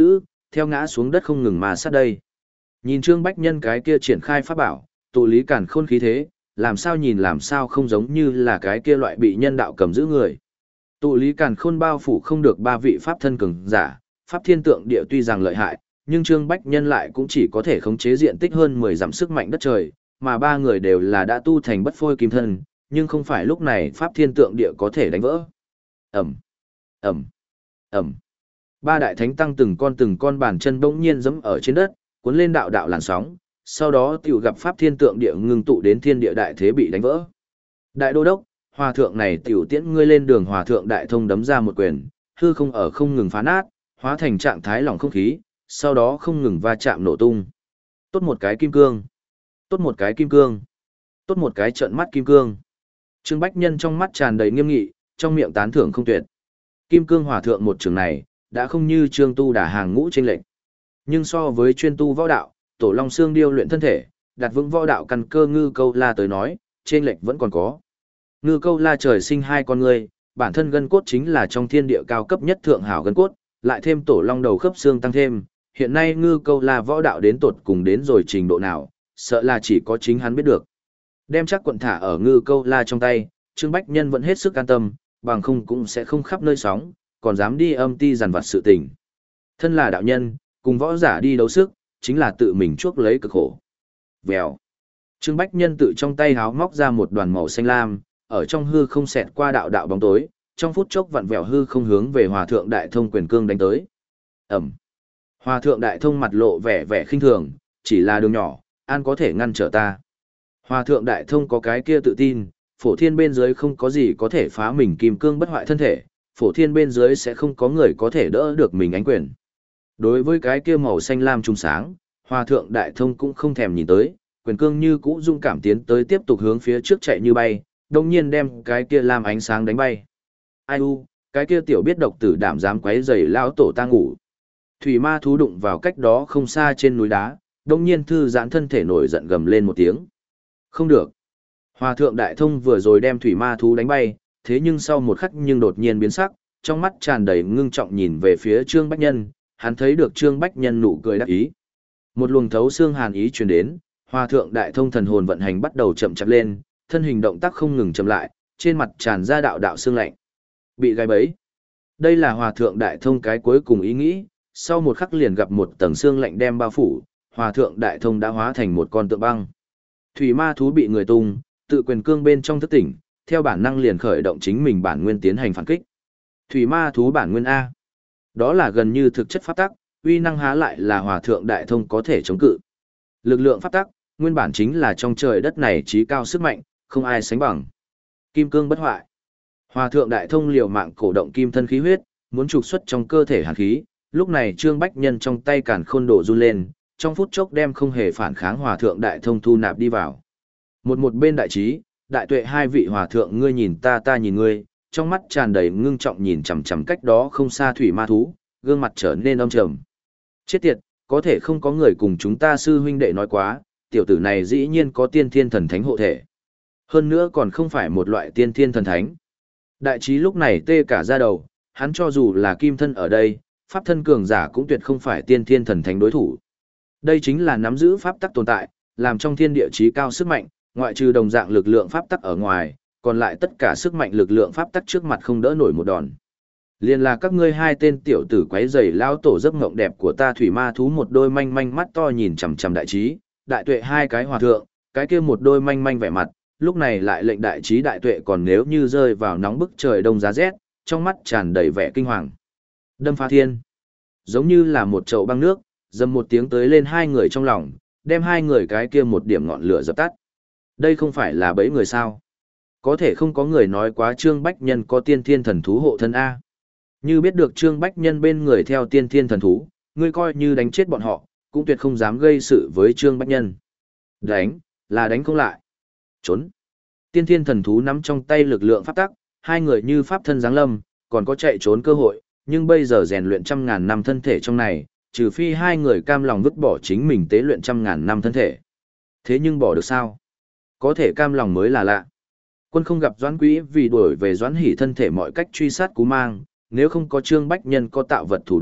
theo ngã xuống đất không ngừng mà sát đây. Nhìn Trương Bách Nhân cái kia triển khai pháp bảo, tụ lý càn khôn khí thế, làm sao nhìn làm sao không giống như là cái kia loại bị nhân đạo cầm giữ người. Tụ lý càn khôn bao phủ không được ba vị pháp thân cường giả, pháp thiên tượng địa tuy rằng lợi hại, nhưng Trương Bách Nhân lại cũng chỉ có thể khống chế diện tích hơn mười dặm sức mạnh đất trời, mà ba người đều là đã tu thành bất phôi kim thân, nhưng không phải lúc này pháp thiên tượng địa có thể đánh vỡ. Ẩm, Ẩm, Ẩm. Ba đại thánh tăng từng con từng con bàn chân bỗng nhiên giẫm ở trên đất, cuốn lên đạo đạo làn sóng, sau đó tiểu gặp pháp thiên tượng địa ngưng tụ đến thiên địa đại thế bị đánh vỡ. Đại đô đốc, hòa thượng này tiểu tiễn ngươi lên đường, hòa thượng đại thông đấm ra một quyền, hư không ở không ngừng phá nát, hóa thành trạng thái lỏng không khí, sau đó không ngừng va chạm nổ tung. Tốt một cái kim cương, tốt một cái kim cương, tốt một cái trợn mắt kim cương. Trương Bách Nhân trong mắt tràn đầy nghiêm nghị, trong miệng tán thưởng không tuyệt. Kim cương hòa thượng một trường này, đã không như Trương Tu Đà hàng ngũ chênh lệnh. Nhưng so với chuyên tu võ đạo, tổ long xương điêu luyện thân thể, đặt vững võ đạo căn cơ Ngư Câu La tới nói, chênh lệnh vẫn còn có. Ngư Câu La trời sinh hai con người, bản thân gân cốt chính là trong thiên địa cao cấp nhất thượng hảo gân cốt, lại thêm tổ long đầu khớp xương tăng thêm, hiện nay Ngư Câu La võ đạo đến tột cùng đến rồi trình độ nào, sợ là chỉ có chính hắn biết được. Đem chắc quận thả ở Ngư Câu La trong tay, Trương Bách Nhân vẫn hết sức an tâm, bằng không cũng sẽ không khắp nơi sóng, còn dám đi âm ti dằn vặt sự tình. Thân là đạo nhân, cùng võ giả đi đấu sức, chính là tự mình chuốc lấy cực khổ. Vèo. Trương Bách Nhân tự trong tay háo móc ra một đoàn màu xanh lam, ở trong hư không xẹt qua đạo đạo bóng tối, trong phút chốc vặn vẹo hư không hướng về Hòa thượng Đại Thông quyền cương đánh tới. Ẩm. Hòa thượng Đại Thông mặt lộ vẻ vẻ khinh thường, chỉ là đường nhỏ, an có thể ngăn trở ta. Hòa thượng Đại Thông có cái kia tự tin, phổ thiên bên dưới không có gì có thể phá mình kim cương bất hoại thân thể, phổ thiên bên dưới sẽ không có người có thể đỡ được mình ánh quyền. Đối với cái kia màu xanh lam trung sáng, Hòa thượng Đại Thông cũng không thèm nhìn tới, quyền cương như cũ dung cảm tiến tới tiếp tục hướng phía trước chạy như bay, đồng nhiên đem cái kia lam ánh sáng đánh bay. Ai u, cái kia tiểu biết độc tử đảm dám quấy rầy lão tổ ta ngủ. Thủy ma thú đụng vào cách đó không xa trên núi đá, đồng nhiên thư giãn thân thể nổi giận gầm lên một tiếng. Không được. Hòa thượng Đại Thông vừa rồi đem thủy ma thú đánh bay, thế nhưng sau một khắc nhưng đột nhiên biến sắc, trong mắt tràn đầy ngưng trọng nhìn về phía Trương Bách Nhân, hắn thấy được Trương Bách Nhân nụ cười đắc ý. Một luồng thấu xương hàn ý truyền đến, Hòa thượng Đại Thông thần hồn vận hành bắt đầu chậm chạp lên, thân hình động tác không ngừng chậm lại, trên mặt tràn ra đạo đạo xương lạnh. Bị gai bẫy. Đây là Hòa thượng Đại Thông cái cuối cùng ý nghĩ, sau một khắc liền gặp một tầng xương lạnh đem bao phủ, Hòa thượng Đại Thông đã hóa thành một con tượng băng. Thủy ma thú bị người tung, tự quyền cương bên trong thức tỉnh, theo bản năng liền khởi động chính mình bản nguyên tiến hành phản kích. Thủy ma thú bản nguyên A. Đó là gần như thực chất pháp tắc, uy năng há lại là Hòa thượng Đại Thông có thể chống cự. Lực lượng pháp tắc, nguyên bản chính là trong trời đất này trí cao sức mạnh, không ai sánh bằng. Kim cương bất hoại. Hòa thượng Đại Thông liều mạng cổ động kim thân khí huyết, muốn trục xuất trong cơ thể hàn khí, lúc này Trương Bách Nhân trong tay càn khôn đổ run lên, trong phút chốc đem không hề phản kháng Hòa thượng Đại Thông thu nạp đi vào. Một một bên đại trí, đại tuệ hai vị hòa thượng ngươi nhìn ta ta nhìn ngươi, trong mắt tràn đầy ngưng trọng nhìn chằm chằm cách đó không xa thủy ma thú, gương mặt trở nên âm trầm. Chết tiệt, có thể không có người cùng chúng ta sư huynh đệ nói quá, tiểu tử này dĩ nhiên có tiên thiên thần thánh hộ thể. Hơn nữa còn không phải một loại tiên thiên thần thánh. Đại trí lúc này tê cả da đầu, hắn cho dù là kim thân ở đây, pháp thân cường giả cũng tuyệt không phải tiên thiên thần thánh đối thủ. Đây chính là nắm giữ pháp tắc tồn tại, làm trong thiên địa chí cao sức mạnh, ngoại trừ đồng dạng lực lượng pháp tắc ở ngoài, còn lại tất cả sức mạnh lực lượng pháp tắc trước mặt không đỡ nổi một đòn. Liên là các ngươi hai tên tiểu tử quấy rầy lao tổ giấc mộng đẹp của ta thủy ma thú một đôi manh manh mắt to nhìn chằm chằm đại trí, đại tuệ hai cái hòa thượng, cái kia một đôi manh manh vẻ mặt, lúc này lại lệnh đại trí đại tuệ còn nếu như rơi vào nóng bức trời đông giá rét, trong mắt tràn đầy vẻ kinh hoàng. Đâm phá thiên, giống như là một chậu băng nước, dầm một tiếng tới lên hai người trong lòng, đem hai người cái kia một điểm ngọn lửa dập tắt. Đây không phải là bẫy người sao? Có thể không có người nói quá Trương Bách Nhân có tiên thiên thần thú hộ thân A. Như biết được Trương Bách Nhân bên người theo tiên thiên thần thú, ngươi coi như đánh chết bọn họ, cũng tuyệt không dám gây sự với Trương Bách Nhân. Đánh, là đánh không lại. Trốn. Tiên thiên thần thú nắm trong tay lực lượng pháp tắc, hai người như pháp thân giáng lâm, còn có chạy trốn cơ hội, nhưng bây giờ rèn luyện trăm ngàn năm thân thể trong này, trừ phi hai người cam lòng vứt bỏ chính mình tế luyện trăm ngàn năm thân thể. Thế nhưng bỏ được sao? Có thể cam lòng mới là lạ. Quân không gặp Doãn Quý vì đuổi về Doãn Hỷ thân thể mọi cách truy sát Cú Mang, nếu không có Trương Bách Nhân có tạo vật thủ đoạn,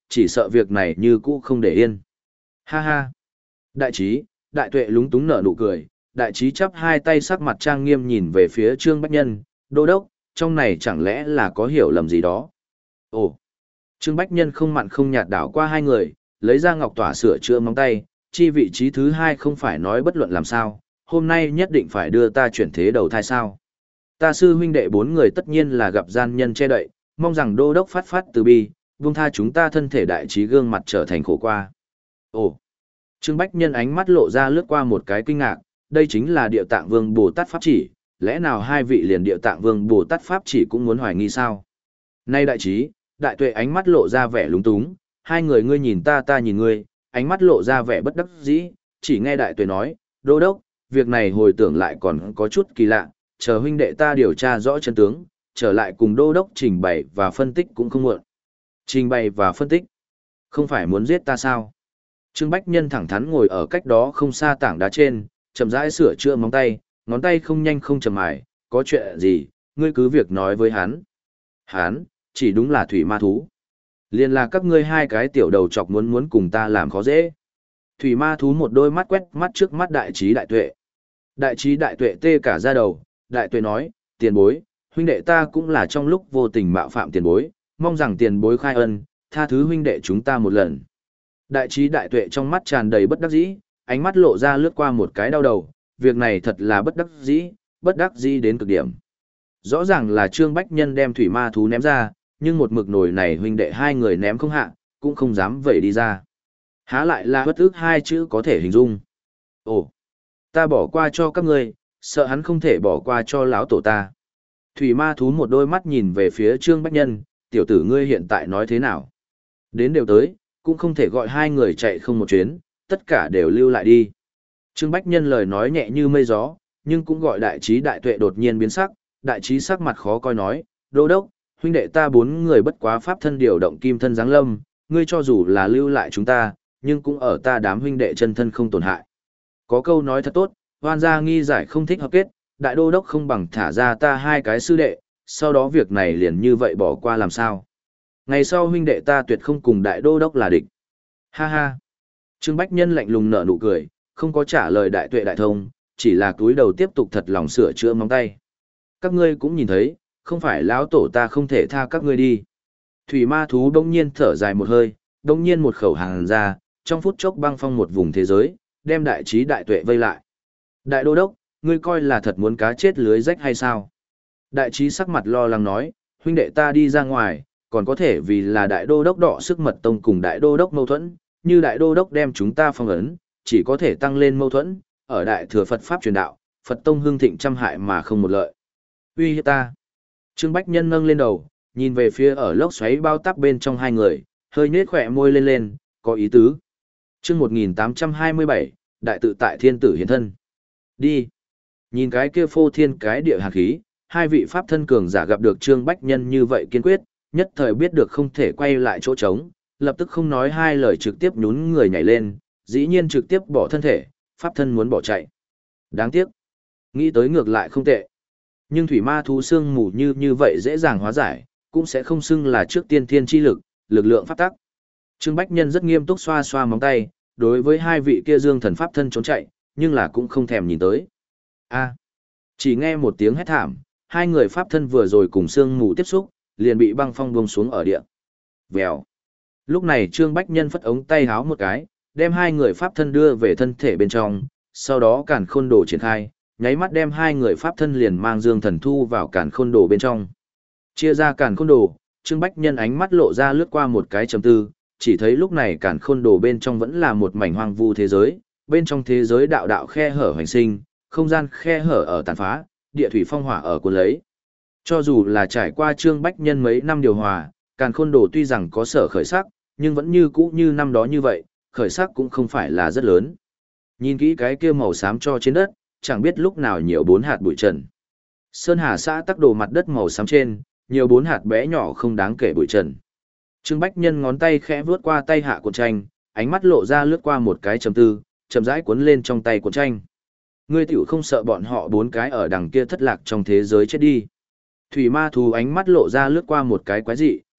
chỉ sợ việc này như cũ không để yên. Ha ha. Đại trí, đại tuệ lúng túng nở nụ cười, đại trí chắp hai tay sắc mặt trang nghiêm nhìn về phía Trương Bách Nhân, đô đốc, trong này chẳng lẽ là có hiểu lầm gì đó. Ồ. Trương Bách Nhân không mặn không nhạt đảo qua hai người, lấy ra ngọc tỏa sửa chữa móng tay, chi vị trí thứ hai không phải nói bất luận làm sao, hôm nay nhất định phải đưa ta chuyển thế đầu thai sao. Ta sư huynh đệ bốn người tất nhiên là gặp gian nhân che đậy, mong rằng đô đốc phát phát từ bi, buông tha chúng ta thân thể đại trí gương mặt trở thành khổ qua. Ồ! Trương Bách Nhân ánh mắt lộ ra lướt qua một cái kinh ngạc, đây chính là Địa Tạng Vương Bồ Tát Pháp chỉ, lẽ nào hai vị liền Địa Tạng Vương Bồ Tát Pháp chỉ cũng muốn hoài nghi sao? Nay đại trí, đại tuệ ánh mắt lộ ra vẻ lúng túng, hai người ngươi nhìn ta ta nhìn ngươi, ánh mắt lộ ra vẻ bất đắc dĩ, chỉ nghe đại tuệ nói, đô đốc, việc này hồi tưởng lại còn có chút kỳ lạ, chờ huynh đệ ta điều tra rõ chân tướng, trở lại cùng đô đốc trình bày và phân tích cũng không muộn. Trình bày và phân tích? Không phải muốn giết ta sao? Trương Bách Nhân thẳng thắn ngồi ở cách đó không xa tảng đá trên, chậm rãi sửa chữa móng tay, ngón tay không nhanh không chậm mài, có chuyện gì, ngươi cứ việc nói với hắn. Hắn, chỉ đúng là thủy ma thú. Liên là các ngươi hai cái tiểu đầu chọc muốn muốn cùng ta làm khó dễ. Thủy ma thú một đôi mắt quét mắt trước mắt đại trí đại tuệ. Đại trí đại tuệ tê cả ra đầu, đại tuệ nói, tiền bối, huynh đệ ta cũng là trong lúc vô tình mạo phạm tiền bối, mong rằng tiền bối khai ân, tha thứ huynh đệ chúng ta một lần. Đại trí đại tuệ trong mắt tràn đầy bất đắc dĩ, ánh mắt lộ ra lướt qua một cái đau đầu, việc này thật là bất đắc dĩ, bất đắc dĩ đến cực điểm. Rõ ràng là Trương Bách Nhân đem thủy ma thú ném ra, nhưng một mực nồi này huynh đệ hai người ném không hạ, cũng không dám vẩy đi ra. Há lại là bất ức hai chữ có thể hình dung. Ồ, ta bỏ qua cho các ngươi, sợ hắn không thể bỏ qua cho lão tổ ta. Thủy ma thú một đôi mắt nhìn về phía Trương Bách Nhân, tiểu tử ngươi hiện tại nói thế nào? Đến đều tới, cũng không thể gọi hai người chạy không một chuyến, tất cả đều lưu lại đi. Trương Bách Nhân lời nói nhẹ như mây gió, nhưng cũng gọi đại trí đại tuệ đột nhiên biến sắc, đại trí sắc mặt khó coi nói, đô đốc, huynh đệ ta bốn người bất quá pháp thân điều động kim thân giáng lâm, ngươi cho dù là lưu lại chúng ta, nhưng cũng ở ta đám huynh đệ chân thân không tổn hại. Có câu nói thật tốt, hoan gia nghi giải không thích hợp kết, đại đô đốc không bằng thả ra ta hai cái sư đệ, sau đó việc này liền như vậy bỏ qua làm sao. Ngày sau huynh đệ ta tuyệt không cùng đại đô đốc là địch. Ha ha. Trương Bách Nhân lạnh lùng nở nụ cười, không có trả lời đại tuệ đại thông, chỉ là cúi đầu tiếp tục thật lòng sửa chữa móng tay. Các ngươi cũng nhìn thấy, không phải lão tổ ta không thể tha các ngươi đi. Thủy ma thú đông nhiên thở dài một hơi, đông nhiên một khẩu hàng ra, trong phút chốc băng phong một vùng thế giới, đem đại trí đại tuệ vây lại. Đại đô đốc, ngươi coi là thật muốn cá chết lưới rách hay sao? Đại trí sắc mặt lo lắng nói, huynh đệ ta đi ra ngoài, còn có thể vì là đại đô đốc đọ sức mật tông cùng đại đô đốc mâu thuẫn, như đại đô đốc đem chúng ta phong ấn, chỉ có thể tăng lên mâu thuẫn, ở đại thừa Phật Pháp truyền đạo, Phật tông hương thịnh trăm hại mà không một lợi. Uy hiếp ta. Trương Bách Nhân nâng lên đầu, nhìn về phía ở lốc xoáy bao táp bên trong hai người, hơi nhếch khỏe môi lên lên, có ý tứ. Chương một nghìn tám trăm hai mươi bảy, đại tự tại thiên tử hiển thân. Đi. Nhìn cái kia phô thiên cái địa hạt khí, hai vị pháp thân cường giả gặp được Trương Bách Nhân như vậy kiên quyết, nhất thời biết được không thể quay lại chỗ trống, lập tức không nói hai lời trực tiếp nhún người nhảy lên, dĩ nhiên trực tiếp bỏ thân thể, pháp thân muốn bỏ chạy. Đáng tiếc. Nghĩ tới ngược lại không tệ. Nhưng thủy ma thú xương mù như như vậy dễ dàng hóa giải, cũng sẽ không xưng là trước tiên thiên chi lực, lực lượng pháp tắc. Trương Bách Nhân rất nghiêm túc xoa xoa móng tay, đối với hai vị kia dương thần pháp thân trốn chạy, nhưng là cũng không thèm nhìn tới. A. Chỉ nghe một tiếng hét thảm, hai người pháp thân vừa rồi cùng xương mù tiếp xúc, liền bị băng phong buông xuống ở địa. Vèo. Lúc này Trương Bách Nhân phất ống tay háo một cái, đem hai người pháp thân đưa về thân thể bên trong, sau đó càn khôn đồ triển khai, nháy mắt đem hai người pháp thân liền mang dương thần thu vào càn khôn đồ bên trong. Chia ra càn khôn đồ, Trương Bách Nhân ánh mắt lộ ra lướt qua một cái trầm tư, chỉ thấy lúc này càn khôn đồ bên trong vẫn là một mảnh hoang vu thế giới, bên trong thế giới đạo đạo khe hở hoành sinh, không gian khe hở ở tàn phá, địa thủy phong hỏa ở cuốn lấy. Cho dù là trải qua Trương Bách Nhân mấy năm điều hòa, càn khôn đồ tuy rằng có sở khởi sắc, nhưng vẫn như cũ như năm đó như vậy, khởi sắc cũng không phải là rất lớn. Nhìn kỹ cái kia màu xám cho trên đất, chẳng biết lúc nào nhiều bốn hạt bụi trần. Sơn Hà xã tắc đồ mặt đất màu xám trên, nhiều bốn hạt bé nhỏ không đáng kể bụi trần. Trương Bách Nhân ngón tay khẽ vuốt qua tay hạ cuộn tranh, ánh mắt lộ ra lướt qua một cái trầm tư, chậm rãi cuốn lên trong tay cuộn tranh. Ngươi tiểu không sợ bọn họ bốn cái ở đằng kia thất lạc trong thế giới chết đi. Thủy ma thú ánh mắt lộ ra lướt qua một cái quái dị,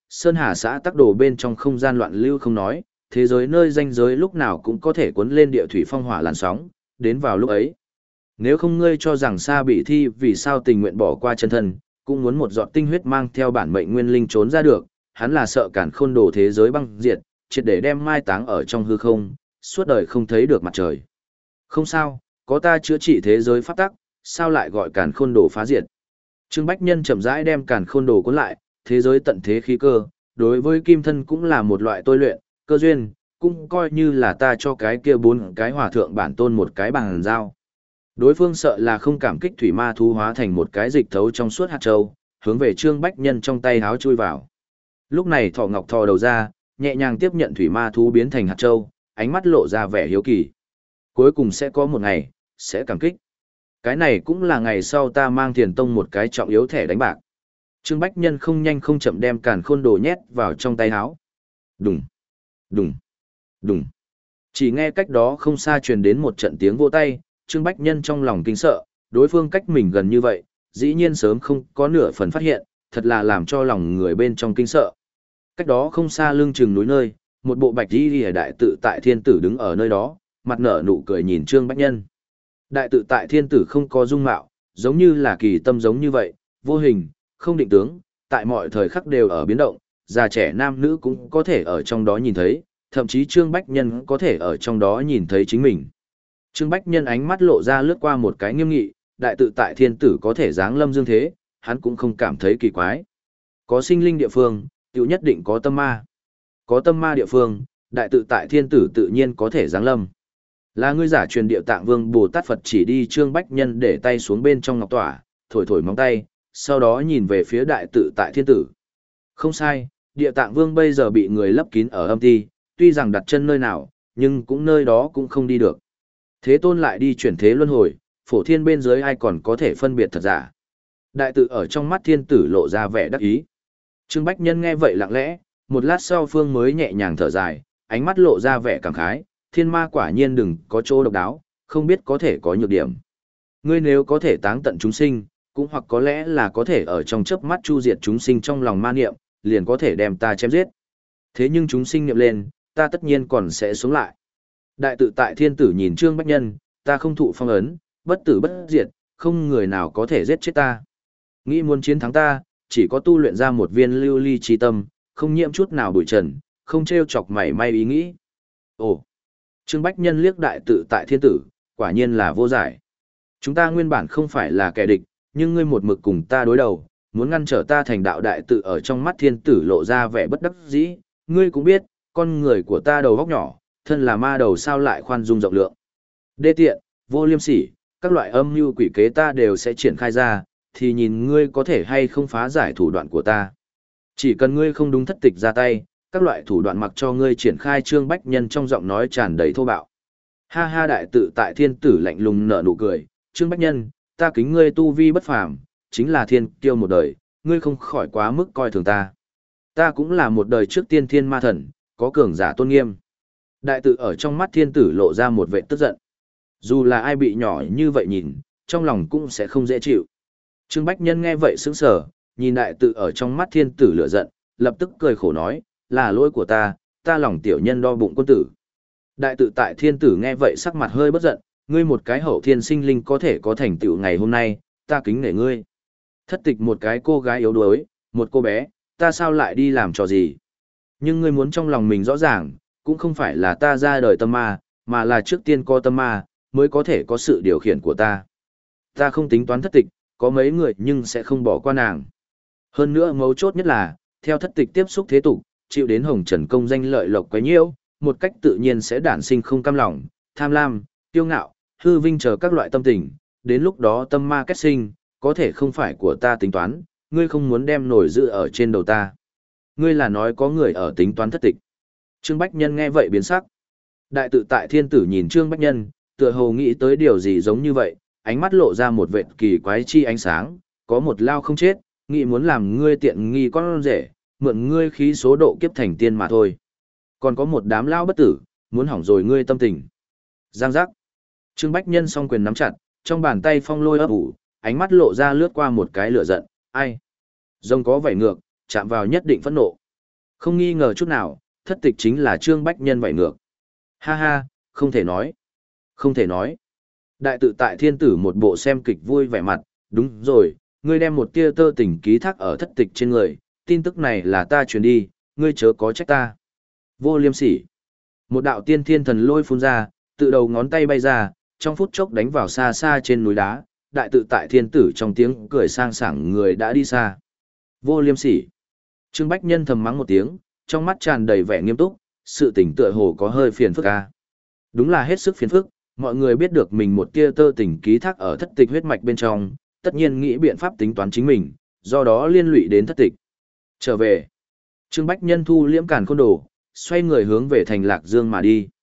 Sơn Hà xã tắc đồ bên trong không gian loạn lưu không nói, thế giới nơi ranh giới lúc nào cũng có thể cuốn lên địa thủy phong hỏa làn sóng, đến vào lúc ấy. Nếu không ngươi cho rằng Sa Bị Thi vì sao tình nguyện bỏ qua chân thân, cũng muốn một giọt tinh huyết mang theo bản mệnh nguyên linh trốn ra được, hắn là sợ cản khôn đồ thế giới băng diệt, triệt để đem mai táng ở trong hư không, suốt đời không thấy được mặt trời. Không sao, có ta chữa trị thế giới pháp tắc, sao lại gọi cản khôn đồ phá diệt. Trương Bách Nhân chậm rãi đem cản khôn đồ cuốn lại, thế giới tận thế khí cơ, đối với kim thân cũng là một loại tôi luyện, cơ duyên, cũng coi như là ta cho cái kia bốn cái hòa thượng bản tôn một cái bằng giao. Đối phương sợ là không cảm kích thủy ma thú hóa thành một cái dịch thấu trong suốt hạt châu, hướng về Trương Bách Nhân trong tay háo chui vào. Lúc này Thỏ Ngọc thò đầu ra, nhẹ nhàng tiếp nhận thủy ma thú biến thành hạt châu, ánh mắt lộ ra vẻ hiếu kỳ. Cuối cùng sẽ có một ngày, sẽ cảm kích. Cái này cũng là ngày sau ta mang Thiền Tông một cái trọng yếu thẻ đánh bạc. Trương Bách Nhân không nhanh không chậm đem càn khôn đồ nhét vào trong tay háo. Đùng, đùng, đùng. Chỉ nghe cách đó không xa truyền đến một trận tiếng vỗ tay, Trương Bách Nhân trong lòng kinh sợ, đối phương cách mình gần như vậy, dĩ nhiên sớm không có nửa phần phát hiện, thật là làm cho lòng người bên trong kinh sợ. Cách đó không xa lưng chừng núi nơi, một bộ bạch y lìa đại tự tại thiên tử đứng ở nơi đó, mặt nở nụ cười nhìn Trương Bách Nhân. Đại tự tại thiên tử không có dung mạo, giống như là kỳ tâm giống như vậy, vô hình, không định tướng, tại mọi thời khắc đều ở biến động, già trẻ nam nữ cũng có thể ở trong đó nhìn thấy, thậm chí Trương Bách Nhân có thể ở trong đó nhìn thấy chính mình. Trương Bách Nhân ánh mắt lộ ra lướt qua một cái nghiêm nghị, đại tự tại thiên tử có thể giáng lâm dương thế, hắn cũng không cảm thấy kỳ quái. Có sinh linh địa phương, tiểu nhất định có tâm ma. Có tâm ma địa phương, đại tự tại thiên tử tự nhiên có thể giáng lâm. Là ngươi giả truyền địa tạng vương Bồ Tát Phật chỉ đi Trương Bách Nhân để tay xuống bên trong ngọc tỏa, thổi thổi móng tay, sau đó nhìn về phía đại tự tại thiên tử. Không sai, địa tạng vương bây giờ bị người lấp kín ở âm ti, tuy rằng đặt chân nơi nào, nhưng cũng nơi đó cũng không đi được. Thế tôn lại đi chuyển thế luân hồi, phổ thiên bên dưới ai còn có thể phân biệt thật giả. Đại tự ở trong mắt thiên tử lộ ra vẻ đắc ý. Trương Bách Nhân nghe vậy lặng lẽ, một lát sau phương mới nhẹ nhàng thở dài, ánh mắt lộ ra vẻ cảm khái, thiên ma quả nhiên đừng có chỗ độc đáo, không biết có thể có nhược điểm. Ngươi nếu có thể táng tận chúng sinh, cũng hoặc có lẽ là có thể ở trong chớp mắt chu diệt chúng sinh trong lòng ma niệm, liền có thể đem ta chém giết. Thế nhưng chúng sinh niệm lên, ta tất nhiên còn sẽ sống lại. Đại tự tại thiên tử nhìn Trương Bách Nhân, ta không thụ phong ấn, bất tử bất diệt, không người nào có thể giết chết ta. Nghĩ muốn chiến thắng ta, chỉ có tu luyện ra một viên lưu ly chi tâm, không nhiễm chút nào bụi trần, không trêu chọc mảy may ý nghĩ. Ồ! Trương Bách Nhân liếc đại tự tại thiên tử, quả nhiên là vô giải. Chúng ta nguyên bản không phải là kẻ địch, nhưng ngươi một mực cùng ta đối đầu, muốn ngăn trở ta thành đạo đại tự ở trong mắt thiên tử lộ ra vẻ bất đắc dĩ. Ngươi cũng biết, con người của ta đầu góc nhỏ, thân là ma đầu sao lại khoan dung rộng lượng. Đê tiện, vô liêm sỉ, các loại âm mưu quỷ kế ta đều sẽ triển khai ra, thì nhìn ngươi có thể hay không phá giải thủ đoạn của ta. Chỉ cần ngươi không đúng thất tịch ra tay, các loại thủ đoạn mặc cho ngươi triển khai. Trương Bách Nhân trong giọng nói tràn đầy thô bạo. Ha ha, đại tự tại thiên tử lạnh lùng nở nụ cười, Trương Bách Nhân, ta kính ngươi tu vi bất phàm, chính là thiên kiêu một đời, ngươi không khỏi quá mức coi thường ta. Ta cũng là một đời trước tiên thiên ma thần, có cường giả tôn nghiêm. Đại tự ở trong mắt thiên tử lộ ra một vẻ tức giận. Dù là ai bị nhỏ như vậy nhìn, trong lòng cũng sẽ không dễ chịu. Trương Bách Nhân nghe vậy sững sờ, nhìn đại tự ở trong mắt thiên tử lửa giận, lập tức cười khổ nói, là lỗi của ta, ta lòng tiểu nhân đo bụng quân tử. Đại tự tại thiên tử nghe vậy sắc mặt hơi bất giận, ngươi một cái hậu thiên sinh linh có thể có thành tựu ngày hôm nay, ta kính nể ngươi. Thất tịch một cái cô gái yếu đuối, một cô bé, ta sao lại đi làm trò gì? Nhưng ngươi muốn trong lòng mình rõ ràng, cũng không phải là ta ra đời tâm ma, mà là trước tiên có tâm ma, mới có thể có sự điều khiển của ta. Ta không tính toán thất tịch, có mấy người nhưng sẽ không bỏ qua nàng. Hơn nữa mấu chốt nhất là, theo thất tịch tiếp xúc thế tục, chịu đến hồng trần công danh lợi lộc quấy nhiễu, một cách tự nhiên sẽ đản sinh không cam lòng, tham lam, kiêu ngạo, hư vinh chờ các loại tâm tình, đến lúc đó tâm ma kết sinh, có thể không phải của ta tính toán, ngươi không muốn đem nổi dự ở trên đầu ta. Ngươi là nói có người ở tính toán thất tịch. Trương Bách Nhân nghe vậy biến sắc. Đại tự tại thiên tử nhìn Trương Bách Nhân, tựa hồ nghĩ tới điều gì giống như vậy, ánh mắt lộ ra một vệt kỳ quái chi ánh sáng, có một lao không chết, nghĩ muốn làm ngươi tiện nghi con rể, mượn ngươi khí số độ kiếp thành tiên mà thôi. Còn có một đám lao bất tử, muốn hỏng rồi ngươi tâm tình. Giang giác. Trương Bách Nhân song quyền nắm chặt, trong bàn tay phong lôi ấp ủ, ánh mắt lộ ra lướt qua một cái lửa giận, ai? Rồng có vảy ngược, chạm vào nhất định phẫn nộ. Không nghi ngờ chút nào, thất tịch chính là Trương Bách Nhân vậy ngược. Ha ha, không thể nói. Không thể nói. Đại tự tại thiên tử một bộ xem kịch vui vẻ mặt, đúng rồi, ngươi đem một tia tơ tình ký thác ở thất tịch trên người, tin tức này là ta truyền đi, ngươi chớ có trách ta. Vô liêm sỉ. Một đạo tiên thiên thần lôi phun ra, tự đầu ngón tay bay ra, trong phút chốc đánh vào xa xa trên núi đá, đại tự tại thiên tử trong tiếng cười sang sảng người đã đi xa. Vô liêm sỉ. Trương Bách Nhân thầm mắng một tiếng, trong mắt tràn đầy vẻ nghiêm túc, sự tình tựa hồ có hơi phiền phức a. Đúng là hết sức phiền phức, mọi người biết được mình một tia tơ tình ký thác ở thất tịch huyết mạch bên trong, tất nhiên nghĩ biện pháp tính toán chính mình, do đó liên lụy đến thất tịch. Trở về, Trương Bách Nhân thu liễm càn khôn đồ, xoay người hướng về thành Lạc Dương mà đi.